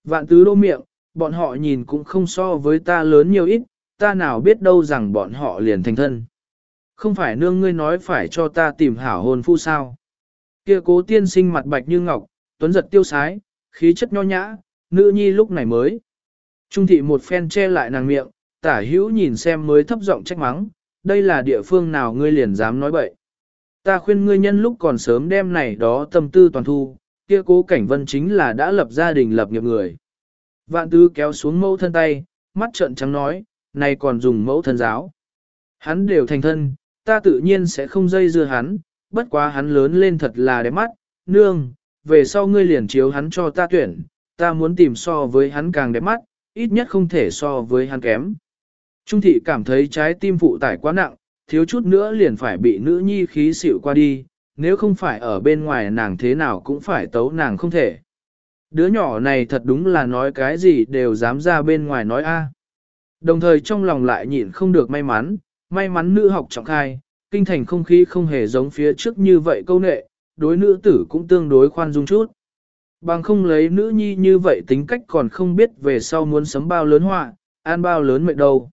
Vạn tứ đô miệng, bọn họ nhìn cũng không so với ta lớn nhiều ít, ta nào biết đâu rằng bọn họ liền thành thân. Không phải nương ngươi nói phải cho ta tìm hảo hôn phu sao. Kia Cố tiên sinh mặt bạch như ngọc, tuấn giật tiêu sái, khí chất nho nhã, nữ nhi lúc này mới. Trung thị một phen che lại nàng miệng, tả hữu nhìn xem mới thấp giọng trách mắng, đây là địa phương nào ngươi liền dám nói bậy. Ta khuyên ngươi nhân lúc còn sớm đem này đó tâm tư toàn thu, kia Cố Cảnh Vân chính là đã lập gia đình lập nghiệp người. Vạn tứ kéo xuống mẫu thân tay, mắt trợn trắng nói, này còn dùng mẫu thân giáo. Hắn đều thành thân, ta tự nhiên sẽ không dây dưa hắn, bất quá hắn lớn lên thật là đẹp mắt, nương, về sau ngươi liền chiếu hắn cho ta tuyển, ta muốn tìm so với hắn càng đẹp mắt, ít nhất không thể so với hắn kém. Trung thị cảm thấy trái tim phụ tải quá nặng, thiếu chút nữa liền phải bị nữ nhi khí xỉu qua đi, nếu không phải ở bên ngoài nàng thế nào cũng phải tấu nàng không thể. Đứa nhỏ này thật đúng là nói cái gì đều dám ra bên ngoài nói a. Đồng thời trong lòng lại nhịn không được may mắn nữ học trọng khai, kinh thành không khí không hề giống phía trước như vậy câu nệ, đối nữ tử cũng tương đối khoan dung chút. Bằng không lấy nữ nhi như vậy tính cách còn không biết về sau muốn sấm bao lớn họa, an bao lớn mệt đâu.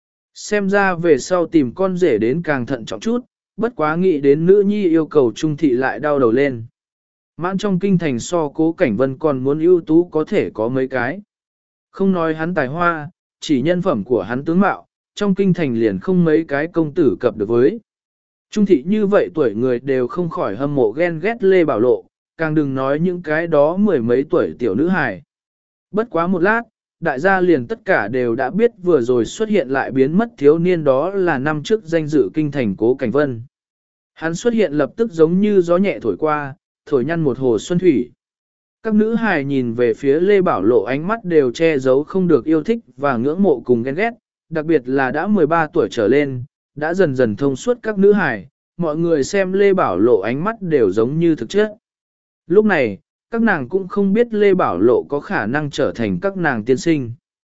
Xem ra về sau tìm con rể đến càng thận trọng chút, bất quá nghĩ đến nữ nhi yêu cầu Trung thị lại đau đầu lên. Mãn trong kinh thành so Cố Cảnh Vân còn muốn ưu tú có thể có mấy cái. Không nói hắn tài hoa, chỉ nhân phẩm của hắn tướng mạo, trong kinh thành liền không mấy cái công tử cập được với. Trung thị như vậy tuổi người đều không khỏi hâm mộ ghen ghét Lê Bảo Lộ, càng đừng nói những cái đó mười mấy tuổi tiểu nữ hài. Bất quá một lát, đại gia liền tất cả đều đã biết vừa rồi xuất hiện lại biến mất thiếu niên đó là năm trước danh dự kinh thành Cố Cảnh Vân. Hắn xuất hiện lập tức giống như gió nhẹ thổi qua, thổi nhăn một hồ xuân thủy. Các nữ hài nhìn về phía Lê Bảo Lộ ánh mắt đều che giấu không được yêu thích và ngưỡng mộ cùng ghen ghét, đặc biệt là đã 13 tuổi trở lên, đã dần dần thông suốt các nữ hài, mọi người xem Lê Bảo Lộ ánh mắt đều giống như thực chất. Lúc này, các nàng cũng không biết Lê Bảo Lộ có khả năng trở thành các nàng tiên sinh.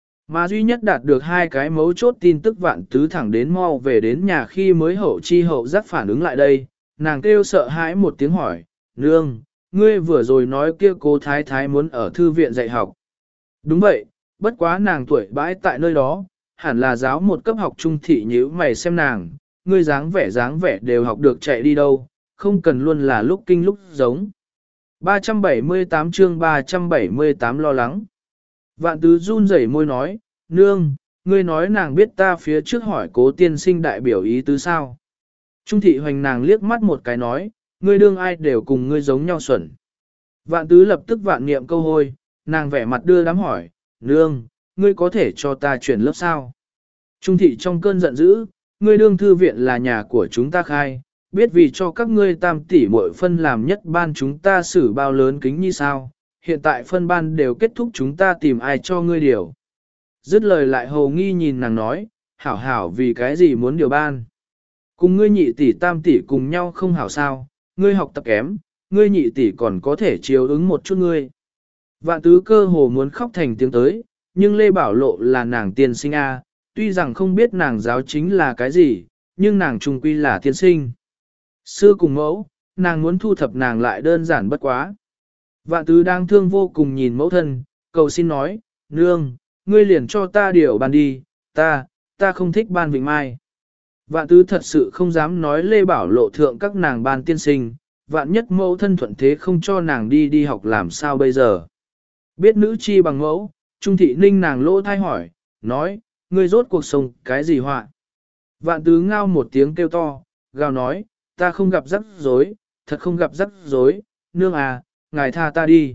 Mà duy nhất đạt được hai cái mấu chốt tin tức Vạn tứ thẳng đến mau về đến nhà khi mới hậu chi hậu giác phản ứng lại đây, nàng kêu sợ hãi một tiếng hỏi, nương, ngươi vừa rồi nói kia Cố thái thái muốn ở thư viện dạy học. Đúng vậy, bất quá nàng tuổi bãi tại nơi đó, hẳn là giáo một cấp học trung thị nhíu mày xem nàng, ngươi dáng vẻ đều học được chạy đi đâu, không cần luôn là lúc kinh lúc giống. 378 chương 378 lo lắng. Vạn tứ run rẩy môi nói, nương, ngươi nói nàng biết ta phía trước hỏi Cố tiên sinh đại biểu ý tứ sao. Trung thị hoành nàng liếc mắt một cái nói, ngươi đương ai đều cùng ngươi giống nhau xuẩn. Vạn tứ lập tức vạn niệm câu hôi, nàng vẻ mặt đưa đám hỏi, nương, ngươi có thể cho ta chuyển lớp sao? Trung thị trong cơn giận dữ, ngươi đương thư viện là nhà của chúng ta khai, biết vì cho các ngươi tam tỷ muội phân làm nhất ban chúng ta xử bao lớn kính như sao, hiện tại phân ban đều kết thúc chúng ta tìm ai cho ngươi điều. Dứt lời lại hầu nghi nhìn nàng nói, hảo hảo vì cái gì muốn điều ban. Cùng ngươi nhị tỷ tam tỷ cùng nhau không hảo sao, ngươi học tập kém, ngươi nhị tỷ còn có thể chiếu ứng một chút ngươi. Vạn tứ cơ hồ muốn khóc thành tiếng tới, nhưng Lê Bảo Lộ là nàng tiên sinh A, tuy rằng không biết nàng giáo chính là cái gì, nhưng nàng trung quy là tiên sinh. Sư cùng mẫu, nàng muốn thu thập nàng lại đơn giản bất quá. Vạn tứ đang thương vô cùng nhìn mẫu thân, cầu xin nói, nương, ngươi liền cho ta điều ban đi, ta không thích ban Vịnh Mai. Vạn tứ thật sự không dám nói Lê Bảo Lộ thượng các nàng ban tiên sinh, vạn nhất mẫu thân thuận thế không cho nàng đi học làm sao bây giờ. Biết nữ chi bằng mẫu, Trung thị ninh nàng lỗ thai hỏi, nói, ngươi rốt cuộc sống cái gì họa. Vạn tứ ngao một tiếng kêu to, gào nói, ta không gặp rắc rối, thật không gặp rắc rối, nương à, ngài tha ta đi.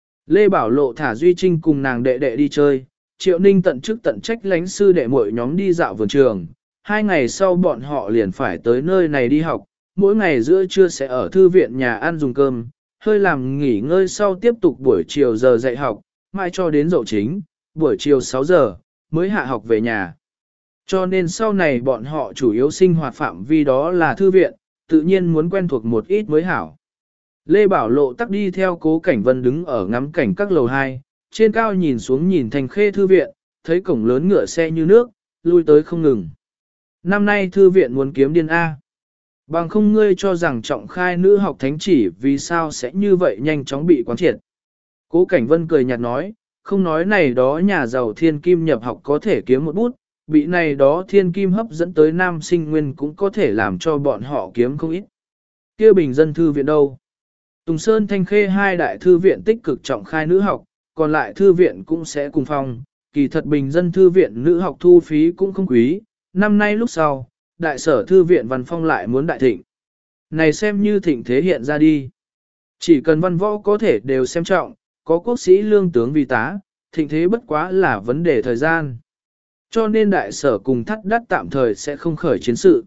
Lê Bảo Lộ thả Duy Trinh cùng nàng đệ đệ đi chơi, Triệu Ninh tận chức tận trách lánh sư đệ muội nhóm đi dạo vườn trường. 2 ngày sau bọn họ liền phải tới nơi này đi học, mỗi ngày giữa trưa sẽ ở thư viện nhà ăn dùng cơm, hơi làm nghỉ ngơi sau tiếp tục buổi chiều giờ dạy học, mãi cho đến dậu chính, buổi chiều 6 giờ, mới hạ học về nhà. Cho nên sau này bọn họ chủ yếu sinh hoạt phạm vi đó là thư viện, tự nhiên muốn quen thuộc một ít mới hảo. Lê Bảo Lộ tắc đi theo Cố Cảnh Vân đứng ở ngắm cảnh các lầu 2, trên cao nhìn xuống nhìn Thành Khê thư viện, thấy cổng lớn ngựa xe như nước, lui tới không ngừng. Năm nay thư viện muốn kiếm điên A. Bằng không ngươi cho rằng trọng khai nữ học thánh chỉ vì sao sẽ như vậy nhanh chóng bị quán triệt. Cố Cảnh Vân cười nhạt nói, Không nói này đó nhà giàu thiên kim nhập học có thể kiếm một bút, bị này đó thiên kim hấp dẫn tới nam sinh nguyên cũng có thể làm cho bọn họ kiếm không ít. Kia bình dân thư viện đâu? Tùng Sơn Thanh Khê hai đại thư viện tích cực trọng khai nữ học, còn lại thư viện cũng sẽ cùng phong. Kỳ thật bình dân thư viện nữ học thu phí cũng không quý, năm nay lúc sau, đại sở thư viện văn phong lại muốn đại thịnh. Này xem như thịnh thế hiện ra đi. Chỉ cần văn võ có thể đều xem trọng, có quốc sĩ lương tướng vì tá, thịnh thế bất quá là vấn đề thời gian. Cho nên đại sở cùng Thắt Đắt tạm thời sẽ không khởi chiến sự.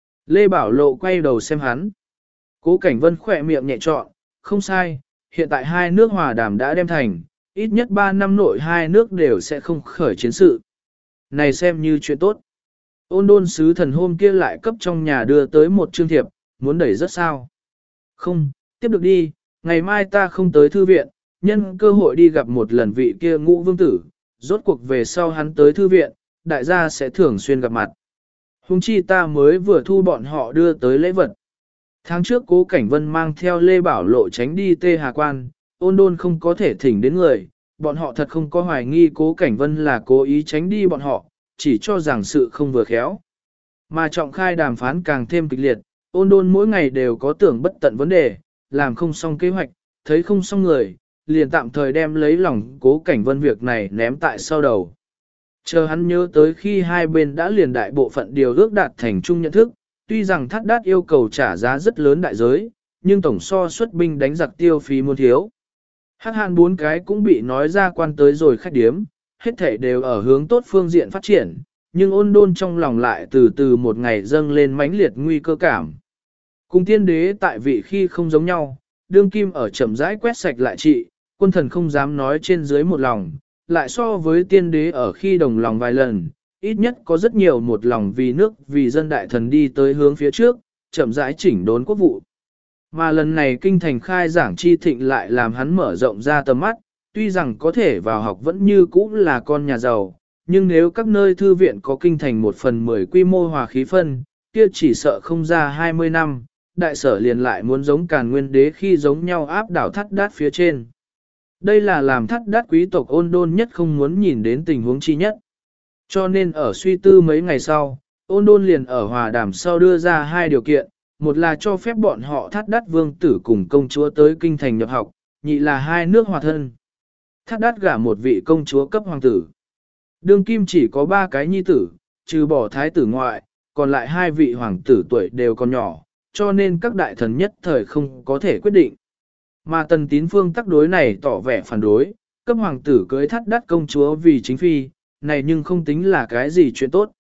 Lê Bảo Lộ quay đầu xem hắn. Cố Cảnh Vân khỏe miệng nhẹ trọn, không sai, hiện tại hai nước hòa đàm đã đem thành, ít nhất 3 năm nội hai nước đều sẽ không khởi chiến sự. Này xem như chuyện tốt. Ôn Đôn sứ thần hôm kia lại cấp trong nhà đưa tới một chương thiệp, muốn đẩy rất sao. Không, tiếp được đi, ngày mai ta không tới thư viện, nhân cơ hội đi gặp một lần vị kia Ngũ vương tử, rốt cuộc về sau hắn tới thư viện, đại gia sẽ thường xuyên gặp mặt. Hùng chi ta mới vừa thu bọn họ đưa tới lễ vật. Tháng trước Cố Cảnh Vân mang theo Lê Bảo Lộ tránh đi Tê Hà Quan, Ôn Đôn không có thể thỉnh đến người, bọn họ thật không có hoài nghi Cố Cảnh Vân là cố ý tránh đi bọn họ, chỉ cho rằng sự không vừa khéo. Mà trọng khai đàm phán càng thêm kịch liệt, Ôn Đôn mỗi ngày đều có tưởng bất tận vấn đề, làm không xong kế hoạch, thấy không xong người, liền tạm thời đem lấy lòng Cố Cảnh Vân việc này ném tại sau đầu. Chờ hắn nhớ tới khi hai bên đã liền đại bộ phận điều ước đạt thành chung nhận thức, tuy rằng Thắt Đát yêu cầu trả giá rất lớn đại giới, nhưng tổng so xuất binh đánh giặc tiêu phí muôn thiếu. Hắc Hàn 4 cái cũng bị nói ra quan tới rồi khách điếm, hết thể đều ở hướng tốt phương diện phát triển, nhưng Ôn Đôn trong lòng lại từ từ một ngày dâng lên mãnh liệt nguy cơ cảm. Cùng tiên đế tại vị khi không giống nhau, đương kim ở chậm rãi quét sạch lại trị, quân thần không dám nói trên dưới một lòng, lại so với tiên đế ở khi đồng lòng vài lần, ít nhất có rất nhiều một lòng vì nước vì dân đại thần đi tới hướng phía trước, chậm rãi chỉnh đốn quốc vụ. Mà lần này kinh thành khai giảng chi thịnh lại làm hắn mở rộng ra tầm mắt, tuy rằng có thể vào học vẫn như cũ là con nhà giàu, nhưng nếu các nơi thư viện có kinh thành 1/10 quy mô hòa khí phân, kia chỉ sợ không ra 20 năm, đại sở liền lại muốn giống Càn Nguyên đế khi giống nhau áp đảo Thắt Đát phía trên. Đây là làm Thắt Đát quý tộc Ôn Đôn nhất không muốn nhìn đến tình huống chi nhất. Cho nên ở suy tư mấy ngày sau, Ôn Đôn liền ở hòa đàm sau đưa ra hai điều kiện, một là cho phép bọn họ Thắt Đát vương tử cùng công chúa tới kinh thành nhập học, nhị là hai nước hòa thân. Thắt Đát gả một vị công chúa cấp hoàng tử. Đương kim chỉ có 3 cái nhi tử, trừ bỏ thái tử ngoại, còn lại 2 vị hoàng tử tuổi đều còn nhỏ, cho nên các đại thần nhất thời không có thể quyết định. Mà Tần Tín Phương tác đối này tỏ vẻ phản đối, cấp hoàng tử cưới Thắt Đát công chúa vì chính phi, này nhưng không tính là cái gì chuyện tốt.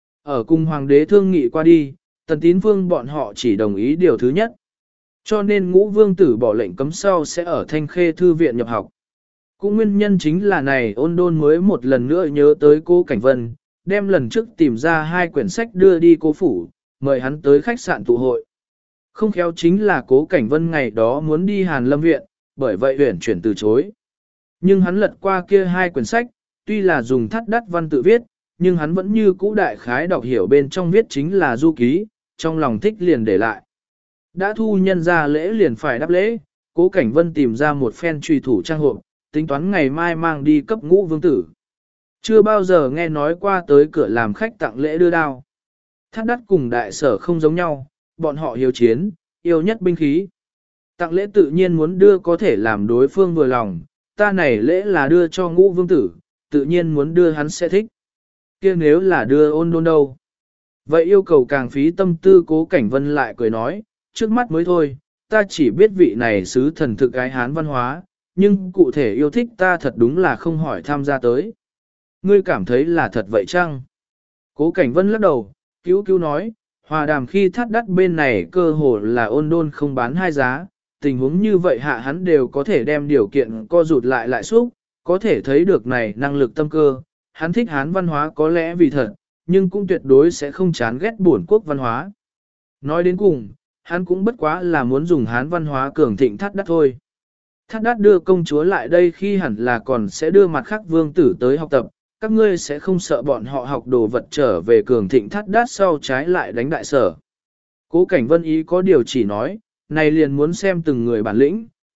Ở cùng hoàng đế thương nghị qua đi, Tần Tín Phương bọn họ chỉ đồng ý điều thứ nhất. Cho nên Ngũ vương tử bỏ lệnh cấm sau sẽ ở Thanh Khê thư viện nhập học. Cũng nguyên nhân chính là này Ôn Đôn mới một lần nữa nhớ tới Cố Cảnh Vân, đem lần trước tìm ra 2 quyển sách đưa đi Cố phủ, mời hắn tới khách sạn tụ hội. Không khéo chính là Cố Cảnh Vân ngày đó muốn đi Hàn Lâm viện, bởi vậy huyển chuyển từ chối. Nhưng hắn lật qua kia 2 quyển sách, tuy là dùng Thắt Đát văn tự viết, nhưng hắn vẫn như cũ đại khái đọc hiểu bên trong viết chính là du ký, trong lòng thích liền để lại. Đã thu nhân ra lễ liền phải đáp lễ, Cố Cảnh Vân tìm ra một phen truy thủ trang hộp, tính toán ngày mai mang đi cấp Ngũ vương tử. Chưa bao giờ nghe nói qua tới cửa làm khách tặng lễ đưa đao. Thắt Đát cùng đại sở không giống nhau, bọn họ hiếu chiến, yêu nhất binh khí. Tặng lễ tự nhiên muốn đưa có thể làm đối phương vừa lòng, ta này lễ là đưa cho Ngũ vương tử, tự nhiên muốn đưa hắn sẽ thích. Kia nếu là đưa Ôn Đôn đâu? Vậy yêu cầu càng phí tâm tư. Cố Cảnh Vân lại cười nói, trước mắt mới thôi, ta chỉ biết vị này sứ thần thực ái Hán văn hóa, nhưng cụ thể yêu thích ta thật đúng là không hỏi tham gia tới. Ngươi cảm thấy là thật vậy chăng? Cố Cảnh Vân lắc đầu, cứu nói, hòa đàm khi Thắt Đát bên này cơ hồ là Ôn Đôn không bán hai giá, tình huống như vậy hạ hắn đều có thể đem điều kiện co rụt lại xúc, có thể thấy được này năng lực tâm cơ, hắn thích Hán văn hóa có lẽ vì thật, nhưng cũng tuyệt đối sẽ không chán ghét bổn quốc văn hóa. Nói đến cùng, hắn cũng bất quá là muốn dùng Hán văn hóa cường thịnh Thắt Đát thôi. Thắt Đát đưa công chúa lại đây khi hẳn là còn sẽ đưa mặt khác vương tử tới học tập, các ngươi sẽ không sợ bọn họ học đồ vật trở về cường thịnh Thắt Đát sau trái lại đánh đại sở. Cố Cảnh Vân ý có điều chỉ nói, này liền muốn xem từng người bản lĩnh,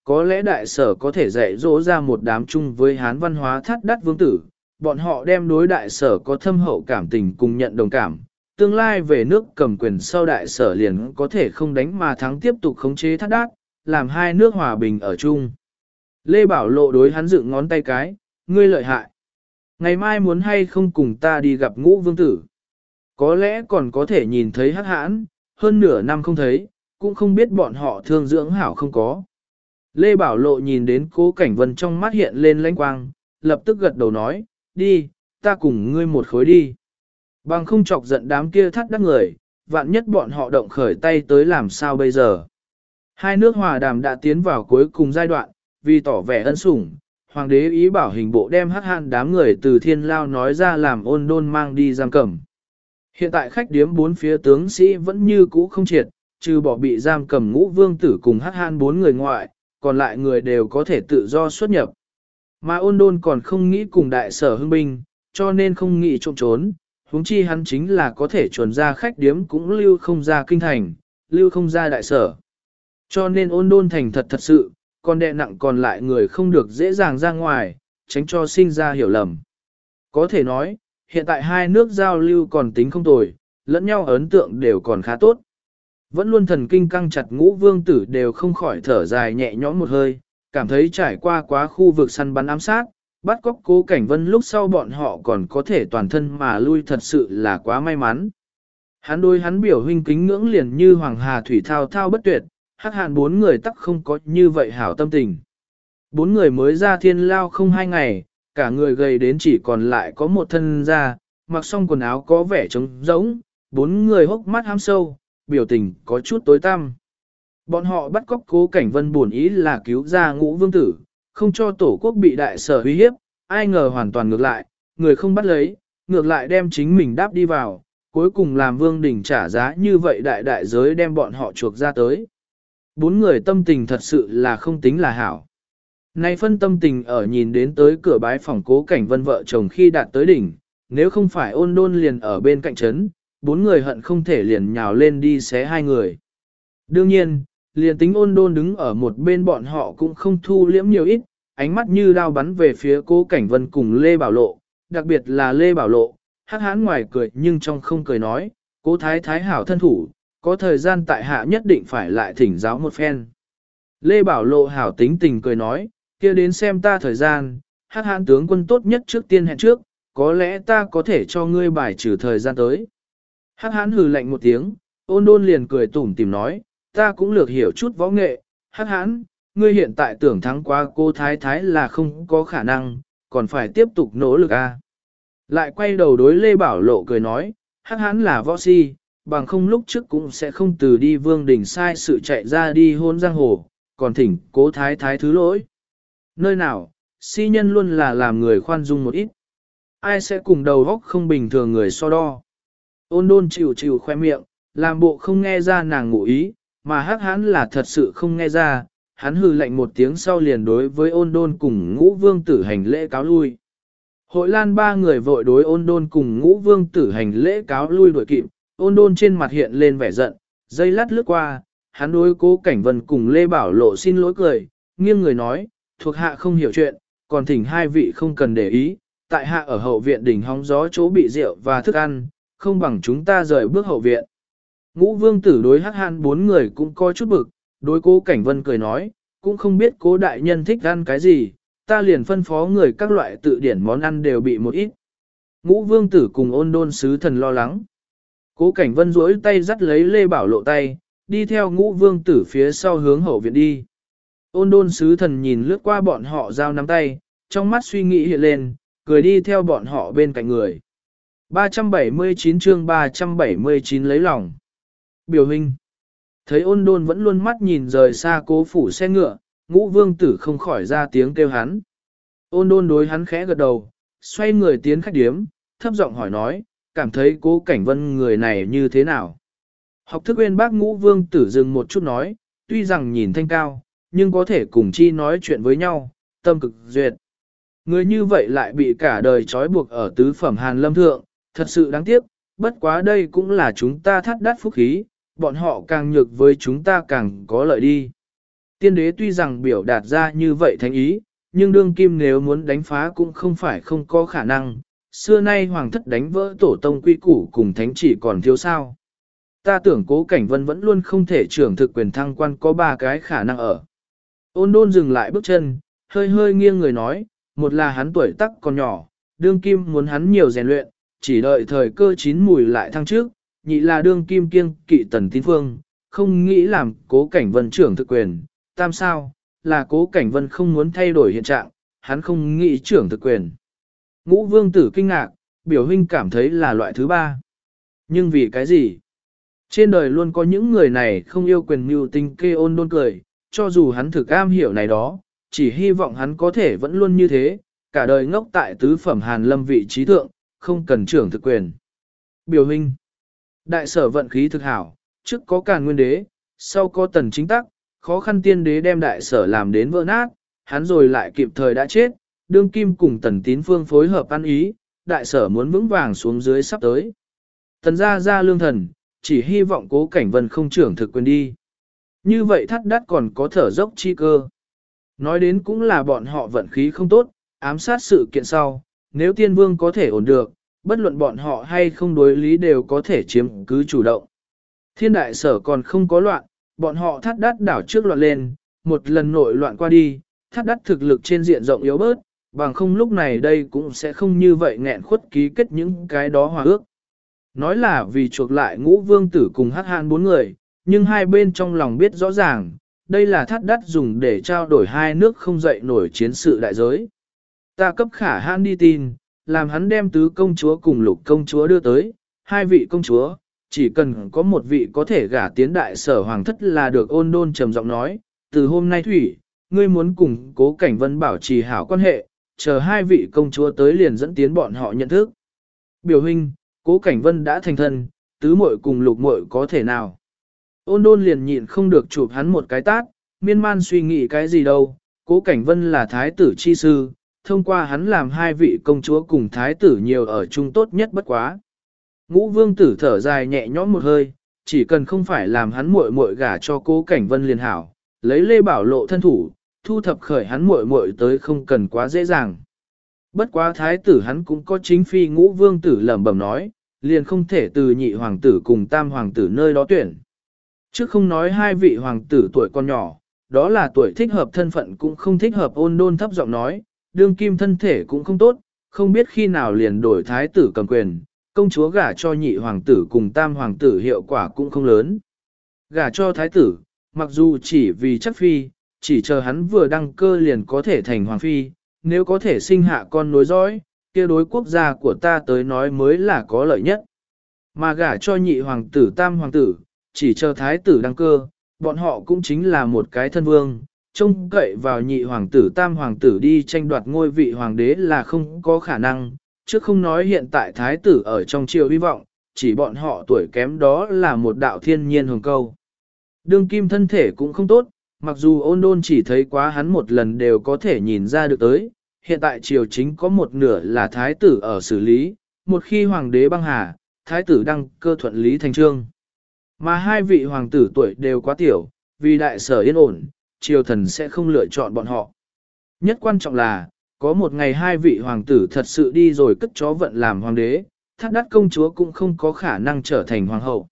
có lẽ đại sở có thể dạy dỗ ra một đám chung với Hán văn hóa thắt đắt vương tử, bọn họ đem đối đại sở có thâm hậu cảm tình cùng nhận đồng cảm, tương lai về nước cầm quyền sau đại sở liền có thể không đánh mà thắng tiếp tục khống chế thắt đát, làm hai nước hòa bình ở chung. Lê Bảo Lộ đối hắn dựng ngón tay cái, ngươi lợi hại. Ngày mai muốn hay không cùng ta đi gặp Ngũ vương tử. Có lẽ còn có thể nhìn thấy Hắc Hãn, hơn nửa năm không thấy, cũng không biết bọn họ thương dưỡng hảo không có. Lê Bảo Lộ nhìn đến Cố Cảnh Vân trong mắt hiện lên lãnh quang, lập tức gật đầu nói, đi, ta cùng ngươi một khối đi. Bằng không chọc giận đám kia thắt đắc người, vạn nhất bọn họ động khởi tay tới làm sao bây giờ. Hai nước hòa đàm đã tiến vào cuối cùng giai đoạn, vì tỏ vẻ ân sủng, hoàng đế ý bảo hình bộ đem Hắc Hãn đám người từ Thiên Lao nói ra làm Ôn Đôn mang đi giam cầm. Hiện tại khách điếm bốn phía tướng sĩ vẫn như cũ không triệt, trừ bỏ bị giam cầm Ngũ vương tử cùng Hắc Hãn bốn người ngoại, còn lại người đều có thể tự do xuất nhập. Mà Ôn Đôn còn không nghĩ cùng đại sở hưng binh, cho nên không nghĩ trộm trốn, huống chi hắn chính là có thể chuẩn ra khách điếm cũng lưu không ra kinh thành, lưu không ra đại sở. Cho nên Ôn Đôn thành thật thật sự, còn đè nặng còn lại người không được dễ dàng ra ngoài, tránh cho sinh ra hiểu lầm. Có thể nói, hiện tại hai nước giao lưu còn tính không tồi, lẫn nhau ấn tượng đều còn khá tốt. Vẫn luôn thần kinh căng chặt Ngũ vương tử đều không khỏi thở dài nhẹ nhõm một hơi, cảm thấy trải qua quá khu vực săn bắn ám sát, bắt cóc Cố Cảnh Vân lúc sau bọn họ còn có thể toàn thân mà lui thật sự là quá may mắn. Hắn đối hắn biểu huynh kính ngưỡng liền như Hoàng Hà Thủy thao thao bất tuyệt, Hắc Hãn bốn người tắc không có như vậy hảo tâm tình. Bốn người mới ra Thiên Lao không 2 ngày, cả người gầy đến chỉ còn lại có một thân da, mặc xong quần áo có vẻ trống rỗng, bốn người hốc mắt hám sâu, biểu tình có chút tối tăm. Bọn họ bắt cóc Cố Cảnh Vân buồn ý là cứu ra Ngũ vương tử, không cho tổ quốc bị đại sở uy hiếp, ai ngờ hoàn toàn ngược lại, người không bắt lấy, ngược lại đem chính mình đáp đi vào, cuối cùng làm Vương Đình trả giá như vậy đại giới đem bọn họ chuộc ra tới. Bốn người tâm tình thật sự là không tính là hảo. Nay phân tâm tình ở nhìn đến tới cửa bái phòng Cố Cảnh Vân vợ chồng khi đạt tới đỉnh, nếu không phải Ôn Đôn liền ở bên cạnh trấn, bốn người hận không thể liền nhào lên đi xé hai người. Đương nhiên, liền tính Ôn Đôn đứng ở một bên bọn họ cũng không thu liễm nhiều ít, ánh mắt như đao bắn về phía Cố Cảnh Vân cùng Lê Bảo Lộ, đặc biệt là Lê Bảo Lộ, Hắc Hãn ngoài cười nhưng trong không cười nói, Cố thái thái hảo thân thủ, có thời gian tại hạ nhất định phải lại thỉnh giáo một phen. Lê Bảo Lộ hảo tính tình cười nói, kia đến xem ta thời gian, Hắc Hãn tướng quân tốt nhất trước tiên hẹn trước, có lẽ ta có thể cho ngươi bài trừ thời gian tới. Hắc Hãn hừ lạnh một tiếng, Ôn Đôn liền cười tủm tỉm nói, ta cũng lược hiểu chút võ nghệ, Hắc Hãn, ngươi hiện tại tưởng thắng qua cô thái thái là không có khả năng, còn phải tiếp tục nỗ lực a. Lại quay đầu đối Lê Bảo Lộ cười nói, Hắc Hãn là võ si, bằng không lúc trước cũng sẽ không từ đi Vương Đình sai sự chạy ra đi hôn giang hồ, còn thỉnh Cố thái thái thứ lỗi. Nơi nào, si nhân luôn là làm người khoan dung một ít. Ai sẽ cùng đầu góc không bình thường người so đo. Ôn Đôn chịu khoe miệng, làm bộ không nghe ra nàng ngụ ý, mà Hắc Hãn là thật sự không nghe ra, hắn hừ lạnh một tiếng sau liền đối với Ôn Đôn cùng Ngũ vương tử hành lễ cáo lui. Hội Lan ba người vội đối Ôn Đôn cùng Ngũ vương tử hành lễ cáo lui đuổi kịp, Ôn Đôn trên mặt hiện lên vẻ giận, giây lát lướt qua, hắn đối Cố Cảnh Vân cùng Lê Bảo Lộ xin lỗi cười, nghiêng người nói, thuộc hạ không hiểu chuyện, còn thỉnh hai vị không cần để ý, tại hạ ở hậu viện đỉnh hóng gió chỗ bị rượu và thức ăn, không bằng chúng ta rời bước hậu viện. Ngũ vương tử đối Hắc Hãn bốn người cũng có chút bực, đối Cố Cảnh Vân cười nói, cũng không biết Cố đại nhân thích ăn cái gì, ta liền phân phó người các loại tự điển món ăn đều bị một ít. Ngũ vương tử cùng Ôn Đôn sứ thần lo lắng. Cố Cảnh Vân duỗi tay dắt lấy Lê Bảo Lộ tay, đi theo Ngũ vương tử phía sau hướng hậu viện đi. Ôn Đôn sứ thần nhìn lướt qua bọn họ giao nắm tay, trong mắt suy nghĩ hiện lên, cười đi theo bọn họ bên cạnh người. 379 chương 379 lấy lòng. Biểu hình. Thấy Ôn Đôn vẫn luôn mắt nhìn rời xa Cố phủ xe ngựa, Ngũ vương tử không khỏi ra tiếng kêu hắn. Ôn Đôn đối hắn khẽ gật đầu, xoay người tiến khách điếm, thấp giọng hỏi nói, cảm thấy Cố Cảnh Vân người này như thế nào. Học thức bên bác Ngũ vương tử dừng một chút nói, tuy rằng nhìn thanh cao, nhưng có thể cùng chi nói chuyện với nhau, tâm cực duyệt. Người như vậy lại bị cả đời trói buộc ở tứ phẩm Hàn Lâm thượng, thật sự đáng tiếc, bất quá đây cũng là chúng ta thắt đắt phúc khí, bọn họ càng nhược với chúng ta càng có lợi đi. tiên đế tuy rằng biểu đạt ra như vậy thánh ý, nhưng đương kim nếu muốn đánh phá cũng không phải không có khả năng, xưa nay hoàng thất đánh vỡ tổ tông quy củ cùng thánh chỉ còn thiếu sao. Ta tưởng Cố Cảnh Vân vẫn luôn không thể trưởng thực quyền thăng quan, có 3 cái khả năng ở. Ôn Đôn dừng lại bước chân, hơi hơi nghiêng người nói, một là hắn tuổi tác còn nhỏ, đương kim muốn hắn nhiều rèn luyện, chỉ đợi thời cơ chín mùi lại thăng trước, nhị là đương kim kiêng kỵ Tần Tín Phương, không nghĩ làm Cố Cảnh Vân trưởng thực quyền, tam sao, là Cố Cảnh Vân không muốn thay đổi hiện trạng, hắn không nghĩ trưởng thực quyền. Ngũ Vương tử kinh ngạc, biểu huynh cảm thấy là loại thứ 3. Nhưng vì cái gì? Trên đời luôn có những người này không yêu quyền mưu tinh kê. Ôn Đôn cười, cho dù hắn thực am hiểu này đó, chỉ hy vọng hắn có thể vẫn luôn như thế, cả đời ngốc tại tứ phẩm Hàn Lâm vị trí thượng, không cần trưởng thực quyền. Biểu huynh, đại sở vận khí thực hảo, trước có Càn Nguyên đế, sau có Tần Chính Tắc, khó khăn tiên đế đem đại sở làm đến vỡ nát, hắn rồi lại kịp thời đã chết, đương kim cùng Tần Tín Phương phối hợp ăn ý, đại sở muốn vững vàng xuống dưới sắp tới. Tần gia gia lương thần, chỉ hy vọng Cố Cảnh Vân không trưởng thực quyền đi. Như vậy Thắt Đắt còn có thở dốc chi cơ. Nói đến cũng là bọn họ vận khí không tốt, ám sát sự kiện sau, nếu tiên vương có thể ổn được, bất luận bọn họ hay không đối lý đều có thể chiếm cứ chủ động. Thiên đại sở còn không có loạn, bọn họ Thắt Đắt đảo trước loạn lên, một lần nội loạn qua đi, Thắt Đắt thực lực trên diện rộng yếu bớt, bằng không lúc này đây cũng sẽ không như vậy nghẹn khuất ký kết những cái đó hòa ước. Nói là vì chuộc lại Ngũ Vương tử cùng Hắc Hàn 4 người, nhưng hai bên trong lòng biết rõ ràng, đây là Thắt Đắt dùng để trao đổi hai nước không dậy nổi chiến sự đại giới. Ta cấp Khả Hãn đi tin, làm hắn đem tứ công chúa cùng lục công chúa đưa tới, 2 vị công chúa, chỉ cần có một vị có thể gả tiến đại sở hoàng thất là được. Ôn Đôn trầm giọng nói, từ hôm nay Thủy, ngươi muốn cùng Cố Cảnh Vân bảo trì hảo quan hệ, chờ 2 vị công chúa tới liền dẫn tiến bọn họ nhận thức. Biểu huynh, Cố Cảnh Vân đã thành thân, tứ muội cùng lục muội có thể nào? Ôn Đôn liền nhịn không được chụp hắn một cái tát, miên man suy nghĩ cái gì đâu, Cố Cảnh Vân là thái tử chi sư, thông qua hắn làm 2 vị công chúa cùng thái tử nhiều ở chung tốt nhất bất quá. Ngũ Vương tử thở dài nhẹ nhõm một hơi, chỉ cần không phải làm hắn muội muội gả cho Cố Cảnh Vân liền hảo, lấy Lê Bảo Lộ thân thủ, thu thập khởi hắn muội muội tới không cần quá dễ dàng. Bất quá thái tử hắn cũng có chính phi. Ngũ Vương tử lẩm bẩm nói, liền không thể từ nhị hoàng tử cùng tam hoàng tử nơi đó tuyển. Chứ không nói 2 vị hoàng tử tuổi còn nhỏ, đó là tuổi thích hợp thân phận cũng không thích hợp. Ôn Đôn thấp giọng nói, đương kim thân thể cũng không tốt, không biết khi nào liền đổi thái tử cầm quyền, công chúa gả cho nhị hoàng tử cùng tam hoàng tử hiệu quả cũng không lớn. Gả cho thái tử, mặc dù chỉ vì chắc phi, chỉ chờ hắn vừa đăng cơ liền có thể thành hoàng phi, nếu có thể sinh hạ con nối dõi, kia đối quốc gia của ta tới nói mới là có lợi nhất. Mà gả cho nhị hoàng tử tam hoàng tử, chỉ chờ thái tử đăng cơ, bọn họ cũng chính là một cái thân vương, trông cậy vào nhị hoàng tử tam hoàng tử đi tranh đoạt ngôi vị hoàng đế là không có khả năng, chứ không nói hiện tại thái tử ở trong triều hy vọng, chỉ bọn họ tuổi kém đó là một đạo thiên nhiên hồng câu. Đương kim thân thể cũng không tốt, mặc dù Ôn Đôn chỉ thấy quá hắn một lần đều có thể nhìn ra được tới, hiện tại triều chính có một nửa là thái tử ở xử lý, một khi hoàng đế băng hà, thái tử đăng cơ thuận lý thành trương. Mà 2 vị hoàng tử tuổi đều quá tiểu, vì đại sở yên ổn, triều thần sẽ không lựa chọn bọn họ. Nhất quan trọng là, có một ngày 2 vị hoàng tử thật sự đi rồi cất chó vận làm hoàng đế, Thắt Đắt công chúa cũng không có khả năng trở thành hoàng hậu.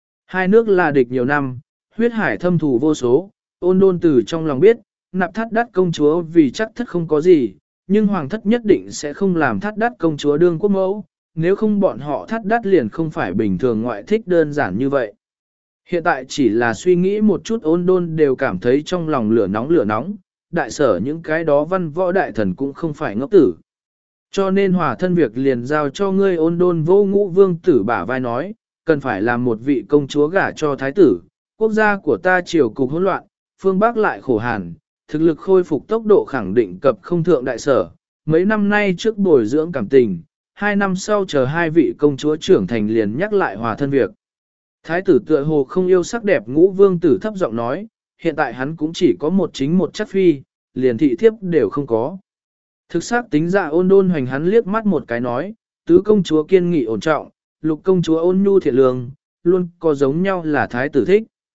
2 nước là địch nhiều năm, huyết hải thâm thù vô số. Ôn Đôn từ trong lòng biết, nạp Thắt Đắt công chúa vì chắc thất không có gì, nhưng hoàng thất nhất định sẽ không làm Thắt Đắt công chúa đương quốc mẫu, nếu không bọn họ Thắt Đắt liền không phải bình thường ngoại thích đơn giản như vậy. Hiện tại chỉ là suy nghĩ một chút Ôn Đôn đều cảm thấy trong lòng lửa nóng, đại sở những cái đó văn võ đại thần cũng không phải ngốc tử. Cho nên hòa thân việc liền giao cho ngươi. Ôn Đôn vô Ngũ Vương tử bả vai nói, cần phải làm một vị công chúa gả cho thái tử, quốc gia của ta triều cục hỗn loạn, phương Bắc lại khổ hàn, thực lực khôi phục tốc độ khẳng định cập không thượng đại sở, mấy năm nay trước bồi dưỡng cảm tình, 2 năm sau chờ 2 vị công chúa trưởng thành liền nhắc lại hòa thân việc. Thái tử tựa hồ không yêu sắc đẹp. Ngũ Vương tử thấp giọng nói, hiện tại hắn cũng chỉ có một chính một chắc phi, liền thị thiếp đều không có. Thực xác tính dạ. Ôn Đôn hoành hắn liếc mắt một cái nói, tứ công chúa kiên nghị ổn trọng, lục công chúa ôn nhu thiện lương, luôn có giống nhau là thái tử thích.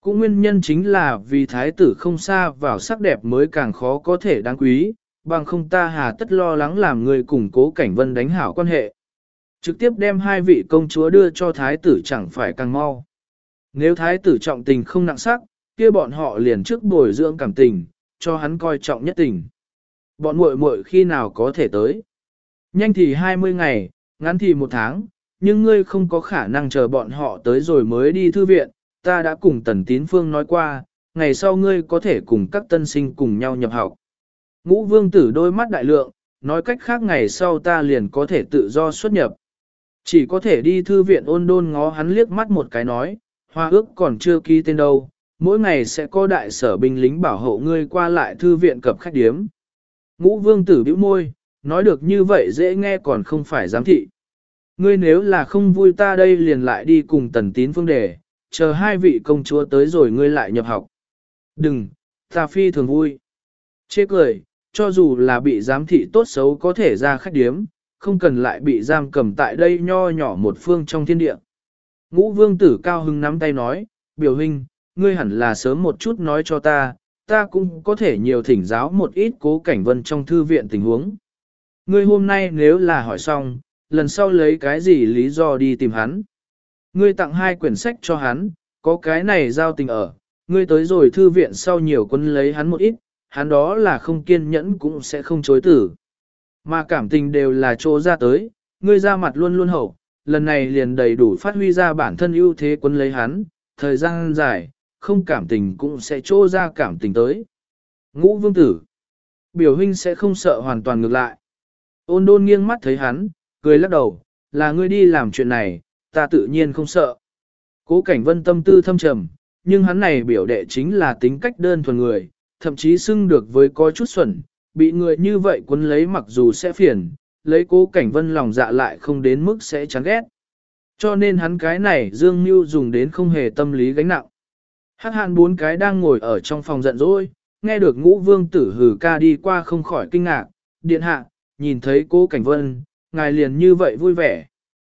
Cũng nguyên nhân chính là vì thái tử không xa vào sắc đẹp mới càng khó có thể đáng quý, bằng không ta hà tất lo lắng làm người cùng Cố Cảnh Vân đánh hảo quan hệ. Trực tiếp đem hai vị công chúa đưa cho thái tử chẳng phải càng mau. Nếu thái tử trọng tình không nặng sắc, kia bọn họ liền trước bồi dưỡng cảm tình, cho hắn coi trọng nhất tình. Bọn muội muội khi nào có thể tới? Nhanh thì 20 ngày, ngắn thì 1 tháng, nhưng ngươi không có khả năng chờ bọn họ tới rồi mới đi thư viện, ta đã cùng Tần Tín Phương nói qua, ngày sau ngươi có thể cùng các tân sinh cùng nhau nhập học. Ngũ Vương Tử đôi mắt đại lượng, nói cách khác ngày sau ta liền có thể tự do xuất nhập. Chỉ có thể đi thư viện Ôn Đôn ngó hắn liếc mắt một cái nói, hoa ước còn chưa ký tên đâu, mỗi ngày sẽ có đại sở binh lính bảo hộ ngươi qua lại thư viện cập khách điếm. Ngũ Vương Tử bĩu môi, nói được như vậy dễ nghe còn không phải giám thị. Ngươi nếu là không vui ta đây liền lại đi cùng Tần Tín Phương để, chờ hai vị công chúa tới rồi ngươi lại nhập học. Đừng, ta phi thường vui. Chê cười, cho dù là bị giám thị tốt xấu có thể ra khách điếm, không cần lại bị giam cầm tại đây nho nhỏ một phương trong thiên địa. Ngũ Vương Tử cao hứng nắm tay nói, biểu huynh, ngươi hẳn là sớm một chút nói cho ta, ta cũng có thể nhiều thỉnh giáo một ít Cố Cảnh Vân trong thư viện tình huống. Ngươi hôm nay nếu là hỏi xong, lần sau lấy cái gì lý do đi tìm hắn. Ngươi tặng 2 quyển sách cho hắn, có cái này giao tình ở, ngươi tới rồi thư viện sau nhiều quân lấy hắn một ít, hắn đó là không kiên nhẫn cũng sẽ không chối tử. Mà cảm tình đều là chỗ ra tới, ngươi ra mặt luôn luôn hậu, lần này liền đầy đủ phát huy ra bản thân ưu thế quân lấy hắn, thời gian dài, không cảm tình cũng sẽ chỗ ra cảm tình tới. Ngũ Vương Tử, biểu huynh sẽ không sợ hoàn toàn ngược lại. Ôn Đôn nghiêng mắt thấy hắn, cười lắc đầu, là ngươi đi làm chuyện này, ta tự nhiên không sợ. Cố Cảnh Vân tâm tư thâm trầm, nhưng hắn này biểu đệ chính là tính cách đơn thuần người, thậm chí xưng được với có chút xuẩn, bị người như vậy cuốn lấy mặc dù sẽ phiền, lấy Cố Cảnh Vân lòng dạ lại không đến mức sẽ chán ghét. Cho nên hắn cái này Dương Nưu dùng đến không hề tâm lý gánh nặng. Hắc Hàn 4 cái đang ngồi ở trong phòng giận dỗi, nghe được Ngũ Vương Tử hừ ca đi qua không khỏi kinh ngạc, điện hạ, nhìn thấy Cố Cảnh Vân, ngài liền như vậy vui vẻ.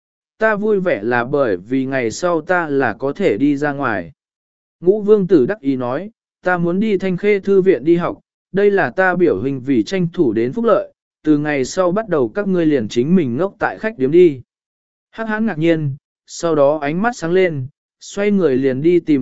Ta vui vẻ là bởi vì ngày sau ta là có thể đi ra ngoài. Ngũ Vương Tử đắc ý nói, ta muốn đi Thanh Khê thư viện đi học, đây là ta biểu hình vì tranh thủ đến phúc lợi, từ ngày sau bắt đầu các ngươi liền chính mình ngốc tại khách điếm đi. Hắc Hán ngạc nhiên, sau đó ánh mắt sáng lên, xoay người liền đi tìm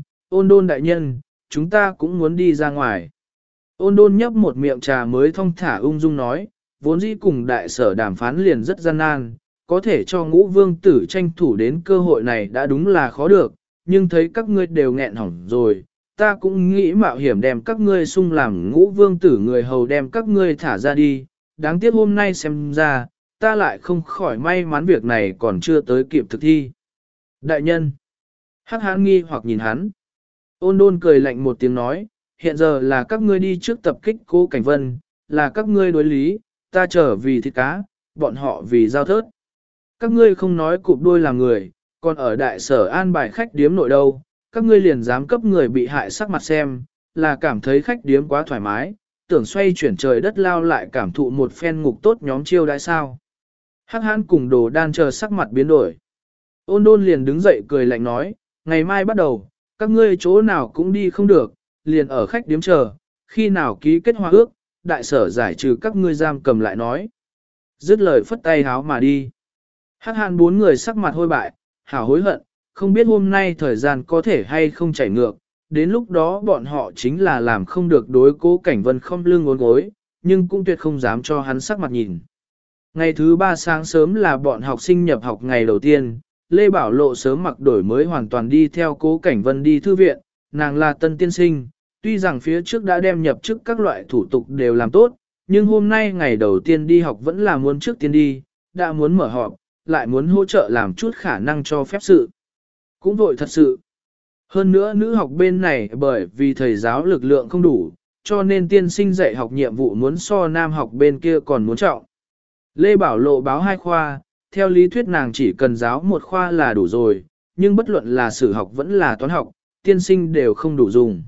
Ôn Đôn đại nhân, chúng ta cũng muốn đi ra ngoài. Ôn Đôn nhấp một miệng trà mới thong thả ung dung nói, vốn dĩ cùng đại sở đàm phán liền rất gian nan, có thể cho Ngũ Vương Tử tranh thủ đến cơ hội này đã đúng là khó được, nhưng thấy các ngươi đều nghẹn hỏng rồi, ta cũng nghĩ mạo hiểm đem các ngươi xung làm Ngũ Vương Tử người hầu đem các ngươi thả ra đi, đáng tiếc hôm nay xem ra, ta lại không khỏi may mắn việc này còn chưa tới kịp thực thi. Đại nhân, Hắc Hán nghi hoặc nhìn hắn, Ôn Đôn cười lạnh một tiếng nói, hiện giờ là các ngươi đi trước tập kích Cố Cảnh Vân, là các ngươi đối lý, ta trở vì thịt cá, bọn họ vì giao thớt. Các ngươi không nói cụp đuôi làm người, còn ở đại sở an bài khách điếm nội đâu, các ngươi liền dám cấp người bị hại sắc mặt xem, là cảm thấy khách điếm quá thoải mái, tưởng xoay chuyển trời đất lao lại cảm thụ một phen ngục tốt nhóm chiêu đãi sao. Hắc Hán cùng Đồ Đan chờ sắc mặt biến đổi. Ôn Đôn liền đứng dậy cười lạnh nói, ngày mai bắt đầu, các ngươi chỗ nào cũng đi không được, liền ở khách điếm chờ, khi nào ký kết hòa ước, đại sở giải trừ các ngươi giam cầm lại nói. Dứt lời phất tay háo mà đi. Hắc Hán 4 người sắc mặt hôi bại, hảo hối hận, không biết hôm nay thời gian có thể hay không chảy ngược, đến lúc đó bọn họ chính là làm không được đối Cố Cảnh Vân không lưng ngốn gối, nhưng cũng tuyệt không dám cho hắn sắc mặt nhìn. Ngày thứ 3 sáng sớm là bọn học sinh nhập học ngày đầu tiên, Lê Bảo Lộ sớm mặc đổi mới hoàn toàn đi theo Cố Cảnh Vân đi thư viện, nàng là tân tiên sinh, tuy rằng phía trước đã đem nhập chức các loại thủ tục đều làm tốt, nhưng hôm nay ngày đầu tiên đi học vẫn là muốn trước tiên đi, đã muốn mở họp, lại muốn hỗ trợ làm chút khả năng cho phép sự. Cũng vội thật sự. Hơn nữa nữ học bên này bởi vì thầy giáo lực lượng không đủ, cho nên tiên sinh dạy học nhiệm vụ muốn so nam học bên kia còn muốn trọng. Lê Bảo Lộ báo 2 khoa, theo lý thuyết nàng chỉ cần giáo 1 khoa là đủ rồi, nhưng bất luận là sử học vẫn là toán học, tiên sinh đều không đủ dùng.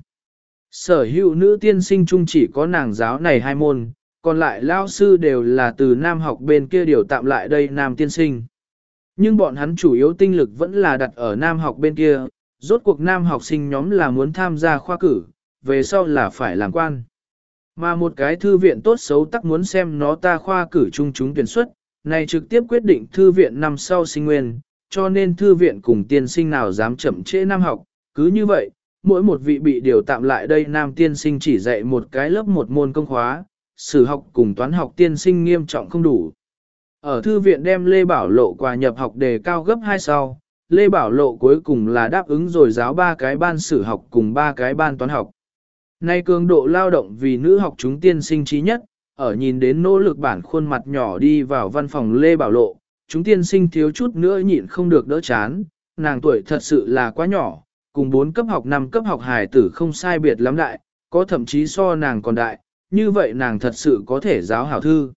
Sở hữu nữ tiên sinh chung chỉ có nàng giáo này 2 môn, còn lại lao sư đều là từ nam học bên kia điều tạm lại đây nam tiên sinh. Nhưng bọn hắn chủ yếu tinh lực vẫn là đặt ở nam học bên kia, Rốt cuộc nam học sinh nhóm là muốn tham gia khoa cử, về sau là phải làm quan. Mà một cái thư viện tốt xấu tắc muốn xem nó ta khoa cử chung chúng tuyển xuất, này trực tiếp quyết định thư viện năm sau sinh nguyên, cho nên thư viện cùng tiên sinh nào dám chậm trễ năm học. Cứ như vậy, mỗi một vị bị điều tạm lại đây nam tiên sinh chỉ dạy một cái lớp một môn công khóa, sử học cùng toán học tiên sinh nghiêm trọng không đủ. Ở thư viện đem Lê Bảo Lộ quà nhập học đề cao gấp 2 sau, Lê Bảo Lộ cuối cùng là đáp ứng rồi giáo 3 cái ban sử học cùng 3 cái ban toán học. Nay cường độ lao động vì nữ học chúng tiên sinh trí nhất, ở nhìn đến nỗ lực bản khuôn mặt nhỏ đi vào văn phòng Lê Bảo Lộ, chúng tiên sinh thiếu chút nữa nhịn không được đỡ chán, nàng tuổi thật sự là quá nhỏ, cùng 4 cấp học 5 cấp học hài tử không sai biệt lắm đại, có thậm chí so nàng còn đại, như vậy nàng thật sự có thể giáo hảo thư.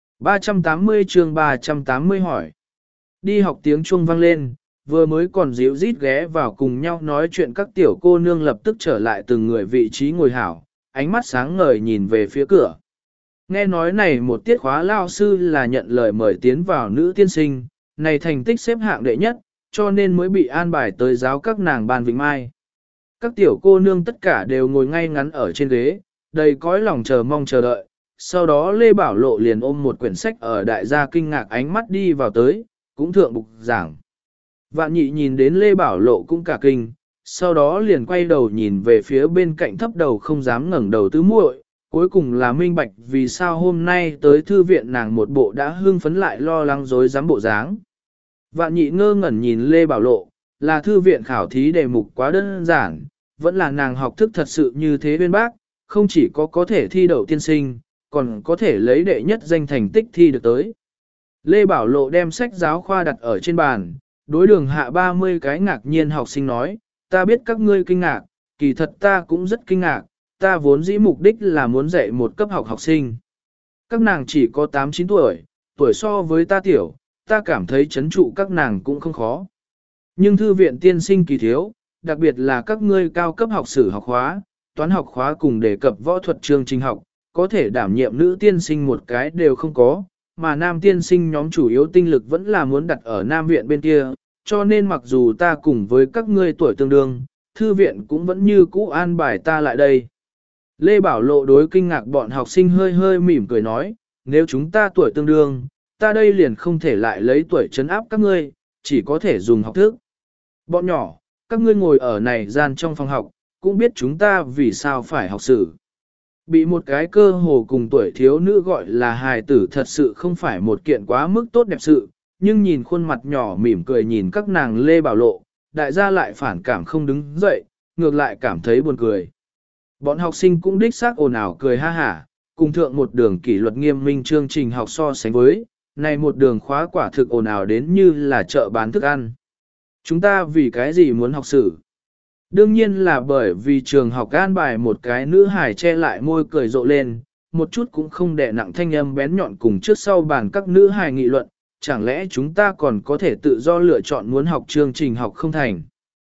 380 chương 380 hỏi. Đi học tiếng chuông vang lên, vừa mới còn díu rít ghé vào cùng nhau nói chuyện các tiểu cô nương lập tức trở lại từng người vị trí ngồi hảo, ánh mắt sáng ngời nhìn về phía cửa. Nghe nói này một tiết khóa lao sư là nhận lời mời tiến vào nữ tiên sinh, này thành tích xếp hạng đệ nhất, cho nên mới bị an bài tới giáo các nàng ban vịnh mai. Các tiểu cô nương tất cả đều ngồi ngay ngắn ở trên ghế, đầy cõi lòng chờ mong chờ đợi. Sau đó Lê Bảo Lộ liền ôm một quyển sách ở đại gia kinh ngạc ánh mắt đi vào tới, cũng thượng bục giảng. Vạn nhị nhìn đến Lê Bảo Lộ cũng cả kinh, sau đó liền quay đầu nhìn về phía bên cạnh thấp đầu không dám ngẩng đầu tứ muội, cuối cùng là minh bạch vì sao hôm nay tới thư viện nàng một bộ đã hưng phấn lại lo lắng dối dám bộ dáng. Vạn nhị ngơ ngẩn nhìn Lê Bảo Lộ, là thư viện khảo thí đề mục quá đơn giản, vẫn là nàng học thức thật sự như thế bên bác, không chỉ có thể thi đậu tiên sinh, còn có thể lấy đệ nhất danh thành tích thi được tới. Lê Bảo Lộ đem sách giáo khoa đặt ở trên bàn, đối đường hạ 30 cái ngạc nhiên học sinh nói, ta biết các ngươi kinh ngạc, kỳ thật ta cũng rất kinh ngạc, ta vốn dĩ mục đích là muốn dạy một cấp học học sinh. Các nàng chỉ có 8-9 tuổi, tuổi so với ta tiểu, ta cảm thấy chấn trụ các nàng cũng không khó. Nhưng thư viện tiên sinh kỳ thiếu, đặc biệt là các ngươi cao cấp học sử học khóa, toán học khóa cùng đề cập võ thuật chương trình học, có thể đảm nhiệm nữ tiên sinh một cái đều không có, mà nam tiên sinh nhóm chủ yếu tinh lực vẫn là muốn đặt ở nam viện bên kia, cho nên mặc dù ta cùng với các ngươi tuổi tương đương, thư viện cũng vẫn như cũ an bài ta lại đây. Lê Bảo Lộ đối kinh ngạc bọn học sinh hơi hơi mỉm cười nói, nếu chúng ta tuổi tương đương, ta đây liền không thể lại lấy tuổi trấn áp các ngươi, chỉ có thể dùng học thức. Bọn nhỏ, các ngươi ngồi ở này gian trong phòng học, cũng biết chúng ta vì sao phải học sử. Bị một cái cơ hồ cùng tuổi thiếu nữ gọi là hài tử thật sự không phải một kiện quá mức tốt đẹp sự, nhưng nhìn khuôn mặt nhỏ mỉm cười nhìn các nàng Lê Bảo Lộ, đại gia lại phản cảm không đứng dậy, ngược lại cảm thấy buồn cười. Bọn học sinh cũng đích xác ồn ào cười ha hả, cùng thượng một đường kỷ luật nghiêm minh chương trình học so sánh với, này một đường khóa quả thực ồn ào đến như là chợ bán thức ăn. Chúng ta vì cái gì muốn học sử? Đương nhiên là bởi vì trường học an bài một cái nữ hài che lại môi cười rộ lên, một chút cũng không đè nặng thanh âm bén nhọn cùng trước sau bàn các nữ hài nghị luận, chẳng lẽ chúng ta còn có thể tự do lựa chọn muốn học chương trình học không thành?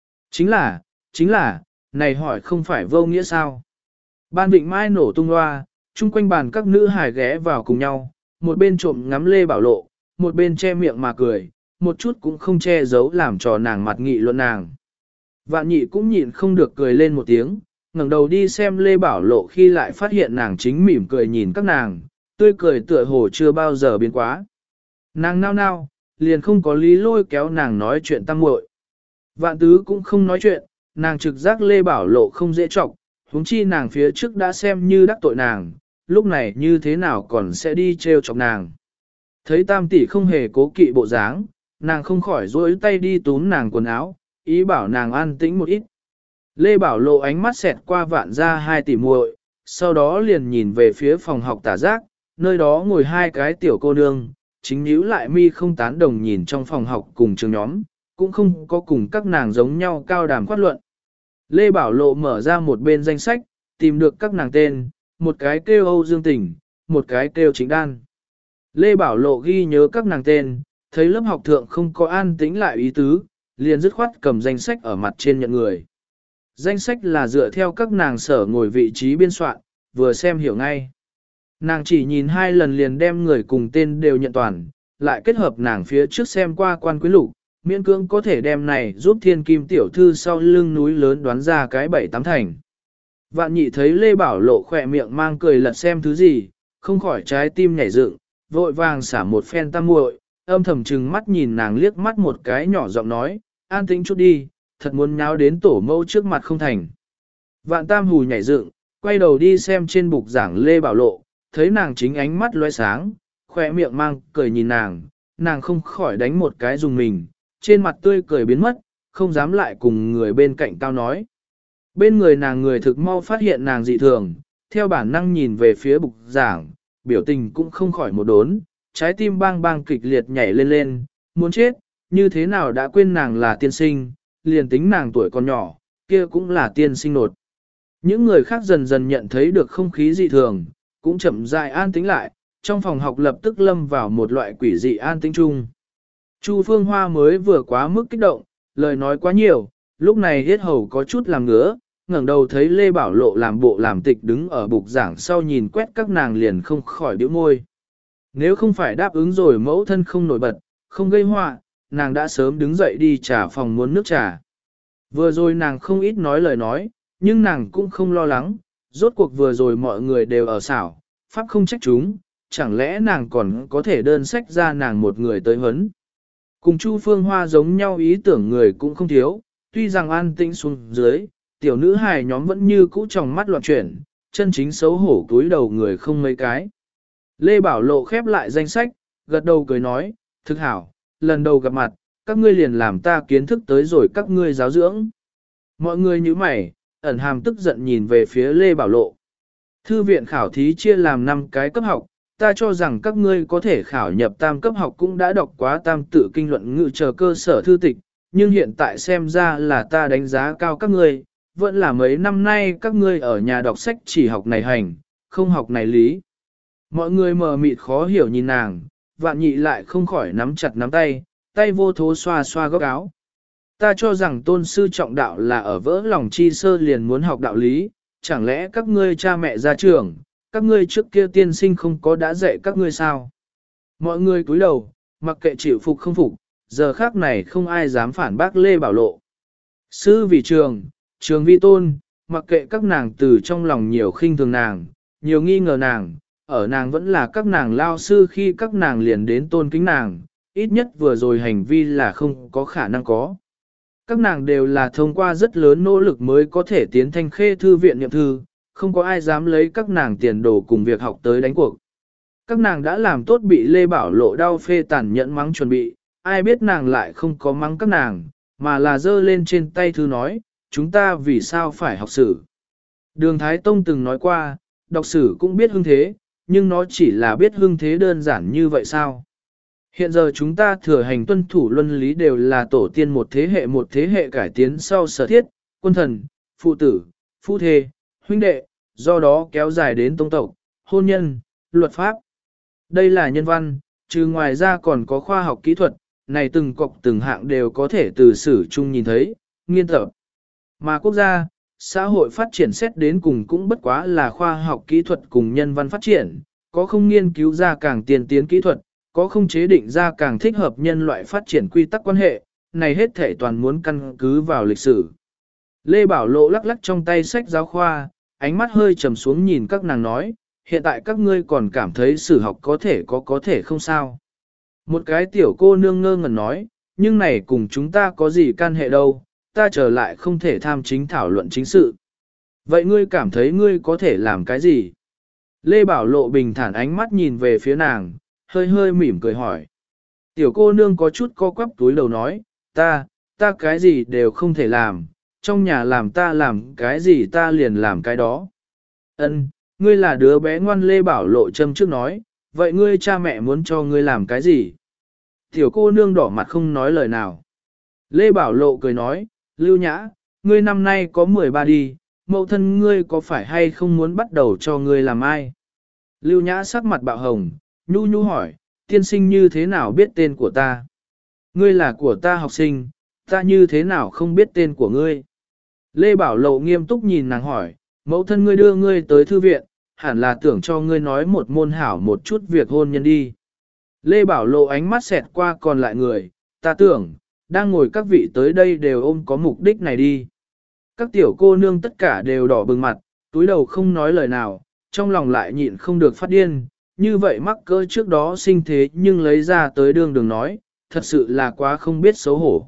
Chính là, này hỏi không phải vô nghĩa sao? Ban Vịnh Mai nổ tung loa, chung quanh bàn các nữ hài ghé vào cùng nhau, một bên trộm ngắm Lê Bảo Lộ, một bên che miệng mà cười, một chút cũng không che giấu làm trò nàng mặt nghị luận nàng. Vạn nhị cũng nhịn không được cười lên một tiếng, ngẩng đầu đi xem Lê Bảo Lộ khi lại phát hiện nàng chính mỉm cười nhìn các nàng, tươi cười tựa hồ chưa bao giờ biến quá. Nàng nao nao, liền không có lý lôi kéo nàng nói chuyện tăng muội. Vạn tứ cũng không nói chuyện, nàng trực giác Lê Bảo Lộ không dễ trọng, huống chi nàng phía trước đã xem như đắc tội nàng, lúc này như thế nào còn sẽ đi trêu chọc nàng. Thấy tam tỷ không hề cố kỵ bộ dáng, nàng không khỏi duỗi tay đi túm nàng quần áo, ý bảo nàng an tĩnh một ít. Lê Bảo Lộ ánh mắt xẹt qua Vạn ra 2 tỷ muội, sau đó liền nhìn về phía phòng học tả giác, nơi đó ngồi 2 cái tiểu cô nương, chính nhíu lại mi không tán đồng nhìn trong phòng học cùng trường nhóm, cũng không có cùng các nàng giống nhau cao đàm khoát luận. Lê Bảo Lộ mở ra một bên danh sách, tìm được các nàng tên, một cái kêu Âu Dương Tình, một cái kêu Chính Đan. Lê Bảo Lộ ghi nhớ các nàng tên, thấy lớp học thượng không có an tĩnh lại ý tứ, liền dứt khoát cầm danh sách ở mặt trên nhận người. Danh sách là dựa theo các nàng sở ngồi vị trí biên soạn, vừa xem hiểu ngay. Nàng chỉ nhìn 2 lần liền đem người cùng tên đều nhận toàn, lại kết hợp nàng phía trước xem qua quan quyến lục, miễn cưỡng có thể đem này giúp thiên kim tiểu thư sau lưng núi lớn đoán ra cái 7-8 thành. Vạn nhị thấy Lê Bảo Lộ khỏe miệng mang cười lật xem thứ gì, không khỏi trái tim nhảy dựng, vội vàng xả một phen tam muội, âm thầm trừng mắt nhìn nàng liếc mắt một cái nhỏ giọng nói, an tĩnh chút đi, thật muốn nháo đến tổ mẫu trước mặt không thành. Vạn tam hù nhảy dựng, quay đầu đi xem trên bục giảng Lê Bảo Lộ, thấy nàng chính ánh mắt lóe sáng, khỏe miệng mang cười nhìn nàng không khỏi đánh một cái dùng mình, trên mặt tươi cười biến mất, không dám lại cùng người bên cạnh cao nói. Bên người nàng người thực mau phát hiện nàng dị thường, theo bản năng nhìn về phía bục giảng, biểu tình cũng không khỏi một đốn, trái tim bang bang kịch liệt nhảy lên lên, muốn chết, như thế nào đã quên nàng là tiên sinh, liền tính nàng tuổi còn nhỏ, kia cũng là tiên sinh nột. Những người khác dần dần nhận thấy được không khí dị thường, cũng chậm rãi an tĩnh lại, trong phòng học lập tức lâm vào một loại quỷ dị an tĩnh chung. Chu Phương Hoa mới vừa quá mức kích động, lời nói quá nhiều, lúc này hết hầu có chút làm ngứa, ngẩng đầu thấy Lê Bảo Lộ làm bộ làm tịch đứng ở bục giảng sau nhìn quét các nàng liền không khỏi bĩu môi. Nếu không phải đáp ứng rồi mẫu thân không nổi bật, không gây họa, nàng đã sớm đứng dậy đi trả phòng muốn nước trà. Vừa rồi nàng không ít nói lời nói, nhưng nàng cũng không lo lắng, rốt cuộc vừa rồi mọi người đều ở xảo, pháp không trách chúng, chẳng lẽ nàng còn có thể đơn sách ra nàng một người tới huấn. Cùng Chu Phương Hoa giống nhau ý tưởng người cũng không thiếu, tuy rằng an tĩnh xuống dưới, tiểu nữ hài nhóm vẫn như cũ trong mắt loạn chuyển, chân chính xấu hổ túi đầu người không mấy cái. Lê Bảo Lộ khép lại danh sách, gật đầu cười nói, thực hảo, lần đầu gặp mặt, các ngươi liền làm ta kiến thức tới rồi các ngươi giáo dưỡng. Mọi người như mày, ẩn hàm tức giận nhìn về phía Lê Bảo Lộ. Thư viện khảo thí chia làm 5 cái cấp học, ta cho rằng các ngươi có thể khảo nhập tam cấp học cũng đã đọc quá tam tự kinh luận ngự chờ cơ sở thư tịch, nhưng hiện tại xem ra là ta đánh giá cao các ngươi, vẫn là mấy năm nay các ngươi ở nhà đọc sách chỉ học này hành, không học này lý. Mọi người mờ mịt khó hiểu nhìn nàng, vạn nhị lại không khỏi nắm chặt nắm tay, tay vô thố xoa xoa góc áo. Ta cho rằng tôn sư trọng đạo là ở vỡ lòng chi sơ liền muốn học đạo lý, chẳng lẽ các ngươi cha mẹ ra trường, các ngươi trước kia tiên sinh không có đã dạy các ngươi sao? Mọi người cúi đầu, mặc kệ chịu phục không phục, giờ khác này không ai dám phản bác Lê Bảo Lộ. Sư vì trường, trường vi tôn, mặc kệ các nàng từ trong lòng nhiều khinh thường nàng, nhiều nghi ngờ nàng, ở nàng vẫn là các nàng lao sư khi các nàng liền đến tôn kính nàng, ít nhất vừa rồi hành vi là không có khả năng có. Các nàng đều là thông qua rất lớn nỗ lực mới có thể tiến thanh khê thư viện niệm thư, không có ai dám lấy các nàng tiền đồ cùng việc học tới đánh cuộc. Các nàng đã làm tốt bị Lê Bảo Lộ đau phê tàn nhẫn mắng chuẩn bị, ai biết nàng lại không có mắng các nàng, mà là giơ lên trên tay thư nói, chúng ta vì sao phải học sử. Đường Thái Tông từng nói qua, đọc sử cũng biết hưng thế, nhưng nó chỉ là biết hưng thế đơn giản như vậy sao? Hiện giờ chúng ta thừa hành tuân thủ luân lý đều là tổ tiên một thế hệ cải tiến sau sở thiết, quân thần, phụ tử, phu thê, huynh đệ, do đó kéo dài đến tông tộc, hôn nhân, luật pháp. Đây là nhân văn, trừ ngoài ra còn có khoa học kỹ thuật, này từng cọc từng hạng đều có thể từ sử chung nhìn thấy, nghiên tập. Mà quốc gia, xã hội phát triển xét đến cùng cũng bất quá là khoa học kỹ thuật cùng nhân văn phát triển, có không nghiên cứu ra càng tiên tiến kỹ thuật, có không chế định ra càng thích hợp nhân loại phát triển quy tắc quan hệ, này hết thể toàn muốn căn cứ vào lịch sử. Lê Bảo Lộ lắc lắc trong tay sách giáo khoa, ánh mắt hơi trầm xuống nhìn các nàng nói, hiện tại các ngươi còn cảm thấy sử học có thể không sao. Một cái tiểu cô nương ngơ ngẩn nói, nhưng này cùng chúng ta có gì can hệ đâu, ta trở lại không thể tham chính thảo luận chính sự. Vậy ngươi cảm thấy ngươi có thể làm cái gì? Lê Bảo Lộ bình thản ánh mắt nhìn về phía nàng, hơi hơi mỉm cười hỏi. Tiểu cô nương có chút co quắp túi đầu nói, ta cái gì đều không thể làm, trong nhà làm ta làm cái gì ta liền làm cái đó. Ân, ngươi là đứa bé ngoan. Lê Bảo Lộ châm trước nói, vậy ngươi cha mẹ muốn cho ngươi làm cái gì? Tiểu cô nương đỏ mặt không nói lời nào. Lê Bảo Lộ cười nói, Lưu Nhã, ngươi năm nay có 13 đi, mẫu thân ngươi có phải hay không muốn bắt đầu cho ngươi làm ai? Lưu Nhã sắc mặt bạo hồng, nhu nhu hỏi, tiên sinh như thế nào biết tên của ta? Ngươi là của ta học sinh, ta như thế nào không biết tên của ngươi? Lê Bảo Lộ nghiêm túc nhìn nàng hỏi, mẫu thân ngươi đưa ngươi tới thư viện, hẳn là tưởng cho ngươi nói một môn hảo một chút việc hôn nhân đi. Lê Bảo Lộ ánh mắt xẹt qua còn lại người, ta tưởng, đang ngồi các vị tới đây đều ôm có mục đích này đi. Các tiểu cô nương tất cả đều đỏ bừng mặt, túi đầu không nói lời nào, trong lòng lại nhịn không được phát điên, như vậy mắc cỡ trước đó sinh thế nhưng lấy ra tới đường nói, thật sự là quá không biết xấu hổ.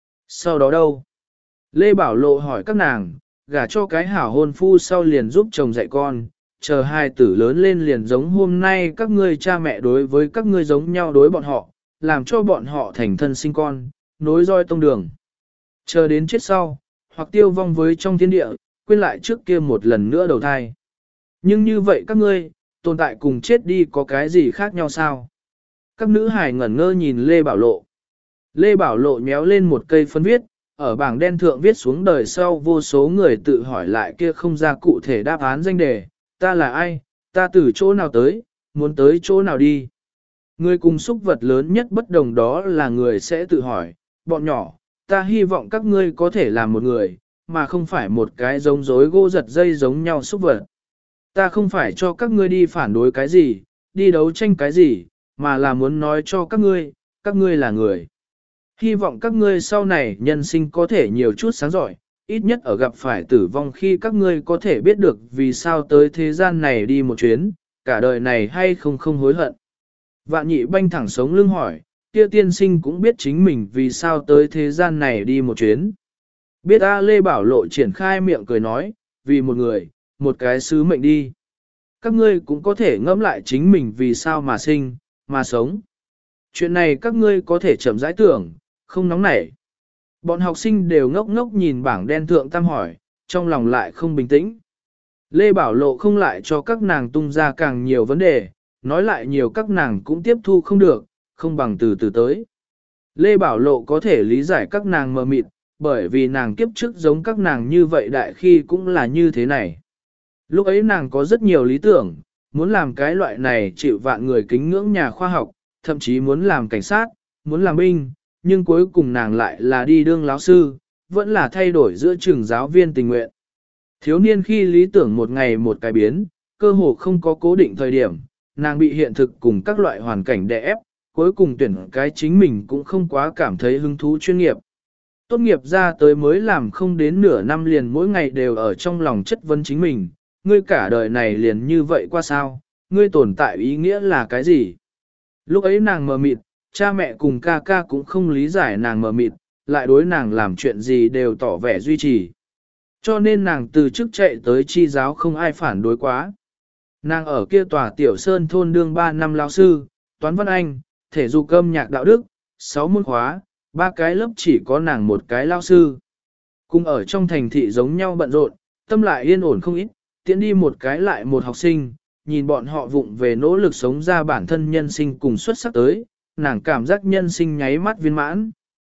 Sau đó đâu? Lê Bảo Lộ hỏi các nàng, gả cho cái hảo hôn phu sau liền giúp chồng dạy con, chờ hai tử lớn lên liền giống hôm nay các ngươi cha mẹ đối với các ngươi giống nhau đối bọn họ, làm cho bọn họ thành thân sinh con, nối roi tông đường. Chờ đến chết sau, hoặc tiêu vong với trong thiên địa, quên lại trước kia một lần nữa đầu thai. Nhưng như vậy các ngươi, tồn tại cùng chết đi có cái gì khác nhau sao? Các nữ hải ngẩn ngơ nhìn Lê Bảo Lộ. Lê Bảo Lộ nhéo lên một cây phấn viết, ở bảng đen thượng viết xuống đời sau vô số người tự hỏi lại kia không ra cụ thể đáp án danh đề, ta là ai, ta từ chỗ nào tới, muốn tới chỗ nào đi. Người cùng xúc vật lớn nhất bất đồng đó là người sẽ tự hỏi, bọn nhỏ, ta hy vọng các ngươi có thể làm một người, mà không phải một cái giống rối gỗ giật dây giống nhau xúc vật. Ta không phải cho các ngươi đi phản đối cái gì, đi đấu tranh cái gì, mà là muốn nói cho các ngươi là người. Hy vọng các ngươi sau này nhân sinh có thể nhiều chút sáng giỏi, ít nhất ở gặp phải tử vong khi các ngươi có thể biết được vì sao tới thế gian này đi một chuyến, cả đời này hay không hối hận. Vạn nhị banh thẳng sống lưng hỏi, kia tiên sinh cũng biết chính mình vì sao tới thế gian này đi một chuyến. Biết A Lê Bảo Lộ triển khai miệng cười nói, vì một người, một cái sứ mệnh đi. Các ngươi cũng có thể ngẫm lại chính mình vì sao mà sinh, mà sống. Chuyện này các ngươi có thể chậm rãi tưởng, không nóng nảy. Bọn học sinh đều ngốc ngốc nhìn bảng đen thượng tam hỏi, trong lòng lại không bình tĩnh. Lê Bảo Lộ không lại cho các nàng tung ra càng nhiều vấn đề, nói lại nhiều các nàng cũng tiếp thu không được, không bằng từ từ tới. Lê Bảo Lộ có thể lý giải các nàng mờ mịt, bởi vì nàng kiếp trước giống các nàng như vậy đại khi cũng là như thế này. Lúc ấy nàng có rất nhiều lý tưởng, muốn làm cái loại này chịu vạn người kính ngưỡng nhà khoa học, thậm chí muốn làm cảnh sát, muốn làm binh, nhưng cuối cùng nàng lại là đi đương lão sư, vẫn là thay đổi giữa trường giáo viên tình nguyện. Thiếu niên khi lý tưởng một ngày một cái biến, cơ hồ không có cố định thời điểm, nàng bị hiện thực cùng các loại hoàn cảnh đè ép, cuối cùng tuyển cái chính mình cũng không quá cảm thấy hứng thú chuyên nghiệp. Tốt nghiệp ra tới mới làm không đến nửa năm liền mỗi ngày đều ở trong lòng chất vấn chính mình, ngươi cả đời này liền như vậy qua sao, ngươi tồn tại ý nghĩa là cái gì? Lúc ấy nàng mờ mịt, cha mẹ cùng ca ca cũng không lý giải nàng mờ mịt, lại đối nàng làm chuyện gì đều tỏ vẻ duy trì. Cho nên nàng từ chức chạy tới chi giáo không ai phản đối quá. Nàng ở kia tòa tiểu sơn thôn đương 3 năm lao sư, toán văn anh, thể dục âm nhạc đạo đức, 6 môn khóa, 3 cái lớp chỉ có nàng một cái lao sư. Cùng ở trong thành thị giống nhau bận rộn, tâm lại yên ổn không ít, tiễn đi một cái lại một học sinh, nhìn bọn họ vụng về nỗ lực sống ra bản thân nhân sinh cùng xuất sắc tới, nàng cảm giác nhân sinh nháy mắt viên mãn.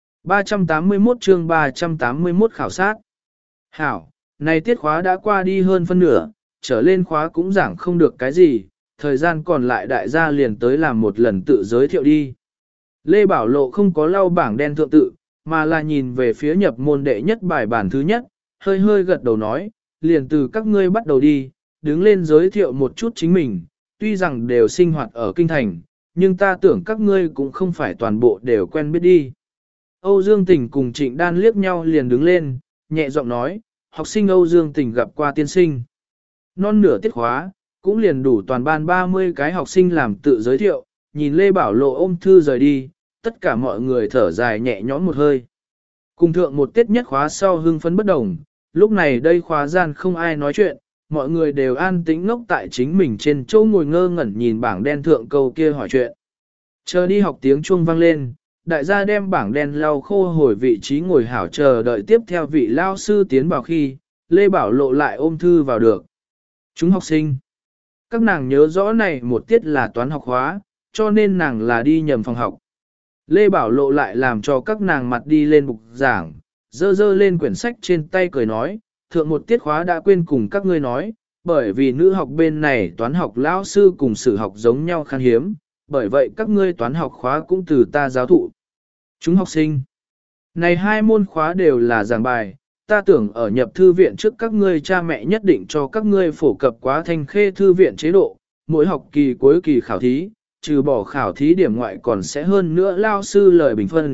381 chương 381 khảo sát. Hảo, này tiết khóa đã qua đi hơn phân nửa, trở lên khóa cũng giảng không được cái gì, thời gian còn lại đại gia liền tới làm một lần tự giới thiệu đi. Lê Bảo Lộ không có lau bảng đen thượng tự, mà là nhìn về phía nhập môn đệ nhất bài bản thứ nhất, hơi hơi gật đầu nói, liền từ các ngươi bắt đầu đi, đứng lên giới thiệu một chút chính mình, tuy rằng đều sinh hoạt ở kinh thành, nhưng ta tưởng các ngươi cũng không phải toàn bộ đều quen biết đi. Âu Dương Tỉnh cùng Trịnh Đan liếc nhau liền đứng lên, nhẹ giọng nói, học sinh Âu Dương Tỉnh gặp qua tiên sinh. Non nửa tiết khóa, cũng liền đủ toàn ban 30 cái học sinh làm tự giới thiệu, nhìn Lê Bảo Lộ ôm thư rời đi, tất cả mọi người thở dài nhẹ nhõm một hơi. Cùng thượng một tiết nhất khóa sau hưng phấn bất đồng, lúc này đây khóa gian không ai nói chuyện, mọi người đều an tĩnh ngốc tại chính mình trên chỗ ngồi ngơ ngẩn nhìn bảng đen thượng câu kia hỏi chuyện. Chờ đi học tiếng chuông vang lên, đại gia đem bảng đen lau khô hồi vị trí ngồi hảo chờ đợi tiếp theo vị lao sư tiến vào khi, Lê Bảo Lộ lại ôm thư vào được. Chúng học sinh. Các nàng nhớ rõ này một tiết là toán học hóa, cho nên nàng là đi nhầm phòng học. Lê Bảo Lộ lại làm cho các nàng mặt đi lên bục giảng, dơ lên quyển sách trên tay cười nói, thượng một tiết khóa đã quên cùng các ngươi nói, bởi vì nữ học bên này toán học lão sư cùng sử học giống nhau khan hiếm, bởi vậy các ngươi toán học khóa cũng từ ta giáo thụ. Chúng học sinh. Này 2 môn khóa đều là giảng bài, ta tưởng ở nhập thư viện trước các ngươi cha mẹ nhất định cho các ngươi phổ cập quá Thanh Khê thư viện chế độ, mỗi học kỳ cuối kỳ khảo thí, trừ bỏ khảo thí điểm ngoại còn sẽ hơn nữa lao sư lời bình phân,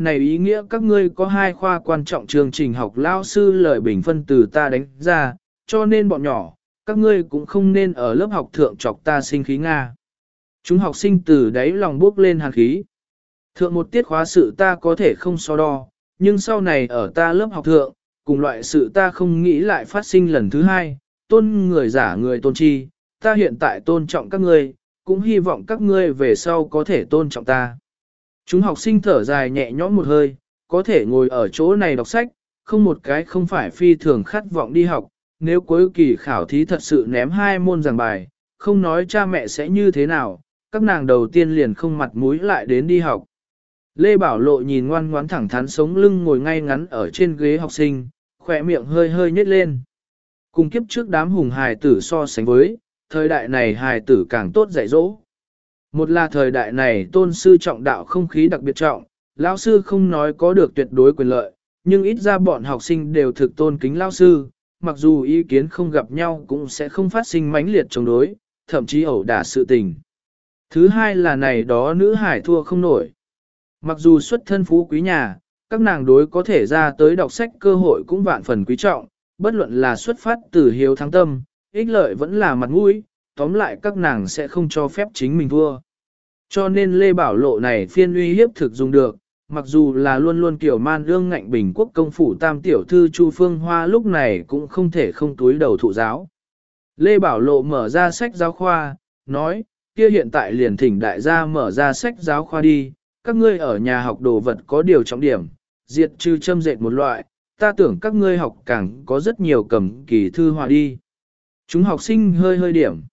này ý nghĩa các ngươi có 2 khoa quan trọng chương trình học lao sư lời bình phân từ ta đánh ra, cho nên bọn nhỏ, các ngươi cũng không nên ở lớp học thượng chọc ta sinh khí Nga. Chúng học sinh từ đáy lòng bước lên hàn khí. Thượng một tiết khóa sự ta có thể không so đo, nhưng sau này ở ta lớp học thượng, cùng loại sự ta không nghĩ lại phát sinh lần thứ 2, tôn người giả người tôn chi, ta hiện tại tôn trọng các ngươi, cũng hy vọng các ngươi về sau có thể tôn trọng ta. Chúng học sinh thở dài nhẹ nhõm một hơi, có thể ngồi ở chỗ này đọc sách, không một cái không phải phi thường khát vọng đi học, nếu cuối kỳ khảo thí thật sự ném 2 môn giảng bài, không nói cha mẹ sẽ như thế nào, các nàng đầu tiên liền không mặt mũi lại đến đi học. Lê Bảo Lộ nhìn ngoan ngoãn thẳng thắn sống lưng ngồi ngay ngắn ở trên ghế học sinh, khỏe miệng hơi hơi nhếch lên. Cùng kiếp trước đám hùng hài tử so sánh với, thời đại này hài tử càng tốt dạy dỗ. Một là thời đại này tôn sư trọng đạo không khí đặc biệt trọng, lão sư không nói có được tuyệt đối quyền lợi, nhưng ít ra bọn học sinh đều thực tôn kính lão sư, mặc dù ý kiến không gặp nhau cũng sẽ không phát sinh mãnh liệt chống đối, thậm chí ẩu đả sự tình. Thứ hai là này đó nữ hải thua không nổi. Mặc dù xuất thân phú quý nhà, các nàng đối có thể ra tới đọc sách cơ hội cũng vạn phần quý trọng, bất luận là xuất phát từ hiếu thắng tâm, ích lợi vẫn là mặt mũi, tóm lại các nàng sẽ không cho phép chính mình thua. Cho nên Lê Bảo Lộ này phiên uy hiếp thực dùng được, mặc dù là luôn luôn kiểu man ương ngạnh bình quốc công phủ tam tiểu thư Chu Phương Hoa lúc này cũng không thể không túi đầu thụ giáo. Lê Bảo Lộ mở ra sách giáo khoa, nói, kia hiện tại liền thỉnh đại gia mở ra sách giáo khoa đi, các ngươi ở nhà học đồ vật có điều trọng điểm, diệt trừ châm dệt một loại, ta tưởng các ngươi học càng có rất nhiều cầm kỳ thư họa đi. Chúng học sinh hơi hơi điểm.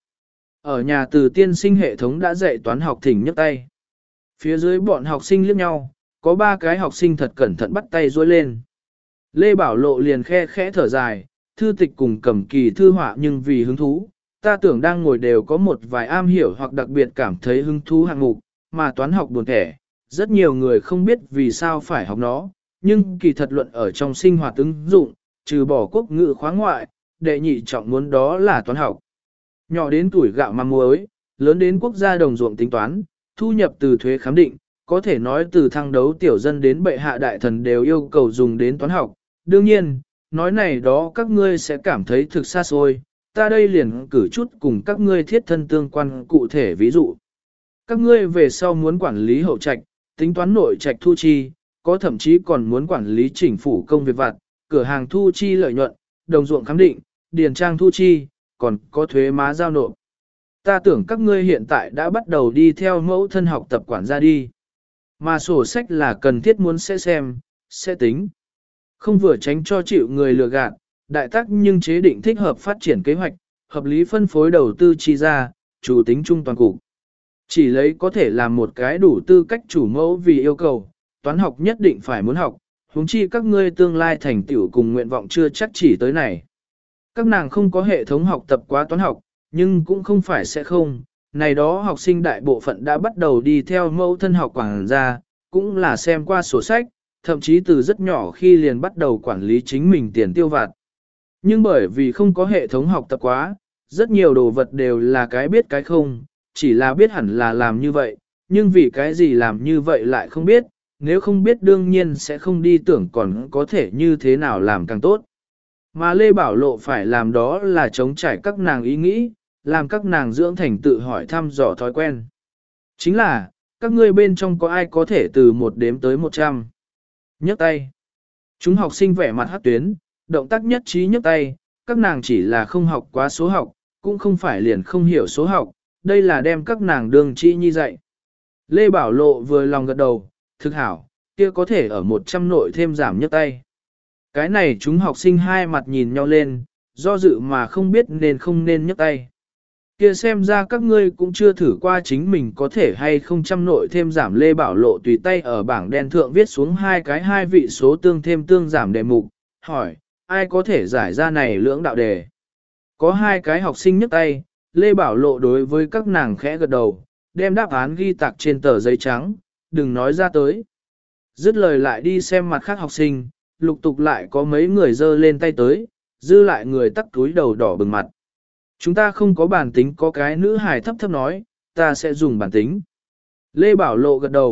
Ở nhà từ tiên sinh hệ thống đã dạy toán học thỉnh nhấc tay. Phía dưới bọn học sinh liếc nhau, có 3 cái học sinh thật cẩn thận bắt tay dối lên. Lê Bảo Lộ liền khe khẽ thở dài, thư tịch cùng cầm kỳ thư họa nhưng vì hứng thú, ta tưởng đang ngồi đều có một vài am hiểu hoặc đặc biệt cảm thấy hứng thú hạng mục, mà toán học buồn thẻ, rất nhiều người không biết vì sao phải học nó, nhưng kỳ thật luận ở trong sinh hoạt ứng dụng, trừ bỏ quốc ngữ khóa ngoại, đệ nhị trọng muốn đó là toán học. Nhỏ đến tuổi gạo mắm muối, lớn đến quốc gia đồng ruộng tính toán, thu nhập từ thuế khám định, có thể nói từ thăng đấu tiểu dân đến bệ hạ đại thần đều yêu cầu dùng đến toán học. Đương nhiên, nói này đó các ngươi sẽ cảm thấy thực xa xôi, ta đây liền cử chút cùng các ngươi thiết thân tương quan cụ thể ví dụ. Các ngươi về sau muốn quản lý hậu trạch, tính toán nội trạch thu chi, có thậm chí còn muốn quản lý chỉnh phủ công việc vặt, cửa hàng thu chi lợi nhuận, đồng ruộng khám định, điền trang thu chi, còn có thuế má giao nộp. Ta tưởng các ngươi hiện tại đã bắt đầu đi theo mẫu thân học tập quản gia đi. Mà sổ sách là cần thiết muốn sẽ xem, sẽ tính. Không vừa tránh cho chịu người lừa gạt, đại tác nhưng chế định thích hợp phát triển kế hoạch, hợp lý phân phối đầu tư chi ra, chủ tính trung toàn cục. Chỉ lấy có thể làm một cái đủ tư cách chủ mẫu vì yêu cầu, toán học nhất định phải muốn học, huống chi các ngươi tương lai thành tựu cùng nguyện vọng chưa chắc chỉ tới này. Các nàng không có hệ thống học tập quá toán học, nhưng cũng không phải sẽ không, này đó học sinh đại bộ phận đã bắt đầu đi theo mẫu thân học quản gia, cũng là xem qua sổ sách, thậm chí từ rất nhỏ khi liền bắt đầu quản lý chính mình tiền tiêu vặt. Nhưng bởi vì không có hệ thống học tập quá, rất nhiều đồ vật đều là cái biết cái không, chỉ là biết hẳn là làm như vậy, nhưng vì cái gì làm như vậy lại không biết, nếu không biết đương nhiên sẽ không đi tưởng còn có thể như thế nào làm càng tốt. Mà Lê Bảo Lộ phải làm đó là chống trải các nàng ý nghĩ, làm các nàng dưỡng thành tự hỏi thăm dò thói quen. Chính là, các ngươi bên trong có ai có thể từ 1 đếm tới 100? Nhấc tay. Chúng học sinh vẻ mặt hắc tuyến, động tác nhất trí nhấc tay, các nàng chỉ là không học quá số học, cũng không phải liền không hiểu số học, đây là đem các nàng đường trị nhi dạy. Lê Bảo Lộ vừa lòng gật đầu, thực hảo, kia có thể ở 100 nội thêm giảm nhấc tay. Cái này chúng học sinh hai mặt nhìn nhau lên, do dự mà không biết nên không nên nhấc tay. Kia xem ra các ngươi cũng chưa thử qua chính mình có thể hay không trăm nội thêm giảm. Lê Bảo Lộ tùy tay ở bảng đen thượng viết xuống 2 cái 2 vị số tương thêm tương giảm đề mục, hỏi, ai có thể giải ra này lưỡng đạo đề. Có 2 cái học sinh nhấc tay, Lê Bảo Lộ đối với các nàng khẽ gật đầu, đem đáp án ghi tạc trên tờ giấy trắng, đừng nói ra tới. Dứt lời lại đi xem mặt khác học sinh, lục tục lại có mấy người dơ lên tay tới, dư lại người tắc túi đầu đỏ bừng mặt. Chúng ta không có bản tính, có cái nữ hài thấp thấp nói, ta sẽ dùng bản tính. Lê Bảo Lộ gật đầu,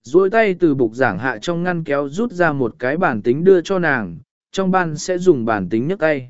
duỗi tay từ bục giảng hạ trong ngăn kéo rút ra một cái bản tính đưa cho nàng, trong ban sẽ dùng bản tính nhấc tay.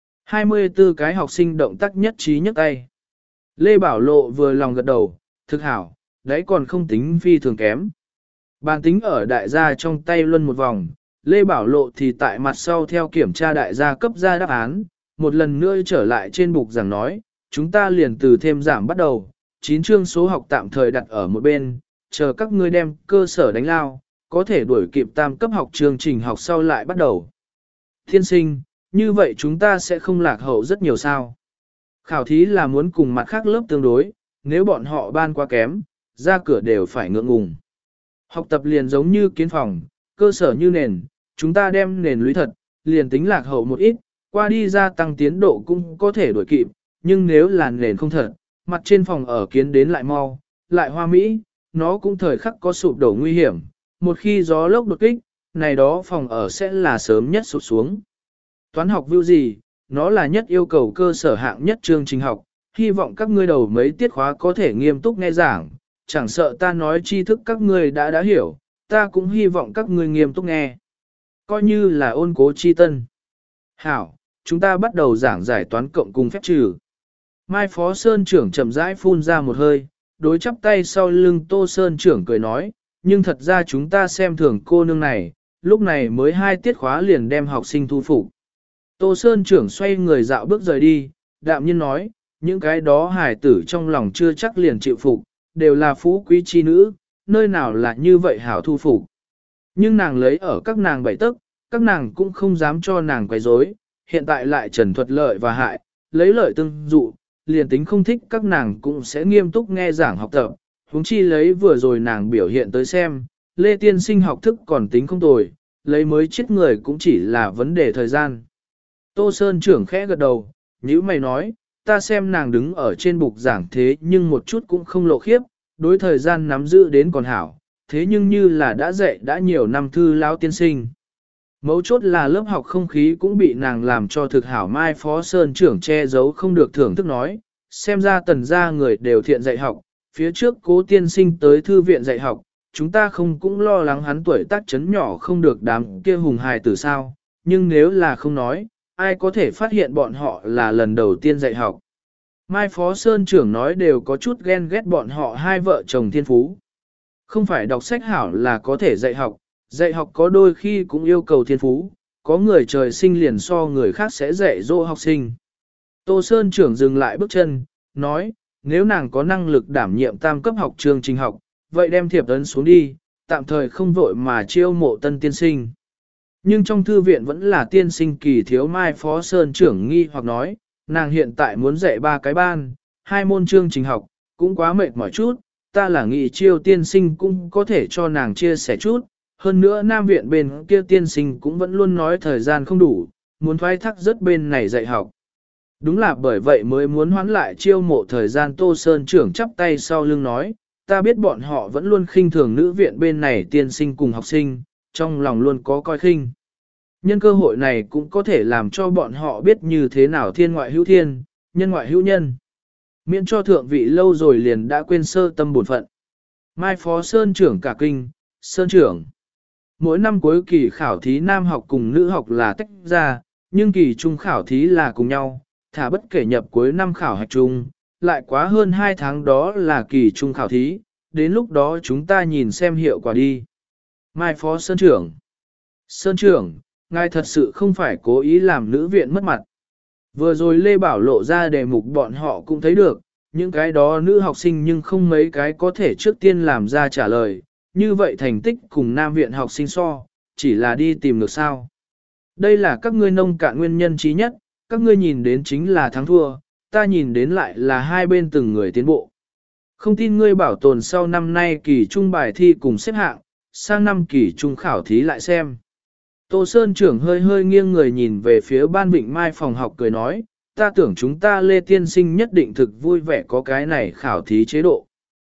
24 cái học sinh động tác nhất trí nhấc tay. Lê Bảo Lộ vừa lòng gật đầu, thực hảo, đấy còn không tính phi thường kém. Bản tính ở đại gia trong tay luân một vòng, Lê Bảo Lộ thì tại mặt sau theo kiểm tra đại gia cấp ra đáp án, một lần nữa trở lại trên bục giảng nói, chúng ta liền từ thêm giảm bắt đầu, 9 chương số học tạm thời đặt ở một bên, chờ các ngươi đem cơ sở đánh lao, có thể đuổi kịp tam cấp học chương trình học sau lại bắt đầu. Thiên sinh, như vậy chúng ta sẽ không lạc hậu rất nhiều sao. Khảo thí là muốn cùng mặt khác lớp tương đối, nếu bọn họ ban quá kém, ra cửa đều phải ngượng ngùng. Học tập liền giống như kiến phòng, cơ sở như nền, chúng ta đem nền lũy thật, liền tính lạc hậu một ít, qua đi gia tăng tiến độ cũng có thể đuổi kịp, nhưng nếu là nền không thật, mặt trên phòng ở kiến đến lại mau, lại hoa mỹ, nó cũng thời khắc có sụp đổ nguy hiểm, một khi gió lốc đột kích, này đó phòng ở sẽ là sớm nhất sụp xuống. Toán học view gì, nó là nhất yêu cầu cơ sở hạng nhất chương trình học, hy vọng các ngươi đầu mấy tiết khóa có thể nghiêm túc nghe giảng, chẳng sợ ta nói tri thức các ngươi đã hiểu, ta cũng hy vọng các ngươi nghiêm túc nghe. Coi như là ôn cố chi tân. Hảo, chúng ta bắt đầu giảng giải toán cộng cùng phép trừ. Mai Phó Sơn trưởng chậm rãi phun ra một hơi, đối chắp tay sau lưng Tô Sơn trưởng cười nói, nhưng thật ra chúng ta xem thường cô nương này, lúc này mới 2 tiết khóa liền đem học sinh thu phục. Tô Sơn trưởng xoay người dạo bước rời đi, đạm nhiên nói, những cái đó hài tử trong lòng chưa chắc liền chịu phục, đều là phú quý chi nữ, nơi nào là như vậy hảo thu phục. Nhưng nàng lấy ở các nàng bảy tức, các nàng cũng không dám cho nàng quấy rối, hiện tại lại trần thuật lợi và hại, lấy lợi tương dụ, liền tính không thích các nàng cũng sẽ nghiêm túc nghe giảng học tập, huống chi lấy vừa rồi nàng biểu hiện tới xem, Lê Tiên Sinh học thức còn tính không tồi, lấy mới chết người cũng chỉ là vấn đề thời gian. Tô Sơn trưởng khẽ gật đầu, nhữ mày nói, ta xem nàng đứng ở trên bục giảng thế nhưng một chút cũng không lộ khiếp, đối thời gian nắm giữ đến còn hảo, thế nhưng như là đã dạy đã nhiều năm thư lão tiên sinh. Mấu chốt là lớp học không khí cũng bị nàng làm cho thực hảo. Mai Phó Sơn trưởng che giấu không được thưởng thức nói, xem ra tần gia người đều thiện dạy học, phía trước Cố tiên sinh tới thư viện dạy học, chúng ta không cũng lo lắng hắn tuổi tác chấn nhỏ không được đám kia hùng hài tử sao, nhưng nếu là không nói, ai có thể phát hiện bọn họ là lần đầu tiên dạy học. Mai Phó Sơn trưởng nói đều có chút ghen ghét bọn họ hai vợ chồng thiên phú. Không phải đọc sách hảo là có thể dạy học có đôi khi cũng yêu cầu thiên phú, có người trời sinh liền so người khác sẽ dạy dỗ học sinh. Tô Sơn trưởng dừng lại bước chân, nói, nếu nàng có năng lực đảm nhiệm tam cấp học chương trình học, vậy đem thiệp ấn xuống đi, tạm thời không vội mà chiêu mộ tân tiên sinh. Nhưng trong thư viện vẫn là tiên sinh kỳ thiếu. Mai Phó Sơn trưởng nghi hoặc nói, nàng hiện tại muốn dạy 3 cái ban, 2 môn chương trình học, cũng quá mệt mỏi chút, ta là nghĩ chiêu tiên sinh cũng có thể cho nàng chia sẻ chút, hơn nữa Nam viện bên kia tiên sinh cũng vẫn luôn nói thời gian không đủ, muốn thoái thác rất bên này dạy học. Đúng là bởi vậy mới muốn hoán lại chiêu mộ thời gian. Tô Sơn trưởng chắp tay sau lưng nói, ta biết bọn họ vẫn luôn khinh thường nữ viện bên này tiên sinh cùng học sinh, trong lòng luôn có coi khinh. Nhân cơ hội này cũng có thể làm cho bọn họ biết như thế nào thiên ngoại hữu thiên, nhân ngoại hữu nhân. Miễn cho thượng vị lâu rồi liền đã quên sơ tâm bổn phận. Mai Phó Sơn trưởng cả kinh, Sơn trưởng. Mỗi năm cuối kỳ khảo thí nam học cùng nữ học là tách ra, nhưng kỳ trung khảo thí là cùng nhau, thả bất kể nhập cuối năm khảo hạch trung, lại quá hơn 2 tháng đó là kỳ trung khảo thí, đến lúc đó chúng ta nhìn xem hiệu quả đi. Mai Phó Sơn trưởng. Sơn trưởng, ngài thật sự không phải cố ý làm nữ viện mất mặt. Vừa rồi Lê Bảo lộ ra đề mục bọn họ cũng thấy được, những cái đó nữ học sinh nhưng không mấy cái có thể trước tiên làm ra trả lời, như vậy thành tích cùng Nam viện học sinh so, chỉ là đi tìm được sao. Đây là các ngươi nông cạn nguyên nhân trí nhất, các ngươi nhìn đến chính là thắng thua, ta nhìn đến lại là hai bên từng người tiến bộ. Không tin ngươi bảo tồn sau năm nay kỳ trung bài thi cùng xếp hạng, sang năm kỳ trung khảo thí lại xem. Tô Sơn trưởng hơi hơi nghiêng người nhìn về phía Ban Vịnh Mai phòng học cười nói, ta tưởng chúng ta Lê Tiên Sinh nhất định thực vui vẻ có cái này khảo thí chế độ.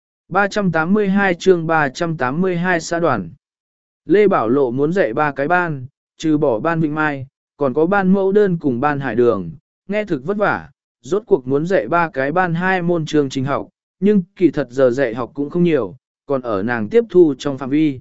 382 chương 382 xã đoàn. Lê Bảo Lộ muốn dạy 3 cái ban, trừ bỏ Ban Vịnh Mai, còn có ban mẫu đơn cùng ban hải đường, nghe thực vất vả, rốt cuộc muốn dạy 3 cái ban 2 môn chương trình học, nhưng kỳ thật giờ dạy học cũng không nhiều, còn ở nàng tiếp thu trong phạm vi.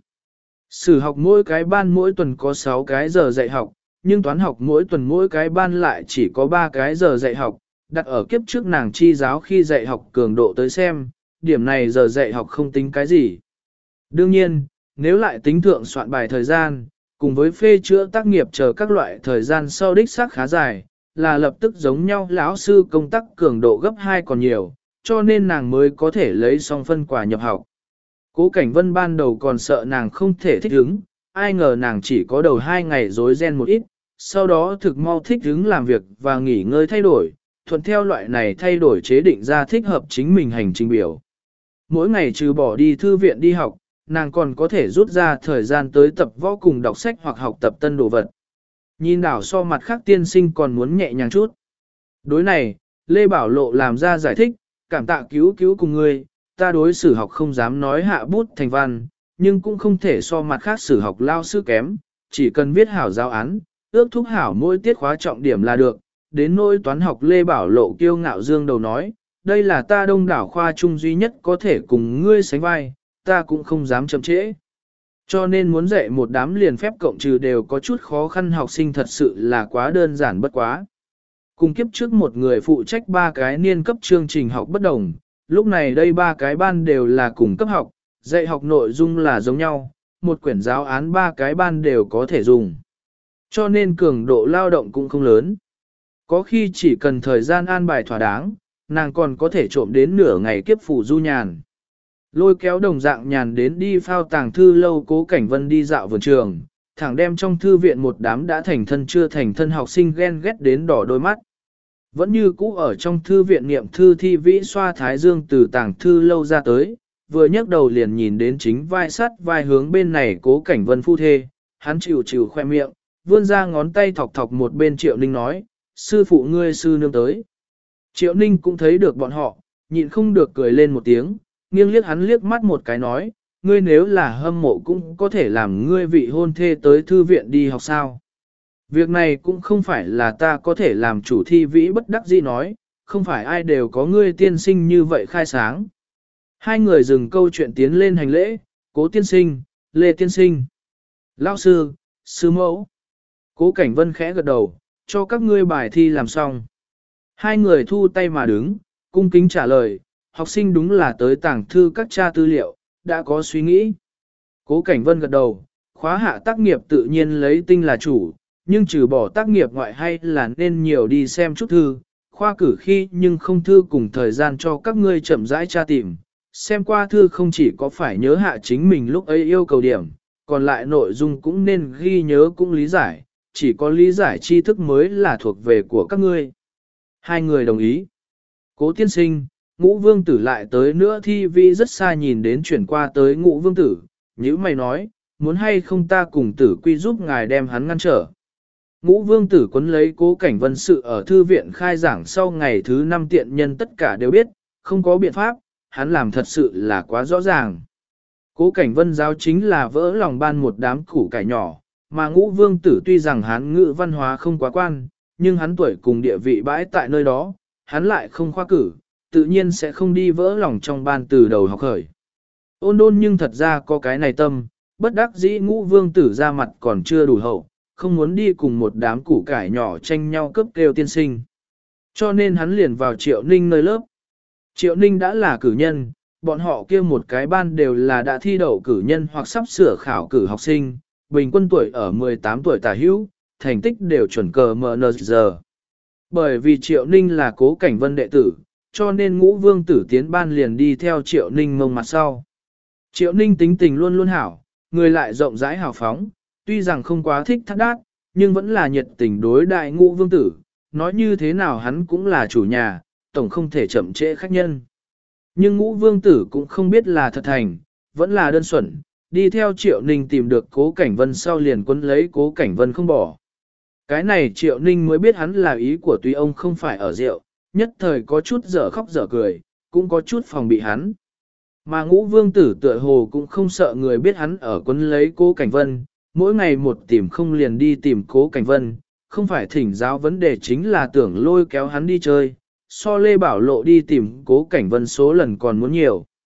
Sử học mỗi cái ban mỗi tuần có 6 cái giờ dạy học, nhưng toán học mỗi tuần mỗi cái ban lại chỉ có 3 cái giờ dạy học, đặt ở kiếp trước nàng chi giáo khi dạy học cường độ tới xem, điểm này giờ dạy học không tính cái gì. Đương nhiên, nếu lại tính thượng soạn bài thời gian, cùng với phê chữa tác nghiệp chờ các loại thời gian sau đích xác khá dài, là lập tức giống nhau lão sư công tác cường độ gấp 2 còn nhiều, cho nên nàng mới có thể lấy xong phân quả nhập học. Cố Cảnh Vân ban đầu còn sợ nàng không thể thích ứng, ai ngờ nàng chỉ có đầu 2 ngày rối ren một ít, sau đó thực mau thích ứng làm việc và nghỉ ngơi thay đổi, thuận theo loại này thay đổi chế định ra thích hợp chính mình hành trình biểu. Mỗi ngày trừ bỏ đi thư viện đi học, nàng còn có thể rút ra thời gian tới tập võ cùng đọc sách hoặc học tập tân đồ vật. Nhìn đảo so mặt khác tiên sinh còn muốn nhẹ nhàng chút. Đối này, Lê Bảo Lộ làm ra giải thích, cảm tạ cứu cứu cùng ngươi, ta đối sử học không dám nói hạ bút thành văn, nhưng cũng không thể so mặt khác sử học lao sư kém, chỉ cần viết hảo giáo án, ước thúc hảo mỗi tiết khóa trọng điểm là được. Đến nỗi toán học Lê Bảo Lộ kiêu ngạo dương đầu nói, đây là ta đông đảo khoa trung duy nhất có thể cùng ngươi sánh vai, ta cũng không dám chậm trễ. Cho nên muốn dạy một đám liền phép cộng trừ đều có chút khó khăn học sinh thật sự là quá đơn giản bất quá. Cùng kiếp trước một người phụ trách 3 cái niên cấp chương trình học bất đồng, lúc này đây 3 cái ban đều là cùng cấp học, dạy học nội dung là giống nhau, một quyển giáo án 3 cái ban đều có thể dùng. Cho nên cường độ lao động cũng không lớn. Có khi chỉ cần thời gian an bài thỏa đáng, nàng còn có thể trộm đến nửa ngày kiếp phủ du nhàn. Lôi kéo đồng dạng nhàn đến đi phao tàng thư lâu Cố Cảnh Vân đi dạo vườn trường, thẳng đem trong thư viện một đám đã thành thân chưa thành thân học sinh ghen ghét đến đỏ đôi mắt. Vẫn như cũ ở trong thư viện niệm thư thi vĩ xoa thái dương từ tàng thư lâu ra tới, vừa nhấc đầu liền nhìn đến chính vai sắt vai hướng bên này Cố Cảnh Vân phu thê, hắn chịu chịu khoe miệng, vươn ra ngón tay thọc thọc một bên Triệu Ninh nói, sư phụ ngươi sư nương tới. Triệu Ninh cũng thấy được bọn họ, nhịn không được cười lên một tiếng, nghiêng liếc hắn liếc mắt một cái nói, ngươi nếu là hâm mộ cũng có thể làm ngươi vị hôn thê tới thư viện đi học sao. Việc này cũng không phải là ta có thể làm chủ thi vĩ bất đắc dĩ nói, không phải ai đều có ngươi tiên sinh như vậy khai sáng. Hai người dừng câu chuyện tiến lên hành lễ, Cố tiên sinh, Lê tiên sinh, lão sư, sư mẫu. Cố Cảnh Vân khẽ gật đầu, cho các ngươi bài thi làm xong. Hai người thu tay mà đứng, cung kính trả lời, học sinh đúng là tới tàng thư các tra tư liệu, đã có suy nghĩ. Cố Cảnh Vân gật đầu, khóa hạ tác nghiệp tự nhiên lấy tinh là chủ, nhưng trừ bỏ tác nghiệp ngoại hay là nên nhiều đi xem chút thư, khoa cử khi nhưng không thư cùng thời gian cho các ngươi chậm rãi tra tìm. Xem qua thư không chỉ có phải nhớ hạ chính mình lúc ấy yêu cầu điểm, còn lại nội dung cũng nên ghi nhớ cũng lý giải, chỉ có lý giải tri thức mới là thuộc về của các ngươi. Hai người đồng ý. Cố tiên sinh, Ngũ Vương Tử lại tới nữa thi vi rất xa nhìn đến chuyển qua tới Ngũ Vương Tử, như mày nói, muốn hay không ta cùng Tử Quy giúp ngài đem hắn ngăn trở. Ngũ Vương Tử quấn lấy Cố Cảnh Vân sự ở thư viện khai giảng sau ngày thứ 5 tiện nhân tất cả đều biết, không có biện pháp, hắn làm thật sự là quá rõ ràng. Cố Cảnh Vân giáo chính là vỡ lòng ban một đám củ cải nhỏ, mà Ngũ Vương Tử tuy rằng hắn ngữ văn hóa không quá quan, nhưng hắn tuổi cùng địa vị bãi tại nơi đó, hắn lại không khoa cử, tự nhiên sẽ không đi vỡ lòng trong ban từ đầu học khởi. Ôn đôn nhưng thật ra có cái này tâm, bất đắc dĩ Ngũ Vương Tử ra mặt còn chưa đủ hậu, không muốn đi cùng một đám củ cải nhỏ tranh nhau cướp kêu tiên sinh. Cho nên hắn liền vào Triệu Ninh nơi lớp. Triệu Ninh đã là cử nhân, bọn họ kia một cái ban đều là đã thi đậu cử nhân hoặc sắp sửa khảo cử học sinh, bình quân tuổi ở 18 tuổi tả hữu, thành tích đều chuẩn cờ MNZ. Bởi vì Triệu Ninh là Cố Cảnh Vân đệ tử, cho nên Ngũ Vương Tử tiến ban liền đi theo Triệu Ninh mông mặt sau. Triệu Ninh tính tình luôn luôn hảo, người lại rộng rãi hào phóng, tuy rằng không quá thích thắt đát, nhưng vẫn là nhiệt tình đối đại Ngũ Vương Tử, nói như thế nào hắn cũng là chủ nhà, tổng không thể chậm trễ khách nhân. Nhưng Ngũ Vương Tử cũng không biết là thật thành, vẫn là đơn xuẩn, đi theo Triệu Ninh tìm được Cố Cảnh Vân sau liền quấn lấy Cố Cảnh Vân không bỏ. Cái này Triệu Ninh mới biết hắn là ý của tuy ông không phải ở rượu, nhất thời có chút dở khóc dở cười, cũng có chút phòng bị hắn. Mà Ngũ Vương Tử tựa hồ cũng không sợ người biết hắn ở quấn lấy Cố Cảnh Vân, mỗi ngày một tìm không liền đi tìm Cố Cảnh Vân, không phải thỉnh giáo vấn đề chính là tưởng lôi kéo hắn đi chơi, so Lê Bảo Lộ đi tìm Cố Cảnh Vân số lần còn muốn nhiều.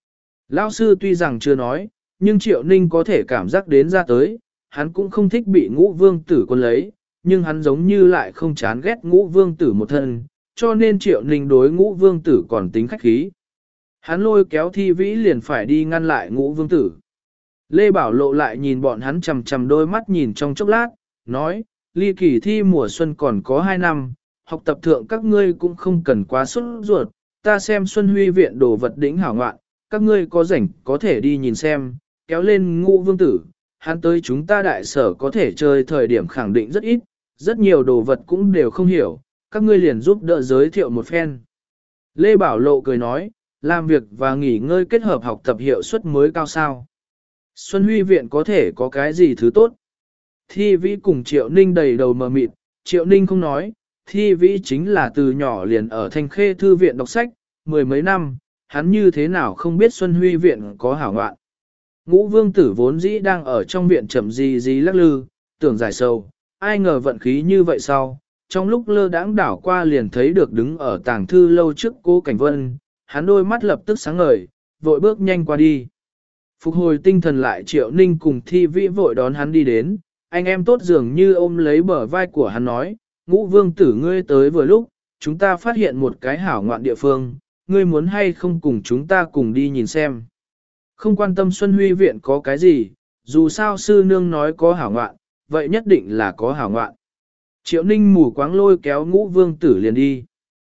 Lão sư tuy rằng chưa nói, nhưng Triệu Ninh có thể cảm giác đến ra tới, hắn cũng không thích bị Ngũ Vương Tử quân lấy, nhưng hắn giống như lại không chán ghét Ngũ Vương Tử một thân, cho nên Triệu Ninh đối Ngũ Vương Tử còn tính khách khí. Hắn lôi kéo Thi Vĩ liền phải đi ngăn lại Ngũ Vương Tử. Lê Bảo Lộ lại nhìn bọn hắn chằm chằm đôi mắt nhìn trong chốc lát, nói, ly kỳ thi mùa xuân còn có 2 năm, học tập thượng các ngươi cũng không cần quá sốt ruột, ta xem Xuân Huy viện đồ vật đỉnh hảo ngoạn, các ngươi có rảnh có thể đi nhìn xem, kéo lên Ngũ Vương Tử, hắn tới chúng ta đại sở có thể chơi thời điểm khẳng định rất ít, rất nhiều đồ vật cũng đều không hiểu, các ngươi liền giúp đỡ giới thiệu một phen. Lê Bảo Lộ cười nói, làm việc và nghỉ ngơi kết hợp học tập hiệu suất mới cao sao. Xuân Huy viện có thể có cái gì thứ tốt? Thi Vĩ cùng Triệu Ninh đầy đầu mờ mịt, Triệu Ninh không nói, Thi Vĩ chính là từ nhỏ liền ở Thanh Khê Thư viện đọc sách, 10 mấy năm, hắn như thế nào không biết Xuân Huy viện có hảo ngoạn. Ngũ Vương Tử vốn dĩ đang ở trong viện chậm gì lắc lư, tưởng giải sầu, ai ngờ vận khí như vậy sau, trong lúc lơ đãng đảo qua liền thấy được đứng ở tàng thư lâu trước Cố Cảnh Vân, hắn đôi mắt lập tức sáng ngời, vội bước nhanh qua đi. Phục hồi tinh thần lại Triệu Ninh cùng Thi Vĩ vội đón hắn đi đến, anh em tốt dường như ôm lấy bờ vai của hắn nói, Ngũ Vương Tử ngươi tới vừa lúc, chúng ta phát hiện một cái hảo ngoạn địa phương, ngươi muốn hay không cùng chúng ta cùng đi nhìn xem. Không quan tâm Xuân Huy viện có cái gì, dù sao sư nương nói có hảo ngoạn, vậy nhất định là có hảo ngoạn. Triệu Ninh mù quáng lôi kéo Ngũ Vương Tử liền đi.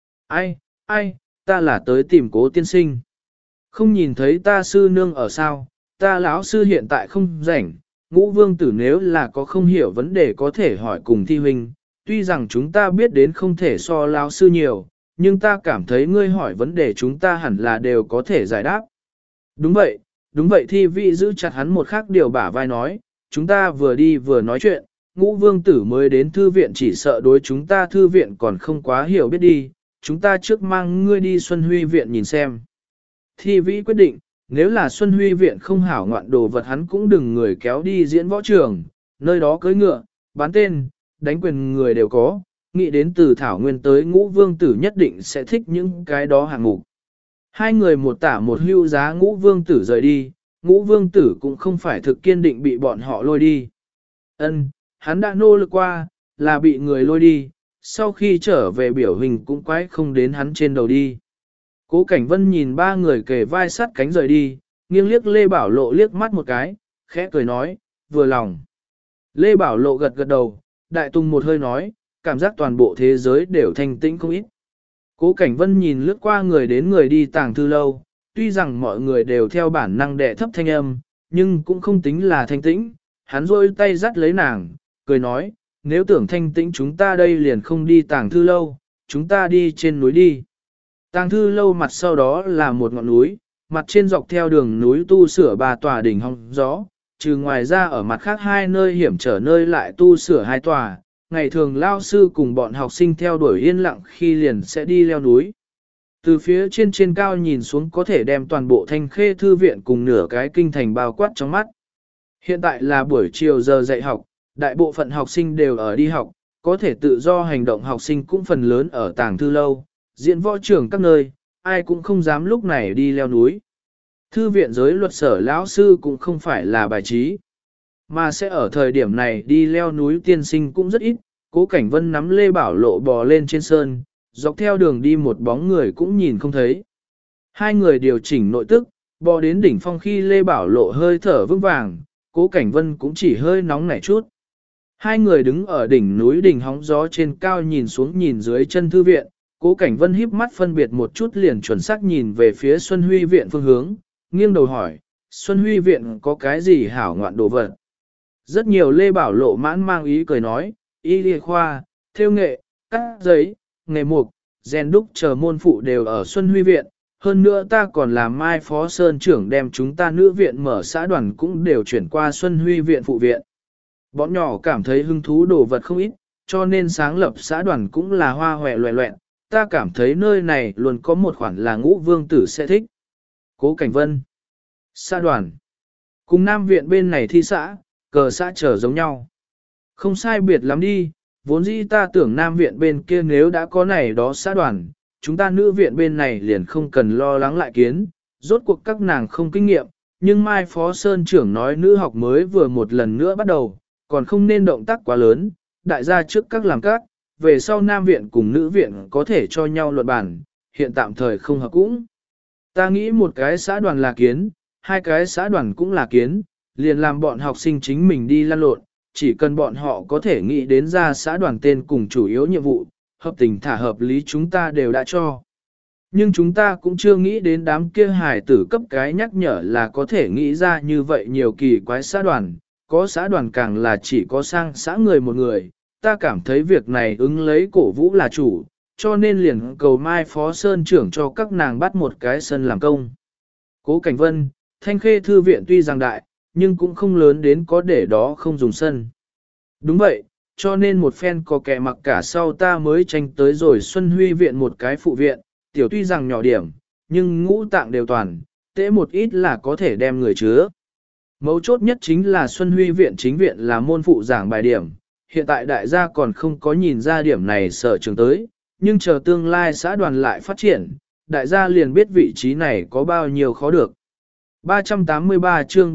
Ai, ta là tới tìm Cố tiên sinh. Không nhìn thấy ta sư nương ở sao, ta lão sư hiện tại không rảnh, Ngũ Vương Tử nếu là có không hiểu vấn đề có thể hỏi cùng Thi huynh, tuy rằng chúng ta biết đến không thể so lão sư nhiều, nhưng ta cảm thấy ngươi hỏi vấn đề chúng ta hẳn là đều có thể giải đáp. Đúng vậy Thi Vĩ giữ chặt hắn một khác điều bả vai nói, chúng ta vừa đi vừa nói chuyện, Ngũ Vương Tử mới đến thư viện chỉ sợ đối chúng ta thư viện còn không quá hiểu biết đi, chúng ta trước mang ngươi đi Xuân Huy viện nhìn xem. Thi Vĩ quyết định, nếu là Xuân Huy viện không hảo ngoạn đồ vật hắn cũng đừng người kéo đi diễn võ trường, nơi đó cưỡi ngựa, bán tên, đánh quyền người đều có, nghĩ đến từ Thảo Nguyên tới Ngũ Vương Tử nhất định sẽ thích những cái đó hạng mục. Hai người một tả một hưu giá Ngũ Vương Tử rời đi, Ngũ Vương Tử cũng không phải thực kiên định bị bọn họ lôi đi. Hắn đã nỗ lực qua, là bị người lôi đi, sau khi trở về biểu hình cũng quái không đến hắn trên đầu đi. Cố Cảnh Vân nhìn ba người kề vai sát cánh rời đi, nghiêng liếc Lê Bảo Lộ liếc mắt một cái, khẽ cười nói, vừa lòng. Lê Bảo Lộ gật gật đầu, đại tung một hơi nói, cảm giác toàn bộ thế giới đều thanh tĩnh không ít. Cố Cảnh Vân nhìn lướt qua người đến người đi tàng thư lâu, tuy rằng mọi người đều theo bản năng đè thấp thanh âm, nhưng cũng không tính là thanh tĩnh, hắn rôi tay dắt lấy nàng, cười nói, nếu tưởng thanh tĩnh chúng ta đây liền không đi tàng thư lâu, chúng ta đi trên núi đi. Tàng thư lâu mặt sau đó là một ngọn núi, mặt trên dọc theo đường núi tu sửa 3 tòa đỉnh hong gió, trừ ngoài ra ở mặt khác 2 nơi hiểm trở nơi lại tu sửa 2 tòa, ngày thường lao sư cùng bọn học sinh theo đuổi yên lặng khi liền sẽ đi leo núi. Từ phía trên cao nhìn xuống có thể đem toàn bộ Thanh Khê Thư viện cùng nửa cái kinh thành bao quát trong mắt. Hiện tại là buổi chiều giờ dạy học, đại bộ phận học sinh đều ở đi học, có thể tự do hành động học sinh cũng phần lớn ở tàng thư lâu, diễn võ trường các nơi, ai cũng không dám lúc này đi leo núi. Thư viện giới luật sở lão sư cũng không phải là bài trí, mà sẽ ở thời điểm này đi leo núi tiên sinh cũng rất ít. Cố Cảnh Vân nắm Lê Bảo Lộ bò lên trên sơn, dọc theo đường đi một bóng người cũng nhìn không thấy. Hai người điều chỉnh nội tức, bò đến đỉnh phong khi Lê Bảo Lộ hơi thở vững vàng, Cố Cảnh Vân cũng chỉ hơi nóng nảy chút. Hai người đứng ở đỉnh núi đỉnh hóng gió trên cao nhìn xuống nhìn dưới chân thư viện, Cố Cảnh Vân híp mắt phân biệt một chút liền chuẩn xác nhìn về phía Xuân Huy viện phương hướng, nghiêng đầu hỏi, Xuân Huy viện có cái gì hảo ngoạn đồ vật? Rất nhiều Lê Bảo Lộ mãn mang ý cười nói, y lìa khoa, thêu nghệ, cắt giấy, nghề mục, rèn đúc chờ môn phụ đều ở Xuân Huy viện, hơn nữa ta còn làm mai phó sơn trưởng đem chúng ta nữ viện mở xã đoàn cũng đều chuyển qua Xuân Huy viện phụ viện. Bọn nhỏ cảm thấy hứng thú đồ vật không ít, cho nên sáng lập xã đoàn cũng là hoa hòe loẹ loẹn, ta cảm thấy nơi này luôn có một khoản là Ngũ Vương Tử sẽ thích. Cố Cảnh Vân, xã đoàn, cùng Nam viện bên này thi xã, cờ xã trở giống nhau. Không sai biệt lắm đi, vốn dĩ ta tưởng Nam viện bên kia nếu đã có này đó xã đoàn, chúng ta nữ viện bên này liền không cần lo lắng lại kiến, rốt cuộc các nàng không kinh nghiệm, nhưng Mai Phó Sơn trưởng nói nữ học mới vừa một lần nữa bắt đầu, còn không nên động tác quá lớn, đại gia trước các làm các, về sau Nam viện cùng nữ viện có thể cho nhau luận bản, hiện tạm thời không hợp cũng. Ta nghĩ một cái xã đoàn là kiến, hai cái xã đoàn cũng là kiến, liền làm bọn học sinh chính mình đi lăn lộn, chỉ cần bọn họ có thể nghĩ đến ra xã đoàn tên cùng chủ yếu nhiệm vụ, hợp tình thả hợp lý chúng ta đều đã cho. Nhưng chúng ta cũng chưa nghĩ đến đám kia hài tử cấp cái nhắc nhở là có thể nghĩ ra như vậy nhiều kỳ quái xã đoàn, có xã đoàn càng là chỉ có sang xã người một người, ta cảm thấy việc này ứng lấy cổ vũ là chủ, cho nên liền cầu Mai Phó Sơn trưởng cho các nàng bắt một cái sân làm công. Cố Cảnh Vân, Thanh Khê Thư viện tuy rằng đại, nhưng cũng không lớn đến có để đó không dùng sân. Đúng vậy, cho nên một phen có kẻ mặc cả sau ta mới tranh tới rồi Xuân Huy viện một cái phụ viện, tiểu tuy rằng nhỏ điểm, nhưng ngũ tạng đều toàn, tễ một ít là có thể đem người chứa. Mấu chốt nhất chính là Xuân Huy viện chính viện là môn phụ giảng bài điểm, hiện tại đại gia còn không có nhìn ra điểm này sở trường tới, nhưng chờ tương lai xã đoàn lại phát triển, đại gia liền biết vị trí này có bao nhiêu khó được. 383 chương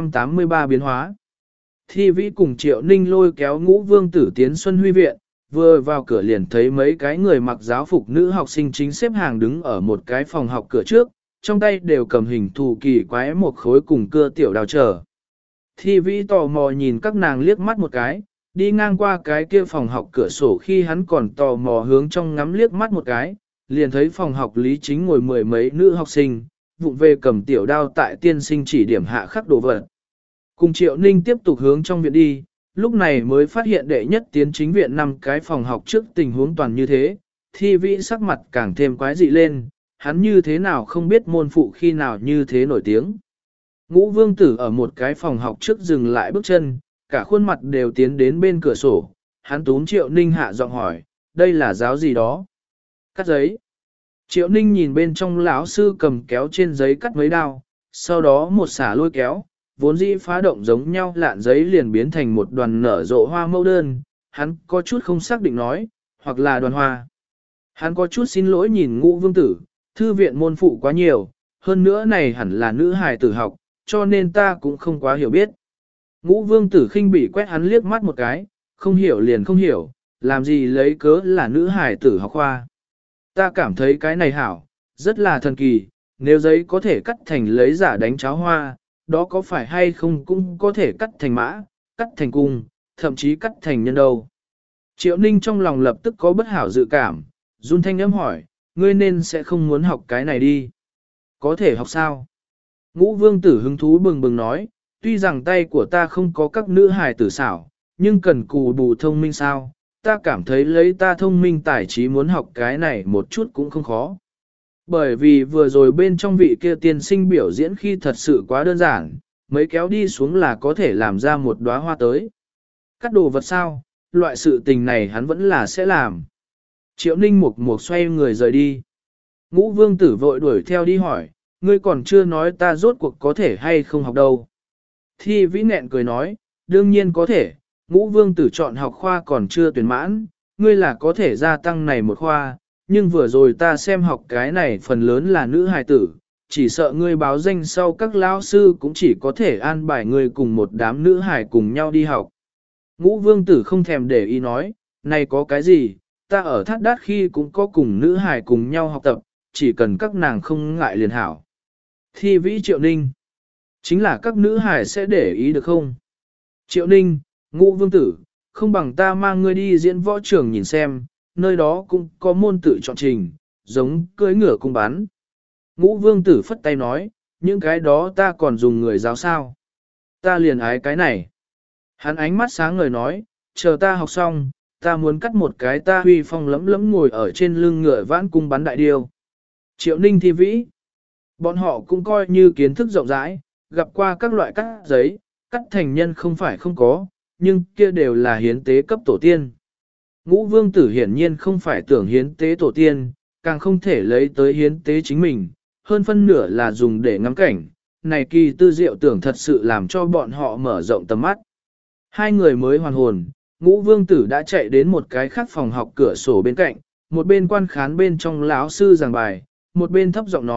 383 biến hóa. Thi Vĩ cùng Triệu Ninh lôi kéo Ngũ Vương Tử tiến Xuân Huy viện, vừa vào cửa liền thấy mấy cái người mặc giáo phục nữ học sinh chính xếp hàng đứng ở một cái phòng học cửa trước, trong tay đều cầm hình thù kỳ quái một khối cùng cưa tiểu đào chờ. Thi Vĩ tò mò nhìn các nàng liếc mắt một cái, đi ngang qua cái kia phòng học cửa sổ khi hắn còn tò mò hướng trong ngắm liếc mắt một cái, liền thấy phòng học lý chính ngồi mười mấy nữ học sinh, vụng về cầm tiểu đao tại tiên sinh chỉ điểm hạ khắc đồ vật. Cùng Triệu Ninh tiếp tục hướng trong viện đi, lúc này mới phát hiện đệ nhất tiến chính viện 5 cái phòng học trước tình huống toàn như thế, Thi Vĩ sắc mặt càng thêm quái dị lên, hắn như thế nào không biết môn phụ khi nào như thế nổi tiếng. Ngũ Vương Tử ở một cái phòng học trước dừng lại bước chân, cả khuôn mặt đều tiến đến bên cửa sổ, hắn túm Triệu Ninh hạ giọng hỏi, đây là giáo gì đó? Cắt giấy. Triệu Ninh nhìn bên trong lão sư cầm kéo trên giấy cắt mấy đao, sau đó một xả lôi kéo, vốn dĩ phá động giống nhau lạn giấy liền biến thành một đoàn nở rộ hoa mẫu đơn, hắn có chút không xác định nói, hoặc là đoàn hoa. Hắn có chút xin lỗi nhìn Ngũ Vương Tử, thư viện môn phụ quá nhiều, hơn nữa này hẳn là nữ hài tử học, cho nên ta cũng không quá hiểu biết. Ngũ Vương Tử khinh bỉ quét hắn liếc mắt một cái, không hiểu liền không hiểu, làm gì lấy cớ là nữ hài tử học khoa. Ta cảm thấy cái này hảo, rất là thần kỳ, nếu giấy có thể cắt thành lấy giả đánh cháo hoa, đó có phải hay không cũng có thể cắt thành mã, cắt thành cung, thậm chí cắt thành nhân đâu. Triệu Ninh trong lòng lập tức có bất hảo dự cảm, run thanh âm hỏi, ngươi nên sẽ không muốn học cái này đi. Có thể học sao? Ngũ Vương Tử hứng thú bừng bừng nói, tuy rằng tay của ta không có các nữ hài tử xảo, nhưng cần cù bù thông minh sao, ta cảm thấy lấy ta thông minh tài trí muốn học cái này một chút cũng không khó. Bởi vì vừa rồi bên trong vị kia tiên sinh biểu diễn khi thật sự quá đơn giản, mấy kéo đi xuống là có thể làm ra một đóa hoa tới. Cắt đồ vật sao, loại sự tình này hắn vẫn là sẽ làm. Triệu Ninh mục mục xoay người rời đi. Ngũ Vương Tử vội đuổi theo đi hỏi, ngươi còn chưa nói ta rốt cuộc có thể hay không học đâu. Thi Vĩ nghẹn cười nói, đương nhiên có thể, Ngũ Vương Tử chọn học khoa còn chưa tuyển mãn, ngươi là có thể gia tăng này một khoa, nhưng vừa rồi ta xem học cái này phần lớn là nữ hài tử, chỉ sợ ngươi báo danh sau các lão sư cũng chỉ có thể an bài ngươi cùng một đám nữ hài cùng nhau đi học. Ngũ Vương Tử không thèm để ý nói, này có cái gì, ta ở Thát Đát khi cũng có cùng nữ hài cùng nhau học tập, chỉ cần các nàng không ngại liền hảo. Thi Vĩ Triệu Ninh, chính là các nữ hài sẽ để ý được không? Triệu Ninh, Ngũ Vương Tử, không bằng ta mang ngươi đi diễn võ trường nhìn xem, nơi đó cũng có môn tự chọn trình, giống cưỡi ngựa cung bắn. Ngũ Vương Tử phất tay nói, những cái đó ta còn dùng người giáo sao. Ta liền ái cái này. Hắn ánh mắt sáng ngời nói, chờ ta học xong, ta muốn cắt một cái ta huy phong lẫm lẫm ngồi ở trên lưng ngựa vãn cung bắn đại điêu. Triệu Ninh Thi Vĩ, bọn họ cũng coi như kiến thức rộng rãi, gặp qua các loại cắt giấy, cắt thành nhân không phải không có, nhưng kia đều là hiến tế cấp tổ tiên. Ngũ Vương Tử hiển nhiên không phải tưởng hiến tế tổ tiên, càng không thể lấy tới hiến tế chính mình, hơn phân nửa là dùng để ngắm cảnh, này kỳ tư diệu tưởng thật sự làm cho bọn họ mở rộng tầm mắt. Hai người mới hoàn hồn, Ngũ Vương Tử đã chạy đến một cái khác phòng học cửa sổ bên cạnh, một bên quan khán bên trong lão sư giảng bài, một bên thấp giọng nói,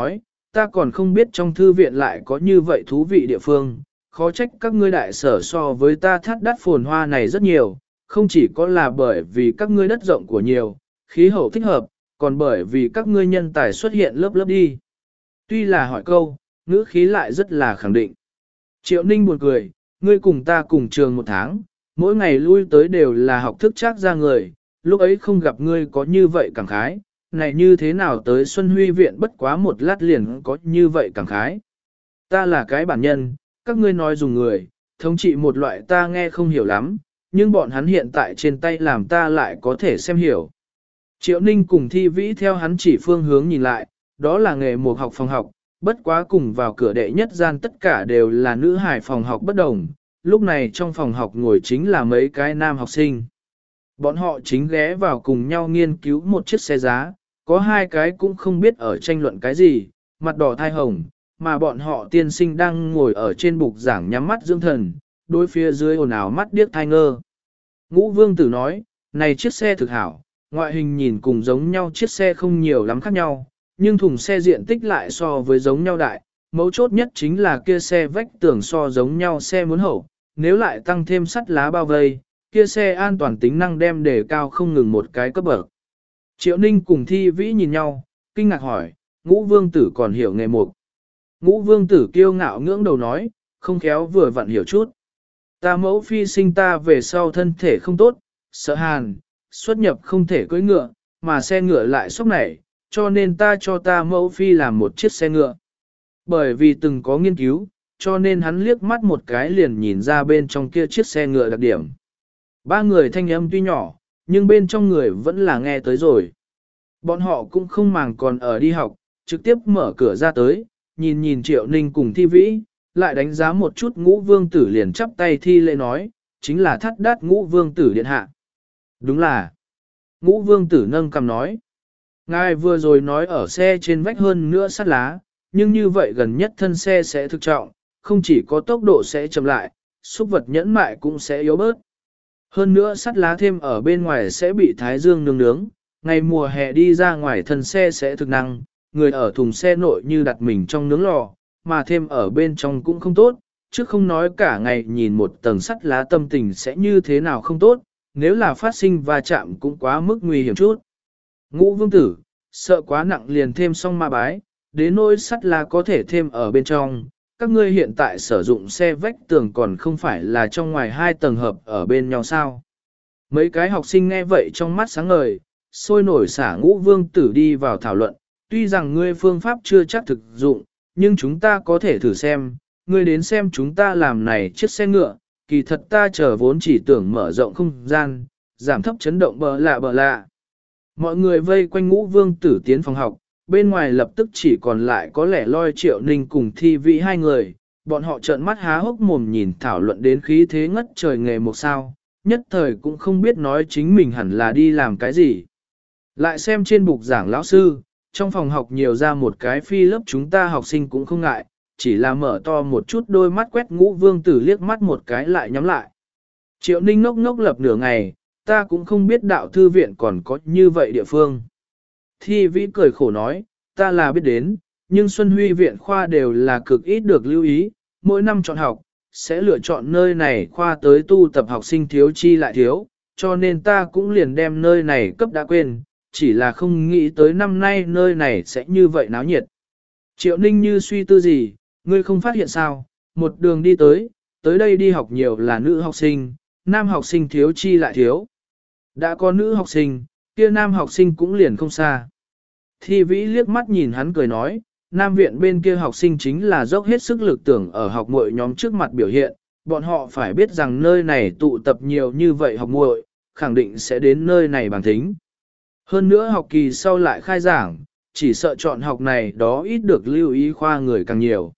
ta còn không biết trong thư viện lại có như vậy thú vị địa phương, khó trách các ngươi đại sở so với ta thắt đắt phồn hoa này rất nhiều, không chỉ có là bởi vì các ngươi đất rộng của nhiều, khí hậu thích hợp, còn bởi vì các ngươi nhân tài xuất hiện lớp lớp đi. Tuy là hỏi câu, ngữ khí lại rất là khẳng định. Triệu Ninh buồn cười, ngươi cùng ta cùng trường 1 tháng, mỗi ngày lui tới đều là học thức chắc ra người, lúc ấy không gặp ngươi có như vậy cảm khái, này như thế nào tới Xuân Huy viện bất quá một lát liền có như vậy cảm khái. Ta là cái bản nhân, các ngươi nói dùng người, thống trị một loại ta nghe không hiểu lắm, nhưng bọn hắn hiện tại trên tay làm ta lại có thể xem hiểu. Triệu Ninh cùng Thi Vĩ theo hắn chỉ phương hướng nhìn lại, đó là nghề một học phòng học, bất quá cùng vào cửa đệ nhất gian tất cả đều là nữ hài phòng học bất đồng, lúc này trong phòng học ngồi chính là mấy cái nam học sinh. Bọn họ chính ghé vào cùng nhau nghiên cứu một chiếc xe giá, có 2 cái cũng không biết ở tranh luận cái gì, mặt đỏ thai hồng, mà bọn họ tiên sinh đang ngồi ở trên bục giảng nhắm mắt dưỡng thần, đối phía dưới ồn ào mắt điếc thai ngơ. Ngũ Vương Tử nói, này chiếc xe thực hảo, ngoại hình nhìn cùng giống nhau chiếc xe không nhiều lắm khác nhau, nhưng thùng xe diện tích lại so với giống nhau đại, mấu chốt nhất chính là kia xe vách tường so giống nhau xe muốn hậu, nếu lại tăng thêm sắt lá bao vây, kia xe an toàn tính năng đem đề cao không ngừng một cái cấp bậc. Triệu Ninh cùng Thi Vĩ nhìn nhau, kinh ngạc hỏi, Ngũ Vương Tử còn hiểu nghề mục. Ngũ Vương Tử kiêu ngạo ngưỡng đầu nói, không khéo vừa vặn hiểu chút. Ta mẫu phi sinh ta về sau thân thể không tốt, sợ hàn, xuất nhập không thể cưỡi ngựa, mà xe ngựa lại sốc nảy, cho nên ta cho ta mẫu phi làm một chiếc xe ngựa. Bởi vì từng có nghiên cứu, cho nên hắn liếc mắt một cái liền nhìn ra bên trong kia chiếc xe ngựa đặc điểm. 3 người thanh âm tuy nhỏ, nhưng bên trong người vẫn là nghe tới rồi. Bọn họ cũng không màng còn ở đi học, trực tiếp mở cửa ra tới, nhìn Triệu Ninh cùng Thi Vĩ, lại đánh giá một chút Ngũ Vương Tử liền chắp tay thi lễ nói, chính là thắt đát Ngũ Vương Tử điện hạ. Đúng là. Ngũ Vương Tử nâng cằm nói. Ngài vừa rồi nói ở xe trên vách hơn nữa sắt lá, nhưng như vậy gần nhất thân xe sẽ thực trọng, không chỉ có tốc độ sẽ chậm lại, xúc vật nhẫn mại cũng sẽ yếu bớt. Hơn nữa sắt lá thêm ở bên ngoài sẽ bị thái dương nướng nướng, ngày mùa hè đi ra ngoài thân xe sẽ thực năng, người ở thùng xe nội như đặt mình trong nướng lò, mà thêm ở bên trong cũng không tốt, chứ không nói cả ngày nhìn một tầng sắt lá tâm tình sẽ như thế nào không tốt, nếu là phát sinh va chạm cũng quá mức nguy hiểm chút. Ngũ Vương Tử, sợ quá nặng liền thêm xong ma bái, đến nỗi sắt lá có thể thêm ở bên trong, các ngươi hiện tại sử dụng xe vách tường còn không phải là trong ngoài 2 tầng hợp ở bên nhau sao. Mấy cái học sinh nghe vậy trong mắt sáng ngời, sôi nổi xả Ngũ Vương Tử đi vào thảo luận, tuy rằng ngươi phương pháp chưa chắc thực dụng, nhưng chúng ta có thể thử xem, ngươi đến xem chúng ta làm này chiếc xe ngựa, kỳ thật ta chờ vốn chỉ tưởng mở rộng không gian, giảm thấp chấn động bờ lạ. Mọi người vây quanh Ngũ Vương Tử tiến phòng học, bên ngoài lập tức chỉ còn lại có lẽ loi Triệu Ninh cùng Thi Vĩ 2 người, bọn họ trợn mắt há hốc mồm nhìn thảo luận đến khí thế ngất trời nghề một sao, nhất thời cũng không biết nói chính mình hẳn là đi làm cái gì. Lại xem trên bục giảng lão sư, trong phòng học nhiều ra một cái phi lớp chúng ta học sinh cũng không ngại, chỉ là mở to một chút đôi mắt quét Ngũ Vương Tử liếc mắt một cái lại nhắm lại. Triệu Ninh ngốc ngốc lập nửa ngày, ta cũng không biết đạo thư viện còn có như vậy địa phương. Thi Vĩ cười khổ nói, ta là biết đến, nhưng Xuân Huy viện khoa đều là cực ít được lưu ý, mỗi năm chọn học, sẽ lựa chọn nơi này khoa tới tu tập học sinh thiếu chi lại thiếu, cho nên ta cũng liền đem nơi này cấp đã quên, chỉ là không nghĩ tới năm nay nơi này sẽ như vậy náo nhiệt. Triệu Ninh như suy tư gì, ngươi không phát hiện sao, một đường đi tới đây đi học nhiều là nữ học sinh, nam học sinh thiếu chi lại thiếu. Đã có nữ học sinh, kia nam học sinh cũng liền không xa. Thi Vĩ liếc mắt nhìn hắn cười nói, nam viện bên kia học sinh chính là dốc hết sức lực tưởng ở học muội nhóm trước mặt biểu hiện, bọn họ phải biết rằng nơi này tụ tập nhiều như vậy học muội, khẳng định sẽ đến nơi này bằng thính. Hơn nữa học kỳ sau lại khai giảng, chỉ sợ chọn học này đó ít được lưu ý khoa người càng nhiều.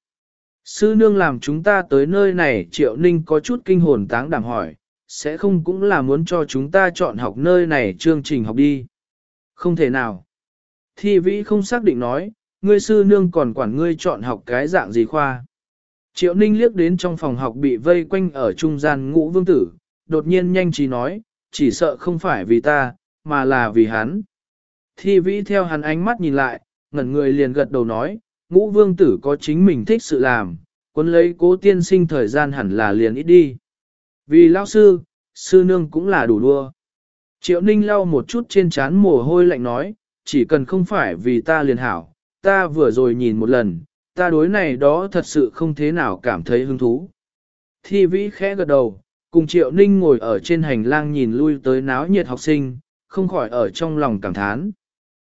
Sư nương làm chúng ta tới nơi này Triệu Ninh có chút kinh hồn táng đảm hỏi, sẽ không cũng là muốn cho chúng ta chọn học nơi này chương trình học đi. Không thể nào. Thi Vĩ không xác định nói, ngươi sư nương còn quản ngươi chọn học cái dạng gì khoa. Triệu Ninh liếc đến trong phòng học bị vây quanh ở trung gian Ngũ Vương Tử, đột nhiên nhanh trí nói, chỉ sợ không phải vì ta, mà là vì hắn. Thi Vĩ theo hắn ánh mắt nhìn lại, ngẩn người liền gật đầu nói, Ngũ vương tử có chính mình thích sự làm, quân lấy Cố tiên sinh thời gian hẳn là liền ít đi. Vì lão sư, sư nương cũng là đủ đua. Triệu Ninh lau một chút trên trán mồ hôi lạnh nói, chỉ cần không phải vì ta liền hảo, ta vừa rồi nhìn một lần, ta đối này đó thật sự không thế nào cảm thấy hứng thú. Thi vĩ khẽ gật đầu, cùng Triệu Ninh ngồi ở trên hành lang nhìn lui tới náo nhiệt học sinh, không khỏi ở trong lòng cảm thán.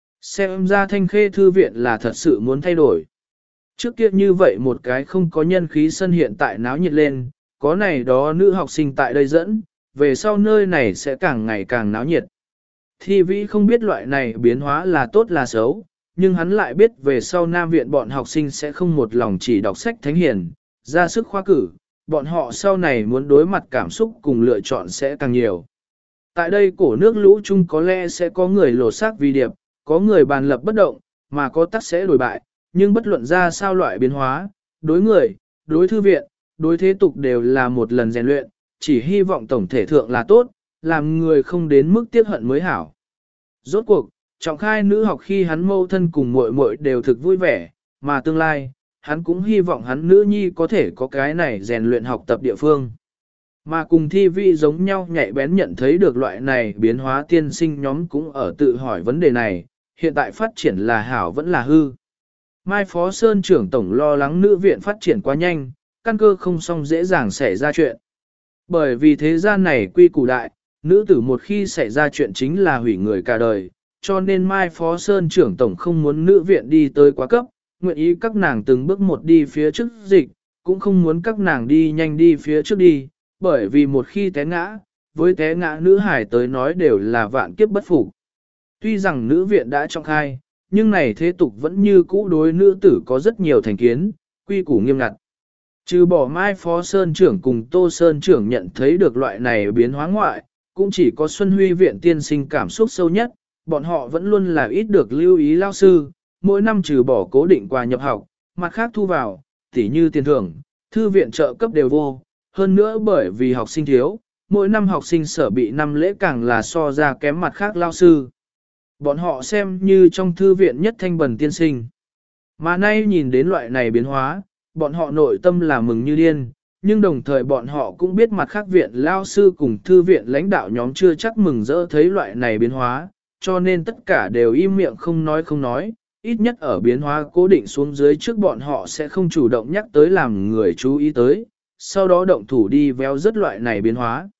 Xem ra Thanh Khê Thư viện là thật sự muốn thay đổi. Trước kia như vậy một cái không có nhân khí sân hiện tại náo nhiệt lên, có này đó nữ học sinh tại đây dẫn, về sau nơi này sẽ càng ngày càng náo nhiệt. Thi vĩ không biết loại này biến hóa là tốt là xấu, nhưng hắn lại biết về sau Nam viện bọn học sinh sẽ không một lòng chỉ đọc sách thánh hiền, ra sức khoa cử, bọn họ sau này muốn đối mặt cảm xúc cùng lựa chọn sẽ càng nhiều. Tại đây cổ nước lũ chung có lẽ sẽ có người lột xác vì điệp, có người bàn lập bất động, mà có tắc sẽ đổi bại, nhưng bất luận ra sao loại biến hóa, đối người, đối thư viện, đối thế tục đều là một lần rèn luyện, chỉ hy vọng tổng thể thượng là tốt, làm người không đến mức tiếc hận mới hảo. Rốt cuộc, trọng khai nữ học khi hắn mâu thân cùng muội muội đều thực vui vẻ, mà tương lai, hắn cũng hy vọng hắn nữ nhi có thể có cái này rèn luyện học tập địa phương. Mà cùng thi vi giống nhau nhạy bén nhận thấy được loại này biến hóa tiên sinh nhóm cũng ở tự hỏi vấn đề này, hiện tại phát triển là hảo vẫn là hư. Mai Phó Sơn trưởng tổng lo lắng nữ viện phát triển quá nhanh, căn cơ không xong dễ dàng xảy ra chuyện. Bởi vì thế gian này quy củ đại, nữ tử một khi xảy ra chuyện chính là hủy người cả đời, cho nên Mai Phó Sơn trưởng tổng không muốn nữ viện đi tới quá cấp, nguyện ý các nàng từng bước một đi phía trước dịch, cũng không muốn các nàng đi nhanh đi phía trước đi, bởi vì một khi té ngã, với té ngã nữ hải tới nói đều là vạn kiếp bất phục. Tuy rằng nữ viện đã trọng khai, nhưng này thế tục vẫn như cũ đối nữ tử có rất nhiều thành kiến, quy củ nghiêm ngặt. Trừ bỏ Mai Phó Sơn trưởng cùng Tô Sơn trưởng nhận thấy được loại này biến hóa ngoại, cũng chỉ có Xuân Huy viện tiên sinh cảm xúc sâu nhất, bọn họ vẫn luôn là ít được lưu ý lao sư, mỗi năm trừ bỏ cố định quà nhập học, mặt khác thu vào, tỉ như tiền thưởng, thư viện trợ cấp đều vô, hơn nữa bởi vì học sinh thiếu, mỗi năm học sinh sở bị năm lễ càng là so ra kém mặt khác lao sư. Bọn họ xem như trong thư viện nhất thanh bần tiên sinh. Mà nay nhìn đến loại này biến hóa, bọn họ nội tâm là mừng như điên, nhưng đồng thời bọn họ cũng biết mặt khác viện lao sư cùng thư viện lãnh đạo nhóm chưa chắc mừng rỡ thấy loại này biến hóa, cho nên tất cả đều im miệng không nói, ít nhất ở biến hóa cố định xuống dưới trước bọn họ sẽ không chủ động nhắc tới làm người chú ý tới, sau đó động thủ đi véo rất loại này biến hóa.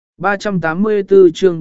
384 chương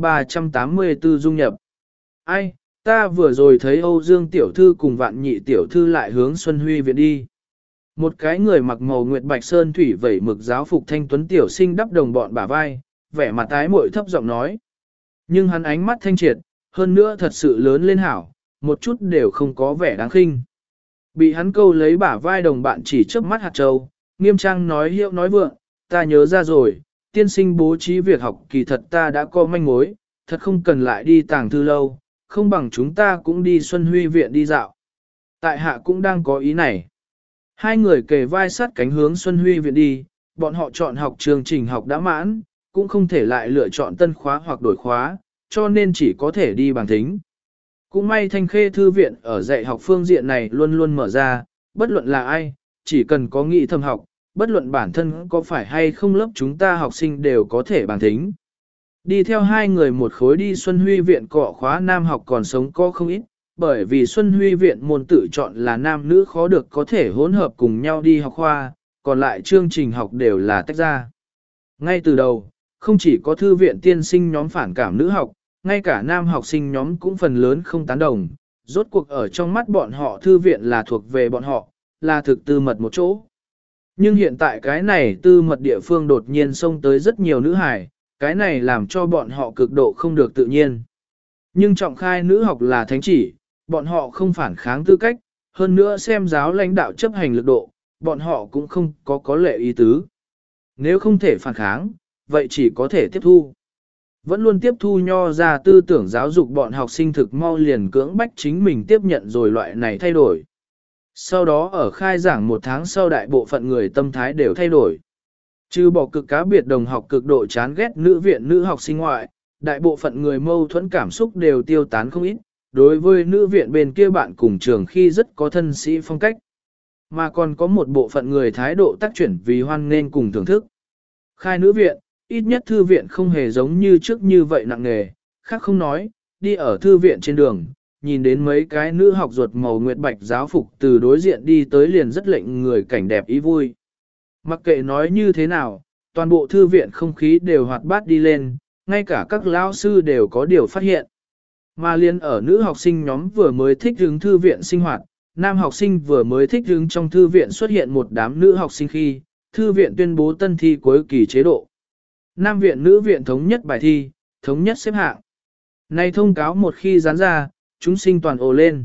384 dung nhập. Ai, ta vừa rồi thấy Âu Dương tiểu thư cùng Vạn Nhị tiểu thư lại hướng Xuân Huy viện đi. Một cái người mặc màu nguyệt bạch sơn thủy vẩy mực giáo phục thanh tuấn tiểu sinh đắp đồng bọn bả vai, vẻ mặt tái muội thấp giọng nói. Nhưng hắn ánh mắt thanh triệt, hơn nữa thật sự lớn lên hảo, một chút đều không có vẻ đáng khinh. Bị hắn câu lấy bả vai đồng bạn chỉ trước mắt hạt châu, nghiêm trang nói hiệu nói vượng, ta nhớ ra rồi, tiên sinh bố trí việc học kỳ thật ta đã có manh mối, thật không cần lại đi tàng thư lâu, không bằng chúng ta cũng đi Xuân Huy viện đi dạo. Tại hạ cũng đang có ý này. Hai người kề vai sát cánh hướng Xuân Huy viện đi, bọn họ chọn học chương trình học đã mãn, cũng không thể lại lựa chọn tân khóa hoặc đổi khóa, cho nên chỉ có thể đi bằng thính. Cũng may Thanh Khê Thư viện ở dạy học phương diện này luôn luôn mở ra, bất luận là ai, chỉ cần có nghị thầm học, bất luận bản thân có phải hay không lớp chúng ta học sinh đều có thể bằng thính. Đi theo hai người một khối đi Xuân Huy viện cọ khóa nam học còn sống có không ít, bởi vì Xuân Huy viện môn tự chọn là nam nữ khó được có thể hỗn hợp cùng nhau đi học khoa, còn lại chương trình học đều là tách ra. Ngay từ đầu, không chỉ có thư viện tiên sinh nhóm phản cảm nữ học, ngay cả nam học sinh nhóm cũng phần lớn không tán đồng, rốt cuộc ở trong mắt bọn họ thư viện là thuộc về bọn họ, là thực tư mật một chỗ. Nhưng hiện tại cái này tư mật địa phương đột nhiên xông tới rất nhiều nữ hài, cái này làm cho bọn họ cực độ không được tự nhiên. Nhưng trọng khai nữ học là thánh chỉ, bọn họ không phản kháng tư cách, hơn nữa xem giáo lãnh đạo chấp hành lực độ, bọn họ cũng không có lệ ý tứ. Nếu không thể phản kháng, vậy chỉ có thể tiếp thu. Vẫn luôn tiếp thu nho ra tư tưởng giáo dục bọn học sinh thực mau liền cưỡng bách chính mình tiếp nhận rồi loại này thay đổi. Sau đó ở khai giảng một tháng sau đại bộ phận người tâm thái đều thay đổi. Trừ bỏ cực cá biệt đồng học cực độ chán ghét nữ viện nữ học sinh ngoại, đại bộ phận người mâu thuẫn cảm xúc đều tiêu tán không ít, đối với nữ viện bên kia bạn cùng trường khi rất có thân sĩ phong cách. mà còn có một bộ phận người thái độ tác chuyển vì hoan nên cùng thưởng thức. Khai nữ viện, ít nhất thư viện không hề giống như trước như vậy nặng nề, khác không nói, đi ở thư viện trên đường, nhìn đến mấy cái nữ học ruột màu nguyệt bạch giáo phục từ đối diện đi tới liền rất lệnh người cảnh đẹp ý vui. Mặc kệ nói như thế nào, toàn bộ thư viện không khí đều hoạt bát đi lên, ngay cả các lão sư đều có điều phát hiện. Mà liên ở nữ học sinh nhóm vừa mới thích hứng thư viện sinh hoạt, nam học sinh vừa mới thích hứng trong thư viện xuất hiện một đám nữ học sinh khi, thư viện tuyên bố tân thi cuối kỳ chế độ. Nam viện nữ viện thống nhất bài thi, thống nhất xếp hạng. Này thông cáo một khi dán ra, chúng sinh toàn ồ lên.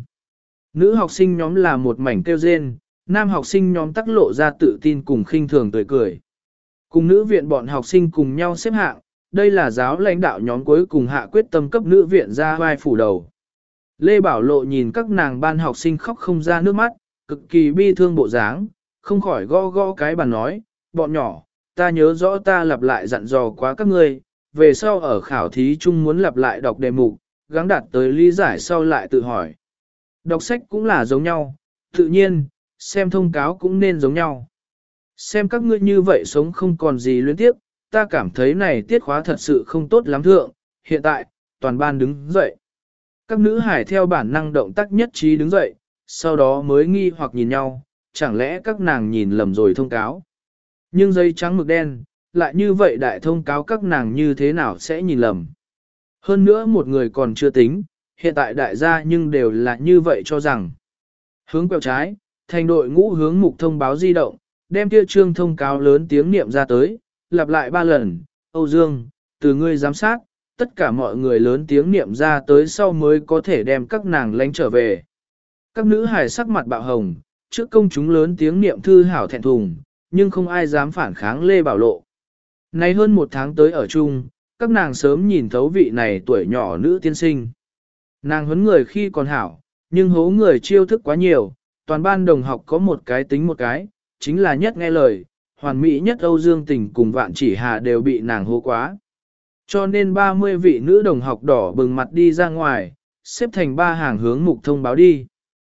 Nữ học sinh nhóm là một mảnh kêu rên, nam học sinh nhóm tắc lộ ra tự tin cùng khinh thường tươi cười. Cùng nữ viện bọn học sinh cùng nhau xếp hạng, đây là giáo lãnh đạo nhóm cuối cùng hạ quyết tâm cấp nữ viện ra vai phủ đầu. Lê Bảo Lộ nhìn các nàng ban học sinh khóc không ra nước mắt, cực kỳ bi thương bộ dáng, không khỏi gõ gõ cái bàn nói, bọn nhỏ, ta nhớ rõ ta lặp lại dặn dò quá các ngươi, về sau ở khảo thí chung muốn lặp lại đọc đề mục, gắng đạt tới lý giải sau lại tự hỏi. Đọc sách cũng là giống nhau, tự nhiên, xem thông cáo cũng nên giống nhau. Xem các ngươi như vậy sống không còn gì luyến tiếp, ta cảm thấy này tiết khóa thật sự không tốt lắm thượng, hiện tại, toàn ban đứng dậy. Các nữ hải theo bản năng động tác nhất trí đứng dậy, sau đó mới nghi hoặc nhìn nhau, chẳng lẽ các nàng nhìn lầm rồi thông cáo. Nhưng giấy trắng mực đen, lại như vậy đại thông cáo các nàng như thế nào sẽ nhìn lầm. Hơn nữa một người còn chưa tính, hiện tại đại gia nhưng đều là như vậy cho rằng. Hướng quẹo trái, thành đội ngũ hướng mục thông báo di động, đem kia trương thông cáo lớn tiếng niệm ra tới, lặp lại 3 lần, Âu Dương, từ ngươi giám sát, tất cả mọi người lớn tiếng niệm ra tới sau mới có thể đem các nàng lánh trở về. Các nữ hài sắc mặt bạo hồng, trước công chúng lớn tiếng niệm thư hảo thẹn thùng, nhưng không ai dám phản kháng Lê Bảo Lộ. Nay hơn 1 tháng tới ở chung, các nàng sớm nhìn thấu vị này tuổi nhỏ nữ tiên sinh. Nàng huấn người khi còn hảo, nhưng hố người chiêu thức quá nhiều, toàn ban đồng học có một cái tính một cái, chính là nhất nghe lời, hoàn mỹ nhất Âu Dương Tình cùng Vạn Chỉ Hà đều bị nàng hố quá. Cho nên 30 vị nữ đồng học đỏ bừng mặt đi ra ngoài, xếp thành 3 hàng hướng mục thông báo đi.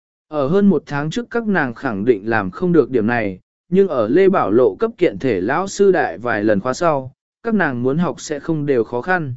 Ở hơn 1 tháng trước các nàng khẳng định làm không được điểm này, nhưng ở Lê Bảo Lộ cấp kiện thể lão sư đại vài lần khóa sau, các nàng muốn học sẽ không đều khó khăn.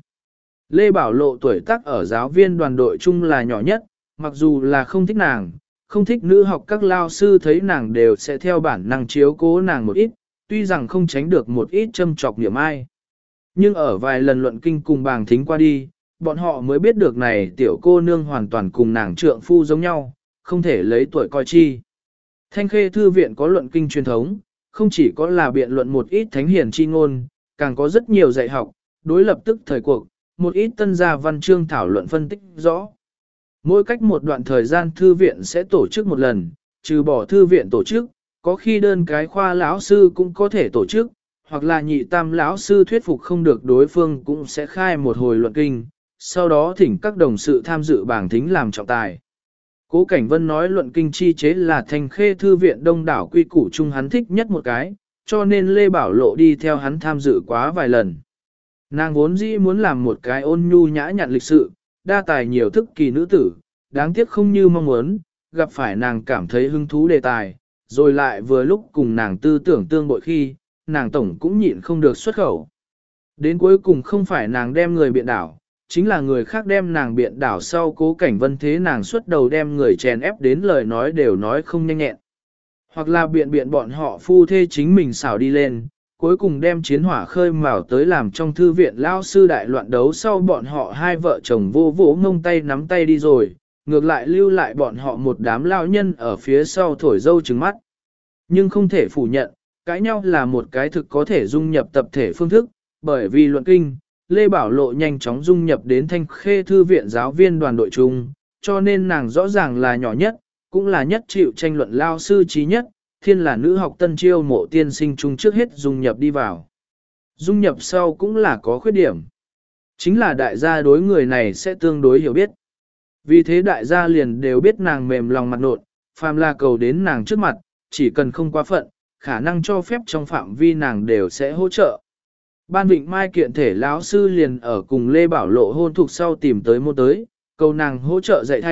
Lê Bảo Lộ tuổi tác ở giáo viên đoàn đội chung là nhỏ nhất, mặc dù là không thích nàng, không thích nữ học các lao sư thấy nàng đều sẽ theo bản năng chiếu cố nàng một ít, tuy rằng không tránh được một ít châm chọc niệm ai. Nhưng ở vài lần luận kinh cùng bàng thính qua đi, bọn họ mới biết được này tiểu cô nương hoàn toàn cùng nàng trượng phu giống nhau, không thể lấy tuổi coi chi. Thanh Khê Thư viện có luận kinh truyền thống, không chỉ có là biện luận một ít thánh hiền chi ngôn, càng có rất nhiều dạy học, đối lập tức thời cuộc, một ít tân gia văn chương thảo luận phân tích rõ. Mỗi cách một đoạn thời gian thư viện sẽ tổ chức một lần, trừ bỏ thư viện tổ chức, có khi đơn cái khoa lão sư cũng có thể tổ chức, hoặc là nhị tam lão sư thuyết phục không được đối phương cũng sẽ khai một hồi luận kinh, sau đó thỉnh các đồng sự tham dự bảng thính làm trọng tài. Cố Cảnh Vân nói luận kinh chi chế là Thanh Khê Thư viện đông đảo quy củ chung hắn thích nhất một cái, cho nên Lê Bảo Lộ đi theo hắn tham dự quá vài lần. Nàng vốn dĩ muốn làm một cái ôn nhu nhã nhặn lịch sự, đa tài nhiều thức kỳ nữ tử, đáng tiếc không như mong muốn, gặp phải nàng cảm thấy hứng thú đề tài, rồi lại vừa lúc cùng nàng tư tưởng tương bội khi, nàng tổng cũng nhịn không được xuất khẩu. Đến cuối cùng không phải nàng đem người biện đảo, chính là người khác đem nàng biện đảo sau Cố Cảnh Vân thế nàng xuất đầu đem người chèn ép đến lời nói đều nói không nhanh nhẹn. Hoặc là biện bọn họ phu thê chính mình xảo đi lên, cuối cùng đem chiến hỏa khơi mào tới làm trong thư viện lao sư đại loạn đấu sau bọn họ hai vợ chồng vô vỗ ngông tay nắm tay đi rồi, ngược lại lưu lại bọn họ một đám lao nhân ở phía sau thổi dâu trứng mắt. Nhưng không thể phủ nhận, cãi nhau là một cái thực có thể dung nhập tập thể phương thức, bởi vì luận kinh, Lê Bảo Lộ nhanh chóng dung nhập đến Thanh Khê Thư viện giáo viên đoàn đội chung, cho nên nàng rõ ràng là nhỏ nhất, cũng là nhất chịu tranh luận lao sư trí nhất, thiên là nữ học tân chiêu mộ tiên sinh chung trước hết dung nhập đi vào. Dung nhập sau cũng là có khuyết điểm. Chính là đại gia đối người này sẽ tương đối hiểu biết. Vì thế đại gia liền đều biết nàng mềm lòng mặt nộn, phàm là cầu đến nàng trước mặt, chỉ cần không quá phận, khả năng cho phép trong phạm vi nàng đều sẽ hỗ trợ. Ban Vịnh Mai kiện thể lão sư liền ở cùng Lê Bảo Lộ hôn thuộc sau tìm tới môn tới, cầu nàng hỗ trợ dạy thay,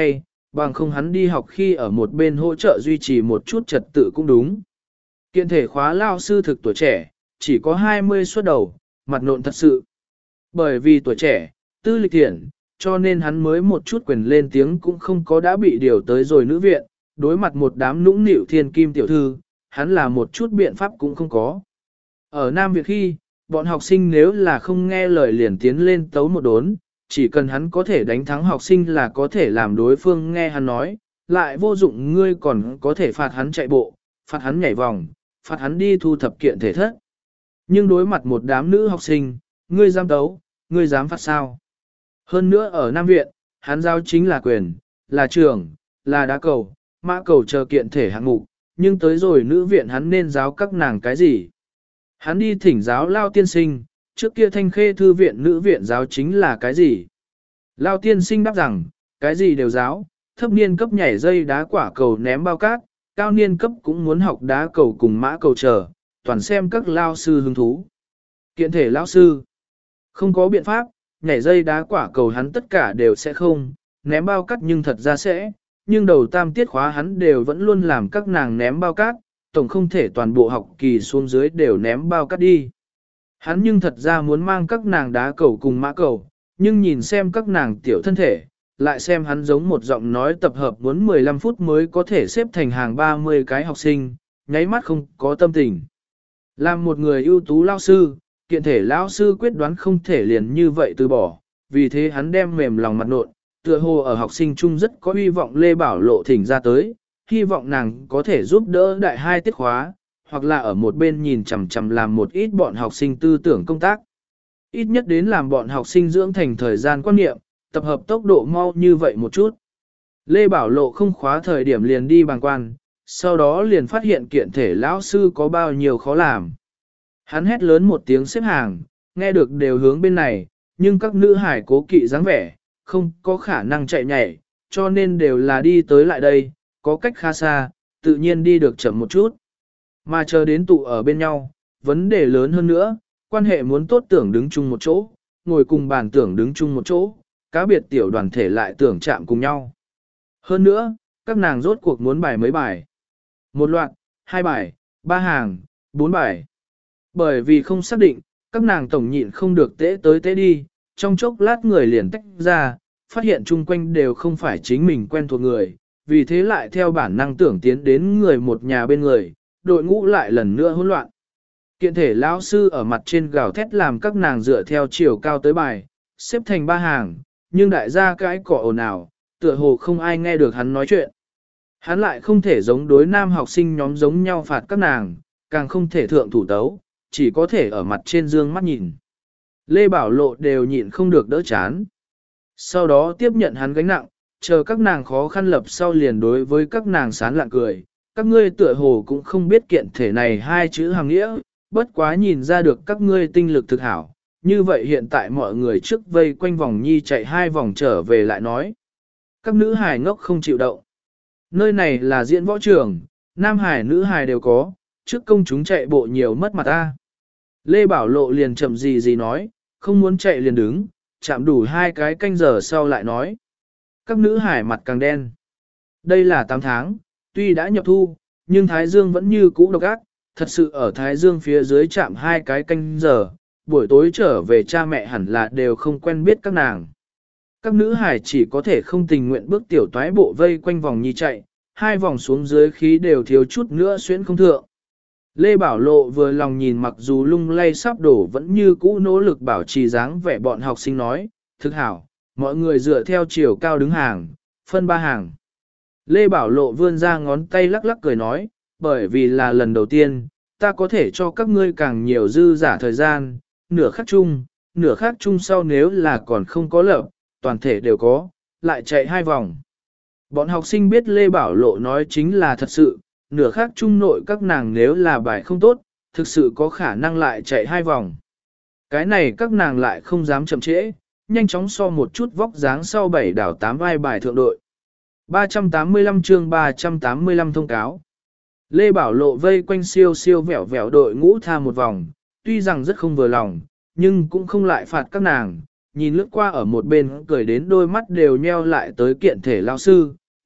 bằng không hắn đi học khi ở một bên hỗ trợ duy trì một chút trật tự cũng đúng. Kiện thể khóa lao sư thực tuổi trẻ, chỉ có 20 xuất đầu, mặt nộn thật sự. Bởi vì tuổi trẻ, tư lịch thiện, cho nên hắn mới một chút quyền lên tiếng cũng không có đã bị điều tới rồi nữ viện, đối mặt một đám nũng nịu thiên kim tiểu thư, hắn là một chút biện pháp cũng không có. Ở Nam Việt khi, bọn học sinh nếu là không nghe lời liền tiến lên tấu một đốn, chỉ cần hắn có thể đánh thắng học sinh là có thể làm đối phương nghe hắn nói, lại vô dụng ngươi còn có thể phạt hắn chạy bộ, phạt hắn nhảy vòng, phạt hắn đi thu thập kiện thể thất. Nhưng đối mặt một đám nữ học sinh, ngươi dám tấu, ngươi dám phạt sao? Hơn nữa ở Nam Viện, hắn giao chính là quyền, là trưởng, là đá cầu, mã cầu chờ kiện thể hạng mục, nhưng tới rồi nữ viện hắn nên giáo các nàng cái gì? Hắn đi thỉnh giáo Lao tiên sinh, trước kia Thanh Khê thư viện nữ viện giáo chính là cái gì? Lao tiên sinh đáp rằng, cái gì đều giáo, thấp niên cấp nhảy dây đá quả cầu ném bao cát, cao niên cấp cũng muốn học đá cầu cùng mã cầu chờ, toàn xem các lao sư hứng thú. Kiện thể lao sư, không có biện pháp, nhảy dây đá quả cầu hắn tất cả đều sẽ không, ném bao cát nhưng thật ra sẽ, nhưng đầu tam tiết khóa hắn đều vẫn luôn làm các nàng ném bao cát, tổng không thể toàn bộ học kỳ xuống dưới đều ném bao cát đi. Hắn nhưng thật ra muốn mang các nàng đá cầu cùng mã cầu, nhưng nhìn xem các nàng tiểu thân thể, lại xem hắn giống một giọng nói tập hợp muốn 15 phút mới có thể xếp thành hàng 30 cái học sinh, nháy mắt không có tâm tình. Làm một người ưu tú lao sư, kiện thể lao sư quyết đoán không thể liền như vậy từ bỏ, vì thế hắn đem mềm lòng mặt nộn, tựa hồ ở học sinh chung rất có hy vọng Lê Bảo Lộ thỉnh ra tới, hy vọng nàng có thể giúp đỡ đại 2 tiết khóa, hoặc là ở một bên nhìn chằm chằm làm một ít bọn học sinh tư tưởng công tác. Ít nhất đến làm bọn học sinh dưỡng thành thời gian quan niệm, tập hợp tốc độ mau như vậy một chút. Lê Bảo Lộ không khóa thời điểm liền đi bàng quan, sau đó liền phát hiện kiện thể lão sư có bao nhiêu khó làm. Hắn hét lớn một tiếng xếp hàng, nghe được đều hướng bên này, nhưng các nữ hải cố kỵ dáng vẻ, không có khả năng chạy nhảy, cho nên đều là đi tới lại đây, có cách khá xa, tự nhiên đi được chậm một chút. Mà chờ đến tụ ở bên nhau, vấn đề lớn hơn nữa, quan hệ muốn tốt tưởng đứng chung một chỗ, ngồi cùng bàn tưởng đứng chung một chỗ, cá biệt tiểu đoàn thể lại tưởng chạm cùng nhau. Hơn nữa, các nàng rốt cuộc muốn bài mấy bài. Một loạt, 2 bài, 3 hàng, 4 bài. Bởi vì không xác định, các nàng tổng nhịn không được tế tới tế đi, trong chốc lát người liền tách ra, phát hiện chung quanh đều không phải chính mình quen thuộc người, vì thế lại theo bản năng tưởng tiến đến người một nhà bên người, đội ngũ lại lần nữa hỗn loạn. Kiện thể lão sư ở mặt trên gào thét làm các nàng dựa theo chiều cao tới bài, xếp thành 3 hàng, nhưng đại gia cái cỏ ồn ào, tựa hồ không ai nghe được hắn nói chuyện. Hắn lại không thể giống đối nam học sinh nhóm giống nhau phạt các nàng, càng không thể thượng thủ tấu, chỉ có thể ở mặt trên dương mắt nhìn. Lê Bảo Lộ đều nhịn không được đỡ chán. Sau đó tiếp nhận hắn gánh nặng, chờ các nàng khó khăn lập sau liền đối với các nàng sán lạng cười. Các ngươi tựa hồ cũng không biết kiện thể này 2 chữ hàng nghĩa, bất quá nhìn ra được các ngươi tinh lực thực hảo. Như vậy hiện tại mọi người trước vây quanh vòng nhi chạy 2 vòng trở về lại nói. Các nữ hài ngốc không chịu động. Nơi này là diễn võ trường, nam hài nữ hài đều có, trước công chúng chạy bộ nhiều mất mặt ta. Lê Bảo Lộ liền chậm gì nói, không muốn chạy liền đứng, chạm đủ 2 cái canh giờ sau lại nói. Các nữ hải mặt càng đen. Đây là 8 tháng, tuy đã nhập thu, nhưng Thái Dương vẫn như cũ độc ác, thật sự ở Thái Dương phía dưới chạm 2 cái canh giờ, buổi tối trở về cha mẹ hẳn là đều không quen biết các nàng. Các nữ hải chỉ có thể không tình nguyện bước tiểu toái bộ vây quanh vòng nhi chạy, 2 vòng xuống dưới khí đều thiếu chút nữa xuyến không thượng. Lê Bảo Lộ vừa lòng nhìn mặc dù lung lay sắp đổ vẫn như cũ nỗ lực bảo trì dáng vẻ bọn học sinh nói, thực hảo, mọi người dựa theo chiều cao đứng hàng, phân 3 hàng. Lê Bảo Lộ vươn ra ngón tay lắc lắc cười nói, bởi vì là lần đầu tiên, ta có thể cho các ngươi càng nhiều dư giả thời gian, nửa khắc chung sau nếu là còn không có lập, toàn thể đều có, lại chạy 2 vòng. Bọn học sinh biết Lê Bảo Lộ nói chính là thật sự, nửa khác chung nội các nàng nếu là bài không tốt, thực sự có khả năng lại chạy 2 vòng. Cái này các nàng lại không dám chậm trễ, nhanh chóng so một chút vóc dáng sau 7 đảo 8 vai bài thượng đội. 385 chương 385 thông cáo. Lê Bảo Lộ vây quanh siêu siêu vẻo vẻo đội ngũ tha một vòng, tuy rằng rất không vừa lòng, nhưng cũng không lại phạt các nàng, nhìn lướt qua ở một bên cười đến đôi mắt đều nheo lại tới kiện thể lao sư,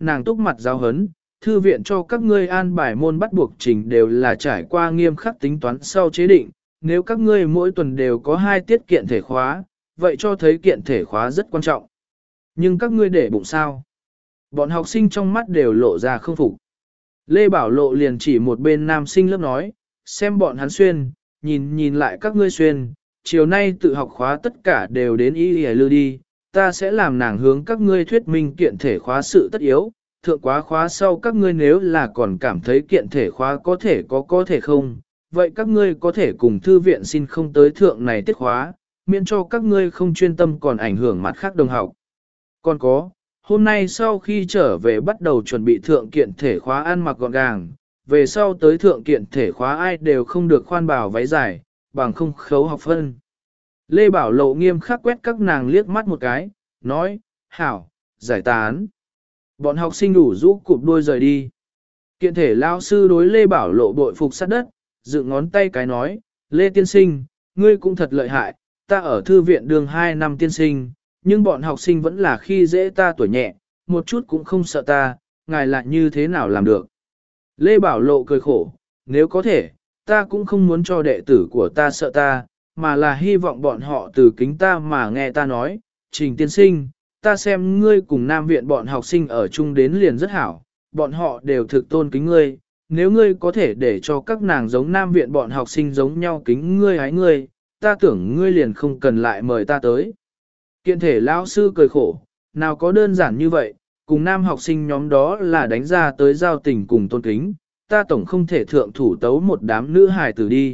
nàng túc mặt giáo hấn, thư viện cho các ngươi an bài môn bắt buộc trình đều là trải qua nghiêm khắc tính toán sau chế định, nếu các ngươi mỗi tuần đều có 2 tiết kiện thể khóa, vậy cho thấy kiện thể khóa rất quan trọng. Nhưng các ngươi để bụng sao? Bọn học sinh trong mắt đều lộ ra không phục. Lê Bảo Lộ liền chỉ một bên nam sinh lớp nói, xem bọn hắn xuyên, nhìn lại các ngươi xuyên, chiều nay tự học khóa tất cả đều đến y lư đi, ta sẽ làm nàng hướng các ngươi thuyết minh kiện thể khóa sự tất yếu, thượng quá khóa sau các ngươi nếu là còn cảm thấy kiện thể khóa có thể không, vậy các ngươi có thể cùng thư viện xin không tới thượng này tiết khóa, miễn cho các ngươi không chuyên tâm còn ảnh hưởng mặt khác đồng học. Còn có, hôm nay sau khi trở về bắt đầu chuẩn bị thượng kiện thể khóa ăn mặc gọn gàng, về sau tới thượng kiện thể khóa ai đều không được khoan bào váy dài, bằng không khấu học phân. Lê Bảo Lộ nghiêm khắc quét các nàng liếc mắt một cái, nói, hảo, giải tán. Bọn học sinh đủ rũ cụp đuôi rời đi. Kiện thể lao sư đối Lê Bảo Lộ bội phục sát đất, dựng ngón tay cái nói, Lê tiên sinh, ngươi cũng thật lợi hại, ta ở thư viện đường 2 năm tiên sinh, nhưng bọn học sinh vẫn là khi dễ ta tuổi nhẹ, một chút cũng không sợ ta, ngài lại như thế nào làm được. Lê Bảo Lộ cười khổ, nếu có thể, ta cũng không muốn cho đệ tử của ta sợ ta, mà là hy vọng bọn họ từ kính ta mà nghe ta nói, Trình tiên sinh, ta xem ngươi cùng Nam viện bọn học sinh ở chung đến liền rất hảo, bọn họ đều thực tôn kính ngươi, nếu ngươi có thể để cho các nàng giống Nam viện bọn học sinh giống nhau kính ngươi hái ngươi, ta tưởng ngươi liền không cần lại mời ta tới. Kiện thể lão sư cười khổ, nào có đơn giản như vậy, cùng nam học sinh nhóm đó là đánh ra tới giao tình cùng tôn kính, ta tổng không thể thượng thủ tấu một đám nữ hài tử đi.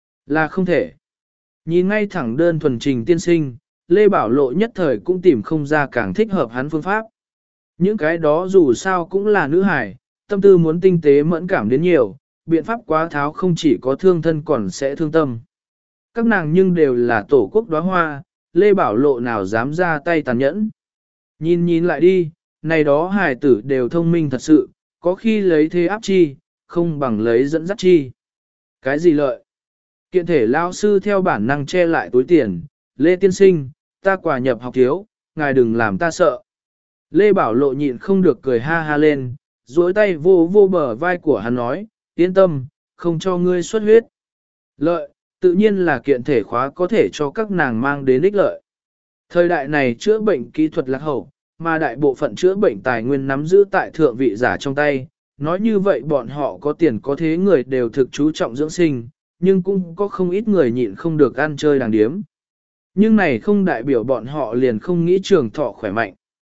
Là không thể. Nhìn ngay thẳng đơn thuần Trình tiên sinh, Lê Bảo Lộ nhất thời cũng tìm không ra càng thích hợp hắn phương pháp. Những cái đó dù sao cũng là nữ hài, tâm tư muốn tinh tế mẫn cảm đến nhiều, biện pháp quá tháo không chỉ có thương thân còn sẽ thương tâm. Các nàng nhưng đều là tổ quốc đóa hoa, Lê Bảo Lộ nào dám ra tay tàn nhẫn. Nhìn lại đi, này đó hài tử đều thông minh thật sự, có khi lấy thế áp chi, không bằng lấy dẫn dắt chi. Cái gì lợi? Kiện thể lao sư theo bản năng che lại túi tiền, Lê tiên sinh, ta quả nhập học thiếu, ngài đừng làm ta sợ. Lê Bảo Lộ nhịn không được cười ha ha lên, duỗi tay vô bờ vai của hắn nói, yên tâm, không cho ngươi xuất huyết. Lợi, tự nhiên là kiện thể khóa có thể cho các nàng mang đến ích lợi. Thời đại này chữa bệnh kỹ thuật lạc hậu, mà đại bộ phận chữa bệnh tài nguyên nắm giữ tại thượng vị giả trong tay. Nói như vậy bọn họ có tiền có thế người đều thực chú trọng dưỡng sinh, nhưng cũng có không ít người nhịn không được ăn chơi đàng điếm. Nhưng này không đại biểu bọn họ liền không nghĩ trường thọ khỏe mạnh.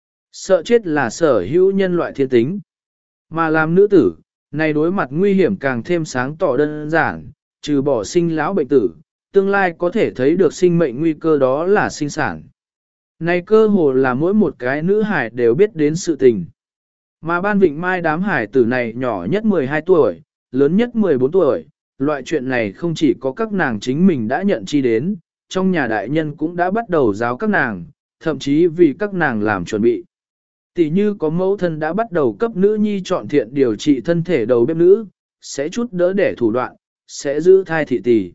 Sợ chết là sở hữu nhân loại thiên tính. Mà làm nữ tử, này đối mặt nguy hiểm càng thêm sáng tỏ đơn giản, trừ bỏ sinh lão bệnh tử, tương lai có thể thấy được sinh mệnh nguy cơ đó là sinh sản. Này cơ hồ là mỗi một cái nữ hải đều biết đến sự tình. Mà Ban Vịnh Mai đám hải tử này nhỏ nhất 12 tuổi, lớn nhất 14 tuổi, loại chuyện này không chỉ có các nàng chính mình đã nhận chi đến, trong nhà đại nhân cũng đã bắt đầu giáo các nàng, thậm chí vì các nàng làm chuẩn bị. Tỷ như có mẫu thân đã bắt đầu cấp nữ nhi chọn thiện điều trị thân thể đầu bếp nữ, sẽ chút đỡ đẻ thủ đoạn, sẽ giữ thai thị tỷ.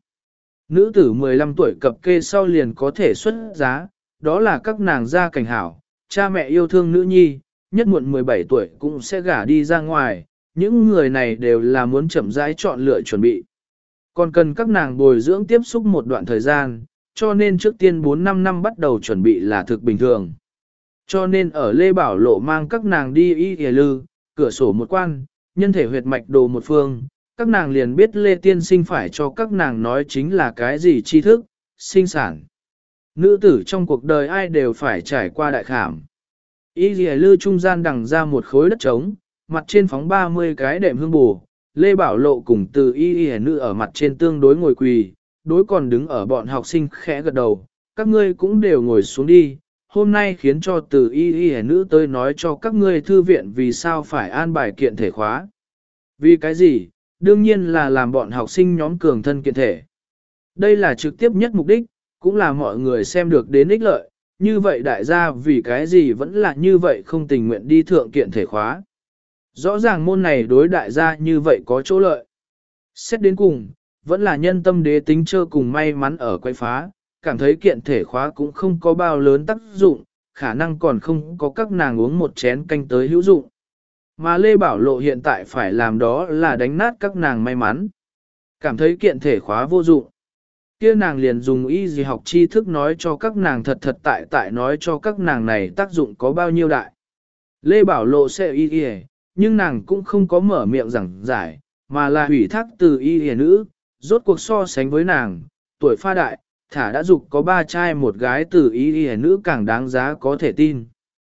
Nữ tử 15 tuổi cập kê sau liền có thể xuất giá, đó là các nàng gia cảnh hảo, cha mẹ yêu thương nữ nhi, nhất muộn 17 tuổi cũng sẽ gả đi ra ngoài, những người này đều là muốn chậm rãi chọn lựa chuẩn bị. Còn cần các nàng bồi dưỡng tiếp xúc một đoạn thời gian, cho nên trước tiên 4-5 năm bắt đầu chuẩn bị là thực bình thường. Cho nên ở Lê Bảo Lộ mang các nàng đi y lư, cửa sổ một quan, nhân thể huyệt mạch đồ một phương, các nàng liền biết Lê Tiên Sinh phải cho các nàng nói chính là cái gì tri thức, sinh sản. Nữ tử trong cuộc đời ai đều phải trải qua đại khảm. Y lư trung gian đằng ra một khối đất trống, mặt trên phóng 30 cái đệm hương bù, Lê Bảo Lộ cùng từ y nữ ở mặt trên tương đối ngồi quỳ, đối còn đứng ở bọn học sinh khẽ gật đầu, các ngươi cũng đều ngồi xuống đi. Hôm nay khiến cho từ y nữ tới nói cho các ngươi thư viện vì sao phải an bài kiện thể khóa. Vì cái gì? Đương nhiên là làm bọn học sinh nhóm cường thân kiện thể. Đây là trực tiếp nhất mục đích, cũng là mọi người xem được đến ích lợi. Như vậy đại gia vì cái gì vẫn là như vậy không tình nguyện đi thượng kiện thể khóa. Rõ ràng môn này đối đại gia như vậy có chỗ lợi. Xét đến cùng, vẫn là nhân tâm đế tính trơ cùng may mắn ở quay phá, cảm thấy kiện thể khóa cũng không có bao lớn tác dụng, khả năng còn không có các nàng uống một chén canh tới hữu dụng. Mà Lê Bảo Lộ hiện tại phải làm đó là đánh nát các nàng may mắn. Cảm thấy kiện thể khóa vô dụng. Kia nàng liền dùng y gì học tri thức nói cho các nàng thật thật tại tại nói cho các nàng này tác dụng có bao nhiêu đại. Lê Bảo Lộ sẽ y y, nhưng nàng cũng không có mở miệng giảng giải, mà là ủy thác từ y y nữ, rốt cuộc so sánh với nàng, tuổi pha đại, thả đã dục có 3 trai một gái từ y y nữ càng đáng giá có thể tin.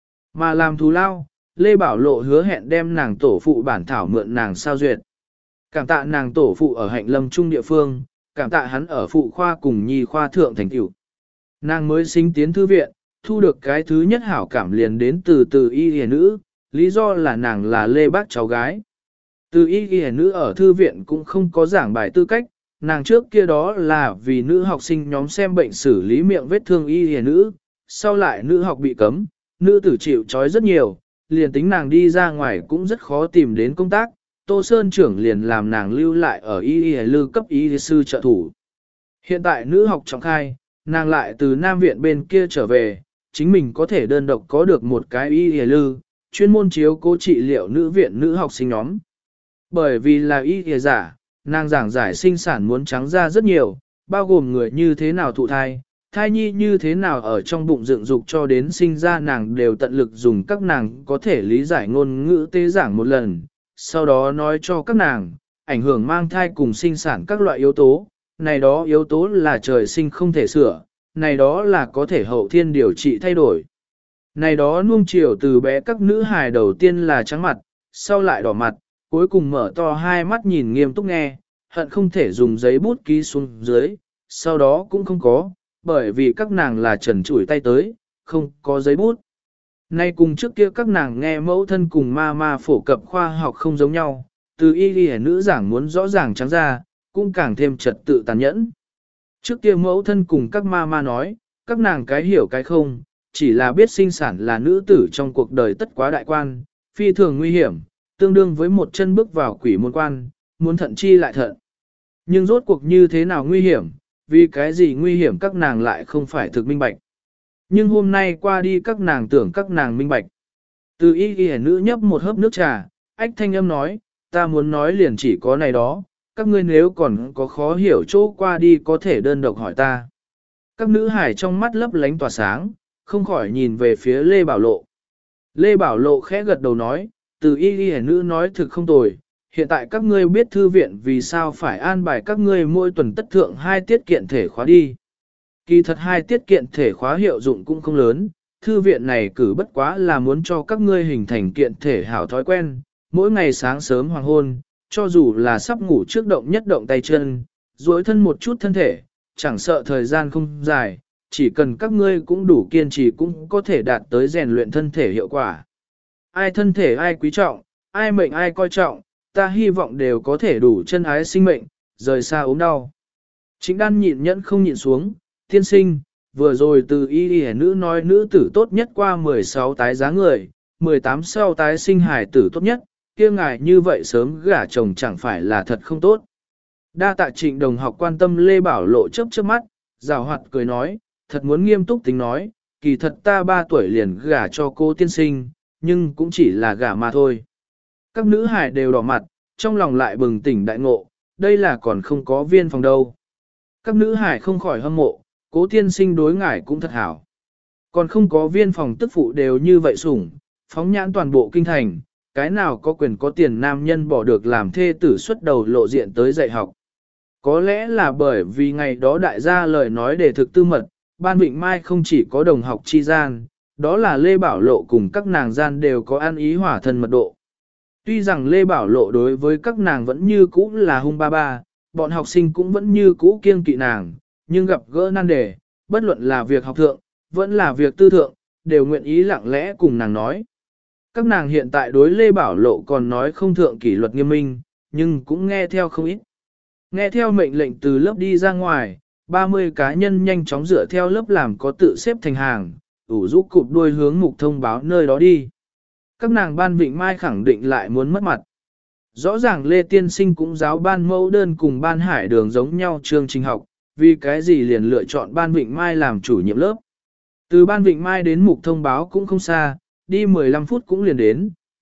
Mà làm thù lao, Lê Bảo Lộ hứa hẹn đem nàng tổ phụ bản thảo mượn nàng sao duyệt. Cảm tạ nàng tổ phụ ở Hạnh Lâm Trung địa phương, cảm tạ hắn ở phụ khoa cùng nhi khoa thượng thành tựu. Nàng mới sinh tiến thư viện, thu được cái thứ nhất hảo cảm liền đến từ y y nữ, lý do là nàng là Lê Bác cháu gái. Từ y y nữ ở thư viện cũng không có giảng bài tư cách, nàng trước kia đó là vì nữ học sinh nhóm xem bệnh xử lý miệng vết thương y y nữ, sau lại nữ học bị cấm, nữ tử chịu trói rất nhiều, liền tính nàng đi ra ngoài cũng rất khó tìm đến công tác, Tô Sơn trưởng liền làm nàng lưu lại ở y y lư cấp y sư trợ thủ. Hiện tại nữ học trọng khai, nàng lại từ Nam Viện bên kia trở về, chính mình có thể đơn độc có được một cái y y lư, chuyên môn chiếu cố trị liệu nữ viện nữ học sinh nhóm. Bởi vì là y y giả, nàng giảng giải sinh sản muốn trắng ra rất nhiều, bao gồm người như thế nào thụ thai, thai nhi như thế nào ở trong bụng dựng dục cho đến sinh ra nàng đều tận lực dùng các nàng có thể lý giải ngôn ngữ tế giảng một lần, sau đó nói cho các nàng, ảnh hưởng mang thai cùng sinh sản các loại yếu tố, này đó yếu tố là trời sinh không thể sửa, này đó là có thể hậu thiên điều trị thay đổi. Này đó nuông chiều từ bé các nữ hài đầu tiên là trắng mặt, sau lại đỏ mặt, cuối cùng mở to hai mắt nhìn nghiêm túc nghe, hận không thể dùng giấy bút ký xuống dưới, sau đó cũng không có, bởi vì các nàng là trần trụi tay tới, không có giấy bút. Nay cùng trước kia các nàng nghe mẫu thân cùng ma phổ cập khoa học không giống nhau, từ y y nữ giảng muốn rõ ràng trắng ra, cũng càng thêm trật tự tàn nhẫn. Trước kia mẫu thân cùng các ma nói, các nàng cái hiểu cái không, chỉ là biết sinh sản là nữ tử trong cuộc đời tất quá đại quan, phi thường nguy hiểm, tương đương với một chân bước vào quỷ môn quan, muốn thận chi lại thận. Nhưng rốt cuộc như thế nào nguy hiểm, vì cái gì nguy hiểm các nàng lại không phải thực minh bạch. Nhưng hôm nay qua đi các nàng tưởng các nàng minh bạch. Từ y y nữ nhấp một hớp nước trà, ách thanh âm nói, ta muốn nói liền chỉ có này đó, các ngươi nếu còn có khó hiểu chỗ qua đi có thể đơn độc hỏi ta. Các nữ hải trong mắt lấp lánh tỏa sáng, không khỏi nhìn về phía Lê Bảo Lộ. Lê Bảo Lộ khẽ gật đầu nói, từ y y nữ nói thực không tồi, hiện tại các ngươi biết thư viện vì sao phải an bài các ngươi mỗi tuần tất thượng 2 tiết kiện thể khóa đi. Kỳ thật 2 tiết kiện thể khóa hiệu dụng cũng không lớn, thư viện này cử bất quá là muốn cho các ngươi hình thành kiện thể hảo thói quen, mỗi ngày sáng sớm hoàng hôn, cho dù là sắp ngủ trước động nhất động tay chân, duỗi thân một chút thân thể, chẳng sợ thời gian không dài, chỉ cần các ngươi cũng đủ kiên trì cũng có thể đạt tới rèn luyện thân thể hiệu quả. Ai thân thể ai quý trọng, ai mệnh ai coi trọng, ta hy vọng đều có thể đủ chân ái sinh mệnh, rời xa ốm đau. Trịnh Đan nhịn nhẫn không nhịn xuống, tiên sinh, vừa rồi từ y y nữ nói nữ tử tốt nhất qua 16 tái giá người, 18 sau tái sinh hài tử tốt nhất, kia ngài như vậy sớm gả chồng chẳng phải là thật không tốt. Đa tạ Trịnh đồng học quan tâm Lê Bảo Lộ chớp chớp mắt, rào hoạt cười nói, thật muốn nghiêm túc tính nói, kỳ thật ta 3 tuổi liền gả cho cô tiên sinh, nhưng cũng chỉ là gả mà thôi. Các nữ hài đều đỏ mặt, trong lòng lại bừng tỉnh đại ngộ, đây là còn không có viên phòng đâu. Các nữ hài không khỏi hâm mộ, cố tiên sinh đối ngải cũng thật hảo. Còn không có viên phòng tức phụ đều như vậy sủng, phóng nhãn toàn bộ kinh thành, cái nào có quyền có tiền nam nhân bỏ được làm thê tử xuất đầu lộ diện tới dạy học. Có lẽ là bởi vì ngày đó đại gia lời nói để thực tư mật, Ban Vịnh Mai không chỉ có đồng học chi gian, đó là Lê Bảo Lộ cùng các nàng gian đều có an ý hỏa thân mật độ. Tuy rằng Lê Bảo Lộ đối với các nàng vẫn như cũ là hung ba ba, bọn học sinh cũng vẫn như cũ kiêng kỵ nàng, nhưng gặp gỡ nan đề, bất luận là việc học thượng, vẫn là việc tư thượng, đều nguyện ý lặng lẽ cùng nàng nói. Các nàng hiện tại đối Lê Bảo Lộ còn nói không thượng kỷ luật nghiêm minh, nhưng cũng nghe theo không ít. Nghe theo mệnh lệnh từ lớp đi ra ngoài, 30 cá nhân nhanh chóng dựa theo lớp làm có tự xếp thành hàng, ủ rũ cụp đuôi hướng mục thông báo nơi đó đi. Các nàng Ban Vịnh Mai khẳng định lại muốn mất mặt. Rõ ràng Lê Tiên Sinh cũng giáo Ban Mẫu Đơn cùng Ban Hải Đường giống nhau chương trình học, vì cái gì liền lựa chọn Ban Vịnh Mai làm chủ nhiệm lớp. Từ Ban Vịnh Mai đến mục thông báo cũng không xa, đi 15 phút cũng liền đến,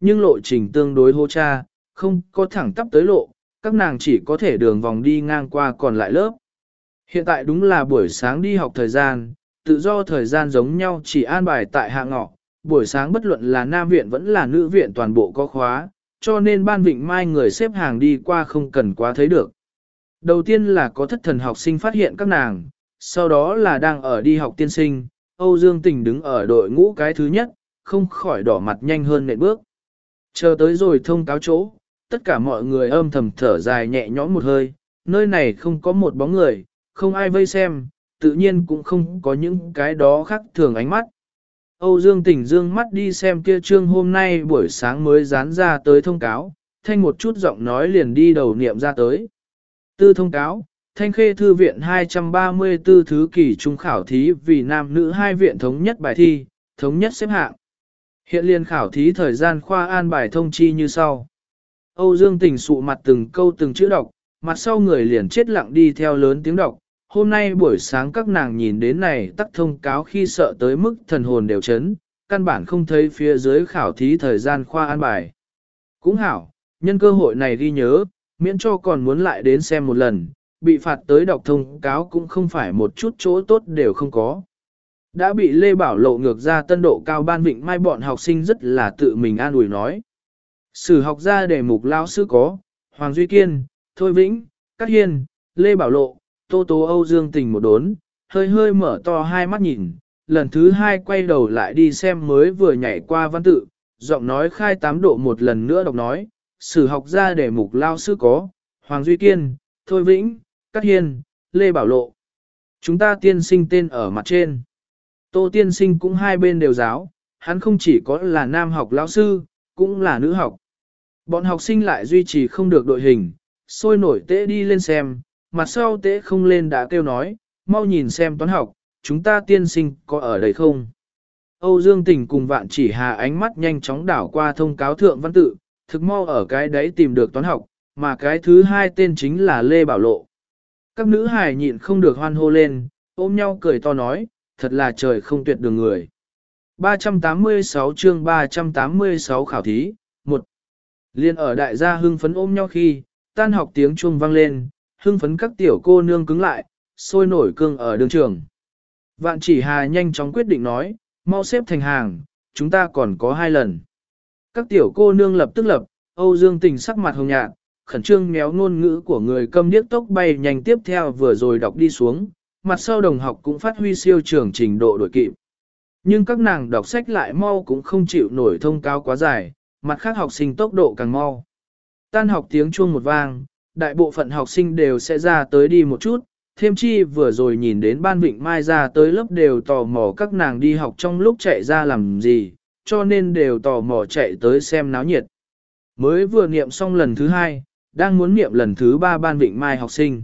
nhưng lộ trình tương đối hô cha, không có thẳng tắp tới lộ, các nàng chỉ có thể đường vòng đi ngang qua còn lại lớp. Hiện tại đúng là buổi sáng đi học thời gian, tự do thời gian giống nhau chỉ an bài tại hạ ngọ, buổi sáng bất luận là nam viện vẫn là nữ viện toàn bộ có khóa, cho nên ban Vịnh Mai người xếp hàng đi qua không cần quá thấy được. Đầu tiên là có thất thần học sinh phát hiện các nàng, sau đó là đang ở đi học tiên sinh, Âu Dương Tình đứng ở đội ngũ cái thứ nhất, không khỏi đỏ mặt nhanh hơn nện bước. Chờ tới rồi thông cáo chỗ, tất cả mọi người âm thầm thở dài nhẹ nhõm một hơi, nơi này không có một bóng người, không ai vây xem, tự nhiên cũng không có những cái đó khác thường ánh mắt. Âu Dương Tình dương mắt đi xem kia trương hôm nay buổi sáng mới dán ra tới thông cáo, thanh một chút giọng nói liền đi đầu niệm ra tới. Tư thông cáo, Thanh Khê Thư viện 234 thứ kỳ trung khảo thí vì nam nữ hai viện thống nhất bài thi, thống nhất xếp hạng. Hiện liền khảo thí thời gian khoa an bài thông chi như sau. Âu Dương Tình sụ mặt từng câu từng chữ đọc, mặt sau người liền chết lặng đi theo lớn tiếng đọc. Hôm nay buổi sáng các nàng nhìn đến này tắt thông cáo khi sợ tới mức thần hồn đều chấn, căn bản không thấy phía dưới khảo thí thời gian khoa an bài. Cũng hảo, nhân cơ hội này ghi nhớ, miễn cho còn muốn lại đến xem một lần, bị phạt tới đọc thông cáo cũng không phải một chút chỗ tốt đều không có. Đã bị Lê Bảo Lộ ngược ra tân độ cao ban Vịnh Mai bọn học sinh rất là tự mình an ủi nói. Sử học ra đề mục lão sư có, Hoàng Duy Kiên, Thôi Vĩnh, Cát Hiên, Lê Bảo Lộ, Tô Tố Âu Dương Tình một đốn, hơi hơi mở to hai mắt nhìn, lần thứ hai quay đầu lại đi xem mới vừa nhảy qua văn tự, giọng nói khai 8 độ một lần nữa đọc nói, sử học ra đề mục lão sư có, Hoàng Duy Kiên, Thôi Vĩnh, Cát Hiên, Lê Bảo Lộ. Chúng ta tiên sinh tên ở mặt trên. Tô tiên sinh cũng hai bên đều giáo, hắn không chỉ có là nam học lão sư, cũng là nữ học. Bọn học sinh lại duy trì không được đội hình, sôi nổi tễ đi lên xem, mặt sau tễ không lên đã kêu nói, mau nhìn xem toán học, chúng ta tiên sinh có ở đây không? Âu Dương Tình cùng Vạn Chỉ Hà ánh mắt nhanh chóng đảo qua thông cáo thượng văn tự, thực mau ở cái đấy tìm được toán học, mà cái thứ hai tên chính là Lê Bảo Lộ. Các nữ hài nhịn không được hoan hô lên, ôm nhau cười to nói, thật là trời không tuyệt đường người. 386 chương 386 khảo thí, 1. Liên ở đại gia hưng phấn ôm nhau khi, tan học tiếng chuông vang lên, hưng phấn các tiểu cô nương cứng lại, sôi nổi cương ở đường trường. Vạn Chỉ Hà nhanh chóng quyết định nói, mau xếp thành hàng, chúng ta còn có 2 lần. Các tiểu cô nương lập tức lập, Âu Dương Tình sắc mặt hồng nhạt, khẩn trương méo ngôn ngữ của người câm điếc tốc bay nhanh tiếp theo vừa rồi đọc đi xuống, mặt sau đồng học cũng phát huy siêu trường trình độ đổi kịp. Nhưng các nàng đọc sách lại mau cũng không chịu nổi thông cáo quá dài, mặt khác học sinh tốc độ càng mau. Tan học tiếng chuông một vang, đại bộ phận học sinh đều sẽ ra tới đi một chút, thêm chi vừa rồi nhìn đến ban Vịnh Mai ra tới lớp đều tò mò các nàng đi học trong lúc chạy ra làm gì, cho nên đều tò mò chạy tới xem náo nhiệt. Mới vừa niệm xong lần thứ 2, đang muốn niệm lần thứ 3 ban Vịnh Mai học sinh.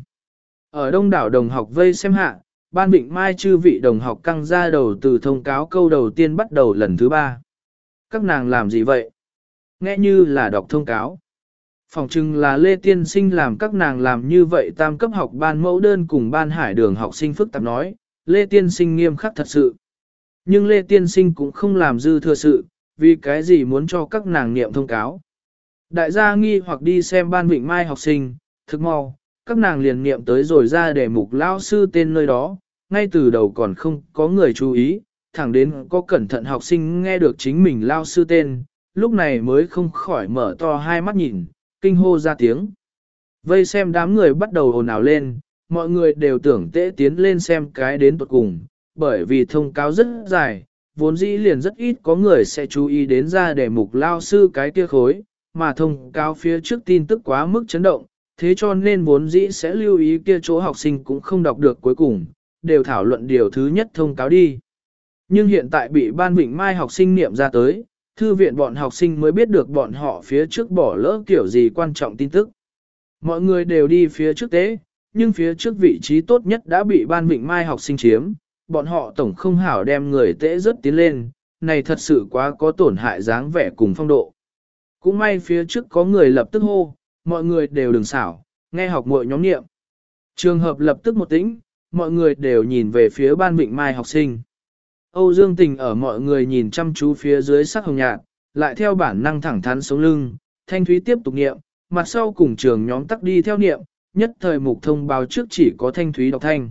Ở đông đảo đồng học vây xem hạ, ban Vịnh Mai chư vị đồng học căng ra đầu từ thông cáo câu đầu tiên bắt đầu lần thứ 3. Các nàng làm gì vậy? Nghe như là đọc thông cáo. Phòng chừng là Lê Tiên Sinh làm các nàng làm như vậy tam cấp học ban mẫu đơn cùng ban hải đường học sinh phức tạp nói, Lê Tiên Sinh nghiêm khắc thật sự. Nhưng Lê Tiên Sinh cũng không làm dư thừa sự, vì cái gì muốn cho các nàng niệm thông cáo. Đại gia nghi hoặc đi xem ban Vịnh Mai học sinh, thực mau, các nàng liền niệm tới rồi ra đề mục lao sư tên nơi đó, ngay từ đầu còn không có người chú ý, thẳng đến có cẩn thận học sinh nghe được chính mình lao sư tên, lúc này mới không khỏi mở to hai mắt nhìn, kinh hô ra tiếng. Vây xem đám người bắt đầu ồn ào lên, mọi người đều tưởng tễ tiến lên xem cái đến tuột cùng, bởi vì thông cáo rất dài, vốn dĩ liền rất ít có người sẽ chú ý đến ra đề mục lao sư cái kia khối, mà thông cáo phía trước tin tức quá mức chấn động, thế cho nên vốn dĩ sẽ lưu ý kia chỗ học sinh cũng không đọc được cuối cùng, đều thảo luận điều thứ nhất thông cáo đi. Nhưng hiện tại bị ban Vịnh Mai học sinh niệm ra tới, thư viện bọn học sinh mới biết được bọn họ phía trước bỏ lỡ kiểu gì quan trọng tin tức. Mọi người đều đi phía trước tế, nhưng phía trước vị trí tốt nhất đã bị ban Vịnh Mai học sinh chiếm, bọn họ tổng không hảo đem người tế rất tiến lên, này thật sự quá có tổn hại dáng vẻ cùng phong độ. Cũng may phía trước có người lập tức hô, mọi người đều đừng xảo, nghe học muội nhóm niệm. Trường hợp lập tức một tĩnh, mọi người đều nhìn về phía ban Vịnh Mai học sinh. Âu Dương Tình ở mọi người nhìn chăm chú phía dưới sắc hồng nhạt, lại theo bản năng thẳng thắn sống lưng, Thanh Thúy tiếp tục niệm, mặt sau cùng trường nhóm tắc đi theo niệm, nhất thời mục thông báo trước chỉ có Thanh Thúy đọc thanh.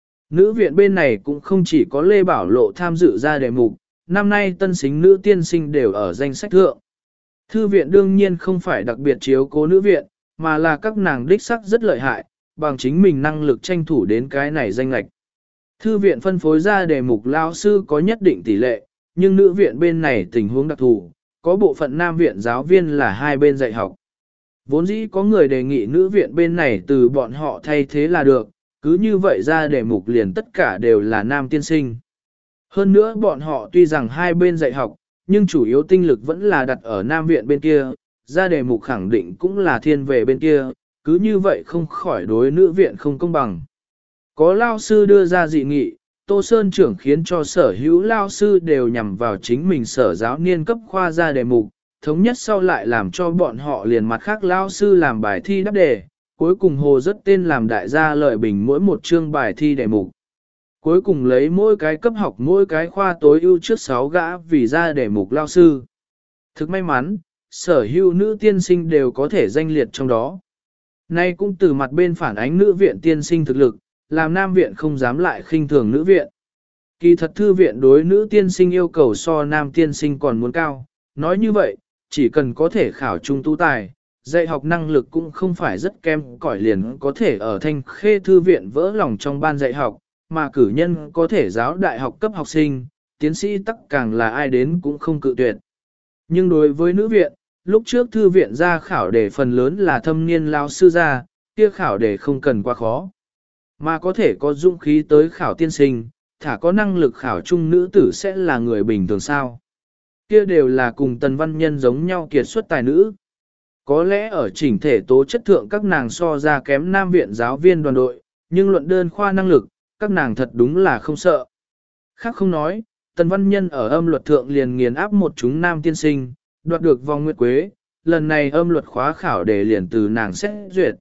Nữ viện bên này cũng không chỉ có Lê Bảo Lộ tham dự ra đề mục, năm nay tân xính nữ tiên sinh đều ở danh sách thượng. Thư viện đương nhiên không phải đặc biệt chiếu cố nữ viện, mà là các nàng đích sắc rất lợi hại, bằng chính mình năng lực tranh thủ đến cái này danh lệch. Thư viện phân phối ra đề mục lao sư có nhất định tỷ lệ, nhưng nữ viện bên này tình huống đặc thù, có bộ phận nam viện giáo viên là hai bên dạy học. Vốn dĩ có người đề nghị nữ viện bên này từ bọn họ thay thế là được, cứ như vậy ra đề mục liền tất cả đều là nam tiên sinh. Hơn nữa bọn họ tuy rằng hai bên dạy học, nhưng chủ yếu tinh lực vẫn là đặt ở nam viện bên kia, ra đề mục khẳng định cũng là thiên về bên kia, cứ như vậy không khỏi đối nữ viện không công bằng. Có lao sư đưa ra dị nghị, Tô Sơn trưởng khiến cho sở hữu lao sư đều nhằm vào chính mình sở giáo niên cấp khoa ra đề mục, thống nhất sau lại làm cho bọn họ liền mặt khác lao sư làm bài thi đáp đề, cuối cùng hồ rất tên làm đại gia lợi bình mỗi một chương bài thi đề mục. Cuối cùng lấy mỗi cái cấp học mỗi cái khoa tối ưu trước 6 gã vì ra đề mục lao sư. Thực may mắn, sở hữu nữ tiên sinh đều có thể danh liệt trong đó. Nay cũng từ mặt bên phản ánh nữ viện tiên sinh thực lực, làm nam viện không dám lại khinh thường nữ viện. Kỳ thật thư viện đối nữ tiên sinh yêu cầu so nam tiên sinh còn muốn cao, nói như vậy, chỉ cần có thể khảo trung tu tài, dạy học năng lực cũng không phải rất kém cỏi liền có thể ở Thanh Khê thư viện vỡ lòng trong ban dạy học, mà cử nhân có thể giáo đại học cấp học sinh, tiến sĩ tắc càng là ai đến cũng không cự tuyệt. Nhưng đối với nữ viện, lúc trước thư viện ra khảo đề phần lớn là thâm niên lao sư ra, kia khảo đề không cần quá khó, mà có thể có dũng khí tới khảo tiên sinh, thả có năng lực khảo trung nữ tử sẽ là người bình thường sao. Kia đều là cùng Tần Văn Nhân giống nhau kiệt xuất tài nữ. Có lẽ ở chỉnh thể tố chất thượng các nàng so ra kém nam viện giáo viên đoàn đội, nhưng luận đơn khoa năng lực, các nàng thật đúng là không sợ. Khác không nói, Tần Văn Nhân ở âm luật thượng liền nghiền áp một chúng nam tiên sinh, đoạt được vòng nguyệt quế, lần này âm luật khóa khảo để liền từ nàng xét duyệt.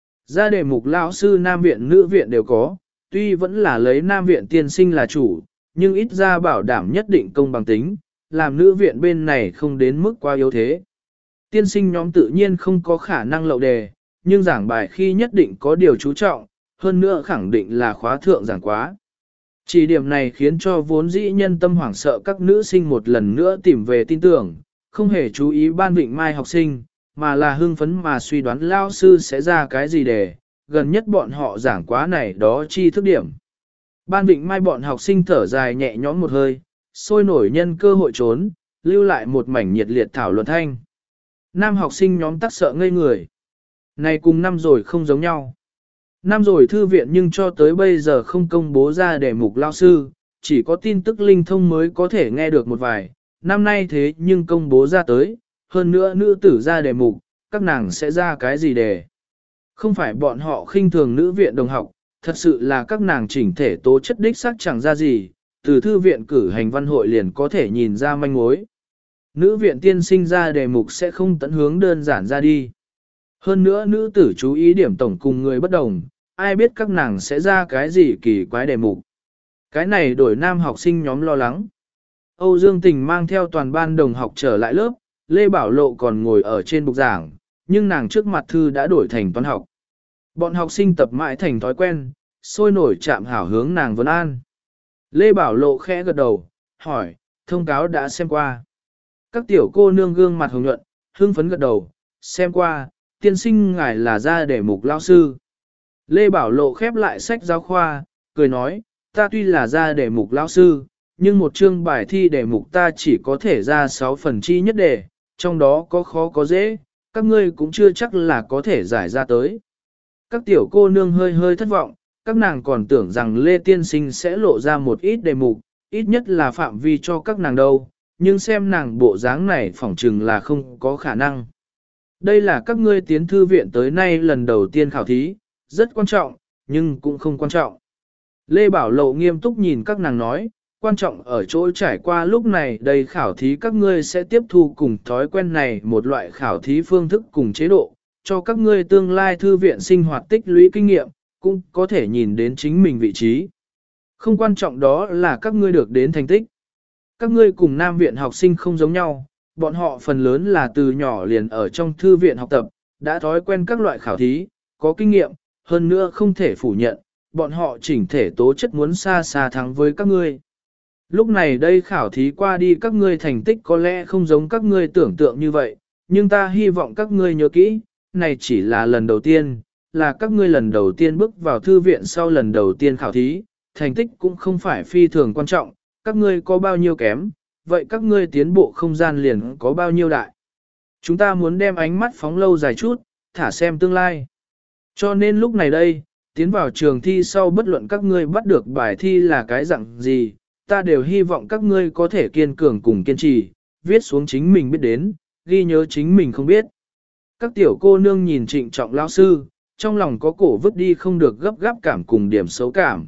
Ra đề mục lão sư nam viện nữ viện đều có, tuy vẫn là lấy nam viện tiên sinh là chủ, nhưng ít ra bảo đảm nhất định công bằng tính, làm nữ viện bên này không đến mức quá yếu thế. Tiên sinh nhóm tự nhiên không có khả năng lậu đề, nhưng giảng bài khi nhất định có điều chú trọng, hơn nữa khẳng định là khóa thượng giảng quá. Chỉ điểm này khiến cho vốn dĩ nhân tâm hoảng sợ các nữ sinh một lần nữa tìm về tin tưởng, không hề chú ý ban vịnh mai học sinh, mà là hưng phấn mà suy đoán lao sư sẽ ra cái gì để, gần nhất bọn họ giảng quá này đó chi thức điểm. Ban vịnh mai bọn học sinh thở dài nhẹ nhõm một hơi, sôi nổi nhân cơ hội trốn, lưu lại một mảnh nhiệt liệt thảo luận thanh. Nam học sinh nhóm tắc sợ ngây người. Này cùng năm rồi không giống nhau. Năm rồi thư viện nhưng cho tới bây giờ không công bố ra đề mục lao sư, chỉ có tin tức linh thông mới có thể nghe được một vài. Năm nay thế nhưng công bố ra tới, hơn nữa nữ tử ra đề mục, các nàng sẽ ra cái gì đề. Không phải bọn họ khinh thường nữ viện đồng học, thật sự là các nàng chỉnh thể tố chất đích xác chẳng ra gì, từ thư viện cử hành văn hội liền có thể nhìn ra manh mối. Nữ viện tiên sinh ra đề mục sẽ không tận hướng đơn giản ra đi. Hơn nữa nữ tử chú ý điểm tổng cùng người bất đồng, ai biết các nàng sẽ ra cái gì kỳ quái đề mục. Cái này đổi nam học sinh nhóm lo lắng. Âu Dương Tình mang theo toàn ban đồng học trở lại lớp, Lê Bảo Lộ còn ngồi ở trên bục giảng, nhưng nàng trước mặt thư đã đổi thành toán học. Bọn học sinh tập mãi thành thói quen, sôi nổi chạm hảo hướng nàng vấn an. Lê Bảo Lộ khẽ gật đầu, hỏi, thông cáo đã xem qua. Các tiểu cô nương gương mặt hồng nhuận, hưng phấn gật đầu, xem qua, tiên sinh ngài là ra đề mục lao sư. Lê Bảo Lộ khép lại sách giáo khoa, cười nói, ta tuy là ra đề mục lao sư, nhưng một chương bài thi đề mục ta chỉ có thể ra 6 phần chi nhất đề, trong đó có khó có dễ, các ngươi cũng chưa chắc là có thể giải ra tới. Các tiểu cô nương hơi hơi thất vọng, các nàng còn tưởng rằng Lê Tiên Sinh sẽ lộ ra một ít đề mục, ít nhất là phạm vi cho các nàng đâu, nhưng xem nàng bộ dáng này phỏng chừng là không có khả năng. Đây là các ngươi tiến thư viện tới nay lần đầu tiên khảo thí, rất quan trọng, nhưng cũng không quan trọng. Lê Bảo Lộ nghiêm túc nhìn các nàng nói, quan trọng ở chỗ trải qua lúc này đây khảo thí các ngươi sẽ tiếp thu cùng thói quen này một loại khảo thí phương thức cùng chế độ, cho các ngươi tương lai thư viện sinh hoạt tích lũy kinh nghiệm, cũng có thể nhìn đến chính mình vị trí. Không quan trọng đó là các ngươi được đến thành tích. Các ngươi cùng nam viện học sinh không giống nhau, Bọn họ phần lớn là từ nhỏ liền ở trong thư viện học tập, đã thói quen các loại khảo thí, có kinh nghiệm, hơn nữa không thể phủ nhận, bọn họ chỉnh thể tố chất muốn xa xa thắng với các ngươi. Lúc này đây khảo thí qua đi các ngươi thành tích có lẽ không giống các ngươi tưởng tượng như vậy, nhưng ta hy vọng các ngươi nhớ kỹ, này chỉ là lần đầu tiên, là các ngươi lần đầu tiên bước vào thư viện sau lần đầu tiên khảo thí, thành tích cũng không phải phi thường quan trọng, các ngươi có bao nhiêu kém, vậy các ngươi tiến bộ không gian liền có bao nhiêu đại. Chúng ta muốn đem ánh mắt phóng lâu dài chút, thả xem tương lai. Cho nên lúc này đây, tiến vào trường thi sau bất luận các ngươi bắt được bài thi là cái dạng gì, ta đều hy vọng các ngươi có thể kiên cường cùng kiên trì, viết xuống chính mình biết đến, ghi nhớ chính mình không biết. Các tiểu cô nương nhìn trịnh trọng lão sư, trong lòng có cổ vứt đi không được gấp gáp cảm cùng điểm xấu cảm.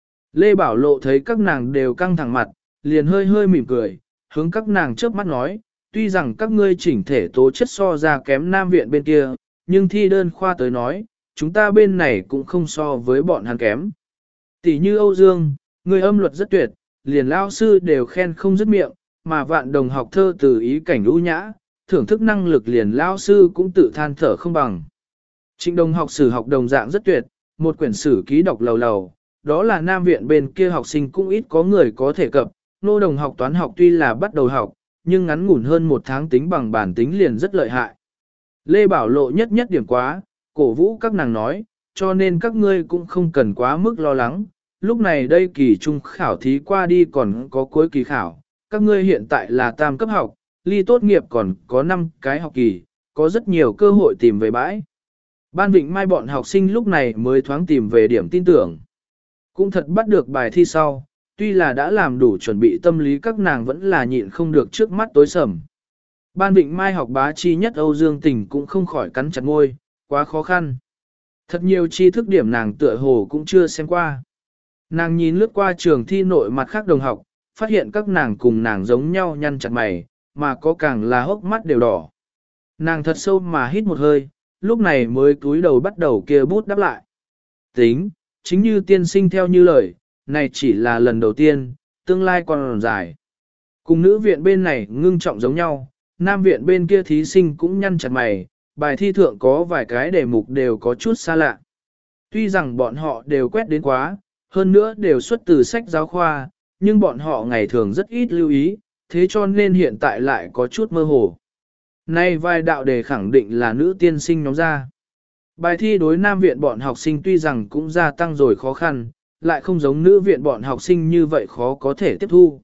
Lê Bảo Lộ thấy các nàng đều căng thẳng mặt, liền hơi hơi mỉm cười, hướng các nàng chớp mắt nói, tuy rằng các ngươi chỉnh thể tố chất so ra kém Nam viện bên kia, nhưng thi đơn khoa tới nói, chúng ta bên này cũng không so với bọn hắn kém. Tỷ như Âu Dương, người âm luật rất tuyệt, liền lao sư đều khen không dứt miệng, mà vạn đồng học thơ từ ý cảnh ưu nhã, thưởng thức năng lực liền lao sư cũng tự than thở không bằng. Trịnh đồng học sử học đồng dạng rất tuyệt, một quyển sử ký đọc lầu lầu, đó là Nam viện bên kia học sinh cũng ít có người có thể cập, nô đồng học toán học tuy là bắt đầu học, nhưng ngắn ngủn hơn một tháng tính bằng bản tính liền rất lợi hại. Lê Bảo Lộ nhất điểm quá, cổ vũ các nàng nói, cho nên các ngươi cũng không cần quá mức lo lắng, lúc này đây kỳ trung khảo thí qua đi còn có cuối kỳ khảo, các ngươi hiện tại là tam cấp học, ly tốt nghiệp còn có 5 cái học kỳ, có rất nhiều cơ hội tìm về bãi. Ban Vịnh Mai bọn học sinh lúc này mới thoáng tìm về điểm tin tưởng. Cũng thật bắt được bài thi sau, tuy là đã làm đủ chuẩn bị tâm lý các nàng vẫn là nhịn không được trước mắt tối sầm. Ban Vịnh Mai học bá chi nhất Âu Dương Tình cũng không khỏi cắn chặt ngôi, quá khó khăn. Thật nhiều tri thức điểm nàng tựa hồ cũng chưa xem qua. Nàng nhìn lướt qua trường thi nội mặt khác đồng học, phát hiện các nàng cùng nàng giống nhau nhăn chặt mày, mà có càng là hốc mắt đều đỏ. Nàng thật sâu mà hít một hơi, lúc này mới cúi đầu bắt đầu kia bút đáp lại. Tính, chính như tiên sinh theo như lời, này chỉ là lần đầu tiên, tương lai còn dài. Cùng nữ viện bên này ngưng trọng giống nhau, nam viện bên kia thí sinh cũng nhăn chặt mày, bài thi thượng có vài cái đề mục đều có chút xa lạ. Tuy rằng bọn họ đều quét đến quá, hơn nữa đều xuất từ sách giáo khoa, nhưng bọn họ ngày thường rất ít lưu ý, thế cho nên hiện tại lại có chút mơ hồ. Nay vài đạo đề khẳng định là nữ tiên sinh nhóm ra. Bài thi đối nam viện bọn học sinh tuy rằng cũng gia tăng rồi khó khăn, lại không giống nữ viện bọn học sinh như vậy khó có thể tiếp thu.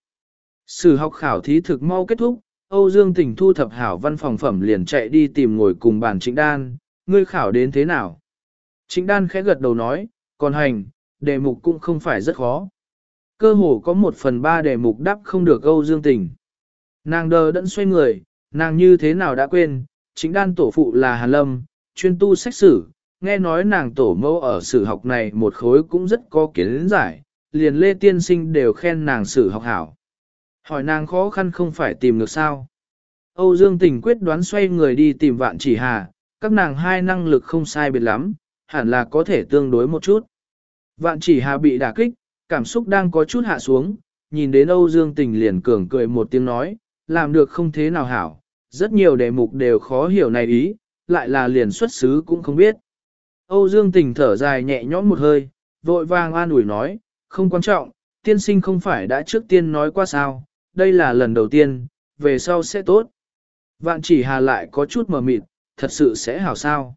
Sử học khảo thí thực mau kết thúc, Âu Dương Tình thu thập hảo văn phòng phẩm liền chạy đi tìm ngồi cùng bàn Trịnh Đan, ngươi khảo đến thế nào? Trịnh Đan khẽ gật đầu nói, còn hành, đề mục cũng không phải rất khó. Cơ hồ có 1/3 đề mục đáp không được Âu Dương Tình. Nàng đờ đẫn xoay người, nàng như thế nào đã quên, Trịnh Đan tổ phụ là Hàn Lâm, chuyên tu sách sử, nghe nói nàng tổ mẫu ở sử học này một khối cũng rất có kiến giải, liền Lê Tiên Sinh đều khen nàng sử học hảo. Hỏi nàng khó khăn không phải tìm được sao. Âu Dương Tình quyết đoán xoay người đi tìm Vạn Chỉ Hà, các nàng hai năng lực không sai biệt lắm, hẳn là có thể tương đối một chút. Vạn Chỉ Hà bị đả kích, cảm xúc đang có chút hạ xuống, nhìn đến Âu Dương Tình liền cường cười một tiếng nói, làm được không thế nào hảo, rất nhiều đề mục đều khó hiểu này ý, lại là liền xuất xứ cũng không biết. Âu Dương Tình thở dài nhẹ nhõm một hơi, vội vàng an ủi nói, không quan trọng, tiên sinh không phải đã trước tiên nói qua sao, đây là lần đầu tiên, về sau sẽ tốt. Vạn Chỉ Hà lại có chút mờ mịt, thật sự sẽ hảo sao.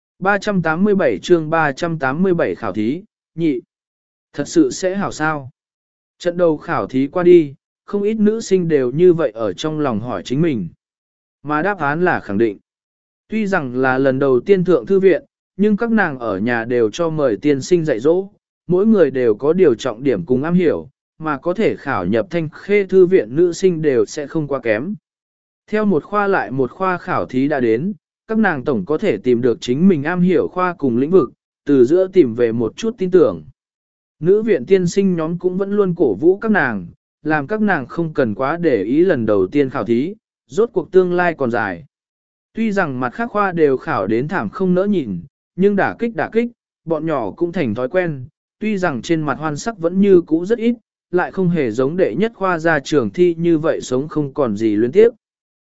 387 chương 387 khảo thí, nhị. Thật sự sẽ hảo sao. Trận đầu khảo thí qua đi, không ít nữ sinh đều như vậy ở trong lòng hỏi chính mình. Mà đáp án là khẳng định. Tuy rằng là lần đầu tiên thượng thư viện, nhưng các nàng ở nhà đều cho mời tiên sinh dạy dỗ, mỗi người đều có điều trọng điểm cùng am hiểu, mà có thể khảo nhập thanh khê thư viện nữ sinh đều sẽ không quá kém. Theo một khoa lại một khoa khảo thí đã đến, các nàng tổng có thể tìm được chính mình am hiểu khoa cùng lĩnh vực, từ giữa tìm về một chút tin tưởng. Nữ viện tiên sinh nhóm cũng vẫn luôn cổ vũ các nàng, làm các nàng không cần quá để ý lần đầu tiên khảo thí, rốt cuộc tương lai còn dài. Tuy rằng mặt khác khoa đều khảo đến thảm không nỡ nhìn, nhưng đả kích, bọn nhỏ cũng thành thói quen, tuy rằng trên mặt hoan sắc vẫn như cũ rất ít, lại không hề giống đệ nhất khoa ra trường thi như vậy sống không còn gì luyến tiếp.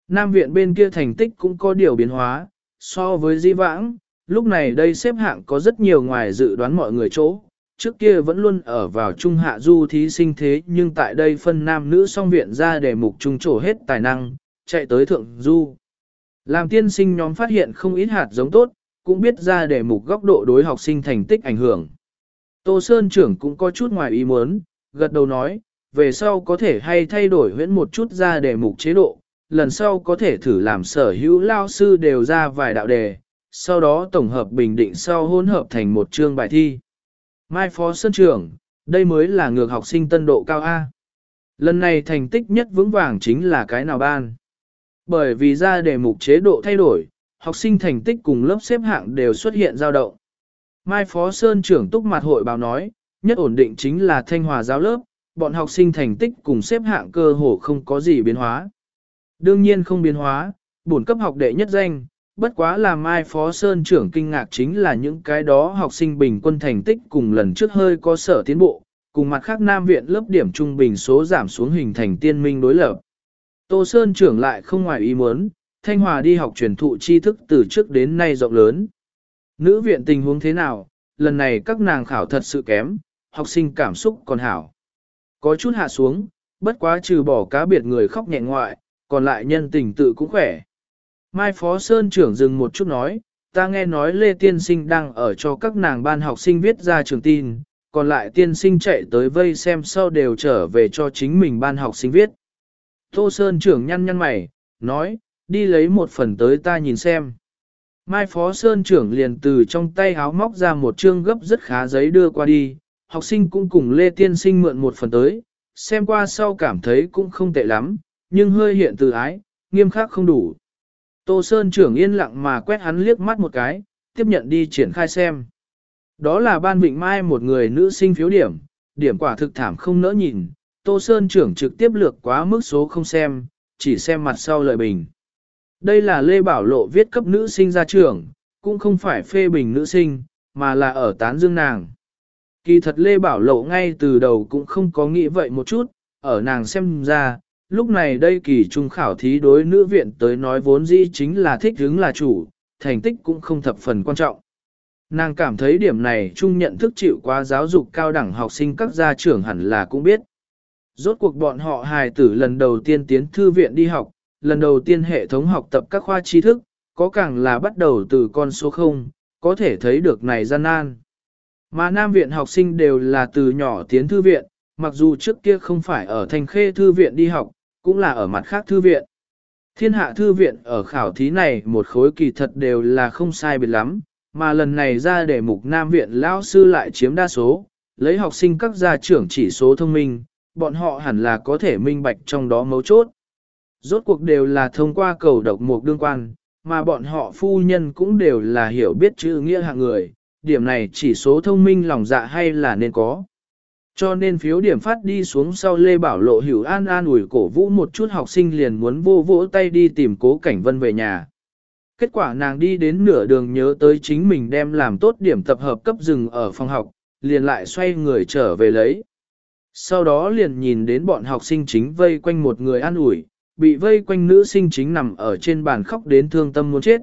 Nam viện bên kia thành tích cũng có điều biến hóa, so với di vãng, lúc này đây xếp hạng có rất nhiều ngoài dự đoán mọi người chỗ. Trước kia vẫn luôn ở vào trung hạ du thí sinh thế nhưng tại đây phân nam nữ song viện ra đề mục trung trổ hết tài năng, chạy tới thượng du. Làm tiên sinh nhóm phát hiện không ít hạt giống tốt, cũng biết ra đề mục góc độ đối học sinh thành tích ảnh hưởng. Tô Sơn trưởng cũng có chút ngoài ý muốn, gật đầu nói, về sau có thể hay thay đổi huyễn một chút ra đề mục chế độ, lần sau có thể thử làm sở hữu lao sư đều ra vài đạo đề, sau đó tổng hợp bình định sau hỗn hợp thành một chương bài thi. Mai Phó Sơn trưởng, đây mới là ngược học sinh tân độ cao A. Lần này thành tích nhất vững vàng chính là cái nào ban. Bởi vì ra đề mục chế độ thay đổi, học sinh thành tích cùng lớp xếp hạng đều xuất hiện dao động. Mai Phó Sơn trưởng túc mặt hội báo nói, nhất ổn định chính là Thanh Hòa giáo lớp, bọn học sinh thành tích cùng xếp hạng cơ hồ không có gì biến hóa. Đương nhiên không biến hóa, bổn cấp học đệ nhất danh, bất quá là Mai Phó Sơn trưởng kinh ngạc chính là những cái đó học sinh bình quân thành tích cùng lần trước hơi có sở tiến bộ, cùng mặt khác Nam viện lớp điểm trung bình số giảm xuống hình thành tiên minh đối lập. Tô Sơn trưởng lại không ngoài ý muốn, Thanh Hòa đi học truyền thụ tri thức từ trước đến nay rộng lớn. Nữ viện tình huống thế nào, lần này các nàng khảo thật sự kém, học sinh cảm xúc còn hảo. Có chút hạ xuống, bất quá trừ bỏ cá biệt người khóc nhẹ ngoại, còn lại nhân tình tự cũng khỏe. Mai Phó Sơn trưởng dừng một chút nói, ta nghe nói Lê Tiên Sinh đang ở cho các nàng ban học sinh viết ra trường tin, còn lại tiên sinh chạy tới vây xem sau đều trở về cho chính mình ban học sinh viết. Tô Sơn trưởng nhăn nhăn mày, nói, đi lấy một phần tới ta nhìn xem. Mai Phó Sơn trưởng liền từ trong tay háo móc ra một chương gấp rất khá giấy đưa qua đi, học sinh cũng cùng Lê Tiên Sinh mượn một phần tới, xem qua sau cảm thấy cũng không tệ lắm, nhưng hơi hiện từ ái, nghiêm khắc không đủ. Tô Sơn trưởng yên lặng mà quét hắn liếc mắt một cái, tiếp nhận đi triển khai xem. Đó là ban Vịnh Mai một người nữ sinh phiếu điểm, điểm quả thực thảm không nỡ nhìn, Tô Sơn trưởng trực tiếp lược quá mức số không xem, chỉ xem mặt sau lời bình. Đây là Lê Bảo Lộ viết cấp nữ sinh ra trường, cũng không phải phê bình nữ sinh, mà là ở tán dương nàng. Kỳ thật Lê Bảo Lộ ngay từ đầu cũng không có nghĩ vậy một chút, ở nàng xem ra, lúc này đây kỳ trung khảo thí đối nữ viện tới nói vốn dĩ chính là thích hứng là chủ, thành tích cũng không thập phần quan trọng. Nàng cảm thấy điểm này chung nhận thức chịu quá giáo dục cao đẳng học sinh các gia trưởng hẳn là cũng biết. Rốt cuộc bọn họ hài tử lần đầu tiên tiến thư viện đi học, lần đầu tiên hệ thống học tập các khoa tri thức, có càng là bắt đầu từ con số 0, có thể thấy được này gian nan. Mà Nam viện học sinh đều là từ nhỏ tiến thư viện, mặc dù trước kia không phải ở Thanh Khê thư viện đi học, cũng là ở mặt khác thư viện. Thiên hạ thư viện ở khảo thí này một khối kỳ thật đều là không sai biệt lắm, mà lần này ra đề mục Nam viện lão sư lại chiếm đa số, lấy học sinh các gia trưởng chỉ số thông minh, bọn họ hẳn là có thể minh bạch trong đó mấu chốt. Rốt cuộc đều là thông qua cầu độc mục đương quan, mà bọn họ phu nhân cũng đều là hiểu biết chữ nghĩa hạng người, điểm này chỉ số thông minh lòng dạ hay là nên có. Cho nên phiếu điểm phát đi xuống sau Lê Bảo Lộ hiểu an ủi cổ vũ một chút học sinh liền muốn vô vỗ tay đi tìm Cố Cảnh Vân về nhà. Kết quả nàng đi đến nửa đường nhớ tới chính mình đem làm tốt điểm tập hợp cấp rừng ở phòng học, liền lại xoay người trở về lấy. Sau đó liền nhìn đến bọn học sinh chính vây quanh một người an ủi, bị vây quanh nữ sinh chính nằm ở trên bàn khóc đến thương tâm muốn chết.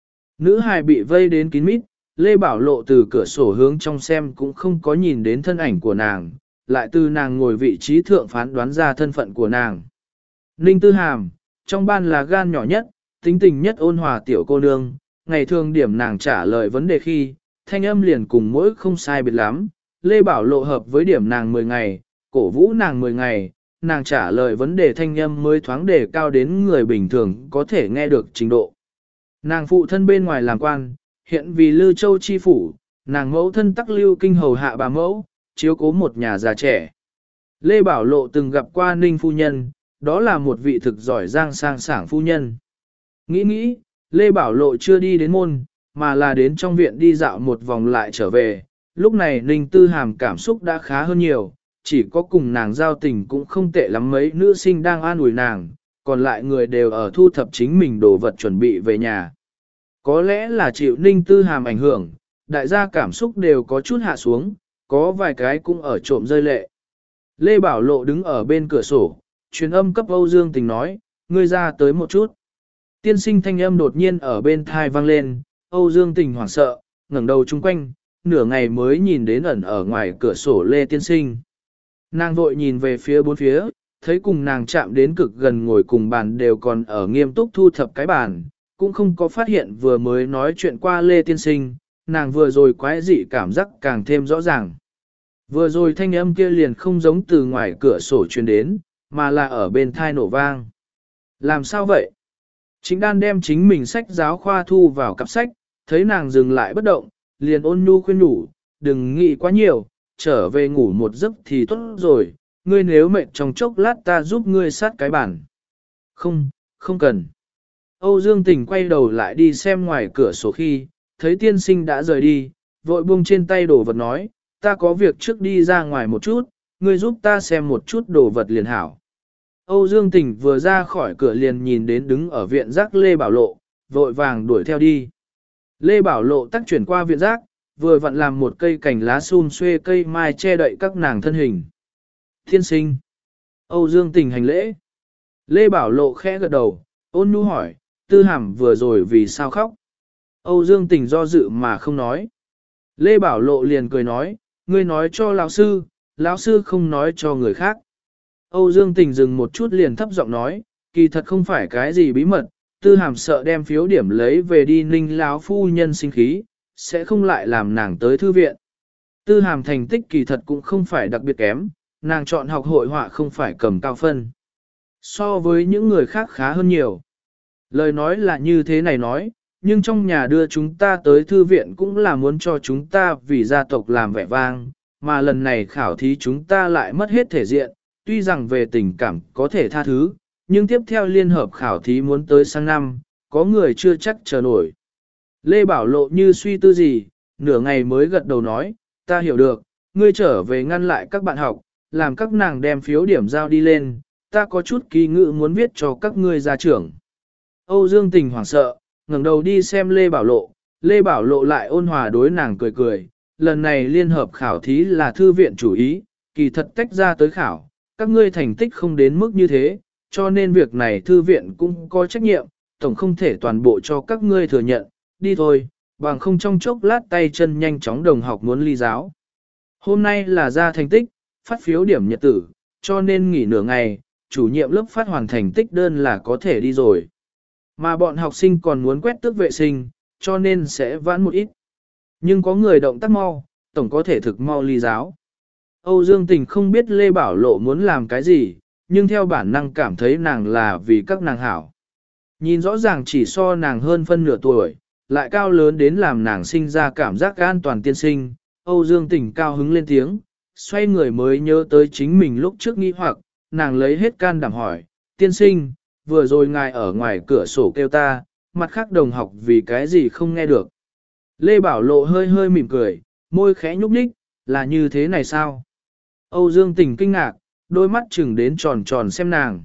Nữ hài bị vây đến kín mít, Lê Bảo Lộ từ cửa sổ hướng trong xem cũng không có nhìn đến thân ảnh của nàng, lại từ nàng ngồi vị trí thượng phán đoán ra thân phận của nàng. Ninh Tư Hàm, trong ban là gan nhỏ nhất, tính tình nhất ôn hòa tiểu cô nương, ngày thường điểm nàng trả lời vấn đề khi, thanh âm liền cùng mỗi không sai biệt lắm, Lê Bảo Lộ hợp với điểm nàng 10 ngày, cổ vũ nàng 10 ngày, nàng trả lời vấn đề thanh âm mới thoáng đề cao đến người bình thường có thể nghe được trình độ. Nàng phụ thân bên ngoài làm quan, hiện vì Lư Châu chi phủ, nàng mẫu thân tắc Lưu Kinh hầu hạ bà mẫu, chiếu cố một nhà già trẻ. Lê Bảo Lộ từng gặp qua Ninh phu nhân, đó là một vị thực giỏi giang sang sảng phu nhân. Nghĩ nghĩ, Lê Bảo Lộ chưa đi đến môn, mà là đến trong viện đi dạo một vòng lại trở về. Lúc này Ninh Tư Hàm cảm xúc đã khá hơn nhiều, chỉ có cùng nàng giao tình cũng không tệ lắm mấy nữ sinh đang an ủi nàng, còn lại người đều ở thu thập chính mình đồ vật chuẩn bị về nhà. Có lẽ là chịu Ninh Tư Hàm ảnh hưởng, đại gia cảm xúc đều có chút hạ xuống, có vài cái cũng ở trộm rơi lệ. Lê Bảo Lộ đứng ở bên cửa sổ, truyền âm cấp Âu Dương Tình nói, ngươi ra tới một chút. Tiên sinh thanh âm đột nhiên ở bên thai vang lên, Âu Dương Tình hoảng sợ, ngẩng đầu chung quanh, nửa ngày mới nhìn đến ẩn ở ngoài cửa sổ Lê Tiên sinh. Nàng vội nhìn về phía bốn phía, thấy cùng nàng chạm đến cực gần ngồi cùng bàn đều còn ở nghiêm túc thu thập cái bàn, cũng không có phát hiện vừa mới nói chuyện qua Lê Tiên sinh, nàng vừa rồi quái dị cảm giác càng thêm rõ ràng. Vừa rồi thanh âm kia liền không giống từ ngoài cửa sổ truyền đến, mà là ở bên thai nổ vang. Làm sao vậy? Chính đan đem chính mình sách giáo khoa thu vào cặp sách, thấy nàng dừng lại bất động, liền ôn nhu khuyên nhủ, đừng nghĩ quá nhiều, trở về ngủ một giấc thì tốt rồi, ngươi nếu mệt trong chốc lát ta giúp ngươi sát cái bản. Không, không cần. Âu Dương Tình quay đầu lại đi xem ngoài cửa sổ khi, thấy tiên sinh đã rời đi, vội buông trên tay đồ vật nói, ta có việc trước đi ra ngoài một chút, ngươi giúp ta xem một chút đồ vật liền hảo. Âu Dương Tình vừa ra khỏi cửa liền nhìn đến đứng ở viện rác Lê Bảo Lộ, vội vàng đuổi theo đi. Lê Bảo Lộ tắc chuyển qua viện rác, vừa vặn làm một cây cành lá sum xuê cây mai che đậy các nàng thân hình. Thiên sinh. Âu Dương Tình hành lễ. Lê Bảo Lộ khẽ gật đầu, ôn nhu hỏi, Tư Hàm vừa rồi vì sao khóc? Âu Dương Tình do dự mà không nói. Lê Bảo Lộ liền cười nói, ngươi nói cho lão sư không nói cho người khác. Âu Dương Tình dừng một chút liền thấp giọng nói, kỳ thật không phải cái gì bí mật, Tư Hàm sợ đem phiếu điểm lấy về đi ninh lão phu nhân sinh khí, sẽ không lại làm nàng tới thư viện. Tư Hàm thành tích kỳ thật cũng không phải đặc biệt kém, nàng chọn học hội họa không phải cầm cao phân. So với những người khác khá hơn nhiều. Lời nói là như thế này nói, nhưng trong nhà đưa chúng ta tới thư viện cũng là muốn cho chúng ta vì gia tộc làm vẻ vang, mà lần này khảo thí chúng ta lại mất hết thể diện, tuy rằng về tình cảm có thể tha thứ, nhưng tiếp theo liên hợp khảo thí muốn tới sang năm, có người chưa chắc chờ nổi. Lê Bảo Lộ như suy tư gì, nửa ngày mới gật đầu nói, ta hiểu được, ngươi trở về ngăn lại các bạn học, làm các nàng đem phiếu điểm giao đi lên, ta có chút kỳ ngữ muốn viết cho các ngươi gia trưởng. Âu Dương Tình hoảng sợ, ngẩng đầu đi xem Lê Bảo Lộ lại ôn hòa đối nàng cười cười, lần này liên hợp khảo thí là thư viện chủ ý, kỳ thật tách ra tới khảo, các ngươi thành tích không đến mức như thế, cho nên việc này thư viện cũng có trách nhiệm, tổng không thể toàn bộ cho các ngươi thừa nhận, đi thôi, bằng không trong chốc lát tay chân nhanh chóng đồng học muốn ly giáo. Hôm nay là ra thành tích, phát phiếu điểm nhật tử, cho nên nghỉ nửa ngày, chủ nhiệm lớp phát hoàn thành tích đơn là có thể đi rồi. Mà bọn học sinh còn muốn quét tước vệ sinh, cho nên sẽ vãn một ít. Nhưng có người động tác mau, tổng có thể thực mau ly giáo. Âu Dương Tình không biết Lê Bảo Lộ muốn làm cái gì, nhưng theo bản năng cảm thấy nàng là vì các nàng hảo. Nhìn rõ ràng chỉ so nàng hơn phân nửa tuổi, lại cao lớn đến làm nàng sinh ra cảm giác an toàn tiên sinh. Âu Dương Tình cao hứng lên tiếng, xoay người mới nhớ tới chính mình lúc trước nghi hoặc, nàng lấy hết can đảm hỏi, tiên sinh, vừa rồi ngài ở ngoài cửa sổ kêu ta, mặt khác đồng học vì cái gì không nghe được. Lê Bảo Lộ hơi hơi mỉm cười, môi khẽ nhúc nhích, là như thế này sao? Âu Dương Tình kinh ngạc, đôi mắt chừng đến tròn tròn xem nàng.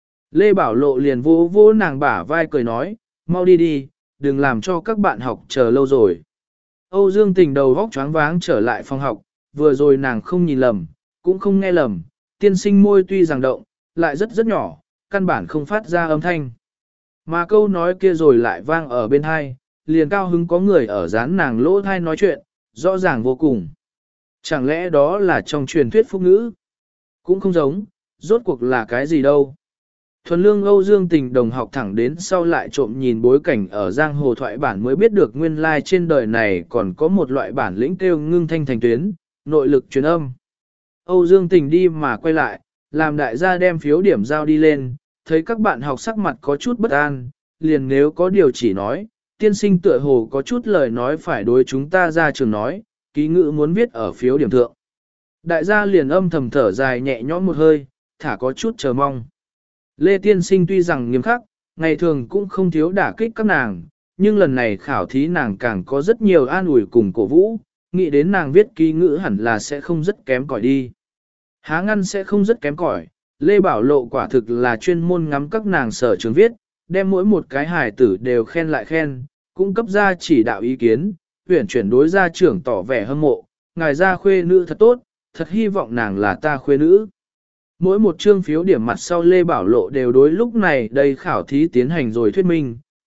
Lê Bảo Lộ liền vô vô nàng bả vai cười nói, mau đi đi, đừng làm cho các bạn học chờ lâu rồi. Âu Dương Tình đầu vóc choáng váng trở lại phòng học, vừa rồi nàng không nhìn lầm, cũng không nghe lầm, tiên sinh môi tuy rằng động, lại rất nhỏ, căn bản không phát ra âm thanh. Mà câu nói kia rồi lại vang ở bên hai, liền cao hứng có người ở dán nàng lỗ thai nói chuyện, rõ ràng vô cùng. Chẳng lẽ đó là trong truyền thuyết phúc ngữ? Cũng không giống, rốt cuộc là cái gì đâu. Thuần lương Âu Dương Tình đồng học thẳng đến sau lại trộm nhìn bối cảnh ở giang hồ thoại bản mới biết được nguyên lai trên đời này còn có một loại bản lĩnh kêu ngưng thanh thành tuyến, nội lực truyền âm. Âu Dương Tình đi mà quay lại, làm đại gia đem phiếu điểm giao đi lên, thấy các bạn học sắc mặt có chút bất an, liền nếu có điều chỉ nói, tiên sinh tựa hồ có chút lời nói phải đối chúng ta ra trường nói, ký ngữ muốn viết ở phiếu điểm thượng. Đại gia liền âm thầm thở dài nhẹ nhõm một hơi, thả có chút chờ mong. Lê tiên sinh tuy rằng nghiêm khắc, ngày thường cũng không thiếu đả kích các nàng, nhưng lần này khảo thí nàng càng có rất nhiều an ủi cùng cổ vũ, nghĩ đến nàng viết ký ngữ hẳn là sẽ không rất kém cỏi đi. Há ngăn sẽ không rất kém cỏi, Lê Bảo Lộ quả thực là chuyên môn ngắm các nàng sở trường viết, đem mỗi một cái hài tử đều khen lại khen, cung cấp ra chỉ đạo ý kiến, tuyển chuyển đối gia trưởng tỏ vẻ hâm mộ, ngài gia khuê nữ thật tốt, thật hy vọng nàng là ta khuê nữ. Mỗi một chương phiếu điểm mặt sau Lê Bảo Lộ đều đối lúc này đây khảo thí tiến hành rồi thuyết minh,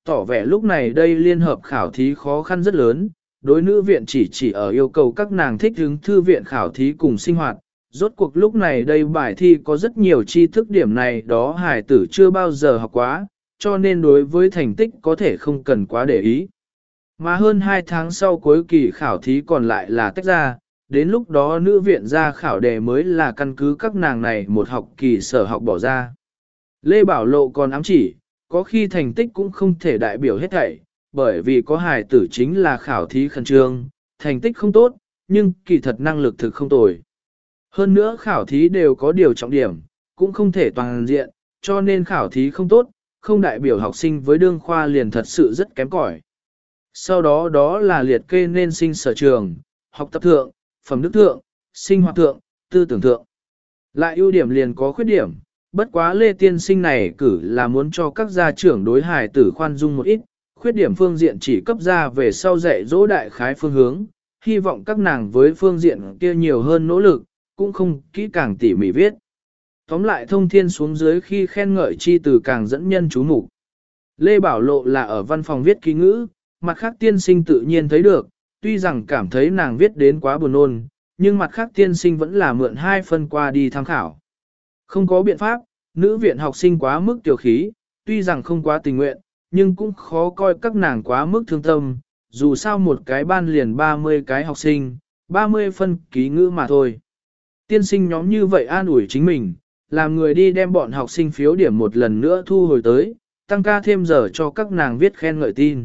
tỏ vẻ lúc này đây liên hợp khảo thí khó khăn rất lớn, đối nữ viện chỉ ở yêu cầu các nàng thích ứng thư viện khảo thí cùng sinh hoạt. Rốt cuộc lúc này đây bài thi có rất nhiều tri thức điểm này đó hài tử chưa bao giờ học quá, cho nên đối với thành tích có thể không cần quá để ý. Mà hơn 2 tháng sau cuối kỳ khảo thí còn lại là tách ra, đến lúc đó nữ viện ra khảo đề mới là căn cứ các nàng này một học kỳ sở học bỏ ra. Lê Bảo Lộ còn ám chỉ, có khi thành tích cũng không thể đại biểu hết thảy, bởi vì có hài tử chính là khảo thí khẩn trương, thành tích không tốt, nhưng kỳ thật năng lực thực không tồi. Hơn nữa khảo thí đều có điều trọng điểm, cũng không thể toàn diện, cho nên khảo thí không tốt, không đại biểu học sinh với đương khoa liền thật sự rất kém cỏi. Sau đó đó là liệt kê nên sinh sở trường, học tập thượng, phẩm đức thượng, sinh hoạt thượng, tư tưởng thượng. Lại ưu điểm liền có khuyết điểm, bất quá Lê Tiên Sinh này cử là muốn cho các gia trưởng đối hài tử khoan dung một ít, khuyết điểm phương diện chỉ cấp ra về sau dạy dỗ đại khái phương hướng, hy vọng các nàng với phương diện kia nhiều hơn nỗ lực, cũng không kỹ càng tỉ mỉ viết. Tóm lại thông thiên xuống dưới khi khen ngợi chi từ càng dẫn nhân chú mục. Lê Bảo Lộ là ở văn phòng viết ký ngữ, mặt khác tiên sinh tự nhiên thấy được, tuy rằng cảm thấy nàng viết đến quá buồn nôn, nhưng mặt khác tiên sinh vẫn là mượn 2 phân qua đi tham khảo. Không có biện pháp, nữ viện học sinh quá mức tiểu khí, tuy rằng không quá tình nguyện, nhưng cũng khó coi các nàng quá mức thương tâm, dù sao một cái ban liền 30 cái học sinh, 30 phân ký ngữ mà thôi. Tiên sinh nhóm như vậy an ủi chính mình, làm người đi đem bọn học sinh phiếu điểm một lần nữa thu hồi tới, tăng ca thêm giờ cho các nàng viết khen ngợi tin.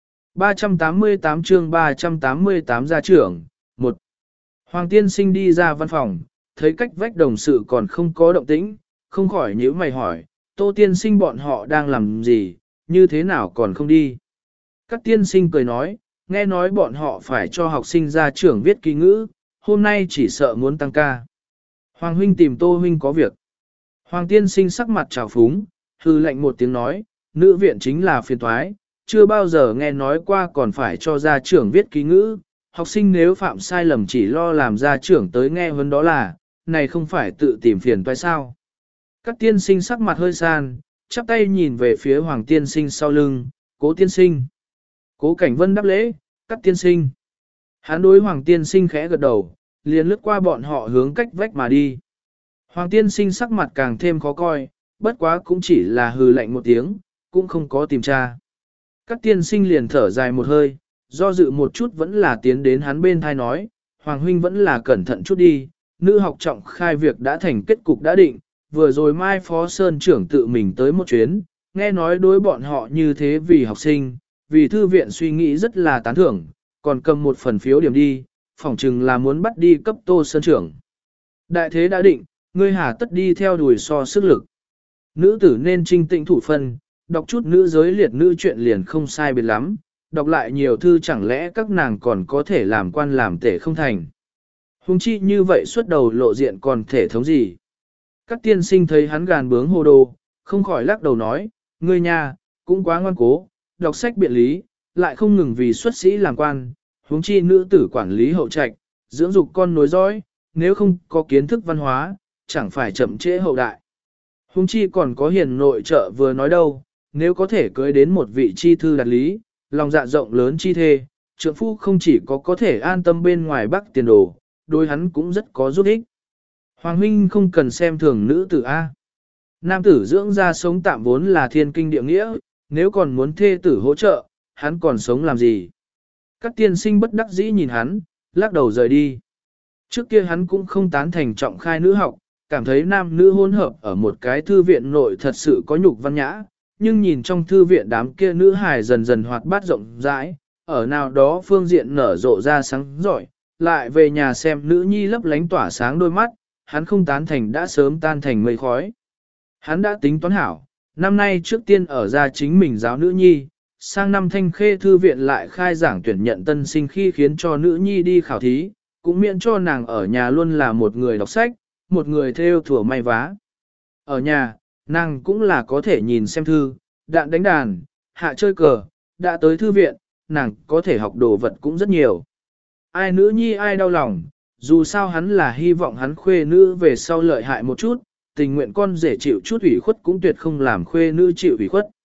388 chương 388 gia trưởng, 1. Hoàng tiên sinh đi ra văn phòng, thấy cách vách đồng sự còn không có động tĩnh, không khỏi nhíu mày hỏi, Tô tiên sinh bọn họ đang làm gì, như thế nào còn không đi. Các tiên sinh cười nói, nghe nói bọn họ phải cho học sinh gia trưởng viết ký ngữ, hôm nay chỉ sợ muốn tăng ca. Hoàng huynh tìm Tô huynh có việc. Hoàng tiên sinh sắc mặt trào phúng, hư lệnh một tiếng nói, nữ viện chính là phiền toái, chưa bao giờ nghe nói qua còn phải cho gia trưởng viết ký ngữ, học sinh nếu phạm sai lầm chỉ lo làm gia trưởng tới nghe hơn đó là, này không phải tự tìm phiền toái sao. Các tiên sinh sắc mặt hơi san, chắp tay nhìn về phía Hoàng tiên sinh sau lưng, Cố tiên sinh. Cố Cảnh Vân đáp lễ, các tiên sinh. Hắn đối Hoàng tiên sinh khẽ gật đầu, liền lướt qua bọn họ hướng cách vách mà đi. Hoàng tiên sinh sắc mặt càng thêm khó coi, bất quá cũng chỉ là hừ lạnh một tiếng, cũng không có tìm tra. Các tiên sinh liền thở dài một hơi, do dự một chút vẫn là tiến đến hắn bên thai nói, Hoàng huynh vẫn là cẩn thận chút đi, nữ học trọng khai việc đã thành kết cục đã định, vừa rồi mai phó sơn trưởng tự mình tới một chuyến, nghe nói đối bọn họ như thế vì học sinh, vì thư viện suy nghĩ rất là tán thưởng, còn cầm một phần phiếu điểm đi, phỏng chừng là muốn bắt đi cấp Tô sơn trưởng. Đại thế đã định, ngươi hà tất đi theo đuổi so sức lực. Nữ tử nên trinh tĩnh thủ phân, đọc chút nữ giới liệt nữ chuyện liền không sai biệt lắm, đọc lại nhiều thư chẳng lẽ các nàng còn có thể làm quan làm tể không thành. Hùng chi như vậy suốt đầu lộ diện còn thể thống gì. Các tiên sinh thấy hắn gàn bướng hồ đồ, không khỏi lắc đầu nói, ngươi nhà, cũng quá ngoan cố, đọc sách biện lý, lại không ngừng vì xuất sĩ làm quan, huống chi nữ tử quản lý hậu trạch, dưỡng dục con nối dõi, nếu không có kiến thức văn hóa, chẳng phải chậm trễ hậu đại. Huống chi còn có hiền nội trợ vừa nói đâu, nếu có thể cưới đến một vị chi thư đạt lý, lòng dạ rộng lớn chi thê, trượng phu không chỉ có thể an tâm bên ngoài bắc tiền đồ, đối hắn cũng rất có giúp ích. Hoàng huynh không cần xem thường nữ tử A. Nam tử dưỡng ra sống tạm vốn là thiên kinh địa nghĩa, nếu còn muốn thê tử hỗ trợ, hắn còn sống làm gì? Các tiên sinh bất đắc dĩ nhìn hắn, lắc đầu rời đi. Trước kia hắn cũng không tán thành trọng khai nữ học, cảm thấy nam nữ hôn hợp ở một cái thư viện nội thật sự có nhục văn nhã, nhưng nhìn trong thư viện đám kia nữ hài dần dần hoạt bát rộng rãi, ở nào đó phương diện nở rộ ra sáng giỏi, lại về nhà xem nữ nhi lấp lánh tỏa sáng đôi mắt, hắn không tán thành đã sớm tan thành mây khói. Hắn đã tính toán hảo, năm nay trước tiên ở ra chính mình giáo nữ nhi, sang năm Thanh Khê thư viện lại khai giảng tuyển nhận tân sinh khi khiến cho nữ nhi đi khảo thí, cũng miễn cho nàng ở nhà luôn là một người đọc sách, một người theo thủa may vá. Ở nhà, nàng cũng là có thể nhìn xem thư, đạn đánh đàn, hạ chơi cờ, đã tới thư viện, nàng có thể học đồ vật cũng rất nhiều. Ai nữ nhi ai đau lòng, dù sao hắn là hy vọng hắn khuê nữ về sau lợi hại một chút, tình nguyện con rể chịu chút ủy khuất cũng tuyệt không làm khuê nữ chịu ủy khuất.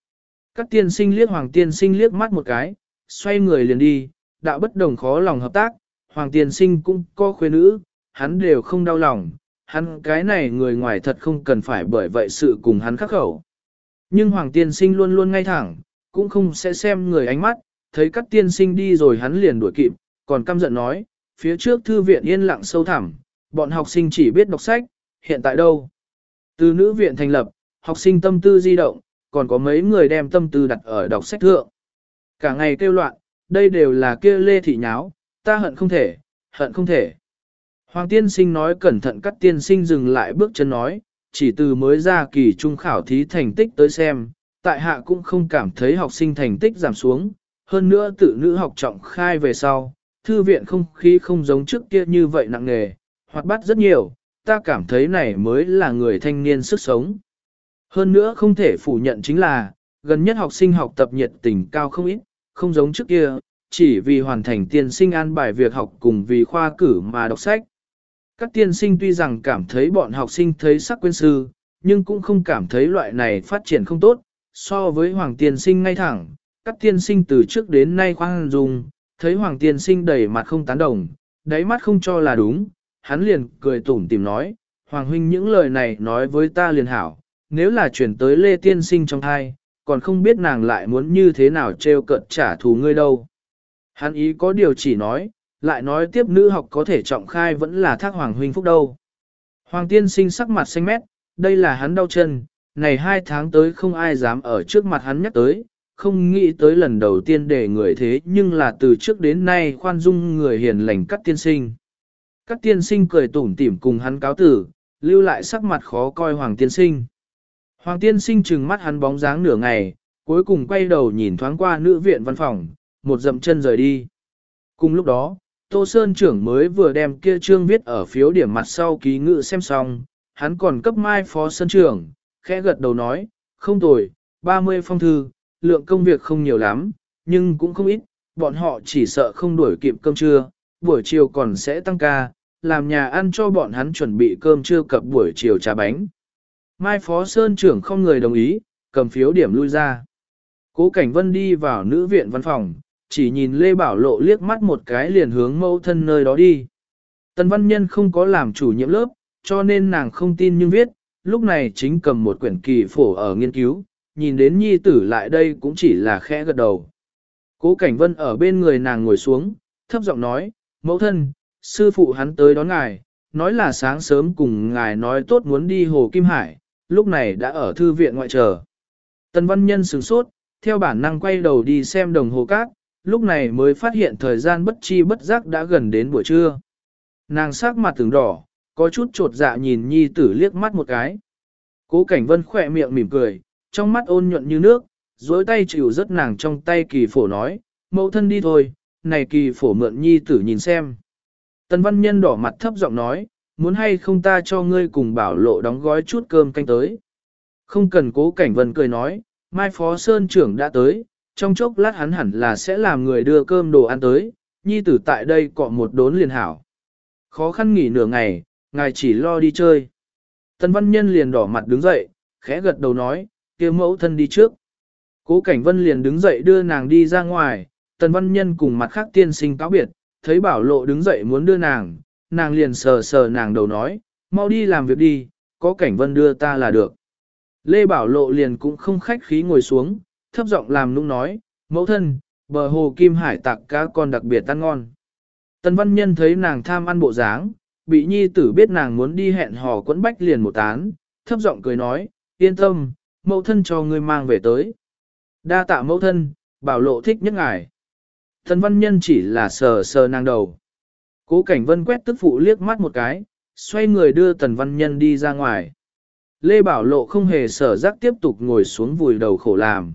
Các tiên sinh liếc Hoàng tiên sinh liếc mắt một cái, xoay người liền đi, đạo bất đồng khó lòng hợp tác, Hoàng tiên sinh cũng có khuê nữ, hắn đều không đau lòng, hắn cái này người ngoài thật không cần phải bởi vậy sự cùng hắn khắc khẩu. Nhưng Hoàng tiên sinh luôn luôn ngay thẳng, cũng không sẽ xem người ánh mắt, thấy các tiên sinh đi rồi hắn liền đuổi kịp, còn căm giận nói, phía trước thư viện yên lặng sâu thẳm, bọn học sinh chỉ biết đọc sách, hiện tại đâu? Từ nữ viện thành lập, học sinh tâm tư di động, còn có mấy người đem tâm tư đặt ở đọc sách thượng. Cả ngày kêu loạn, đây đều là kia lê thị nháo, ta hận không thể, hận không thể. Hoàng tiên sinh nói cẩn thận các tiên sinh dừng lại bước chân nói, chỉ từ mới ra kỳ trung khảo thí thành tích tới xem, tại hạ cũng không cảm thấy học sinh thành tích giảm xuống, hơn nữa tự nữ học trọng khai về sau, thư viện không khí không giống trước kia như vậy nặng nề, hoạt bát rất nhiều, ta cảm thấy này mới là người thanh niên sức sống. Hơn nữa không thể phủ nhận chính là, gần nhất học sinh học tập nhiệt tình cao không ít, không giống trước kia, chỉ vì hoàn thành tiên sinh an bài việc học cùng vì khoa cử mà đọc sách. Các tiên sinh tuy rằng cảm thấy bọn học sinh thấy sắc quên sư, nhưng cũng không cảm thấy loại này phát triển không tốt, so với Hoàng tiên sinh ngay thẳng, các tiên sinh từ trước đến nay khoan dung, thấy Hoàng tiên sinh đầy mặt không tán đồng, đáy mắt không cho là đúng, hắn liền cười tủm tìm nói, Hoàng huynh những lời này nói với ta liền hảo, nếu là chuyển tới Lê tiên sinh trong thai, còn không biết nàng lại muốn như thế nào trêu cợt trả thù ngươi đâu. Hắn ý có điều chỉ nói, lại nói tiếp nữ học có thể trọng khai vẫn là thác Hoàng huynh phúc đâu. Hoàng tiên sinh sắc mặt xanh mét, đây là hắn đau chân, này 2 tháng tới không ai dám ở trước mặt hắn nhắc tới, không nghĩ tới lần đầu tiên để người thế nhưng là từ trước đến nay khoan dung người hiền lành các tiên sinh. Các tiên sinh cười tủm tỉm cùng hắn cáo tử, lưu lại sắc mặt khó coi Hoàng tiên sinh. Hoàng tiên sinh trừng mắt hắn bóng dáng nửa ngày, cuối cùng quay đầu nhìn thoáng qua nữ viện văn phòng, một dậm chân rời đi. Cùng lúc đó, Tô Sơn trưởng mới vừa đem kia trương viết ở phiếu điểm mặt sau ký ngự xem xong, hắn còn cấp mai phó Sơn trưởng, khẽ gật đầu nói, không tồi, 30 phong thư, lượng công việc không nhiều lắm, nhưng cũng không ít, bọn họ chỉ sợ không đuổi kịp cơm trưa, buổi chiều còn sẽ tăng ca, làm nhà ăn cho bọn hắn chuẩn bị cơm trưa cập buổi chiều trà bánh. Mai phó Sơn trưởng không người đồng ý, cầm phiếu điểm lui ra. Cố Cảnh Vân đi vào nữ viện văn phòng, chỉ nhìn Lê Bảo Lộ liếc mắt một cái liền hướng mẫu thân nơi đó đi. Tần Văn Nhân không có làm chủ nhiệm lớp, cho nên nàng không tin nhưng viết, lúc này chính cầm một quyển kỳ phổ ở nghiên cứu, nhìn đến nhi tử lại đây cũng chỉ là khẽ gật đầu. Cố Cảnh Vân ở bên người nàng ngồi xuống, thấp giọng nói, mẫu thân, sư phụ hắn tới đón ngài, nói là sáng sớm cùng ngài nói tốt muốn đi Hồ Kim Hải, lúc này đã ở thư viện ngoại chờ. Tần Văn Nhân sửng sốt, theo bản năng quay đầu đi xem đồng hồ cát, lúc này mới phát hiện thời gian bất chi bất giác đã gần đến buổi trưa. Nàng sắc mặt từng đỏ, có chút trột dạ nhìn nhi tử liếc mắt một cái. Cố Cảnh Vân khỏe miệng mỉm cười, trong mắt ôn nhuận như nước, dối tay chịu rất nàng trong tay kỳ phổ nói, mẫu thân đi thôi, này kỳ phổ mượn nhi tử nhìn xem. Tần Văn Nhân đỏ mặt thấp giọng nói, muốn hay không ta cho ngươi cùng Bảo Lộ đóng gói chút cơm canh tới. Không cần. Cố Cảnh Vân cười nói, mai phó Sơn trưởng đã tới, trong chốc lát hắn hẳn là sẽ làm người đưa cơm đồ ăn tới, nhi tử tại đây cọ một đốn liền hảo. Khó khăn nghỉ nửa ngày, ngài chỉ lo đi chơi. Tần Văn Nhân liền đỏ mặt đứng dậy, khẽ gật đầu nói, kia mẫu thân đi trước. Cố Cảnh Vân liền đứng dậy đưa nàng đi ra ngoài, Tần Văn Nhân cùng mặt khác tiên sinh cáo biệt, thấy Bảo Lộ đứng dậy muốn đưa nàng, nàng liền sờ sờ nàng đầu nói, mau đi làm việc đi, có Cảnh Vân đưa ta là được. Lê Bảo Lộ liền cũng không khách khí ngồi xuống, thấp giọng làm nũng nói, mẫu thân, bờ hồ Kim Hải tạc cá con đặc biệt ăn ngon. Tần Văn Nhân thấy nàng tham ăn bộ dáng, bị nhi tử biết nàng muốn đi hẹn hò quẫn bách liền một tán, thấp giọng cười nói, yên tâm, mẫu thân cho ngươi mang về tới. Đa tạ mẫu thân, Bảo Lộ thích nhất ngài. Tần Văn Nhân chỉ là sờ sờ nàng đầu. Cố Cảnh Vân quét tức phụ liếc mắt một cái, xoay người đưa Tần Văn Nhân đi ra ngoài. Lê Bảo Lộ không hề sở giác tiếp tục ngồi xuống vùi đầu khổ làm.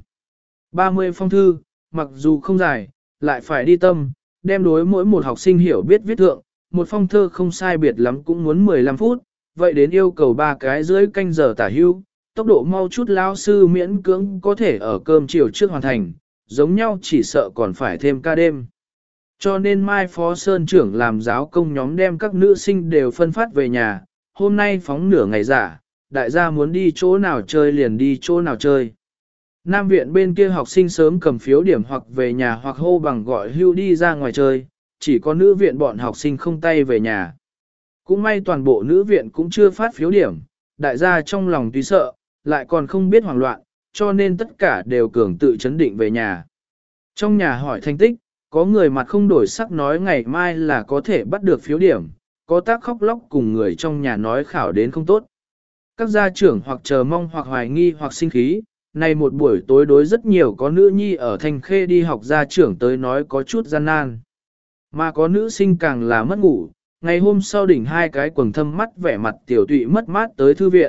30 phong thư, mặc dù không dài, lại phải đi tâm, đem đối mỗi một học sinh hiểu biết viết thượng, một phong thơ không sai biệt lắm cũng muốn 15 phút, vậy đến yêu cầu 3 cái rưỡi canh giờ tả hưu, tốc độ mau chút lao sư miễn cưỡng có thể ở cơm chiều trước hoàn thành, giống nhau chỉ sợ còn phải thêm ca đêm. Cho nên mai phó Sơn trưởng làm giáo công nhóm đem các nữ sinh đều phân phát về nhà, hôm nay phóng nửa ngày giả, đại gia muốn đi chỗ nào chơi liền đi chỗ nào chơi. Nam viện bên kia học sinh sớm cầm phiếu điểm hoặc về nhà hoặc hô bằng gọi hưu đi ra ngoài chơi, chỉ có nữ viện bọn học sinh không tay về nhà. Cũng may toàn bộ nữ viện cũng chưa phát phiếu điểm, đại gia trong lòng tuy sợ, lại còn không biết hoảng loạn, cho nên tất cả đều cường tự chấn định về nhà. Trong nhà hỏi thành tích, có người mặt không đổi sắc nói ngày mai là có thể bắt được phiếu điểm, có tác khóc lóc cùng người trong nhà nói khảo đến không tốt. Các gia trưởng hoặc chờ mong hoặc hoài nghi hoặc sinh khí, nay một buổi tối đối rất nhiều có nữ nhi ở Thanh Khê đi học gia trưởng tới nói có chút gian nan. Mà có nữ sinh càng là mất ngủ, ngày hôm sau đỉnh hai cái quần thâm mắt vẻ mặt tiểu tụy mất mát tới thư viện.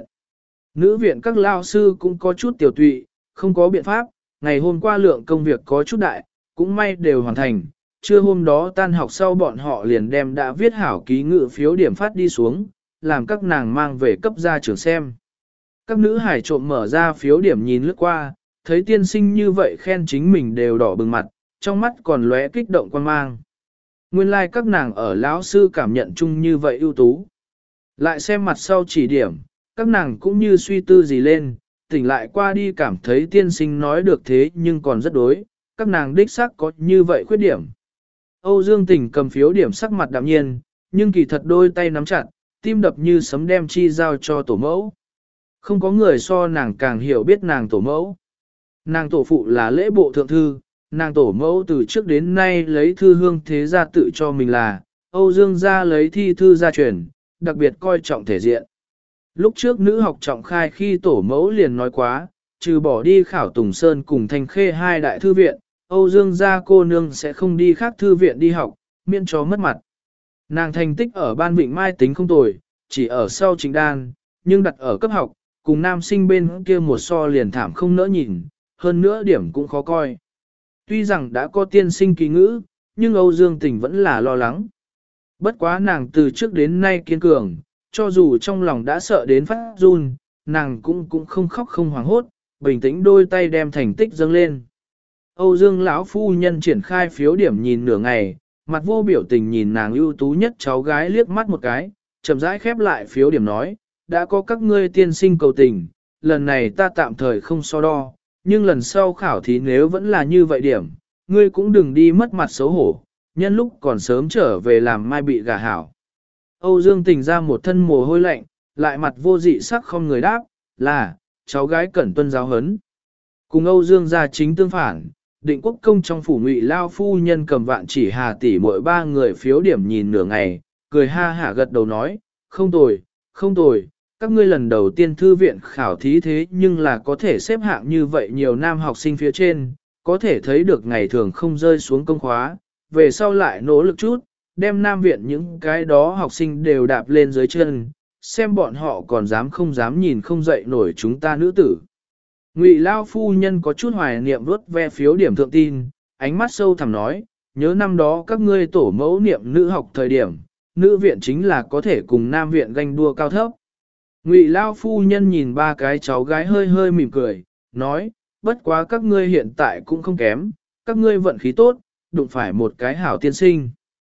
Nữ viện các lao sư cũng có chút tiểu tụy, không có biện pháp, ngày hôm qua lượng công việc có chút đại, cũng may đều hoàn thành. Trưa hôm đó tan học sau bọn họ liền đem đã viết hảo ký ngự phiếu điểm phát đi xuống, làm các nàng mang về cấp gia trưởng xem. Các nữ hải trộm mở ra phiếu điểm nhìn lướt qua, thấy tiên sinh như vậy khen chính mình đều đỏ bừng mặt, trong mắt còn lóe kích động quan mang. Nguyên lai like các nàng ở lão sư cảm nhận chung như vậy ưu tú. Lại xem mặt sau chỉ điểm, các nàng cũng như suy tư gì lên, tỉnh lại qua đi cảm thấy tiên sinh nói được thế nhưng còn rất đối, các nàng đích xác có như vậy khuyết điểm. Âu Dương Tỉnh cầm phiếu điểm sắc mặt đạm nhiên, nhưng kỳ thật đôi tay nắm chặt, tim đập như sấm đem chi giao cho tổ mẫu. Không có người so nàng càng hiểu biết nàng tổ mẫu. Nàng tổ phụ là lễ bộ thượng thư, nàng tổ mẫu từ trước đến nay lấy thư hương thế gia tự cho mình là, Âu Dương gia lấy thi thư gia truyền, đặc biệt coi trọng thể diện. Lúc trước nữ học trọng khai khi tổ mẫu liền nói quá, trừ bỏ đi khảo Tùng Sơn cùng Thanh Khê hai đại thư viện, Âu Dương gia cô nương sẽ không đi khác thư viện đi học, miễn cho mất mặt. Nàng thành tích ở ban Vịnh Mai tính không tồi, chỉ ở sau Trịnh Đan, nhưng đặt ở cấp học, cùng nam sinh bên kia một so liền thảm không nỡ nhìn, hơn nữa điểm cũng khó coi. Tuy rằng đã có tiên sinh kỳ ngữ, nhưng Âu Dương Tình vẫn là lo lắng. Bất quá nàng từ trước đến nay kiên cường, cho dù trong lòng đã sợ đến phát run, nàng cũng không khóc không hoảng hốt, bình tĩnh đôi tay đem thành tích dâng lên. Âu Dương lão phu nhân triển khai phiếu điểm nhìn nửa ngày, mặt vô biểu tình nhìn nàng ưu tú nhất cháu gái liếc mắt một cái, chậm rãi khép lại phiếu điểm nói, đã có các ngươi tiên sinh cầu tình, lần này ta tạm thời không so đo, nhưng lần sau khảo thí nếu vẫn là như vậy điểm, ngươi cũng đừng đi mất mặt xấu hổ, nhân lúc còn sớm trở về làm mai bị gà hảo. Âu Dương Tình ra một thân mồ hôi lạnh, lại mặt vô dị sắc không người đáp, là, cháu gái cẩn tuân giáo huấn. Cùng Âu Dương gia chính tương phản, Định Quốc công trong phủ Ngụy lao phu nhân cầm vạn chỉ Hà tỷ mỗi ba người phiếu điểm nhìn nửa ngày, cười ha hả gật đầu nói, không tồi, không tồi, các ngươi lần đầu tiên thư viện khảo thí thế nhưng là có thể xếp hạng như vậy nhiều nam học sinh phía trên, có thể thấy được ngày thường không rơi xuống công khóa, về sau lại nỗ lực chút, đem nam viện những cái đó học sinh đều đạp lên dưới chân, xem bọn họ còn dám không dám nhìn không dậy nổi chúng ta nữ tử. Ngụy lao phu nhân có chút hoài niệm vuốt ve phiếu điểm thượng tin, ánh mắt sâu thẳm nói, nhớ năm đó các ngươi tổ mẫu niệm nữ học thời điểm, nữ viện chính là có thể cùng nam viện ganh đua cao thấp. Ngụy lao phu nhân nhìn ba cái cháu gái hơi hơi mỉm cười, nói, bất quá các ngươi hiện tại cũng không kém, các ngươi vận khí tốt, đụng phải một cái hảo tiên sinh.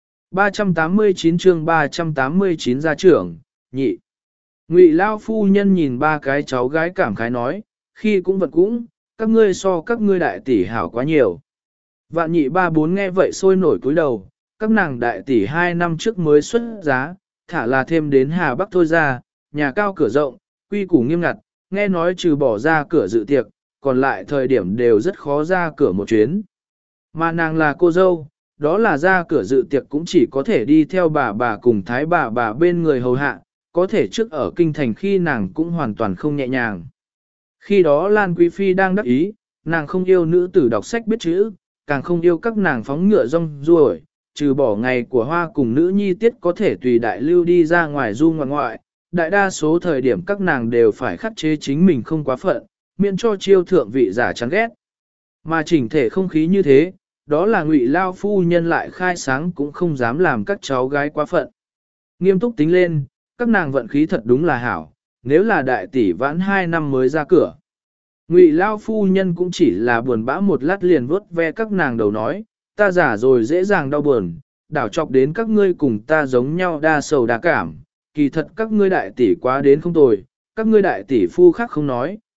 389 chương 389 gia trưởng, nhị. Ngụy lao phu nhân nhìn ba cái cháu gái cảm khái nói, khi cũng vật cũng, các ngươi so các ngươi đại tỷ hảo quá nhiều. Vạn nhị ba bốn nghe vậy sôi nổi cúi đầu, các nàng đại tỷ 2 năm trước mới xuất giá, thả là thêm đến Hà Bắc thôi ra, nhà cao cửa rộng, quy củ nghiêm ngặt, nghe nói trừ bỏ ra cửa dự tiệc, còn lại thời điểm đều rất khó ra cửa một chuyến. Mà nàng là cô dâu, đó là ra cửa dự tiệc cũng chỉ có thể đi theo bà cùng thái bà bên người hầu hạ, có thể trước ở kinh thành khi nàng cũng hoàn toàn không nhẹ nhàng. Khi đó Lan Quý Phi đang đắc ý, nàng không yêu nữ tử đọc sách biết chữ, càng không yêu các nàng phóng ngựa rong ruổi, trừ bỏ ngày của hoa cùng nữ nhi tiết có thể tùy đại lưu đi ra ngoài du ngoại, đại đa số thời điểm các nàng đều phải khắc chế chính mình không quá phận, miễn cho chiêu thượng vị giả chán ghét. Mà chỉnh thể không khí như thế, đó là Ngụy lao phu nhân lại khai sáng cũng không dám làm các cháu gái quá phận. Nghiêm túc tính lên, các nàng vận khí thật đúng là hảo, nếu là đại tỷ vãn 2 năm mới ra cửa. Ngụy lao phu nhân cũng chỉ là buồn bã một lát liền vuốt ve các nàng đầu nói, ta già rồi dễ dàng đau buồn, đảo chọc đến các ngươi cùng ta giống nhau đa sầu đa cảm, kỳ thật các ngươi đại tỷ quá đến không tồi, các ngươi đại tỷ phu khác không nói,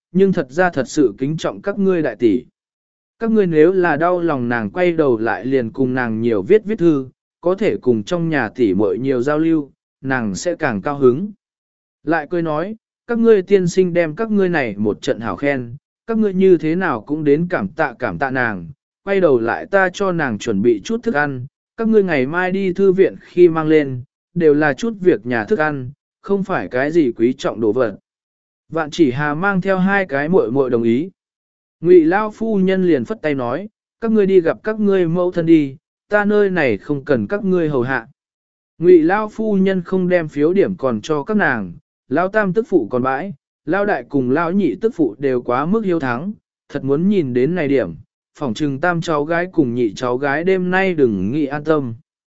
nhưng thật ra thật sự kính trọng các ngươi đại tỷ. Các ngươi nếu là đau lòng nàng quay đầu lại liền cùng nàng nhiều viết viết thư, có thể cùng trong nhà tỷ muội nhiều giao lưu, nàng sẽ càng cao hứng. Lại cười nói, các ngươi tiên sinh đem các ngươi này một trận hảo khen, các ngươi như thế nào cũng đến cảm tạ nàng, quay đầu lại ta cho nàng chuẩn bị chút thức ăn, các ngươi ngày mai đi thư viện khi mang lên, đều là chút việc nhà thức ăn, không phải cái gì quý trọng đồ vật. Vạn Chỉ Hà mang theo hai cái muội muội đồng ý. Ngụy Lao phu nhân liền phất tay nói, các ngươi đi gặp các ngươi mẫu thân đi, ta nơi này không cần các ngươi hầu hạ. Ngụy Lao phu nhân không đem phiếu điểm còn cho các nàng, Lao tam tức phụ còn bãi, Lao đại cùng Lao nhị tức phụ đều quá mức hiếu thắng, thật muốn nhìn đến này điểm, phỏng trừng tam cháu gái cùng nhị cháu gái đêm nay đừng nghĩ an tâm.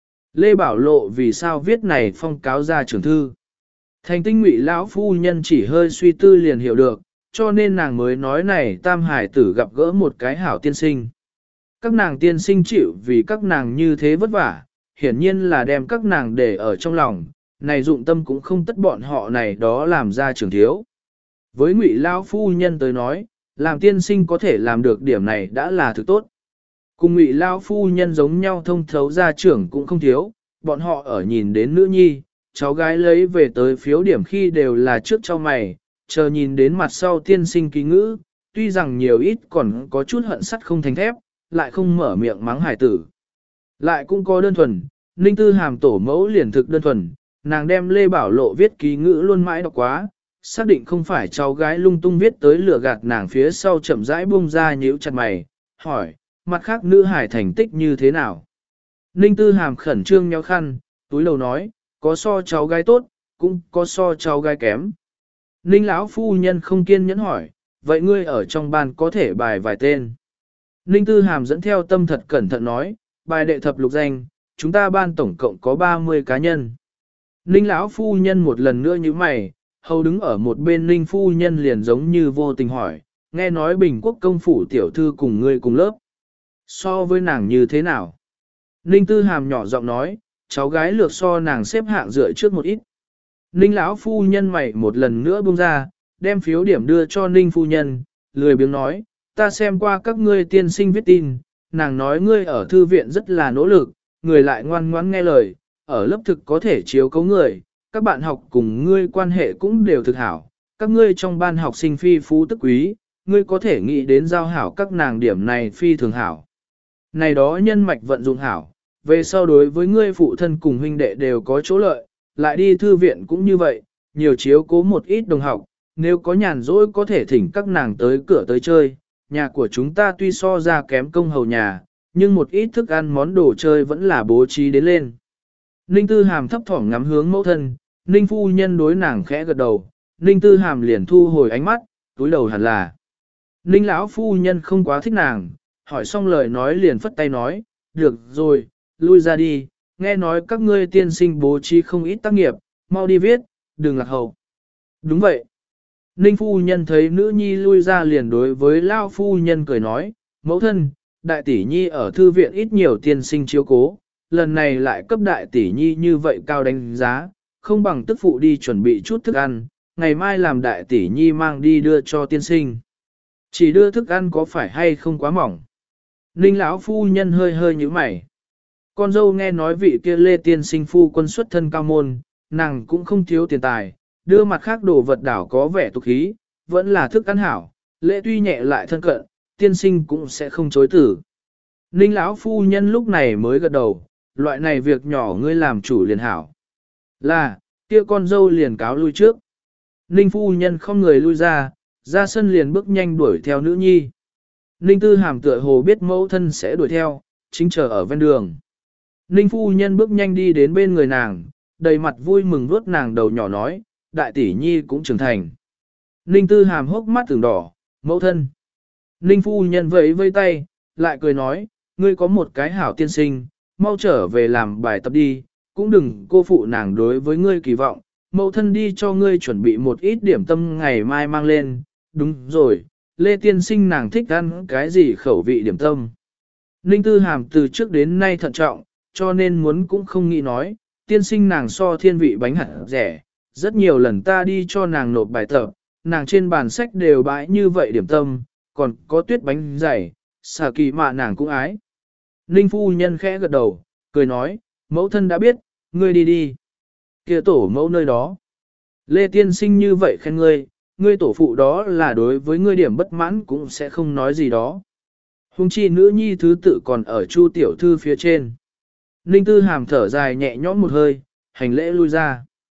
Lê Bảo Lộ vì sao viết này phong cáo ra trưởng thư. Thành tinh Ngụy lão phu nhân chỉ hơi suy tư liền hiểu được, cho nên nàng mới nói này tam hải tử gặp gỡ một cái hảo tiên sinh. Các nàng tiên sinh chịu vì các nàng như thế vất vả, hiển nhiên là đem các nàng để ở trong lòng, này dụng tâm cũng không tất bọn họ này đó làm ra trưởng thiếu. Với Ngụy lão phu nhân tới nói, làm tiên sinh có thể làm được điểm này đã là thực tốt. Cùng Ngụy lão phu nhân giống nhau thông thấu gia trưởng cũng không thiếu, bọn họ ở nhìn đến nữ nhi, cháu gái lấy về tới phiếu điểm khi đều là trước cho mày, chờ nhìn đến mặt sau tiên sinh ký ngữ, tuy rằng nhiều ít còn có chút hận sắt không thành thép, lại không mở miệng mắng hải tử. Lại cũng có đơn thuần, Ninh Tư Hàm tổ mẫu liền thực đơn thuần, nàng đem Lê Bảo Lộ viết ký ngữ luôn mãi đọc quá, xác định không phải cháu gái lung tung viết tới lừa gạt nàng phía sau chậm rãi buông ra nhíu chặt mày, hỏi, mặt khác nữ hải thành tích như thế nào? Ninh Tư Hàm khẩn trương nhéo khăn, túi đầu nói, có so cháu gái tốt, cũng có so cháu gái kém. Ninh lão phu nhân không kiên nhẫn hỏi, vậy ngươi ở trong ban có thể bài vài tên. Ninh Tư Hàm dẫn theo tâm thật cẩn thận nói, bài đệ thập lục danh, chúng ta ban tổng cộng có 30 cá nhân. Ninh lão phu nhân một lần nữa như mày, hầu đứng ở một bên Ninh phu nhân liền giống như vô tình hỏi, nghe nói Bình Quốc công phủ tiểu thư cùng ngươi cùng lớp. So với nàng như thế nào? Ninh Tư Hàm nhỏ giọng nói, cháu gái lược so nàng xếp hạng dựa trước một ít. Ninh lão phu nhân mày một lần nữa buông ra, đem phiếu điểm đưa cho Ninh phu nhân, lười biếng nói, ta xem qua các ngươi tiên sinh viết tin, nàng nói ngươi ở thư viện rất là nỗ lực, người lại ngoan ngoãn nghe lời, ở lớp thực có thể chiếu cấu người, các bạn học cùng ngươi quan hệ cũng đều thực hảo, các ngươi trong ban học sinh phi phú tức quý, ngươi có thể nghĩ đến giao hảo các nàng điểm này phi thường hảo. Này đó nhân mạch vận dụng hảo, về sau đối với ngươi phụ thân cùng huynh đệ đều có chỗ lợi, lại đi thư viện cũng như vậy, nhiều chiếu cố một ít đồng học, nếu có nhàn rỗi có thể thỉnh các nàng tới cửa tới chơi, nhà của chúng ta tuy so ra kém công hầu nhà, nhưng một ít thức ăn món đồ chơi vẫn là bố trí đến lên. Ninh Tư Hàm thấp thỏm ngắm hướng mẫu thân, Ninh phu nhân đối nàng khẽ gật đầu, Ninh Tư Hàm liền thu hồi ánh mắt, túi đầu hẳn là. Ninh lão phu nhân không quá thích nàng, hỏi xong lời nói liền phất tay nói, được rồi, lui ra đi, nghe nói các ngươi tiên sinh bố trí không ít tác nghiệp, mau đi viết, đừng lạc hậu. Đúng vậy. Ninh phu nhân thấy nữ nhi lui ra liền đối với lao phu nhân cười nói, mẫu thân, đại tỷ nhi ở thư viện ít nhiều tiên sinh chiếu cố, lần này lại cấp đại tỷ nhi như vậy cao đánh giá, không bằng tức phụ đi chuẩn bị chút thức ăn, ngày mai làm đại tỷ nhi mang đi đưa cho tiên sinh. Chỉ đưa thức ăn có phải hay không quá mỏng? Ninh lão phu nhân hơi hơi nhíu mày. Con dâu nghe nói vị kia Lê tiên sinh phu quân xuất thân cao môn, nàng cũng không thiếu tiền tài, đưa mặt khác đồ vật đảo có vẻ tục khí, vẫn là thức ăn hảo, lễ tuy nhẹ lại thân cận, tiên sinh cũng sẽ không chối tử. Ninh lão phu nhân lúc này mới gật đầu, loại này việc nhỏ ngươi làm chủ liền hảo. Là, kia con dâu liền cáo lui trước. Ninh phu nhân không người lui ra sân liền bước nhanh đuổi theo nữ nhi. Ninh Tư Hàm tựa hồ biết mẫu thân sẽ đuổi theo, chính chờ ở ven đường. Ninh phu nhân bước nhanh đi đến bên người nàng, đầy mặt vui mừng vuốt nàng đầu nhỏ nói, đại tỷ nhi cũng trưởng thành. Ninh Tư Hàm hốc mắt tưởng đỏ, mẫu thân. Ninh phu nhân vẫy vây tay, lại cười nói, ngươi có một cái hảo tiên sinh, mau trở về làm bài tập đi, cũng đừng cô phụ nàng đối với ngươi kỳ vọng, mẫu thân đi cho ngươi chuẩn bị một ít điểm tâm ngày mai mang lên, đúng rồi, Lê tiên sinh nàng thích ăn cái gì khẩu vị điểm tâm. Ninh Tư Hàm từ trước đến nay thận trọng, cho nên muốn cũng không nghĩ nói, tiên sinh nàng so thiên vị bánh hạt rẻ, rất nhiều lần ta đi cho nàng nộp bài tập, nàng trên bàn sách đều bãi như vậy điểm tâm, còn có tuyết bánh dày, xà kỳ mạ nàng cũng ái. Ninh phu nhân khẽ gật đầu, cười nói, mẫu thân đã biết, ngươi đi đi. Kia tổ mẫu nơi đó. Lê Tiên Sinh như vậy khen ngươi tổ phụ đó là đối với ngươi điểm bất mãn cũng sẽ không nói gì đó. Hùng chi nữ nhi thứ tự còn ở Chu tiểu thư phía trên. Ninh Tư Hàm thở dài nhẹ nhõm một hơi, hành lễ lui ra.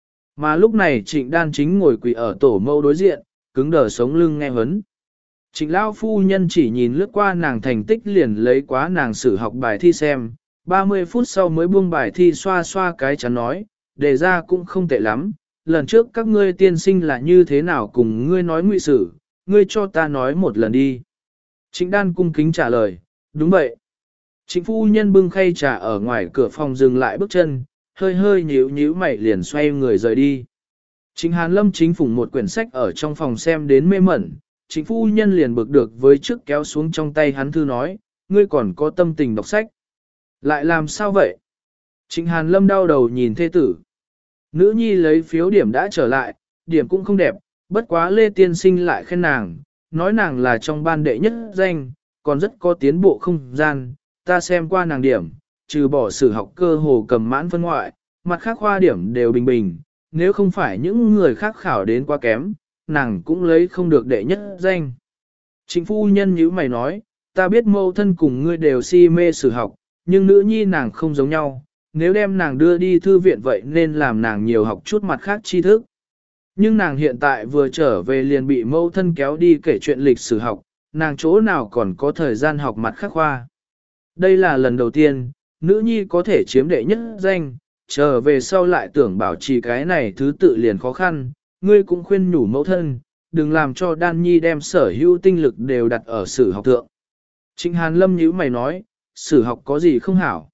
Mà lúc này Trịnh Đan chính ngồi quỳ ở tổ mẫu đối diện, cứng đờ sống lưng nghe huấn. Trịnh Lão phu nhân chỉ nhìn lướt qua nàng thành tích liền lấy quá nàng sử học bài thi xem, 30 phút sau mới buông bài thi xoa xoa cái chắn nói, đề ra cũng không tệ lắm, lần trước các ngươi tiên sinh là như thế nào cùng ngươi nói ngụy sử, ngươi cho ta nói một lần đi. Trịnh Đan cung kính trả lời, đúng vậy. Trịnh phu nhân bưng khay trà ở ngoài cửa phòng dừng lại bước chân, hơi hơi nhíu nhíu mày liền xoay người rời đi. Trịnh Hàn Lâm chính phủng một quyển sách ở trong phòng xem đến mê mẩn, trịnh phu nhân liền bực được với trước kéo xuống trong tay hắn thư nói, ngươi còn có tâm tình đọc sách. Lại làm sao vậy? Trịnh Hàn Lâm đau đầu nhìn thê tử. Nữ nhi lấy phiếu điểm đã trở lại, điểm cũng không đẹp, bất quá Lê Tiên Sinh lại khen nàng, nói nàng là trong ban đệ nhất danh, còn rất có tiến bộ không gian, ta xem qua nàng điểm, trừ bỏ sử học cơ hồ cầm mãn phân ngoại, mặt khác khoa điểm đều bình bình, nếu không phải những người khác khảo đến quá kém, nàng cũng lấy không được đệ nhất danh. Trịnh phu nhân như mày nói, ta biết mâu thân cùng ngươi đều si mê sử học, nhưng nữ nhi nàng không giống nhau, nếu đem nàng đưa đi thư viện vậy nên làm nàng nhiều học chút mặt khác tri thức. Nhưng nàng hiện tại vừa trở về liền bị mâu thân kéo đi kể chuyện lịch sử học, nàng chỗ nào còn có thời gian học mặt khác khoa. Đây là lần đầu tiên, nữ nhi có thể chiếm đệ nhất danh, trở về sau lại tưởng bảo trì cái này thứ tự liền khó khăn, ngươi cũng khuyên nhủ mẫu thân, đừng làm cho Đan Nhi đem sở hữu tinh lực đều đặt ở sử học thượng. Trịnh Hàn Lâm nhíu mày nói, sử học có gì không hảo?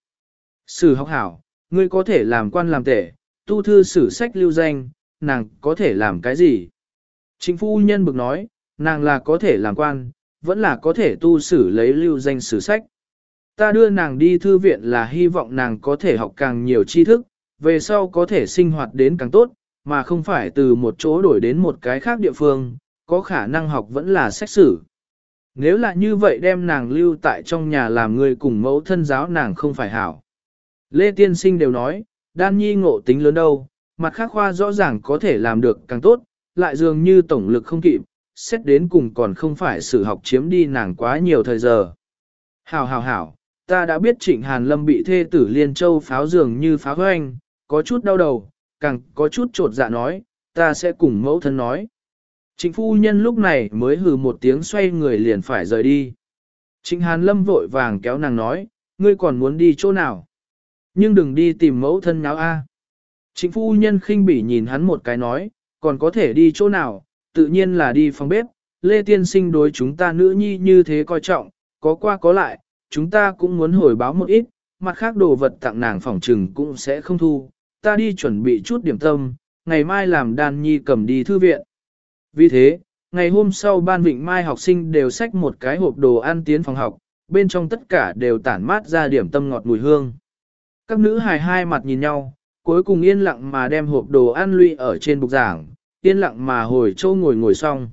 Sử học hảo, ngươi có thể làm quan làm tể, tu thư sử sách lưu danh, nàng có thể làm cái gì? Trịnh phu nhân bực nói, nàng là có thể làm quan, vẫn là có thể tu sử lấy lưu danh sử sách. Ta đưa nàng đi thư viện là hy vọng nàng có thể học càng nhiều tri thức, về sau có thể sinh hoạt đến càng tốt, mà không phải từ một chỗ đổi đến một cái khác địa phương, có khả năng học vẫn là sách sử. Nếu là như vậy đem nàng lưu tại trong nhà làm người cùng mẫu thân giáo nàng không phải hảo. Lê Tiên Sinh đều nói, Đan Nhi ngộ tính lớn đâu, mặt khác khoa rõ ràng có thể làm được càng tốt, lại dường như tổng lực không kịp, xét đến cùng còn không phải sử học chiếm đi nàng quá nhiều thời giờ. Hảo hảo hảo, ta đã biết Trịnh Hàn Lâm bị thê tử Liên Châu pháo dường như pháo hoanh, có chút đau đầu, càng có chút trột dạ nói, ta sẽ cùng mẫu thân nói. Trịnh phu nhân lúc này mới hừ một tiếng xoay người liền phải rời đi. Trịnh Hàn Lâm vội vàng kéo nàng nói, ngươi còn muốn đi chỗ nào? Nhưng đừng đi tìm mẫu thân nháo a. Trịnh phu nhân khinh bỉ nhìn hắn một cái nói, còn có thể đi chỗ nào, tự nhiên là đi phòng bếp. Lê Tiên Sinh đối chúng ta nữ nhi như thế coi trọng, có qua có lại, chúng ta cũng muốn hồi báo một ít, mặt khác đồ vật tặng nàng phỏng trừng cũng sẽ không thu. Ta đi chuẩn bị chút điểm tâm, ngày mai làm Đan Nhi cầm đi thư viện. Vì thế, ngày hôm sau ban Vịnh Mai học sinh đều xách một cái hộp đồ ăn tiến phòng học, bên trong tất cả đều tản mát ra điểm tâm ngọt mùi hương. Các nữ hài hai mặt nhìn nhau, cuối cùng yên lặng mà đem hộp đồ ăn lụy ở trên bục giảng, yên lặng mà hồi châu ngồi xong.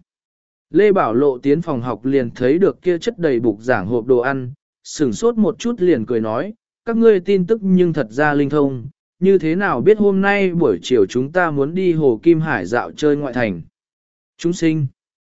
Lê Bảo Lộ tiến phòng học liền thấy được kia chất đầy bục giảng hộp đồ ăn, sửng sốt một chút liền cười nói, các ngươi tin tức nhưng thật ra linh thông, như thế nào biết hôm nay buổi chiều chúng ta muốn đi Hồ Kim Hải dạo chơi ngoại thành. Chúng sinh.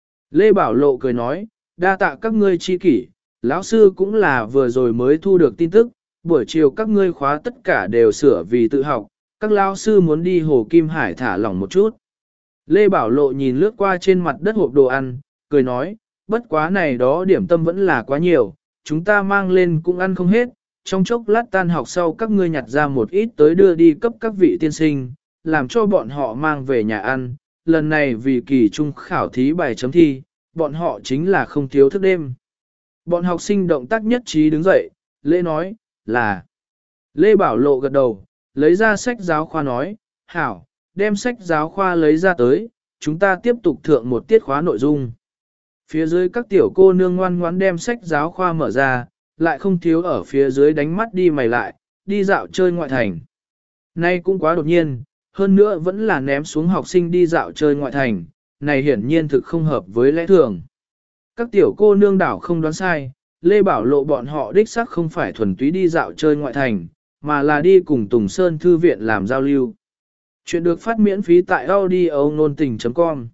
Lê Bảo Lộ cười nói, đa tạ các ngươi chi kỷ, lão sư cũng là vừa rồi mới thu được tin tức, buổi chiều các ngươi khóa tất cả đều sửa vì tự học, các lão sư muốn đi Hồ Kim Hải thả lỏng một chút. Lê Bảo Lộ nhìn lướt qua trên mặt đất hộp đồ ăn, cười nói, bất quá này đó điểm tâm vẫn là quá nhiều, chúng ta mang lên cũng ăn không hết, trong chốc lát tan học sau các ngươi nhặt ra một ít tới đưa đi cấp các vị tiên sinh, làm cho bọn họ mang về nhà ăn. Lần này vì kỳ trung khảo thí bài chấm thi, bọn họ chính là không thiếu thức đêm. Bọn học sinh động tác nhất trí đứng dậy, Lê nói, là. Lê Bảo Lộ gật đầu, lấy ra sách giáo khoa nói, hảo, đem sách giáo khoa lấy ra tới, chúng ta tiếp tục thượng một tiết khóa nội dung. Phía dưới các tiểu cô nương ngoan ngoãn đem sách giáo khoa mở ra, lại không thiếu ở phía dưới đánh mắt đi mày lại, đi dạo chơi ngoại thành. Nay cũng quá đột nhiên, hơn nữa vẫn là ném xuống học sinh đi dạo chơi ngoại thành, này hiển nhiên thực không hợp với lẽ thường. Các tiểu cô nương đảo không đoán sai, Lê Bảo Lộ bọn họ đích xác không phải thuần túy đi dạo chơi ngoại thành, mà là đi cùng Tùng Sơn Thư viện làm giao lưu. Chuyện được phát miễn phí tại audio nôn tình.com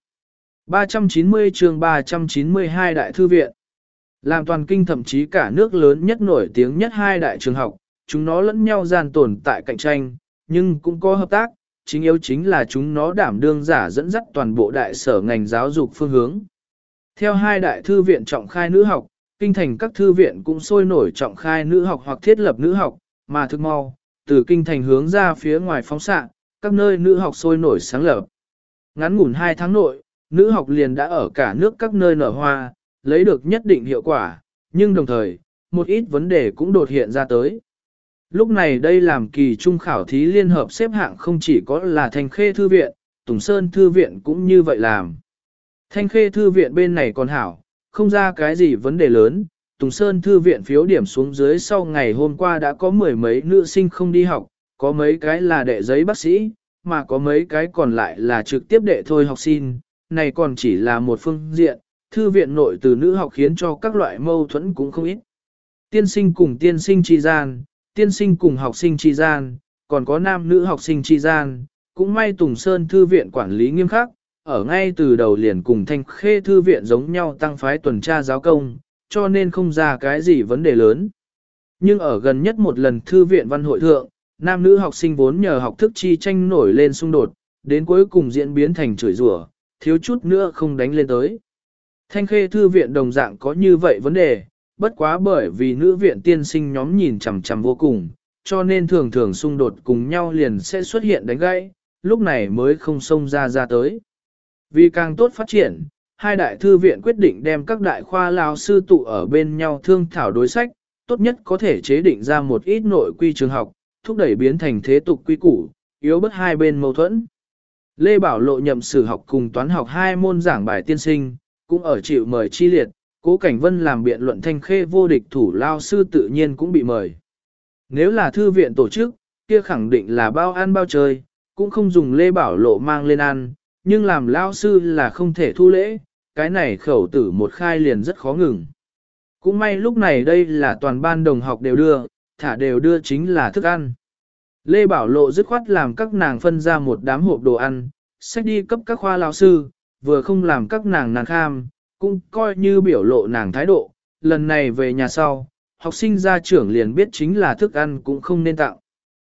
390 chương 392 Đại Thư viện. Làm toàn kinh thậm chí cả nước lớn nhất nổi tiếng nhất hai đại trường học, chúng nó lẫn nhau gian tồn tại cạnh tranh, nhưng cũng có hợp tác, chính yếu chính là chúng nó đảm đương giả dẫn dắt toàn bộ đại sở ngành giáo dục phương hướng. Theo hai đại thư viện trọng khai nữ học, kinh thành các thư viện cũng sôi nổi trọng khai nữ học hoặc thiết lập nữ học, mà thực mau, từ kinh thành hướng ra phía ngoài phóng xạ, các nơi nữ học sôi nổi sáng lập. Ngắn ngủn 2 tháng nội, nữ học liền đã ở cả nước các nơi nở hoa, lấy được nhất định hiệu quả, nhưng đồng thời, một ít vấn đề cũng đột hiện ra tới. Lúc này đây làm kỳ trung khảo thí liên hợp xếp hạng không chỉ có là Thanh Khê Thư viện, Tùng Sơn Thư viện cũng như vậy làm. Thanh Khê Thư viện bên này còn hảo, không ra cái gì vấn đề lớn, Tùng Sơn Thư viện phiếu điểm xuống dưới sau ngày hôm qua đã có 10 mấy nữ sinh không đi học, có mấy cái là đệ giấy bác sĩ, mà có mấy cái còn lại là trực tiếp đệ thôi học sinh, này còn chỉ là một phương diện, thư viện nội từ nữ học khiến cho các loại mâu thuẫn cũng không ít. Tiên sinh cùng tiên sinh chi gian, tiên sinh cùng học sinh chi gian, còn có nam nữ học sinh chi gian, cũng may Tùng Sơn Thư viện quản lý nghiêm khắc, ở ngay từ đầu liền cùng Thanh Khê Thư viện giống nhau tăng phái tuần tra giáo công, cho nên không ra cái gì vấn đề lớn. Nhưng ở gần nhất một lần thư viện văn hội thượng, nam nữ học sinh vốn nhờ học thức chi tranh nổi lên xung đột, đến cuối cùng diễn biến thành chửi rủa, thiếu chút nữa không đánh lên tới. Thanh Khê Thư viện đồng dạng có như vậy vấn đề, bất quá bởi vì nữ viện tiên sinh nhóm nhìn chằm chằm vô cùng, cho nên thường thường xung đột cùng nhau liền sẽ xuất hiện đánh gãy, lúc này mới không xông ra tới. Vì càng tốt phát triển, hai đại thư viện quyết định đem các đại khoa lao sư tụ ở bên nhau thương thảo đối sách, tốt nhất có thể chế định ra một ít nội quy trường học, thúc đẩy biến thành thế tục quy củ, yếu bớt hai bên mâu thuẫn. Lê Bảo Lộ nhậm sử học cùng toán học hai môn giảng bài tiên sinh, cũng ở chịu mời chi liệt, Cố Cảnh Vân làm biện luận Thanh Khê vô địch thủ lao sư tự nhiên cũng bị mời. Nếu là thư viện tổ chức, kia khẳng định là bao ăn bao chơi, cũng không dùng Lê Bảo Lộ mang lên ăn, nhưng làm lao sư là không thể thu lễ, cái này khẩu tử một khai liền rất khó ngừng. Cũng may lúc này đây là toàn ban đồng học đều đưa chính là thức ăn. Lê Bảo Lộ dứt khoát làm các nàng phân ra một đám hộp đồ ăn, xách đi cấp các khoa lao sư, vừa không làm các nàng nàng kham, cũng coi như biểu lộ nàng thái độ, lần này về nhà sau, học sinh gia trưởng liền biết chính là thức ăn cũng không nên tặng.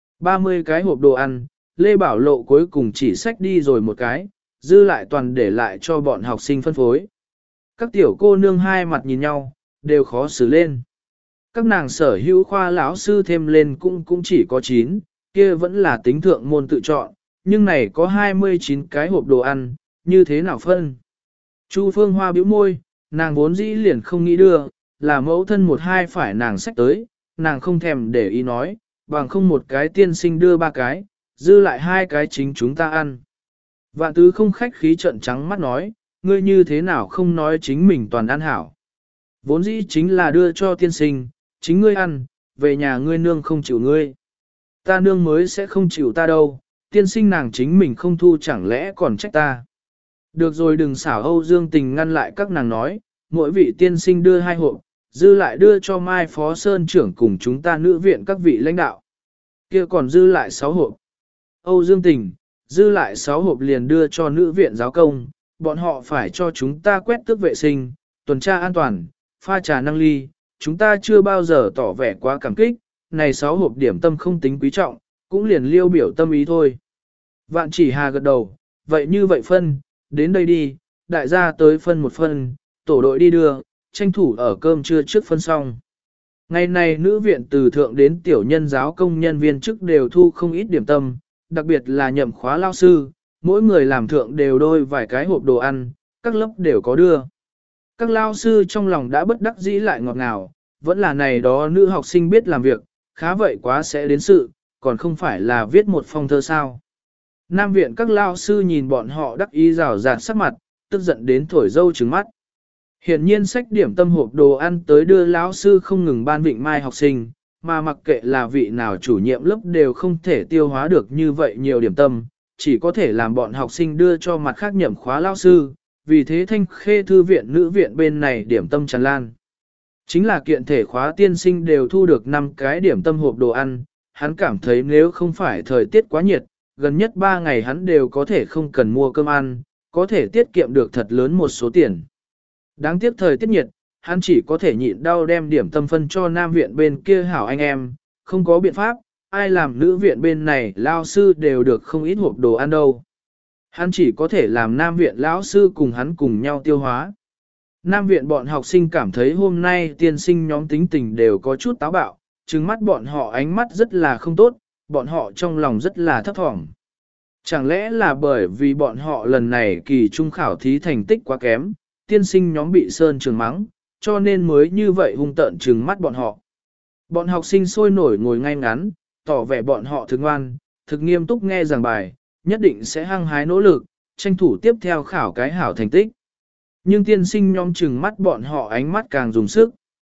30 cái hộp đồ ăn, Lê Bảo Lộ cuối cùng chỉ xách đi rồi một cái, dư lại toàn để lại cho bọn học sinh phân phối. Các tiểu cô nương hai mặt nhìn nhau, đều khó xử lên. Các nàng sở hữu khoa lão sư thêm lên cũng chỉ có 9, kia vẫn là tính thượng môn tự chọn, nhưng này có 29 cái hộp đồ ăn, như thế nào phân? Chu Phương Hoa bĩu môi, nàng vốn dĩ liền không nghĩ đưa, là mẫu thân một hai phải nàng xách tới, nàng không thèm để ý nói, bằng không một cái tiên sinh đưa 3 cái, dư lại 2 cái chính chúng ta ăn. Vạn tứ không khách khí trợn trắng mắt nói, ngươi như thế nào không nói chính mình toàn ăn hảo. Vốn dĩ chính là đưa cho tiên sinh, chính ngươi ăn, về nhà ngươi nương không chịu ngươi. Ta nương mới sẽ không chịu ta đâu, tiên sinh nàng chính mình không thu chẳng lẽ còn trách ta. Được rồi đừng xảo Âu Dương Tình ngăn lại các nàng nói, mỗi vị tiên sinh đưa 2 hộp, dư lại đưa cho Mai Phó Sơn trưởng cùng chúng ta nữ viện các vị lãnh đạo. Kia còn dư lại 6 hộp. Âu Dương Tình, dư lại 6 hộp liền đưa cho nữ viện giáo công, bọn họ phải cho chúng ta quét tước vệ sinh, tuần tra an toàn, pha trà năng ly, chúng ta chưa bao giờ tỏ vẻ quá cảm kích, này 6 hộp điểm tâm không tính quý trọng, cũng liền liêu biểu tâm ý thôi. Vạn Chỉ Hà gật đầu, vậy như vậy phân, đến đây đi, đại gia tới phân một phân, tổ đội đi đưa, tranh thủ ở cơm trưa trước phân xong. Ngày này nữ viện từ thượng đến tiểu nhân giáo công nhân viên chức đều thu không ít điểm tâm, đặc biệt là nhậm khóa lao sư, mỗi người làm thượng đều đôi vài cái hộp đồ ăn, các lớp đều có đưa. Các lao sư trong lòng đã bất đắc dĩ lại ngọt ngào, vẫn là này đó nữ học sinh biết làm việc, khá vậy quá sẽ đến sự, còn không phải là viết một phong thơ sao. Nam viện các lao sư nhìn bọn họ đắc ý rào rạt sắc mặt, tức giận đến thổi dâu trừng mắt. Hiển nhiên sách điểm tâm hộp đồ ăn tới đưa lão sư không ngừng ban vịnh mai học sinh, mà mặc kệ là vị nào chủ nhiệm lớp đều không thể tiêu hóa được như vậy nhiều điểm tâm, chỉ có thể làm bọn học sinh đưa cho mặt khác nhậm khóa lao sư, vì thế Thanh Khê thư viện nữ viện bên này điểm tâm tràn lan. Chính là kiện thể khóa tiên sinh đều thu được 5 cái điểm tâm hộp đồ ăn, hắn cảm thấy nếu không phải thời tiết quá nhiệt, gần nhất 3 ngày hắn đều có thể không cần mua cơm ăn, có thể tiết kiệm được thật lớn một số tiền. Đáng tiếc thời tiết nhiệt, hắn chỉ có thể nhịn đau đem điểm tâm phân cho nam viện bên kia hảo anh em, không có biện pháp, ai làm nữ viện bên này lao sư đều được không ít hộp đồ ăn đâu. Hắn chỉ có thể làm nam viện lão sư cùng hắn cùng nhau tiêu hóa. Nam viện bọn học sinh cảm thấy hôm nay tiên sinh nhóm tính tình đều có chút táo bạo, trừng mắt bọn họ ánh mắt rất là không tốt, bọn họ trong lòng rất là thấp thỏm. Chẳng lẽ là bởi vì bọn họ lần này kỳ trung khảo thí thành tích quá kém, tiên sinh nhóm bị sơn trường mắng, cho nên mới như vậy hung tợn trừng mắt bọn họ. Bọn học sinh sôi nổi ngồi ngay ngắn, tỏ vẻ bọn họ thực ngoan, thực nghiêm túc nghe giảng bài, nhất định sẽ hăng hái nỗ lực, tranh thủ tiếp theo khảo cái hảo thành tích. Nhưng tiên sinh nhóm trừng mắt bọn họ ánh mắt càng dùng sức.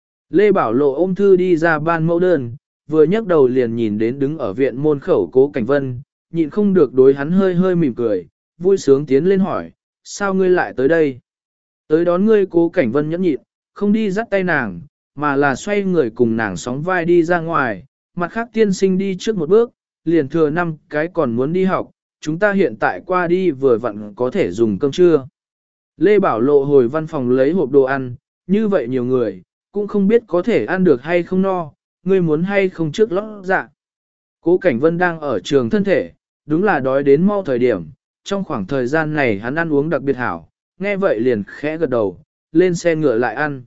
Lê Bảo Lộ ôm thư đi ra ban mẫu đơn, vừa nhấc đầu liền nhìn đến đứng ở viện môn khẩu Cố Cảnh Vân, nhịn không được đối hắn hơi hơi mỉm cười, vui sướng tiến lên hỏi, sao ngươi lại tới đây? Tới đón ngươi. Cố Cảnh Vân nhẫn nhịn, không đi dắt tay nàng, mà là xoay người cùng nàng sóng vai đi ra ngoài, mặt khác tiên sinh đi trước một bước, liền thừa 5 cái còn muốn đi học, chúng ta hiện tại qua đi vừa vặn có thể dùng cơm trưa. Lê Bảo Lộ hồi văn phòng lấy hộp đồ ăn, như vậy nhiều người, cũng không biết có thể ăn được hay không no, ngươi muốn hay không trước lót dạ. Cố Cảnh Vân đang ở trường thân thể, đúng là đói đến mau thời điểm, trong khoảng thời gian này hắn ăn uống đặc biệt hảo, nghe vậy liền khẽ gật đầu, lên xe ngựa lại ăn.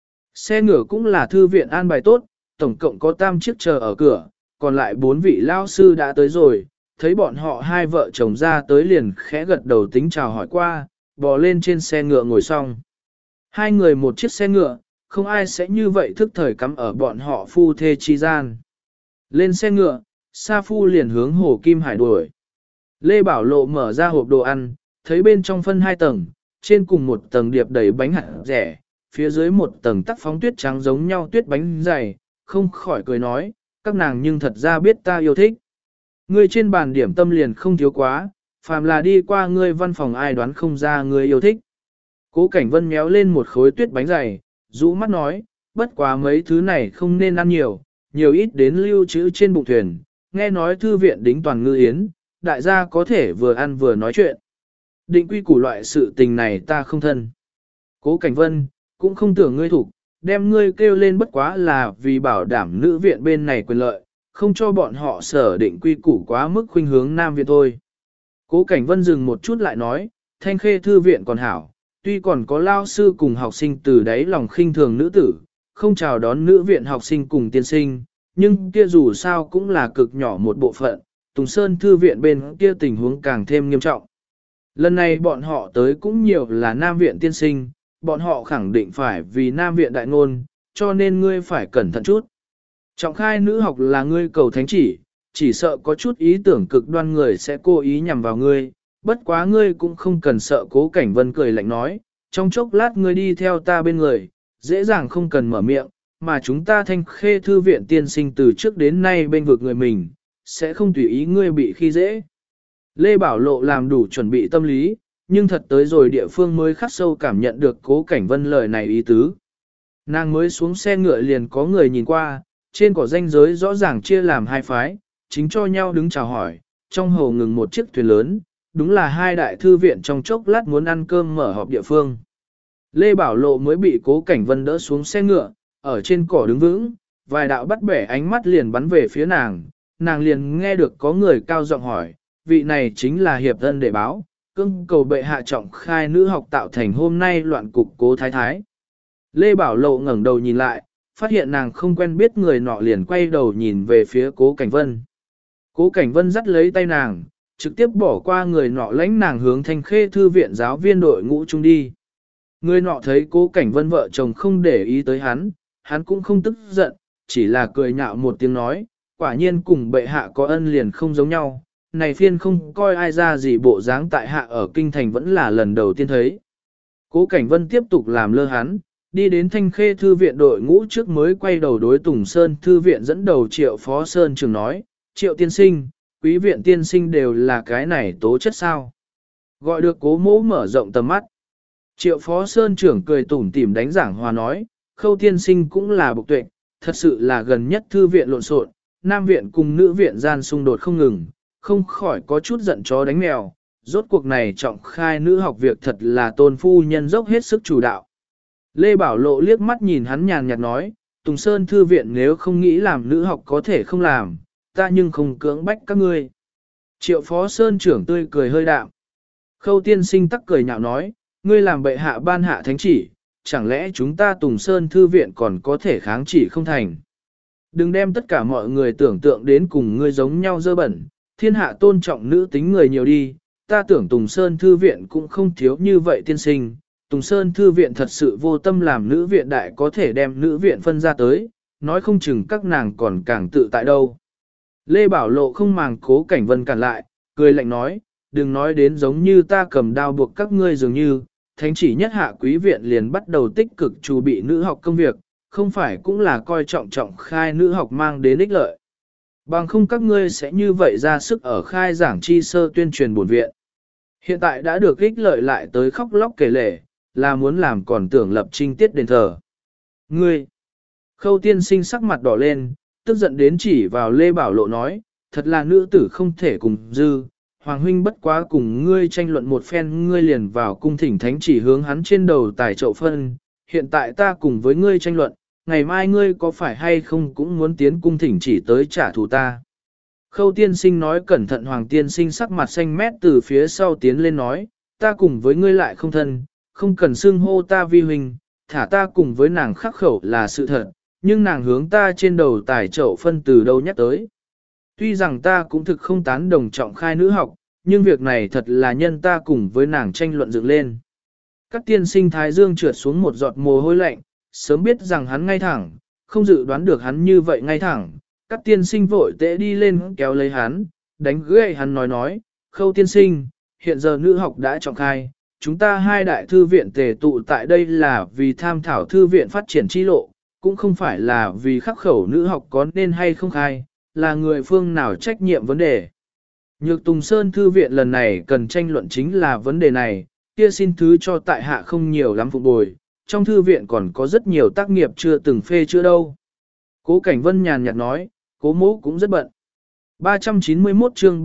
Xe ngựa cũng là thư viện an bài tốt, tổng cộng có 3 chiếc chờ ở cửa, còn lại 4 vị lao sư đã tới rồi, thấy bọn họ hai vợ chồng ra tới liền khẽ gật đầu tính chào hỏi qua, bò lên trên xe ngựa ngồi xong. Hai người một chiếc xe ngựa, không ai sẽ như vậy thức thời cắm ở bọn họ phu thê chi gian. Lên xe ngựa, Sa Phu liền hướng Hồ Kim Hải đuổi. Lê Bảo Lộ mở ra hộp đồ ăn, thấy bên trong phân 2 tầng, trên cùng một tầng điệp đầy bánh hạt rẻ, phía dưới một tầng tắc phóng tuyết trắng giống nhau tuyết bánh dày, không khỏi cười nói, các nàng nhưng thật ra biết ta yêu thích. Ngươi trên bàn điểm tâm liền không thiếu quá, phàm là đi qua ngươi văn phòng ai đoán không ra ngươi yêu thích. Cố Cảnh Vân méo lên một khối tuyết bánh dày, rũ mắt nói, bất quá mấy thứ này không nên ăn nhiều, nhiều ít đến lưu trữ trên bụng thuyền, nghe nói thư viện đính toàn ngư yến, đại gia có thể vừa ăn vừa nói chuyện. Định quy củ loại sự tình này ta không thân. Cố Cảnh Vân, cũng không tưởng ngươi thủ, đem ngươi kêu lên bất quá là vì bảo đảm nữ viện bên này quyền lợi, không cho bọn họ sở định quy củ quá mức khuynh hướng nam viện thôi. Cố Cảnh Vân dừng một chút lại nói, Thanh Khê thư viện còn hảo, tuy còn có lao sư cùng học sinh từ đấy lòng khinh thường nữ tử, không chào đón nữ viện học sinh cùng tiên sinh, nhưng kia dù sao cũng là cực nhỏ một bộ phận, Tùng Sơn thư viện bên kia tình huống càng thêm nghiêm trọng. Lần này bọn họ tới cũng nhiều là nam viện tiên sinh, bọn họ khẳng định phải vì nam viện đại ngôn, cho nên ngươi phải cẩn thận chút. Trọng khai nữ học là ngươi cầu thánh chỉ sợ có chút ý tưởng cực đoan người sẽ cố ý nhằm vào ngươi, bất quá ngươi cũng không cần sợ. Cố Cảnh Vân cười lạnh nói, trong chốc lát ngươi đi theo ta bên người, dễ dàng không cần mở miệng, mà chúng ta Thanh Khê thư viện tiên sinh từ trước đến nay bên vực người mình, sẽ không tùy ý ngươi bị khi dễ. Lê Bảo Lộ làm đủ chuẩn bị tâm lý, nhưng thật tới rồi địa phương mới khắc sâu cảm nhận được Cố Cảnh Vân lời này ý tứ. Nàng mới xuống xe ngựa liền có người nhìn qua, trên cỏ ranh giới rõ ràng chia làm 2 phái, chính cho nhau đứng chào hỏi, trong hồ ngừng một chiếc thuyền lớn, đúng là 2 đại thư viện trong chốc lát muốn ăn cơm mở họp địa phương. Lê Bảo Lộ mới bị Cố Cảnh Vân đỡ xuống xe ngựa, ở trên cỏ đứng vững, vài đạo bắt bẻ ánh mắt liền bắn về phía nàng, nàng liền nghe được có người cao giọng hỏi, vị này chính là hiệp thân đệ báo, cưng cầu bệ hạ trọng khai nữ học tạo thành hôm nay loạn cục Cố Thái Thái. Lê Bảo Lộ ngẩng đầu nhìn lại, phát hiện nàng không quen biết người nọ liền quay đầu nhìn về phía Cố Cảnh Vân. Cố Cảnh Vân dắt lấy tay nàng, trực tiếp bỏ qua người nọ lãnh nàng hướng Thanh Khê thư viện giáo viên đội ngũ chung đi. Người nọ thấy Cố Cảnh Vân vợ chồng không để ý tới hắn cũng không tức giận, chỉ là cười nhạo một tiếng nói, quả nhiên cùng bệ hạ có ân liền không giống nhau, này phiên không coi ai ra gì bộ dáng tại hạ ở kinh thành vẫn là lần đầu tiên thấy. Cố Cảnh Vân tiếp tục làm lơ hắn, đi đến Thanh Khê thư viện đội ngũ trước mới quay đầu đối Tùng Sơn thư viện dẫn đầu Triệu Phó Sơn Trường nói, Triệu tiên sinh, quý viện tiên sinh đều là cái này tố chất sao. Gọi được Cố mỗ mở rộng tầm mắt. Triệu phó sơn trưởng cười tủm tỉm đánh giảng hòa nói, Khâu tiên sinh cũng là bộc tuệ, thật sự là gần nhất thư viện lộn xộn, nam viện cùng nữ viện gian xung đột không ngừng, không khỏi có chút giận chó đánh mèo, rốt cuộc này trọng khai nữ học việc thật là tôn phu nhân dốc hết sức chủ đạo. Lê Bảo Lộ liếc mắt nhìn hắn nhàn nhạt nói, Tùng Sơn thư viện nếu không nghĩ làm nữ học có thể không làm, ta nhưng không cưỡng bách các ngươi. Triệu phó sơn trưởng tươi cười hơi đạm. Khâu tiên sinh tắc cười nhạo nói, ngươi làm bệ hạ ban hạ thánh chỉ, chẳng lẽ chúng ta Tùng Sơn thư viện còn có thể kháng chỉ không thành. Đừng đem tất cả mọi người tưởng tượng đến cùng ngươi giống nhau dơ bẩn, thiên hạ tôn trọng nữ tính người nhiều đi, ta tưởng Tùng Sơn thư viện cũng không thiếu như vậy tiên sinh. Tùng Sơn thư viện thật sự vô tâm làm nữ viện đại có thể đem nữ viện phân ra tới, nói không chừng các nàng còn càng tự tại đâu. Lê Bảo Lộ không màng Cố Cảnh Vân cản lại, cười lạnh nói, đừng nói đến giống như ta cầm đao buộc các ngươi dường như, thánh chỉ nhất hạ quý viện liền bắt đầu tích cực chuẩn bị nữ học công việc, không phải cũng là coi trọng trọng khai nữ học mang đến ích lợi. Bằng không các ngươi sẽ như vậy ra sức ở khai giảng chi sơ tuyên truyền bổn viện. Hiện tại đã được ích lợi lại tới khóc lóc kể lể, là muốn làm còn tưởng lập trinh tiết đền thờ. Ngươi! Khâu tiên sinh sắc mặt đỏ lên, tức giận đến chỉ vào Lê Bảo Lộ nói, thật là nữ tử không thể cùng dư, Hoàng huynh bất quá cùng ngươi tranh luận một phen ngươi liền vào cung thỉnh thánh chỉ hướng hắn trên đầu tài chậu phân, hiện tại ta cùng với ngươi tranh luận, ngày mai ngươi có phải hay không cũng muốn tiến cung thỉnh chỉ tới trả thù ta. Khâu tiên sinh nói cẩn thận, Hoàng tiên sinh sắc mặt xanh mét từ phía sau tiến lên nói, ta cùng với ngươi lại không thân, không cần xưng hô ta vi huynh, thả ta cùng với nàng khắc khẩu là sự thật, nhưng nàng hướng ta trên đầu tài chậu phân từ đâu nhắc tới. Tuy rằng ta cũng thực không tán đồng trọng khai nữ học, nhưng việc này thật là nhân ta cùng với nàng tranh luận dựng lên. Các tiên sinh thái dương trượt xuống một giọt mồ hôi lạnh, sớm biết rằng hắn ngay thẳng, không dự đoán được hắn như vậy ngay thẳng. Các tiên sinh vội tễ đi lên kéo lấy hắn, đánh gãy hắn nói, Khâu tiên sinh, hiện giờ nữ học đã trọng khai, chúng ta hai đại thư viện tề tụ tại đây là vì tham thảo thư viện phát triển chi lộ, cũng không phải là vì khắc khẩu nữ học có nên hay không khai, là người phương nào trách nhiệm vấn đề. Nhược Tùng Sơn thư viện lần này cần tranh luận chính là vấn đề này, kia xin thứ cho tại hạ không nhiều lắm phục bồi, trong thư viện còn có rất nhiều tác nghiệp chưa từng phê chữa đâu. Cố Cảnh Vân nhàn nhạt nói, Cố mỗ cũng rất bận. 391 chương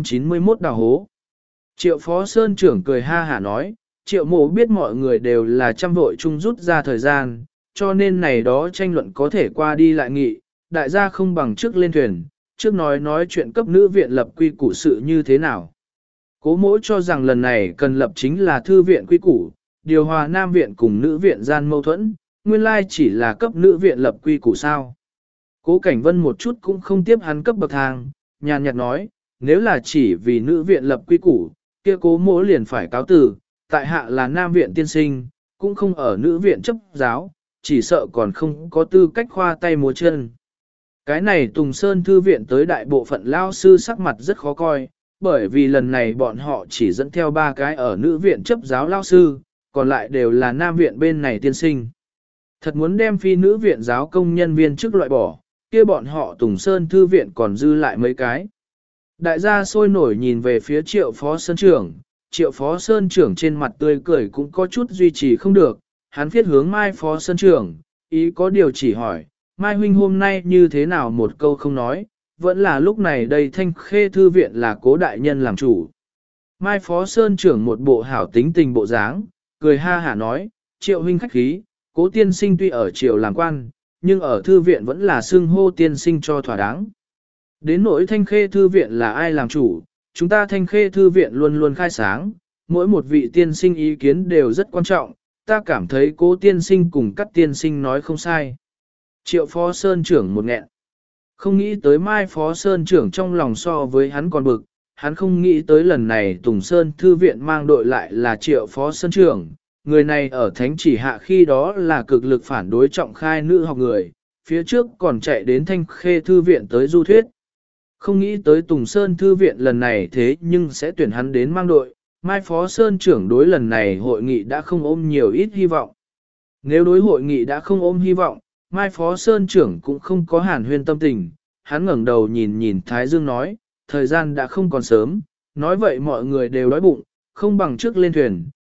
391 đào hố. Triệu Phó Sơn trưởng cười ha hả nói, Triệu mộ biết mọi người đều là chăm vội chung rút ra thời gian, cho nên này đó tranh luận có thể qua đi lại nghị, đại gia không bằng trước lên thuyền, trước nói chuyện cấp nữ viện lập quy củ sự như thế nào. Cố mỗ cho rằng lần này cần lập chính là thư viện quy củ, điều hòa nam viện cùng nữ viện gian mâu thuẫn, nguyên lai chỉ là cấp nữ viện lập quy củ sao. Cố Cảnh Vân một chút cũng không tiếp hắn cấp bậc thang, nhàn nhạt nói, nếu là chỉ vì nữ viện lập quy củ, kia cố mỗ liền phải cáo từ, tại hạ là nam viện tiên sinh, cũng không ở nữ viện chấp giáo, chỉ sợ còn không có tư cách khoa tay múa chân. Cái này Tùng Sơn thư viện tới đại bộ phận lao sư sắc mặt rất khó coi, bởi vì lần này bọn họ chỉ dẫn theo 3 cái ở nữ viện chấp giáo lao sư, còn lại đều là nam viện bên này tiên sinh. Thật muốn đem phi nữ viện giáo công nhân viên trước loại bỏ, kia bọn họ Tùng Sơn thư viện còn dư lại mấy cái. Đại gia sôi nổi nhìn về phía Triệu Phó Sơn trưởng, Triệu Phó Sơn trưởng trên mặt tươi cười cũng có chút duy trì không được, hắn viết hướng Mai Phó Sơn trưởng, ý có điều chỉ hỏi, Mai huynh hôm nay như thế nào một câu không nói, vẫn là lúc này đây Thanh Khê thư viện là Cố đại nhân làm chủ. Mai Phó Sơn trưởng một bộ hảo tính tình bộ dáng, cười ha hả nói, Triệu huynh khách khí, Cố tiên sinh tuy ở triều làm quan, nhưng ở thư viện vẫn là xưng hô tiên sinh cho thỏa đáng. Đến nỗi Thanh Khê thư viện là ai làm chủ, chúng ta Thanh Khê thư viện luôn luôn khai sáng, mỗi một vị tiên sinh ý kiến đều rất quan trọng, ta cảm thấy Cố tiên sinh cùng các tiên sinh nói không sai. Triệu Phó Sơn trưởng một nghẹn. Không nghĩ tới Mai Phó Sơn trưởng trong lòng so với hắn còn bực, hắn không nghĩ tới lần này Tùng Sơn thư viện mang đội lại là Triệu Phó Sơn trưởng. Người này ở thánh chỉ hạ khi đó là cực lực phản đối trọng khai nữ học người, phía trước còn chạy đến Thanh Khê thư viện tới du thuyết. Không nghĩ tới Tùng Sơn thư viện lần này thế nhưng sẽ tuyển hắn đến mang đội, Mai Phó Sơn trưởng đối lần này hội nghị đã không ôm nhiều ít hy vọng. Nếu đối hội nghị đã không ôm hy vọng, Mai Phó Sơn trưởng cũng không có hàn huyên tâm tình, hắn ngẩng đầu nhìn nhìn Thái Dương nói, thời gian đã không còn sớm, nói vậy mọi người đều đói bụng, không bằng trước lên thuyền,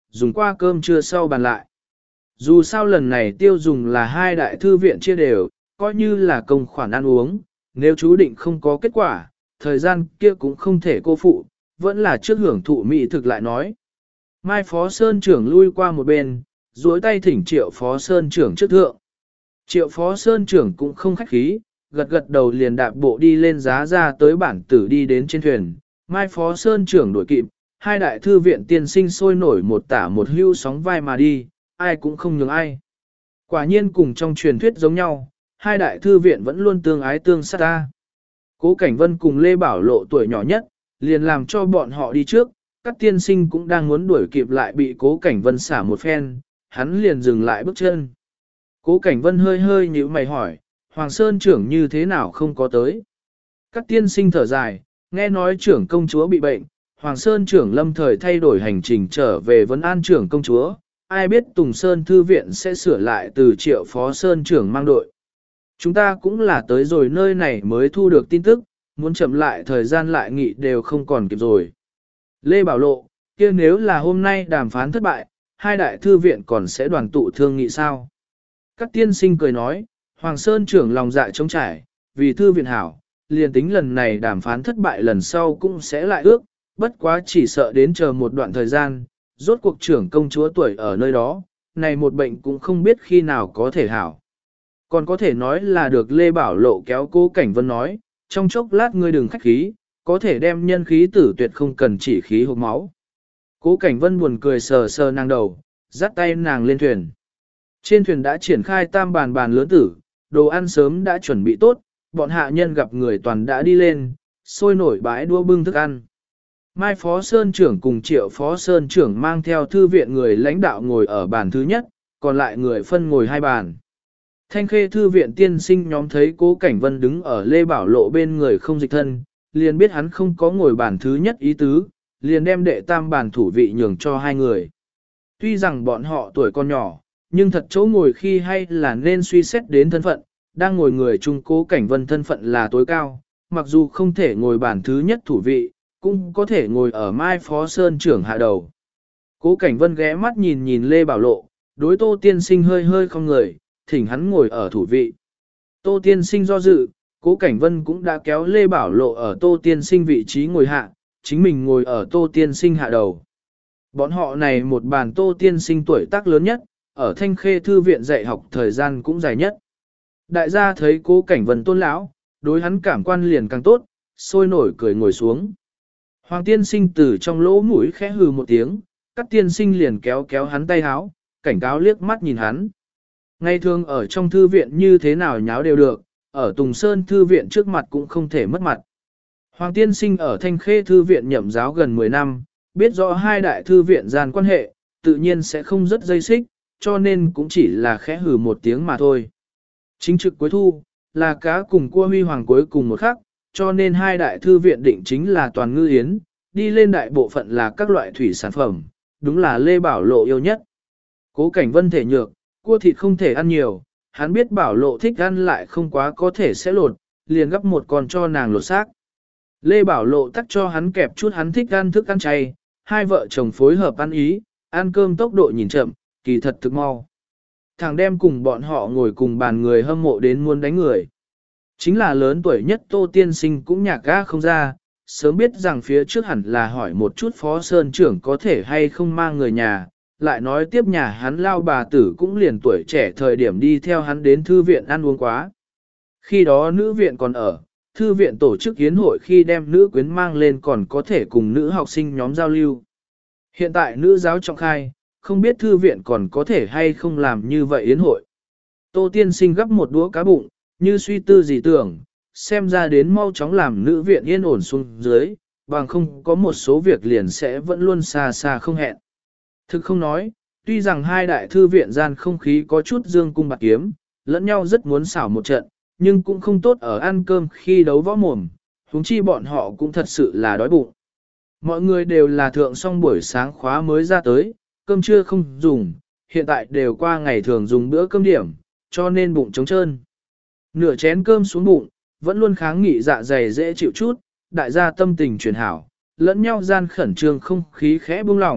dùng qua cơm trưa sau bàn lại. Dù sao lần này tiêu dùng là hai đại thư viện chia đều, coi như là công khoản ăn uống, nếu chú định không có kết quả, thời gian kia cũng không thể cô phụ, vẫn là trước hưởng thụ mỹ thực lại nói. Mai Phó Sơn trưởng lui qua một bên, duỗi tay thỉnh Triệu Phó Sơn trưởng trước thượng. Triệu Phó Sơn trưởng cũng không khách khí, gật gật đầu liền đạp bộ đi lên giá ra tới bản tử đi đến trên thuyền. Mai Phó Sơn trưởng đuổi kịp, hai đại thư viện tiên sinh sôi nổi một tả một hưu sóng vai mà đi, ai cũng không nhường ai. Quả nhiên cùng trong truyền thuyết giống nhau, hai đại thư viện vẫn luôn tương ái tương sát ta. Cố Cảnh Vân cùng Lê Bảo Lộ tuổi nhỏ nhất, liền làm cho bọn họ đi trước, các tiên sinh cũng đang muốn đuổi kịp lại bị Cố Cảnh Vân xả một phen, hắn liền dừng lại bước chân. Cố Cảnh Vân hơi hơi nhíu mày hỏi, Hoàng Sơn trưởng như thế nào không có tới? Các tiên sinh thở dài, nghe nói trưởng công chúa bị bệnh, Hoàng Sơn trưởng lâm thời thay đổi hành trình trở về vấn an trưởng công chúa, ai biết Tùng Sơn Thư Viện sẽ sửa lại từ Triệu Phó Sơn trưởng mang đội. Chúng ta cũng là tới rồi nơi này mới thu được tin tức, muốn chậm lại thời gian lại nghị đều không còn kịp rồi. Lê Bảo Lộ, kia nếu là hôm nay đàm phán thất bại, hai đại thư viện còn sẽ đoàn tụ thương nghị sao? Các tiên sinh cười nói, Hoàng Sơn trưởng lòng dạ trống trải, vì thư viện hảo, liền tính lần này đàm phán thất bại lần sau cũng sẽ lại ước, bất quá chỉ sợ đến chờ một đoạn thời gian, rốt cuộc trưởng công chúa tuổi ở nơi đó, này một bệnh cũng không biết khi nào có thể hảo. Còn có thể nói là được Lê Bảo Lộ kéo Cố Cảnh Vân nói, trong chốc lát ngươi đừng khách khí, có thể đem nhân khí tử tuyệt không cần chỉ khí hộp máu. Cố Cảnh Vân buồn cười sờ sờ nàng đầu, dắt tay nàng lên thuyền. Trên thuyền đã triển khai tam bàn bàn lớn tử, đồ ăn sớm đã chuẩn bị tốt, bọn hạ nhân gặp người toàn đã đi lên, sôi nổi bãi đua bưng thức ăn. Mai Phó Sơn trưởng cùng Triệu Phó Sơn trưởng mang theo thư viện người lãnh đạo ngồi ở bàn thứ nhất, còn lại người phân ngồi hai bàn. Thanh Khê thư viện tiên sinh nhóm thấy Cố Cảnh Vân đứng ở Lê Bảo Lộ bên người không dịch thân, liền biết hắn không có ngồi bàn thứ nhất ý tứ, liền đem đệ tam bàn thủ vị nhường cho hai người. Tuy rằng bọn họ tuổi còn nhỏ, nhưng thật chỗ ngồi khi hay là nên suy xét đến thân phận, đang ngồi người chung Cố Cảnh Vân thân phận là tối cao, mặc dù không thể ngồi bàn thứ nhất thủ vị, cũng có thể ngồi ở Mai Phó Sơn trưởng hạ đầu. Cố Cảnh Vân ghé mắt nhìn nhìn Lê Bảo Lộ, đối Tô Tiên Sinh hơi hơi không người, thỉnh hắn ngồi ở thủ vị. Tô Tiên Sinh do dự, Cố Cảnh Vân cũng đã kéo Lê Bảo Lộ ở Tô Tiên Sinh vị trí ngồi hạ, chính mình ngồi ở Tô Tiên Sinh hạ đầu. Bọn họ này một bàn Tô Tiên Sinh tuổi tác lớn nhất, ở Thanh Khê thư viện dạy học thời gian cũng dài nhất. Đại gia thấy Cố Cảnh Vân tôn lão, đối hắn cảm quan liền càng tốt, sôi nổi cười ngồi xuống. Hoàng Tiên Sinh từ trong lỗ mũi khẽ hừ một tiếng, các tiên sinh liền kéo kéo hắn tay háo, cảnh cáo liếc mắt nhìn hắn. Ngày thường ở trong thư viện như thế nào nháo đều được, ở Tùng Sơn thư viện trước mặt cũng không thể mất mặt. Hoàng Tiên Sinh ở Thanh Khê thư viện nhậm giáo gần 10 năm, biết rõ hai đại thư viện gian quan hệ, tự nhiên sẽ không rất dây xích, cho nên cũng chỉ là khẽ hừ một tiếng mà thôi. Chính trực cuối thu, là cá cùng cua huy hoàng cuối cùng một khắc, cho nên hai đại thư viện định chính là toàn ngư yến, đi lên đại bộ phận là các loại thủy sản phẩm, đúng là Lê Bảo Lộ yêu nhất. Cố Cảnh Vân thể nhược, cua thịt không thể ăn nhiều, hắn biết Bảo Lộ thích ăn lại không quá có thể sẽ lột, liền gấp một con cho nàng lột xác. Lê Bảo Lộ tắc cho hắn kẹp chút hắn thích ăn thức ăn chay, hai vợ chồng phối hợp ăn ý, ăn cơm tốc độ nhìn chậm, kỳ thật thực mau. Thằng đem cùng bọn họ ngồi cùng bàn người hâm mộ đến muốn đánh người. Chính là lớn tuổi nhất Tô Tiên Sinh cũng nhạc ga không ra, sớm biết rằng phía trước hẳn là hỏi một chút Phó Sơn trưởng có thể hay không mang người nhà, lại nói tiếp nhà hắn lao bà tử cũng liền tuổi trẻ thời điểm đi theo hắn đến thư viện ăn uống quá. Khi đó nữ viện còn ở, thư viện tổ chức yến hội khi đem nữ quyến mang lên còn có thể cùng nữ học sinh nhóm giao lưu. Hiện tại nữ giáo trọng khai, không biết thư viện còn có thể hay không làm như vậy yến hội. Tô Tiên Sinh gấp một đũa cá bụng, như suy tư gì tưởng, xem ra đến mau chóng làm nữ viện yên ổn xuống dưới, bằng không có một số việc liền sẽ vẫn luôn xa xa không hẹn. Thực không nói, tuy rằng hai đại thư viện gian không khí có chút dương cung bạc kiếm, lẫn nhau rất muốn xảo một trận, nhưng cũng không tốt ở ăn cơm khi đấu võ mồm, huống chi bọn họ cũng thật sự là đói bụng. Mọi người đều là thượng xong buổi sáng khóa mới ra tới, cơm trưa không dùng, hiện tại đều qua ngày thường dùng bữa cơm điểm, cho nên bụng trống trơn. Nửa chén cơm xuống bụng, vẫn luôn kháng nghị dạ dày dễ chịu chút, đại gia tâm tình chuyển hảo, lẫn nhau gian khẩn trương không khí khẽ buông lỏng,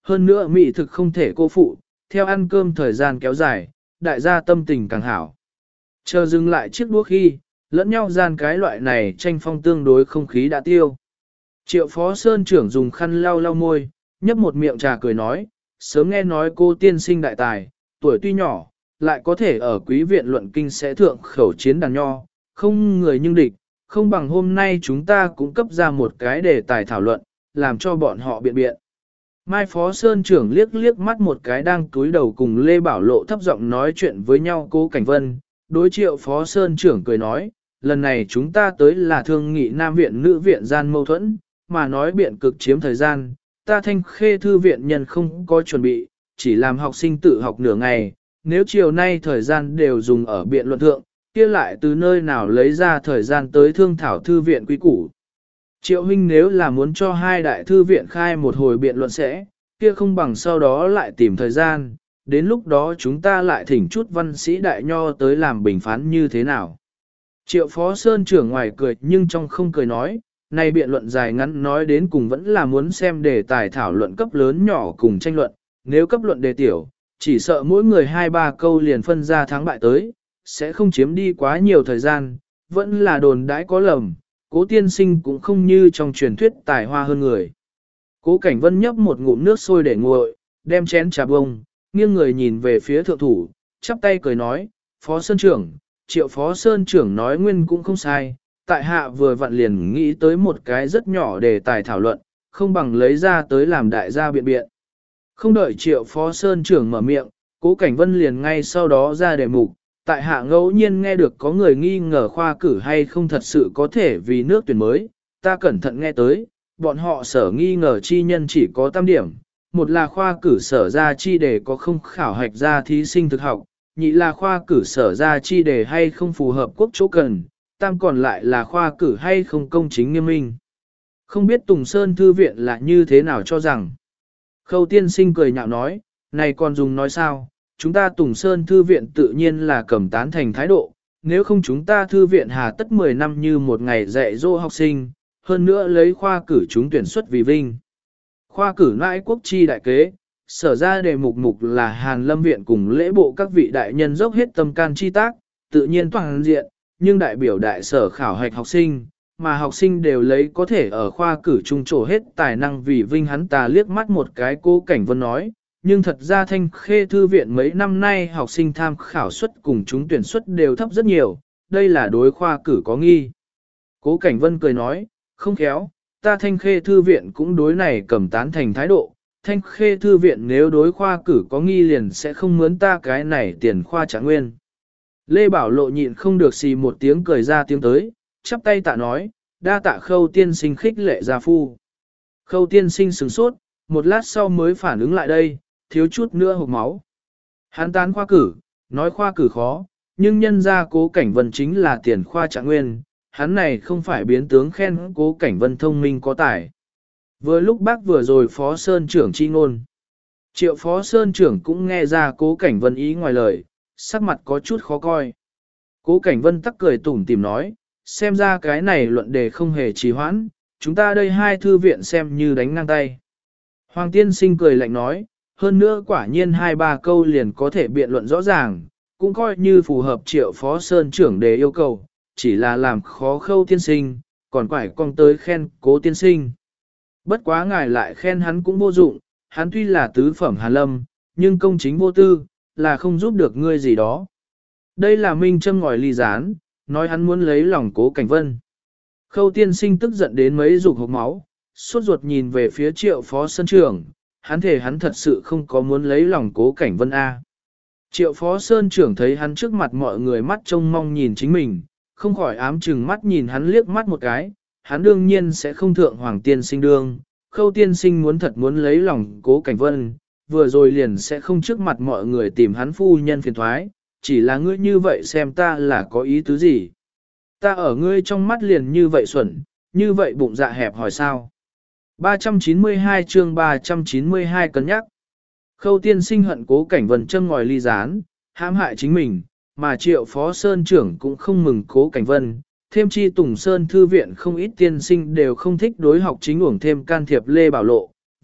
hơn nữa mỹ thực không thể cô phụ, theo ăn cơm thời gian kéo dài, đại gia tâm tình càng hảo. Chờ dừng lại chiếc đũa khi, lẫn nhau gian cái loại này tranh phong tương đối không khí đã tiêu. Triệu Phó Sơn trưởng dùng khăn lau lau môi, nhấp một miệng trà cười nói, sớm nghe nói cô tiên sinh đại tài, tuổi tuy nhỏ, lại có thể ở quý viện luận kinh sẽ thượng khẩu chiến đàn nho, không người nhưng địch, không bằng hôm nay chúng ta cũng cấp ra một cái đề tài thảo luận, làm cho bọn họ biện biện. Mai Phó Sơn trưởng liếc liếc mắt một cái đang túi đầu cùng Lê Bảo Lộ thấp giọng nói chuyện với nhau Cố Cảnh Vân, đối Triệu Phó Sơn trưởng cười nói, lần này chúng ta tới là thương nghị Nam viện nữ viện gian mâu thuẫn, mà nói biện cực chiếm thời gian, ta Thanh Khê thư viện nhân không có chuẩn bị, chỉ làm học sinh tự học nửa ngày, nếu chiều nay thời gian đều dùng ở biện luận thượng, kia lại từ nơi nào lấy ra thời gian tới thương thảo thư viện quý củ. Triệu huynh nếu là muốn cho hai đại thư viện khai một hồi biện luận sẽ, kia không bằng sau đó lại tìm thời gian, đến lúc đó chúng ta lại thỉnh chút văn sĩ đại nho tới làm bình phán như thế nào. Triệu Phó Sơn trưởng ngoài cười nhưng trong không cười nói, này biện luận dài ngắn nói đến cùng vẫn là muốn xem đề tài thảo luận cấp lớn nhỏ cùng tranh luận, nếu cấp luận đề tiểu, chỉ sợ mỗi người 2-3 câu liền phân ra thắng bại tới, sẽ không chiếm đi quá nhiều thời gian, vẫn là đồn đãi có lầm, Cố tiên sinh cũng không như trong truyền thuyết tài hoa hơn người. Cố Cảnh Vân nhấp một ngụm nước sôi để nguội, đem chén trà bông, nghiêng người nhìn về phía thượng thủ, chắp tay cười nói, Phó Sơn trưởng, Triệu Phó Sơn trưởng nói nguyên cũng không sai, tại hạ vừa vặn liền nghĩ tới một cái rất nhỏ để tài thảo luận, không bằng lấy ra tới làm đại gia biện biện. Không đợi Triệu Phó Sơn trưởng mở miệng, Cố Cảnh Vân liền ngay sau đó ra đề mục, tại hạ ngẫu nhiên nghe được có người nghi ngờ khoa cử hay không thật sự có thể vì nước tuyển mới, ta cẩn thận nghe tới, bọn họ sở nghi ngờ chi nhân chỉ có 8 điểm, một là khoa cử sở ra chi đề có không khảo hạch ra thí sinh thực học, nhị là khoa cử sở ra chi đề hay không phù hợp quốc chỗ cần, tam còn lại là khoa cử hay không công chính nghiêm minh. Không biết Tùng Sơn Thư Viện là như thế nào cho rằng. Khâu tiên sinh cười nhạo nói, này còn dùng nói sao, chúng ta Tùng Sơn Thư Viện tự nhiên là cầm tán thành thái độ, nếu không chúng ta Thư Viện hà tất 10 năm như một ngày dạy dỗ học sinh, hơn nữa lấy khoa cử chúng tuyển xuất vì vinh. Khoa cử nãi quốc chi đại kế, sở ra đề mục là Hàn Lâm Viện cùng lễ bộ các vị đại nhân dốc hết tâm can chi tác, tự nhiên toàn diện, nhưng đại biểu đại sở khảo hạch học sinh, mà học sinh đều lấy có thể ở khoa cử trung trổ hết tài năng vì vinh hắn ta liếc mắt một cái Cố Cảnh Vân nói, nhưng thật ra Thanh Khê Thư Viện mấy năm nay học sinh tham khảo suất cùng chúng tuyển suất đều thấp rất nhiều, đây là đối khoa cử có nghi. Cố Cảnh Vân cười nói, không khéo, ta Thanh Khê Thư Viện cũng đối này cầm tán thành thái độ, Thanh Khê Thư Viện nếu đối khoa cử có nghi liền sẽ không mướn ta cái này tiền khoa trả nguyên. Lê Bảo Lộ nhịn không được xì một tiếng cười ra tiếng tới, chắp tay tạ nói, đa tạ Khâu tiên sinh khích lệ gia phu. Khâu tiên sinh sửng sốt, một lát sau mới phản ứng lại đây, thiếu chút nữa hộc máu. Hắn tán khoa cử, nói khoa cử khó, nhưng nhân ra Cố Cảnh Vân chính là tiền khoa trạng nguyên, hắn này không phải biến tướng khen Cố Cảnh Vân thông minh có tài. Vừa lúc bác vừa rồi Phó Sơn trưởng chi ngôn. Triệu Phó Sơn trưởng cũng nghe ra Cố Cảnh Vân ý ngoài lời, sắc mặt có chút khó coi. Cố Cảnh Vân tắc cười tủm tìm nói, xem ra cái này luận đề không hề trì hoãn, chúng ta đây hai thư viện xem như đánh ngang tay. Hoàng tiên sinh cười lạnh nói, hơn nữa quả nhiên 2-3 câu liền có thể biện luận rõ ràng, cũng coi như phù hợp Triệu Phó Sơn trưởng đề yêu cầu, chỉ là làm khó Khâu tiên sinh, còn phải con tới khen Cố tiên sinh. Bất quá ngài lại khen hắn cũng vô dụng, hắn tuy là tứ phẩm Hàn Lâm, nhưng công chính vô tư, là không giúp được ngươi gì đó. Đây là minh châm ngòi ly gián, nói hắn muốn lấy lòng Cố Cảnh Vân. Khâu tiên sinh tức giận đến mấy rụt hộc máu, sốt ruột nhìn về phía Triệu Phó Sơn trưởng, hắn thể hắn thật sự không có muốn lấy lòng Cố Cảnh Vân A. Triệu Phó Sơn trưởng thấy hắn trước mặt mọi người mắt trông mong nhìn chính mình, không khỏi ám chừng mắt nhìn hắn liếc mắt một cái, hắn đương nhiên sẽ không thượng Hoàng tiên sinh đương, Khâu tiên sinh muốn thật muốn lấy lòng Cố Cảnh Vân, vừa rồi liền sẽ không trước mặt mọi người tìm hắn phu nhân phiền thoái, chỉ là ngươi như vậy xem ta là có ý tứ gì. Ta ở ngươi trong mắt liền như vậy xuẩn, như vậy bụng dạ hẹp hỏi sao. 392 chương 392 cân nhắc. Khâu tiên sinh hận Cố Cảnh Vân châm ngòi ly gián, hãm hại chính mình, mà Triệu Phó Sơn trưởng cũng không mừng Cố Cảnh Vân. Thêm chi Tùng Sơn Thư Viện không ít tiên sinh đều không thích đối học chính uổng thêm can thiệp Lê Bảo Lộ,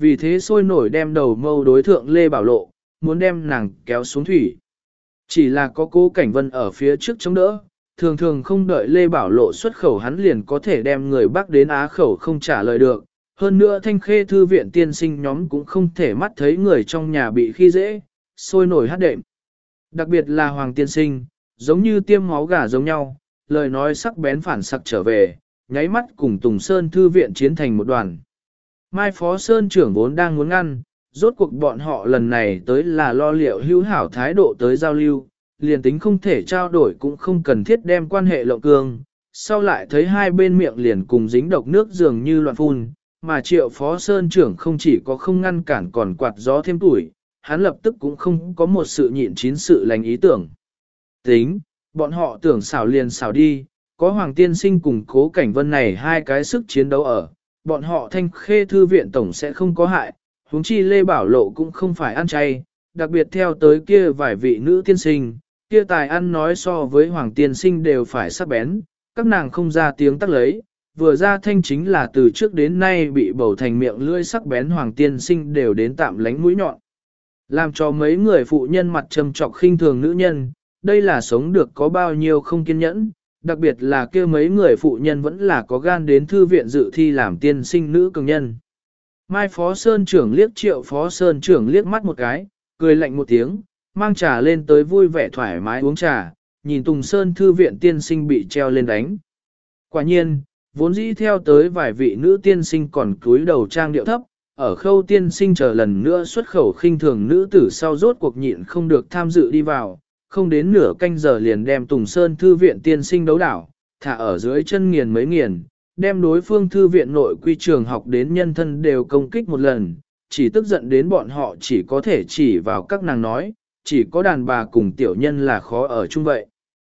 vì thế sôi nổi đem đầu mâu đối thượng Lê Bảo Lộ, muốn đem nàng kéo xuống thủy. Chỉ là có Cố Cảnh Vân ở phía trước chống đỡ, thường thường không đợi Lê Bảo Lộ xuất khẩu hắn liền có thể đem người Bắc đến Á khẩu không trả lời được. Hơn nữa Thanh Khê Thư viện tiên sinh nhóm cũng không thể mắt thấy người trong nhà bị khi dễ, sôi nổi hát đệm. Đặc biệt là Hoàng tiên sinh, giống như tiêm máu gà giống nhau, lời nói sắc bén phản sặc trở về, nháy mắt cùng Tùng Sơn Thư viện chiến thành một đoàn. Mai Phó Sơn trưởng vốn đang muốn ngăn, rốt cuộc bọn họ lần này tới là lo liệu hữu hảo thái độ tới giao lưu, liền tính không thể trao đổi cũng không cần thiết đem quan hệ lộng cương, sau lại thấy hai bên miệng liền cùng dính độc nước dường như loạn phun, mà Triệu Phó Sơn trưởng không chỉ có không ngăn cản còn quạt gió thêm tuổi, hắn lập tức cũng không có một sự nhịn chín sự lành ý tưởng. Tính, bọn họ tưởng xảo liền xảo đi, có Hoàng tiên sinh cùng Cố Cảnh Vân này hai cái sức chiến đấu ở, bọn họ Thanh Khê Thư viện tổng sẽ không có hại, huống chi Lê Bảo Lộ cũng không phải ăn chay, đặc biệt theo tới kia vài vị nữ tiên sinh, kia tài ăn nói so với Hoàng tiên sinh đều phải sắc bén, các nàng không ra tiếng tắc lấy, vừa ra thanh chính là từ trước đến nay bị bầu thành miệng lưỡi sắc bén Hoàng tiên sinh đều đến tạm lánh mũi nhọn. Làm cho mấy người phụ nhân mặt trầm trọc khinh thường nữ nhân, đây là sống được có bao nhiêu không kiên nhẫn, đặc biệt là kia mấy người phụ nhân vẫn là có gan đến thư viện dự thi làm tiên sinh nữ cường nhân. Mai Phó Sơn trưởng liếc Triệu Phó Sơn trưởng liếc mắt một cái, cười lạnh một tiếng, mang trà lên tới vui vẻ thoải mái uống trà, nhìn Tùng Sơn Thư viện tiên sinh bị treo lên đánh. Quả nhiên, vốn dĩ theo tới vài vị nữ tiên sinh còn cúi đầu trang điệu thấp, ở Khâu tiên sinh chờ lần nữa xuất khẩu khinh thường nữ tử sau rốt cuộc nhịn không được tham dự đi vào, không đến nửa canh giờ liền đem Tùng Sơn Thư viện tiên sinh đấu đảo, thả ở dưới chân nghiền mấy nghiền, đem đối phương thư viện nội quy trường học đến nhân thân đều công kích một lần, chỉ tức giận đến bọn họ chỉ có thể chỉ vào các nàng nói, chỉ có đàn bà cùng tiểu nhân là khó ở chung vậy.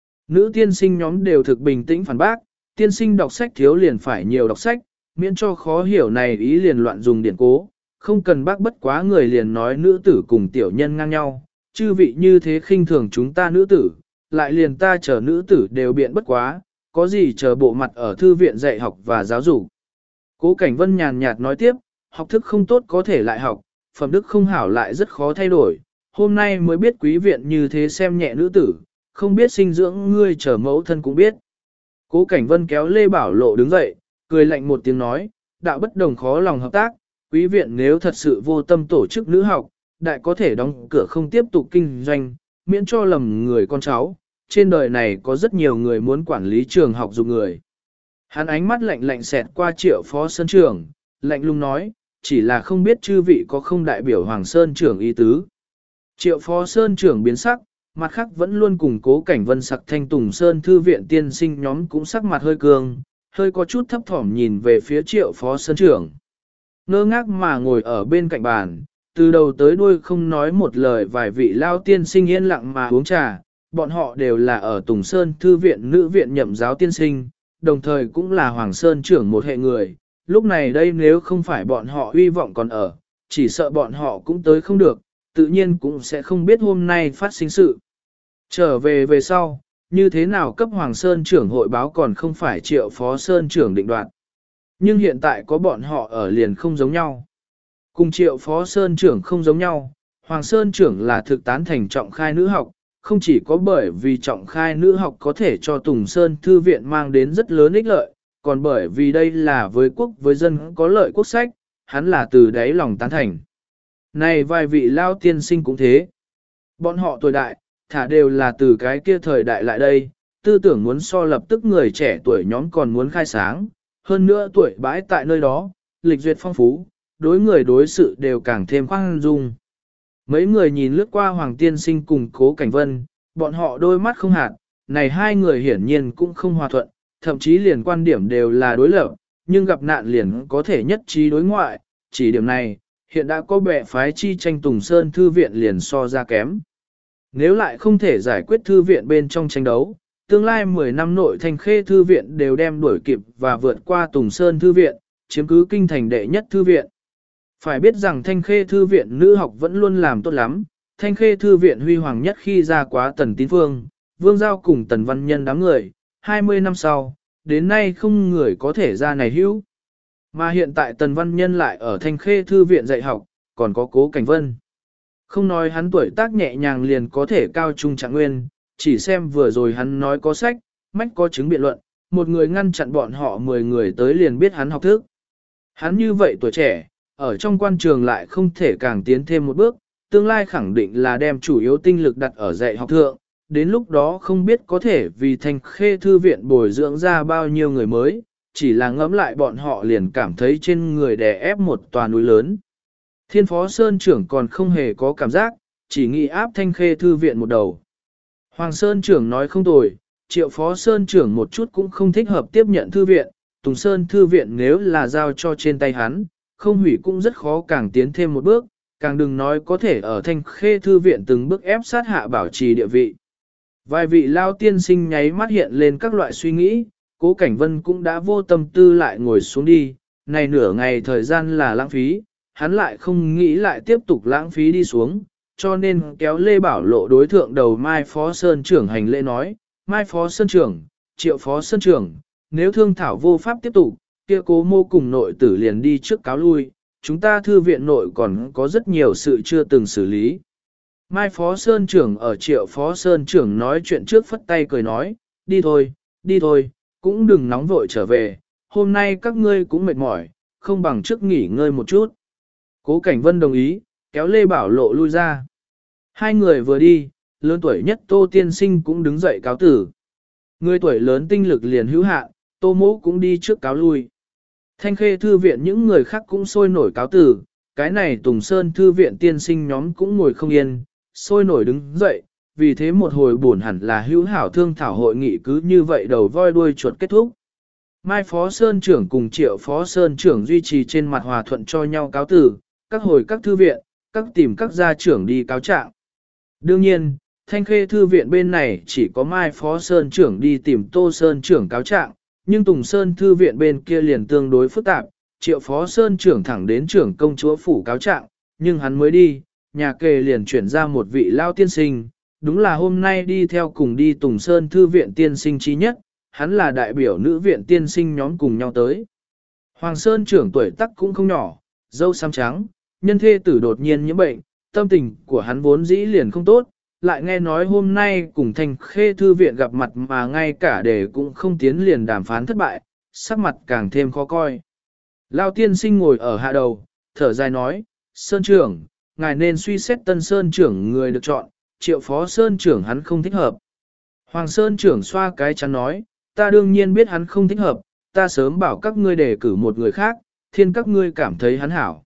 Nữ tiên sinh nhóm đều thực bình tĩnh phản bác, tiên sinh đọc sách thiếu liền phải nhiều đọc sách, miễn cho khó hiểu này ý liền loạn dùng điển cố, không cần bác bất quá người liền nói nữ tử cùng tiểu nhân ngang nhau, chư vị như thế khinh thường chúng ta nữ tử, lại liền ta chờ nữ tử đều biện bất quá, có gì chờ bộ mặt ở thư viện dạy học và giáo dục. Cố Cảnh Vân nhàn nhạt nói tiếp, học thức không tốt có thể lại học, phẩm đức không hảo lại rất khó thay đổi, hôm nay mới biết quý viện như thế xem nhẹ nữ tử, không biết sinh dưỡng ngươi chờ mẫu thân cũng biết. Cố Cảnh Vân kéo Lê Bảo Lộ đứng dậy, cười lạnh một tiếng nói, đạo bất đồng khó lòng hợp tác, quý viện nếu thật sự vô tâm tổ chức nữ học, đại có thể đóng cửa không tiếp tục kinh doanh, miễn cho lầm người con cháu, trên đời này có rất nhiều người muốn quản lý trường học dục người. Hắn ánh mắt lạnh lạnh xẹt qua Triệu Phó Sơn trưởng, lạnh lùng nói, chỉ là không biết chư vị có không đại biểu Hoàng Sơn trưởng ý tứ. Triệu Phó Sơn trưởng biến sắc, mặt khác vẫn luôn cùng Cố Cảnh Vân sặc thanh Tùng Sơn thư viện tiên sinh nhóm cũng sắc mặt hơi cường, hơi có chút thấp thỏm nhìn về phía Triệu Phó Sơn trưởng. Ngơ ngác mà ngồi ở bên cạnh bàn, từ đầu tới đuôi không nói một lời vài vị lao tiên sinh yên lặng mà uống trà, bọn họ đều là ở Tùng Sơn thư viện nữ viện nhậm giáo tiên sinh, đồng thời cũng là Hoàng Sơn trưởng một hệ người, lúc này đây nếu không phải bọn họ hy vọng còn ở, chỉ sợ bọn họ cũng tới không được, tự nhiên cũng sẽ không biết hôm nay phát sinh sự. Trở về sau, như thế nào cấp Hoàng Sơn trưởng hội báo còn không phải Triệu Phó Sơn trưởng định đoạt. Nhưng hiện tại có bọn họ ở liền không giống nhau. Cùng Triệu Phó Sơn trưởng không giống nhau, Hoàng Sơn trưởng là thực tán thành trọng khai nữ học, không chỉ có bởi vì trọng khai nữ học có thể cho Tùng Sơn Thư viện mang đến rất lớn ích lợi, còn bởi vì đây là với quốc với dân có lợi quốc sách, hắn là từ đáy lòng tán thành. Này vài vị lao tiên sinh cũng thế. Bọn họ tuổi đại, thả đều là từ cái kia thời đại lại đây, tư tưởng muốn so lập tức người trẻ tuổi nhóm còn muốn khai sáng, hơn nữa tuổi bãi tại nơi đó, lịch duyệt phong phú, đối người đối sự đều càng thêm khoan dung. Mấy người nhìn lướt qua Hoàng tiên sinh cùng Cố Cảnh Vân, bọn họ đôi mắt không hạt, này hai người hiển nhiên cũng không hòa thuận, thậm chí liền quan điểm đều là đối lập, nhưng gặp nạn liền có thể nhất trí đối ngoại, chỉ điểm này, hiện đã có bè phái chi tranh Tùng Sơn Thư viện liền so ra kém. Nếu lại không thể giải quyết thư viện bên trong tranh đấu, tương lai 10 năm nội Thanh Khê Thư viện đều đem đuổi kịp và vượt qua Tùng Sơn Thư viện, chiếm cứ kinh thành đệ nhất thư viện. Phải biết rằng Thanh Khê Thư viện nữ học vẫn luôn làm tốt lắm, Thanh Khê Thư viện huy hoàng nhất khi ra quá Tần Tín Phương, Vương Giao cùng Tần Văn Nhân đám người, 20 năm sau, đến nay không người có thể ra này hữu. Mà hiện tại Tần Văn Nhân lại ở Thanh Khê Thư viện dạy học, còn có Cố Cảnh Vân. Không nói hắn tuổi tác nhẹ nhàng liền có thể cao trung trạng nguyên, chỉ xem vừa rồi hắn nói có sách, mách có chứng biện luận, một người ngăn chặn bọn họ 10 người tới liền biết hắn học thức. Hắn như vậy tuổi trẻ, ở trong quan trường lại không thể càng tiến thêm một bước, tương lai khẳng định là đem chủ yếu tinh lực đặt ở dạy học thượng, đến lúc đó không biết có thể vì Thanh Khê Thư viện bồi dưỡng ra bao nhiêu người mới, chỉ là ngẫm lại bọn họ liền cảm thấy trên người đè ép một tòa núi lớn. Thiên Phó Sơn trưởng còn không hề có cảm giác, chỉ nghĩ áp Thanh Khê Thư viện một đầu. Hoàng Sơn trưởng nói không tồi, Triệu Phó Sơn trưởng một chút cũng không thích hợp tiếp nhận thư viện, Tùng Sơn Thư viện nếu là giao cho trên tay hắn, không hủy cũng rất khó càng tiến thêm một bước, càng đừng nói có thể ở Thanh Khê Thư viện từng bước ép sát hạ bảo trì địa vị. Vài vị lao tiên sinh nháy mắt hiện lên các loại suy nghĩ, Cố Cảnh Vân cũng đã vô tâm tư lại ngồi xuống đi, này nửa ngày thời gian là lãng phí, hắn lại không nghĩ lại tiếp tục lãng phí đi xuống, cho nên kéo Lê Bảo Lộ đối thượng đầu Mai Phó Sơn trưởng hành lễ nói, Mai Phó Sơn trưởng, Triệu Phó Sơn trưởng, nếu thương thảo vô pháp tiếp tục, kia Cố mô cùng nội tử liền đi trước cáo lui, chúng ta thư viện nội còn có rất nhiều sự chưa từng xử lý. Mai Phó Sơn trưởng ở Triệu Phó Sơn trưởng nói chuyện trước phất tay cười nói, đi thôi, cũng đừng nóng vội trở về, hôm nay các ngươi cũng mệt mỏi, không bằng trước nghỉ ngơi một chút. Cố Cảnh Vân đồng ý, kéo Lê Bảo Lộ lui ra. Hai người vừa đi, lớn tuổi nhất Tô Tiên Sinh cũng đứng dậy cáo tử. Người tuổi lớn tinh lực liền hữu hạn, Tô Mỗ cũng đi trước cáo lui. Thanh Khê Thư viện những người khác cũng sôi nổi cáo tử, cái này Tùng Sơn Thư viện tiên sinh nhóm cũng ngồi không yên, sôi nổi đứng dậy, vì thế một hồi buồn hẳn là hữu hảo thương thảo hội nghị cứ như vậy đầu voi đuôi chuột kết thúc. Mai Phó Sơn trưởng cùng Triệu Phó Sơn trưởng duy trì trên mặt hòa thuận cho nhau cáo tử, các hồi các thư viện, các tìm các gia trưởng đi cáo trạng. Đương nhiên, Thanh Khê Thư viện bên này chỉ có Mai Phó Sơn trưởng đi tìm Tô Sơn trưởng cáo trạng, nhưng Tùng Sơn Thư viện bên kia liền tương đối phức tạp, Triệu Phó Sơn trưởng thẳng đến trưởng công chúa phủ cáo trạng, nhưng hắn mới đi, nhà kề liền chuyển ra một vị lao tiên sinh, đúng là hôm nay đi theo cùng đi Tùng Sơn Thư viện tiên sinh trí nhất, hắn là đại biểu nữ viện tiên sinh nhóm cùng nhau tới. Hoàng Sơn trưởng tuổi tác cũng không nhỏ, râu xám trắng, nhân thê tử đột nhiên nhiễm bệnh, tâm tình của hắn vốn dĩ liền không tốt, lại nghe nói hôm nay cùng Thanh Khê Thư viện gặp mặt mà ngay cả đề cũng không tiến liền đàm phán thất bại, sắc mặt càng thêm khó coi. Lao tiên sinh ngồi ở hạ đầu, thở dài nói, Sơn trưởng, ngài nên suy xét Tân Sơn trưởng người được chọn, Triệu Phó Sơn trưởng hắn không thích hợp. Hoàng Sơn trưởng xoa cái chắn nói, ta đương nhiên biết hắn không thích hợp, ta sớm bảo các ngươi đề cử một người khác, thiên các ngươi cảm thấy hắn hảo.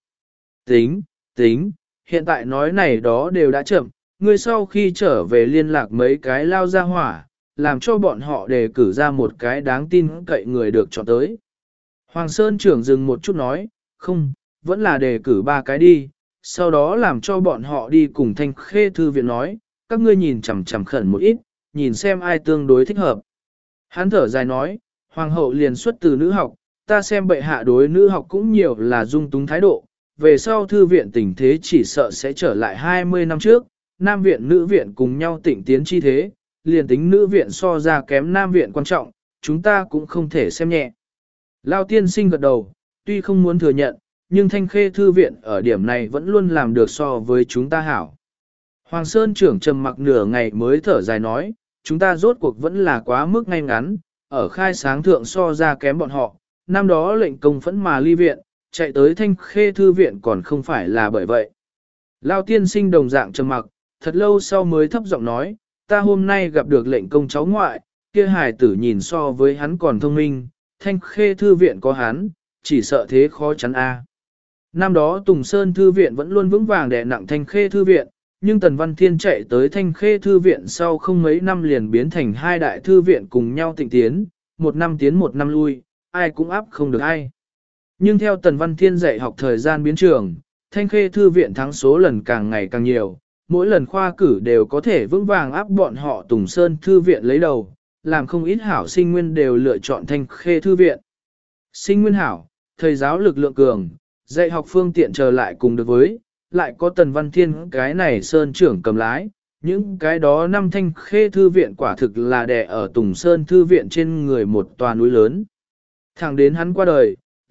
Tính, hiện tại nói này đó đều đã chậm, ngươi sau khi trở về liên lạc mấy cái lao ra hỏa, làm cho bọn họ đề cử ra một cái đáng tin cậy người được chọn tới. Hoàng Sơn trưởng dừng một chút nói, không, vẫn là đề cử 3 cái đi, sau đó làm cho bọn họ đi cùng Thanh Khê Thư viện nói, các ngươi nhìn chằm khẩn một ít, nhìn xem ai tương đối thích hợp. Hắn thở dài nói, Hoàng hậu liền xuất từ nữ học, ta xem bệ hạ đối nữ học cũng nhiều là dung túng thái độ, về sau thư viện tình thế chỉ sợ sẽ trở lại 20 năm trước, nam viện nữ viện cùng nhau tịnh tiến chi thế, liền tính nữ viện so ra kém nam viện quan trọng, chúng ta cũng không thể xem nhẹ. Lao tiên sinh gật đầu, tuy không muốn thừa nhận, nhưng Thanh Khê Thư viện ở điểm này vẫn luôn làm được so với chúng ta hảo. Hoàng Sơn trưởng trầm mặc nửa ngày mới thở dài nói, chúng ta rốt cuộc vẫn là quá mức ngay ngắn, ở khai sáng thượng so ra kém bọn họ, năm đó lệnh công phẫn mà ly viện, chạy tới Thanh Khê Thư viện còn không phải là bởi vậy. Lao tiên sinh đồng dạng trầm mặc, thật lâu sau mới thấp giọng nói, ta hôm nay gặp được lệnh công cháu ngoại, kia hài tử nhìn so với hắn còn thông minh, Thanh Khê Thư viện có hắn, chỉ sợ thế khó chắn a. Năm đó Tùng Sơn Thư viện vẫn luôn vững vàng đè nặng Thanh Khê Thư viện, nhưng Tần Văn Thiên chạy tới Thanh Khê Thư viện sau không mấy năm liền biến thành 2 đại thư viện cùng nhau tịnh tiến, một năm tiến một năm lui, ai cũng áp không được ai. Nhưng theo Tần Văn Thiên dạy học thời gian biến trường, Thanh Khê Thư viện thắng số lần càng ngày càng nhiều, mỗi lần khoa cử đều có thể vững vàng áp bọn họ Tùng Sơn Thư viện lấy đầu, làm không ít hảo sinh nguyên đều lựa chọn Thanh Khê Thư viện. Sinh nguyên hảo, thầy giáo lực lượng cường, dạy học phương tiện trở lại cùng được với, lại có Tần Văn Thiên cái này Sơn trưởng cầm lái, những cái đó năm Thanh Khê Thư viện quả thực là đè ở Tùng Sơn Thư viện trên người một tòa núi lớn. Thẳng đến hắn qua đời,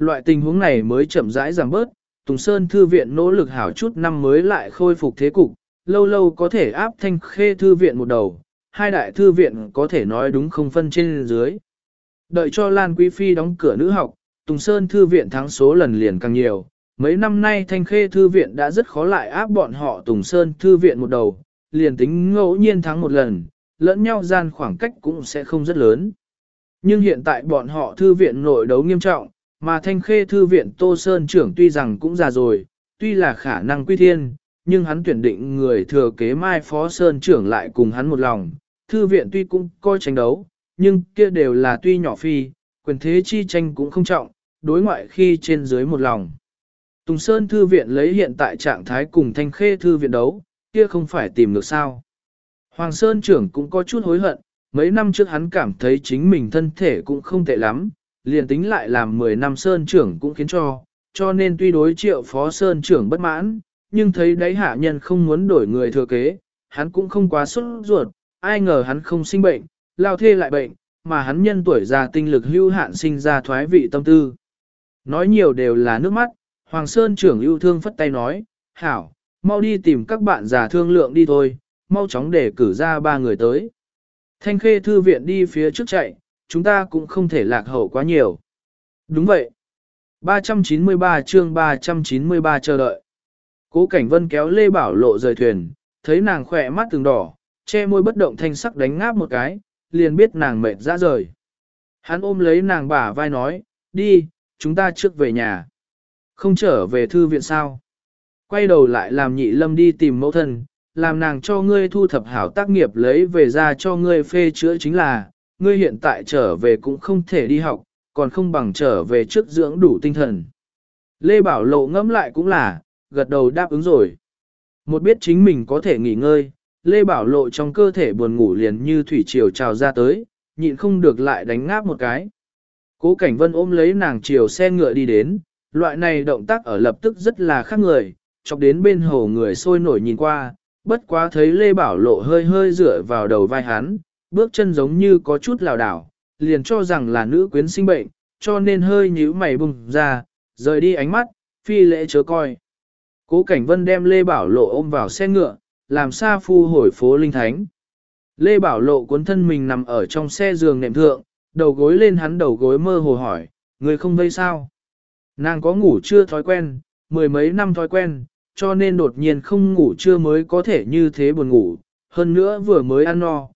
loại tình huống này mới chậm rãi giảm bớt, Tùng Sơn Thư viện nỗ lực hảo chút năm mới lại khôi phục thế cục, lâu lâu có thể áp Thanh Khê Thư viện một đầu, hai đại thư viện có thể nói đúng không phân trên dưới. Đợi cho Lan Quý Phi đóng cửa nữ học, Tùng Sơn Thư viện thắng số lần liền càng nhiều. Mấy năm nay Thanh Khê Thư viện đã rất khó lại áp bọn họ Tùng Sơn Thư viện một đầu, liền tính ngẫu nhiên thắng một lần, lẫn nhau gian khoảng cách cũng sẽ không rất lớn. Nhưng hiện tại bọn họ thư viện nội đấu nghiêm trọng, mà Thanh Khê Thư viện Tô Sơn trưởng tuy rằng cũng già rồi, tuy là khả năng quy thiên, nhưng hắn tuyển định người thừa kế Mai Phó Sơn trưởng lại cùng hắn một lòng. Thư viện tuy cũng coi tranh đấu, nhưng kia đều là tuy nhỏ phi, quyền thế chi tranh cũng không trọng, đối ngoại khi trên dưới một lòng. Tùng Sơn Thư viện lấy hiện tại trạng thái cùng Thanh Khê Thư viện đấu, kia không phải tìm được sao. Hoàng Sơn trưởng cũng có chút hối hận, mấy năm trước hắn cảm thấy chính mình thân thể cũng không tệ lắm, liền tính lại làm 10 năm Sơn trưởng cũng khiến cho nên tuy đối Triệu Phó Sơn trưởng bất mãn, nhưng thấy đấy hạ nhân không muốn đổi người thừa kế, hắn cũng không quá sốt ruột, ai ngờ hắn không sinh bệnh, lao thê lại bệnh, mà hắn nhân tuổi già tinh lực hưu hạn sinh ra thoái vị tâm tư. Nói nhiều đều là nước mắt, Hoàng Sơn trưởng yêu thương phất tay nói, hảo, mau đi tìm các bạn già thương lượng đi thôi, mau chóng để cử ra 3 người tới. Thanh Khê Thư viện đi phía trước chạy, chúng ta cũng không thể lạc hậu quá nhiều. Đúng vậy. 393 chương 393 chờ đợi. Cố Cảnh Vân kéo Lê Bảo Lộ rời thuyền, thấy nàng khỏe mắt từng đỏ, che môi bất động thanh sắc đánh ngáp một cái, liền biết nàng mệt ra rời. Hắn ôm lấy nàng bả vai nói, đi, chúng ta trước về nhà. Không trở về thư viện sao? Quay đầu lại làm Nhị Lâm đi tìm mẫu thân, làm nàng cho ngươi thu thập hảo tác nghiệp lấy về ra cho ngươi phê chữa chính là, ngươi hiện tại trở về cũng không thể đi học, còn không bằng trở về trước dưỡng đủ tinh thần. Lê Bảo Lộ ngẫm lại cũng là, gật đầu đáp ứng rồi. Một biết chính mình có thể nghỉ ngơi, Lê Bảo Lộ trong cơ thể buồn ngủ liền như thủy triều trào ra tới, nhịn không được lại đánh ngáp một cái. Cố Cảnh Vân ôm lấy nàng chiều xe ngựa đi đến, loại này động tác ở lập tức rất là khác người, chọc đến bên hồ người sôi nổi nhìn qua, bất quá thấy Lê Bảo Lộ hơi hơi dựa vào đầu vai hắn, bước chân giống như có chút lảo đảo, liền cho rằng là nữ quyến sinh bệnh, cho nên hơi nhíu mày bùng ra, rời đi ánh mắt, phi lễ chớ coi. Cố Cảnh Vân đem Lê Bảo Lộ ôm vào xe ngựa, làm xa phu hồi phố Linh Thánh. Lê Bảo Lộ cuốn thân mình nằm ở trong xe giường nệm thượng, đầu gối lên hắn đầu gối mơ hồ hỏi, người không vây sao? Nàng có ngủ chưa thói quen, 10 mấy năm thói quen, cho nên đột nhiên không ngủ chưa mới có thể như thế buồn ngủ, hơn nữa vừa mới ăn no,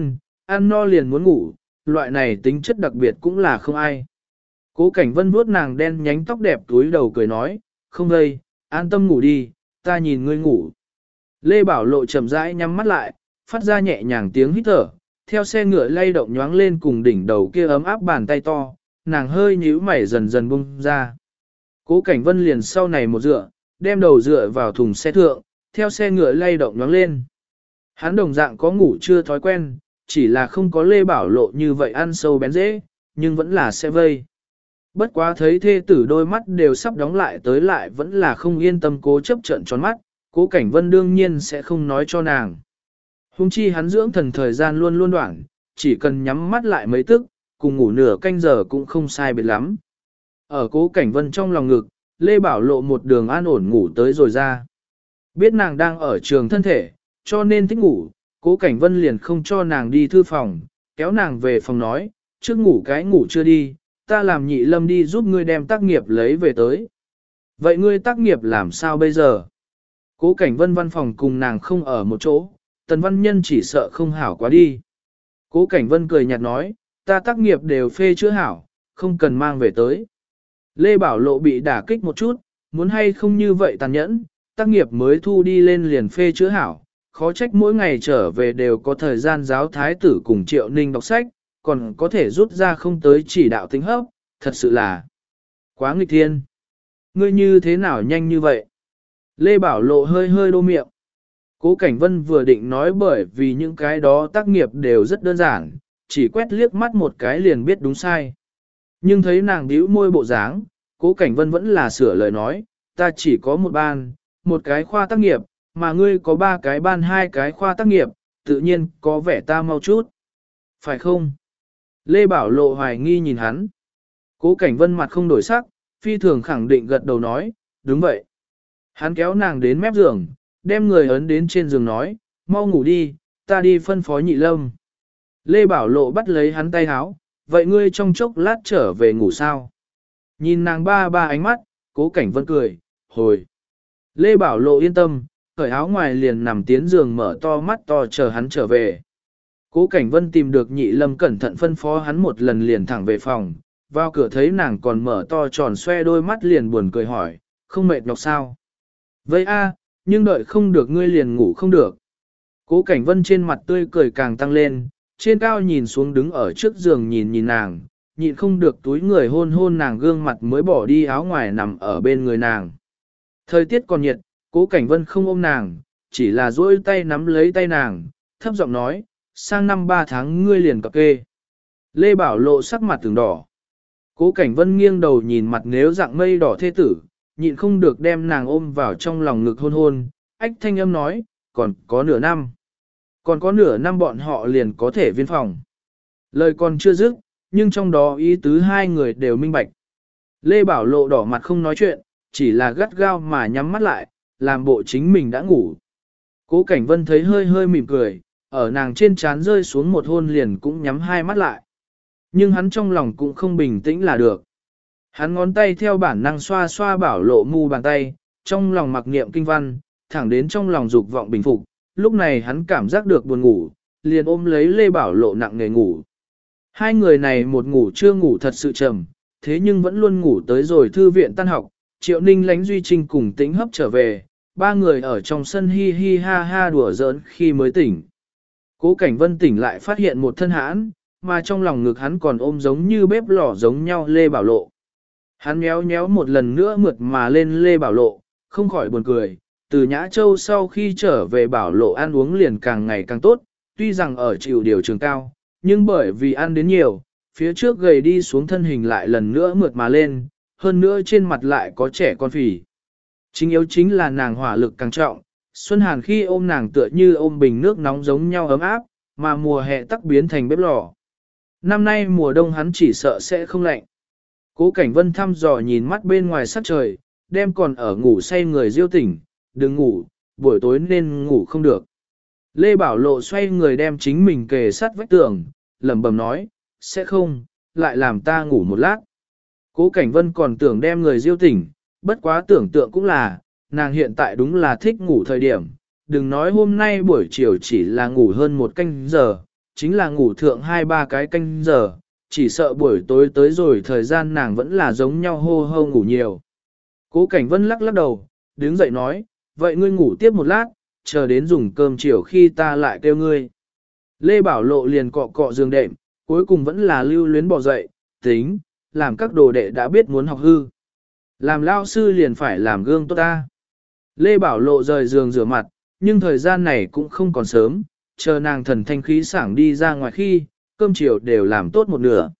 ăn no liền muốn ngủ, loại này tính chất đặc biệt cũng là không ai. Cố Cảnh Vân vuốt nàng đen nhánh tóc đẹp túi đầu cười nói, không vây, an tâm ngủ đi, ta nhìn ngươi ngủ. Lê Bảo Lộ chậm rãi nhắm mắt lại, phát ra nhẹ nhàng tiếng hít thở, theo xe ngựa lay động nhoáng lên cùng đỉnh đầu kia ấm áp bàn tay to, nàng hơi nhíu mày dần dần bung ra. Cố Cảnh Vân liền sau này một dựa, đem đầu dựa vào thùng xe thượng, theo xe ngựa lay động nhoáng lên. Hắn đồng dạng có ngủ chưa thói quen, chỉ là không có Lê Bảo Lộ như vậy ăn sâu bén dễ, nhưng vẫn là sẽ vây. Bất quá thấy thê tử đôi mắt đều sắp đóng lại tới lại vẫn là không yên tâm cố chấp trợn tròn mắt, Cố Cảnh Vân đương nhiên sẽ không nói cho nàng. Hùng chi hắn dưỡng thần thời gian luôn luôn đoạn, chỉ cần nhắm mắt lại mấy tức, cùng ngủ nửa canh giờ cũng không sai biệt lắm. Ở Cố Cảnh Vân trong lòng ngực, Lê Bảo Lộ một đường an ổn ngủ tới rồi ra. Biết nàng đang ở trường thân thể, cho nên thích ngủ, Cố Cảnh Vân liền không cho nàng đi thư phòng, kéo nàng về phòng nói, trước ngủ cái ngủ chưa đi, ta làm Nhị Lâm đi giúp ngươi đem tác nghiệp lấy về tới. Vậy ngươi tác nghiệp làm sao bây giờ? Cố Cảnh Vân văn phòng cùng nàng không ở một chỗ, Tần Văn Nhân chỉ sợ không hảo quá đi. Cố Cảnh Vân cười nhạt nói, ta tác nghiệp đều phê chữa hảo, không cần mang về tới. Lê Bảo Lộ bị đả kích một chút, muốn hay không như vậy tàn nhẫn, tác nghiệp mới thu đi lên liền phê chữa hảo, khó trách mỗi ngày trở về đều có thời gian giáo thái tử cùng Triệu Ninh đọc sách, còn có thể rút ra không tới chỉ đạo tính hấp, thật sự là quá nghịch thiên. Ngươi như thế nào nhanh như vậy? Lê Bảo Lộ hơi hơi đô miệng. Cố Cảnh Vân vừa định nói bởi vì những cái đó tác nghiệp đều rất đơn giản, chỉ quét liếc mắt một cái liền biết đúng sai. Nhưng thấy nàng bĩu môi bộ dáng, Cố Cảnh Vân vẫn là sửa lời nói, ta chỉ có một ban, một cái khoa tác nghiệp, mà ngươi có 3 cái ban 2 cái khoa tác nghiệp, tự nhiên có vẻ ta mau chút. Phải không? Lê Bảo Lộ hoài nghi nhìn hắn. Cố Cảnh Vân mặt không đổi sắc, phi thường khẳng định gật đầu nói, đúng vậy. Hắn kéo nàng đến mép giường, đem người ấn đến trên giường nói, mau ngủ đi, ta đi phân phó Nhị Lâm. Lê Bảo Lộ bắt lấy hắn tay háo, vậy ngươi trong chốc lát trở về ngủ sao? Nhìn nàng ba ánh mắt, Cố Cảnh Vân cười, hồi. Lê Bảo Lộ yên tâm, cởi áo ngoài liền nằm tiến giường mở to mắt to chờ hắn trở về. Cố Cảnh Vân tìm được Nhị Lâm cẩn thận phân phó hắn một lần liền thẳng về phòng, vào cửa thấy nàng còn mở to tròn xoe đôi mắt liền buồn cười hỏi, không mệt nhọc sao? Vậy a, nhưng đợi không được ngươi liền ngủ không được. Cố Cảnh Vân trên mặt tươi cười càng tăng lên, trên cao nhìn xuống đứng ở trước giường nhìn nàng, nhịn không được túi người hôn hôn nàng gương mặt mới bỏ đi áo ngoài nằm ở bên người nàng. Thời tiết còn nhiệt, Cố Cảnh Vân không ôm nàng, chỉ là duỗi tay nắm lấy tay nàng, thấp giọng nói, sang năm 3 tháng ngươi liền cập kê. Lê Bảo Lộ sắc mặt từng đỏ. Cố Cảnh Vân nghiêng đầu nhìn mặt nếu dạng mây đỏ thê tử, nhịn không được đem nàng ôm vào trong lòng ngực hôn hôn, ách thanh âm nói, còn có nửa năm. Còn có nửa năm bọn họ liền có thể viên phòng. Lời còn chưa dứt, nhưng trong đó ý tứ hai người đều minh bạch. Lê Bảo Lộ đỏ mặt không nói chuyện, chỉ là gắt gao mà nhắm mắt lại, làm bộ chính mình đã ngủ. Cố Cảnh Vân thấy hơi hơi mỉm cười, ở nàng trên trán rơi xuống một hôn liền cũng nhắm hai mắt lại. Nhưng hắn trong lòng cũng không bình tĩnh là được. Hắn ngón tay theo bản năng xoa xoa Bảo Lộ mu bàn tay, trong lòng mặc niệm kinh văn, thẳng đến trong lòng dục vọng bình phục, lúc này hắn cảm giác được buồn ngủ, liền ôm lấy Lê Bảo Lộ nặng nề ngủ. Hai người này một ngủ chưa ngủ thật sự trầm, thế nhưng vẫn luôn ngủ tới rồi thư viện tan học, Triệu Ninh Lánh Duy Trinh cùng Tĩnh Hấp trở về, ba người ở trong sân hi hi ha ha đùa giỡn khi mới tỉnh. Cố Cảnh Vân tỉnh lại phát hiện một thân hãn, mà trong lòng ngực hắn còn ôm giống như bếp lò giống nhau Lê Bảo Lộ. Hắn méo méo một lần nữa mượt mà lên Lê Bảo Lộ, không khỏi buồn cười, từ Nhã Châu sau khi trở về Bảo Lộ ăn uống liền càng ngày càng tốt, tuy rằng ở chịu điều trường cao, nhưng bởi vì ăn đến nhiều, phía trước gầy đi xuống thân hình lại lần nữa mượt mà lên, hơn nữa trên mặt lại có trẻ con phì. Chính yếu chính là nàng hỏa lực càng trọng, Xuân Hàn khi ôm nàng tựa như ôm bình nước nóng giống nhau ấm áp, mà mùa hè tắc biến thành bếp lò. Năm nay mùa đông hắn chỉ sợ sẽ không lạnh. Cố Cảnh Vân thăm dò nhìn mắt bên ngoài sắc trời, đem còn ở ngủ say người diêu tỉnh, đừng ngủ, buổi tối nên ngủ không được. Lê Bảo Lộ xoay người đem chính mình kề sát vách tường, lẩm bẩm nói, sẽ không, lại làm ta ngủ một lát. Cố Cảnh Vân còn tưởng đem người diêu tỉnh, bất quá tưởng tượng cũng là, nàng hiện tại đúng là thích ngủ thời điểm, đừng nói hôm nay buổi chiều chỉ là ngủ hơn 1 canh giờ, chính là ngủ thượng 2-3 cái canh giờ, chỉ sợ buổi tối tới rồi thời gian nàng vẫn là giống nhau hô hô ngủ nhiều. Cố Cảnh Vân lắc lắc đầu, đứng dậy nói, vậy ngươi ngủ tiếp một lát, chờ đến dùng cơm chiều khi ta lại kêu ngươi. Lê Bảo Lộ liền cọ cọ giường đệm, cuối cùng vẫn là lưu luyến bỏ dậy, tính, làm các đồ đệ đã biết muốn học hư. Làm lao sư liền phải làm gương tốt ta. Lê Bảo Lộ rời giường rửa mặt, nhưng thời gian này cũng không còn sớm, chờ nàng thần thanh khí sảng đi ra ngoài khi, cơm chiều đều làm tốt một nửa.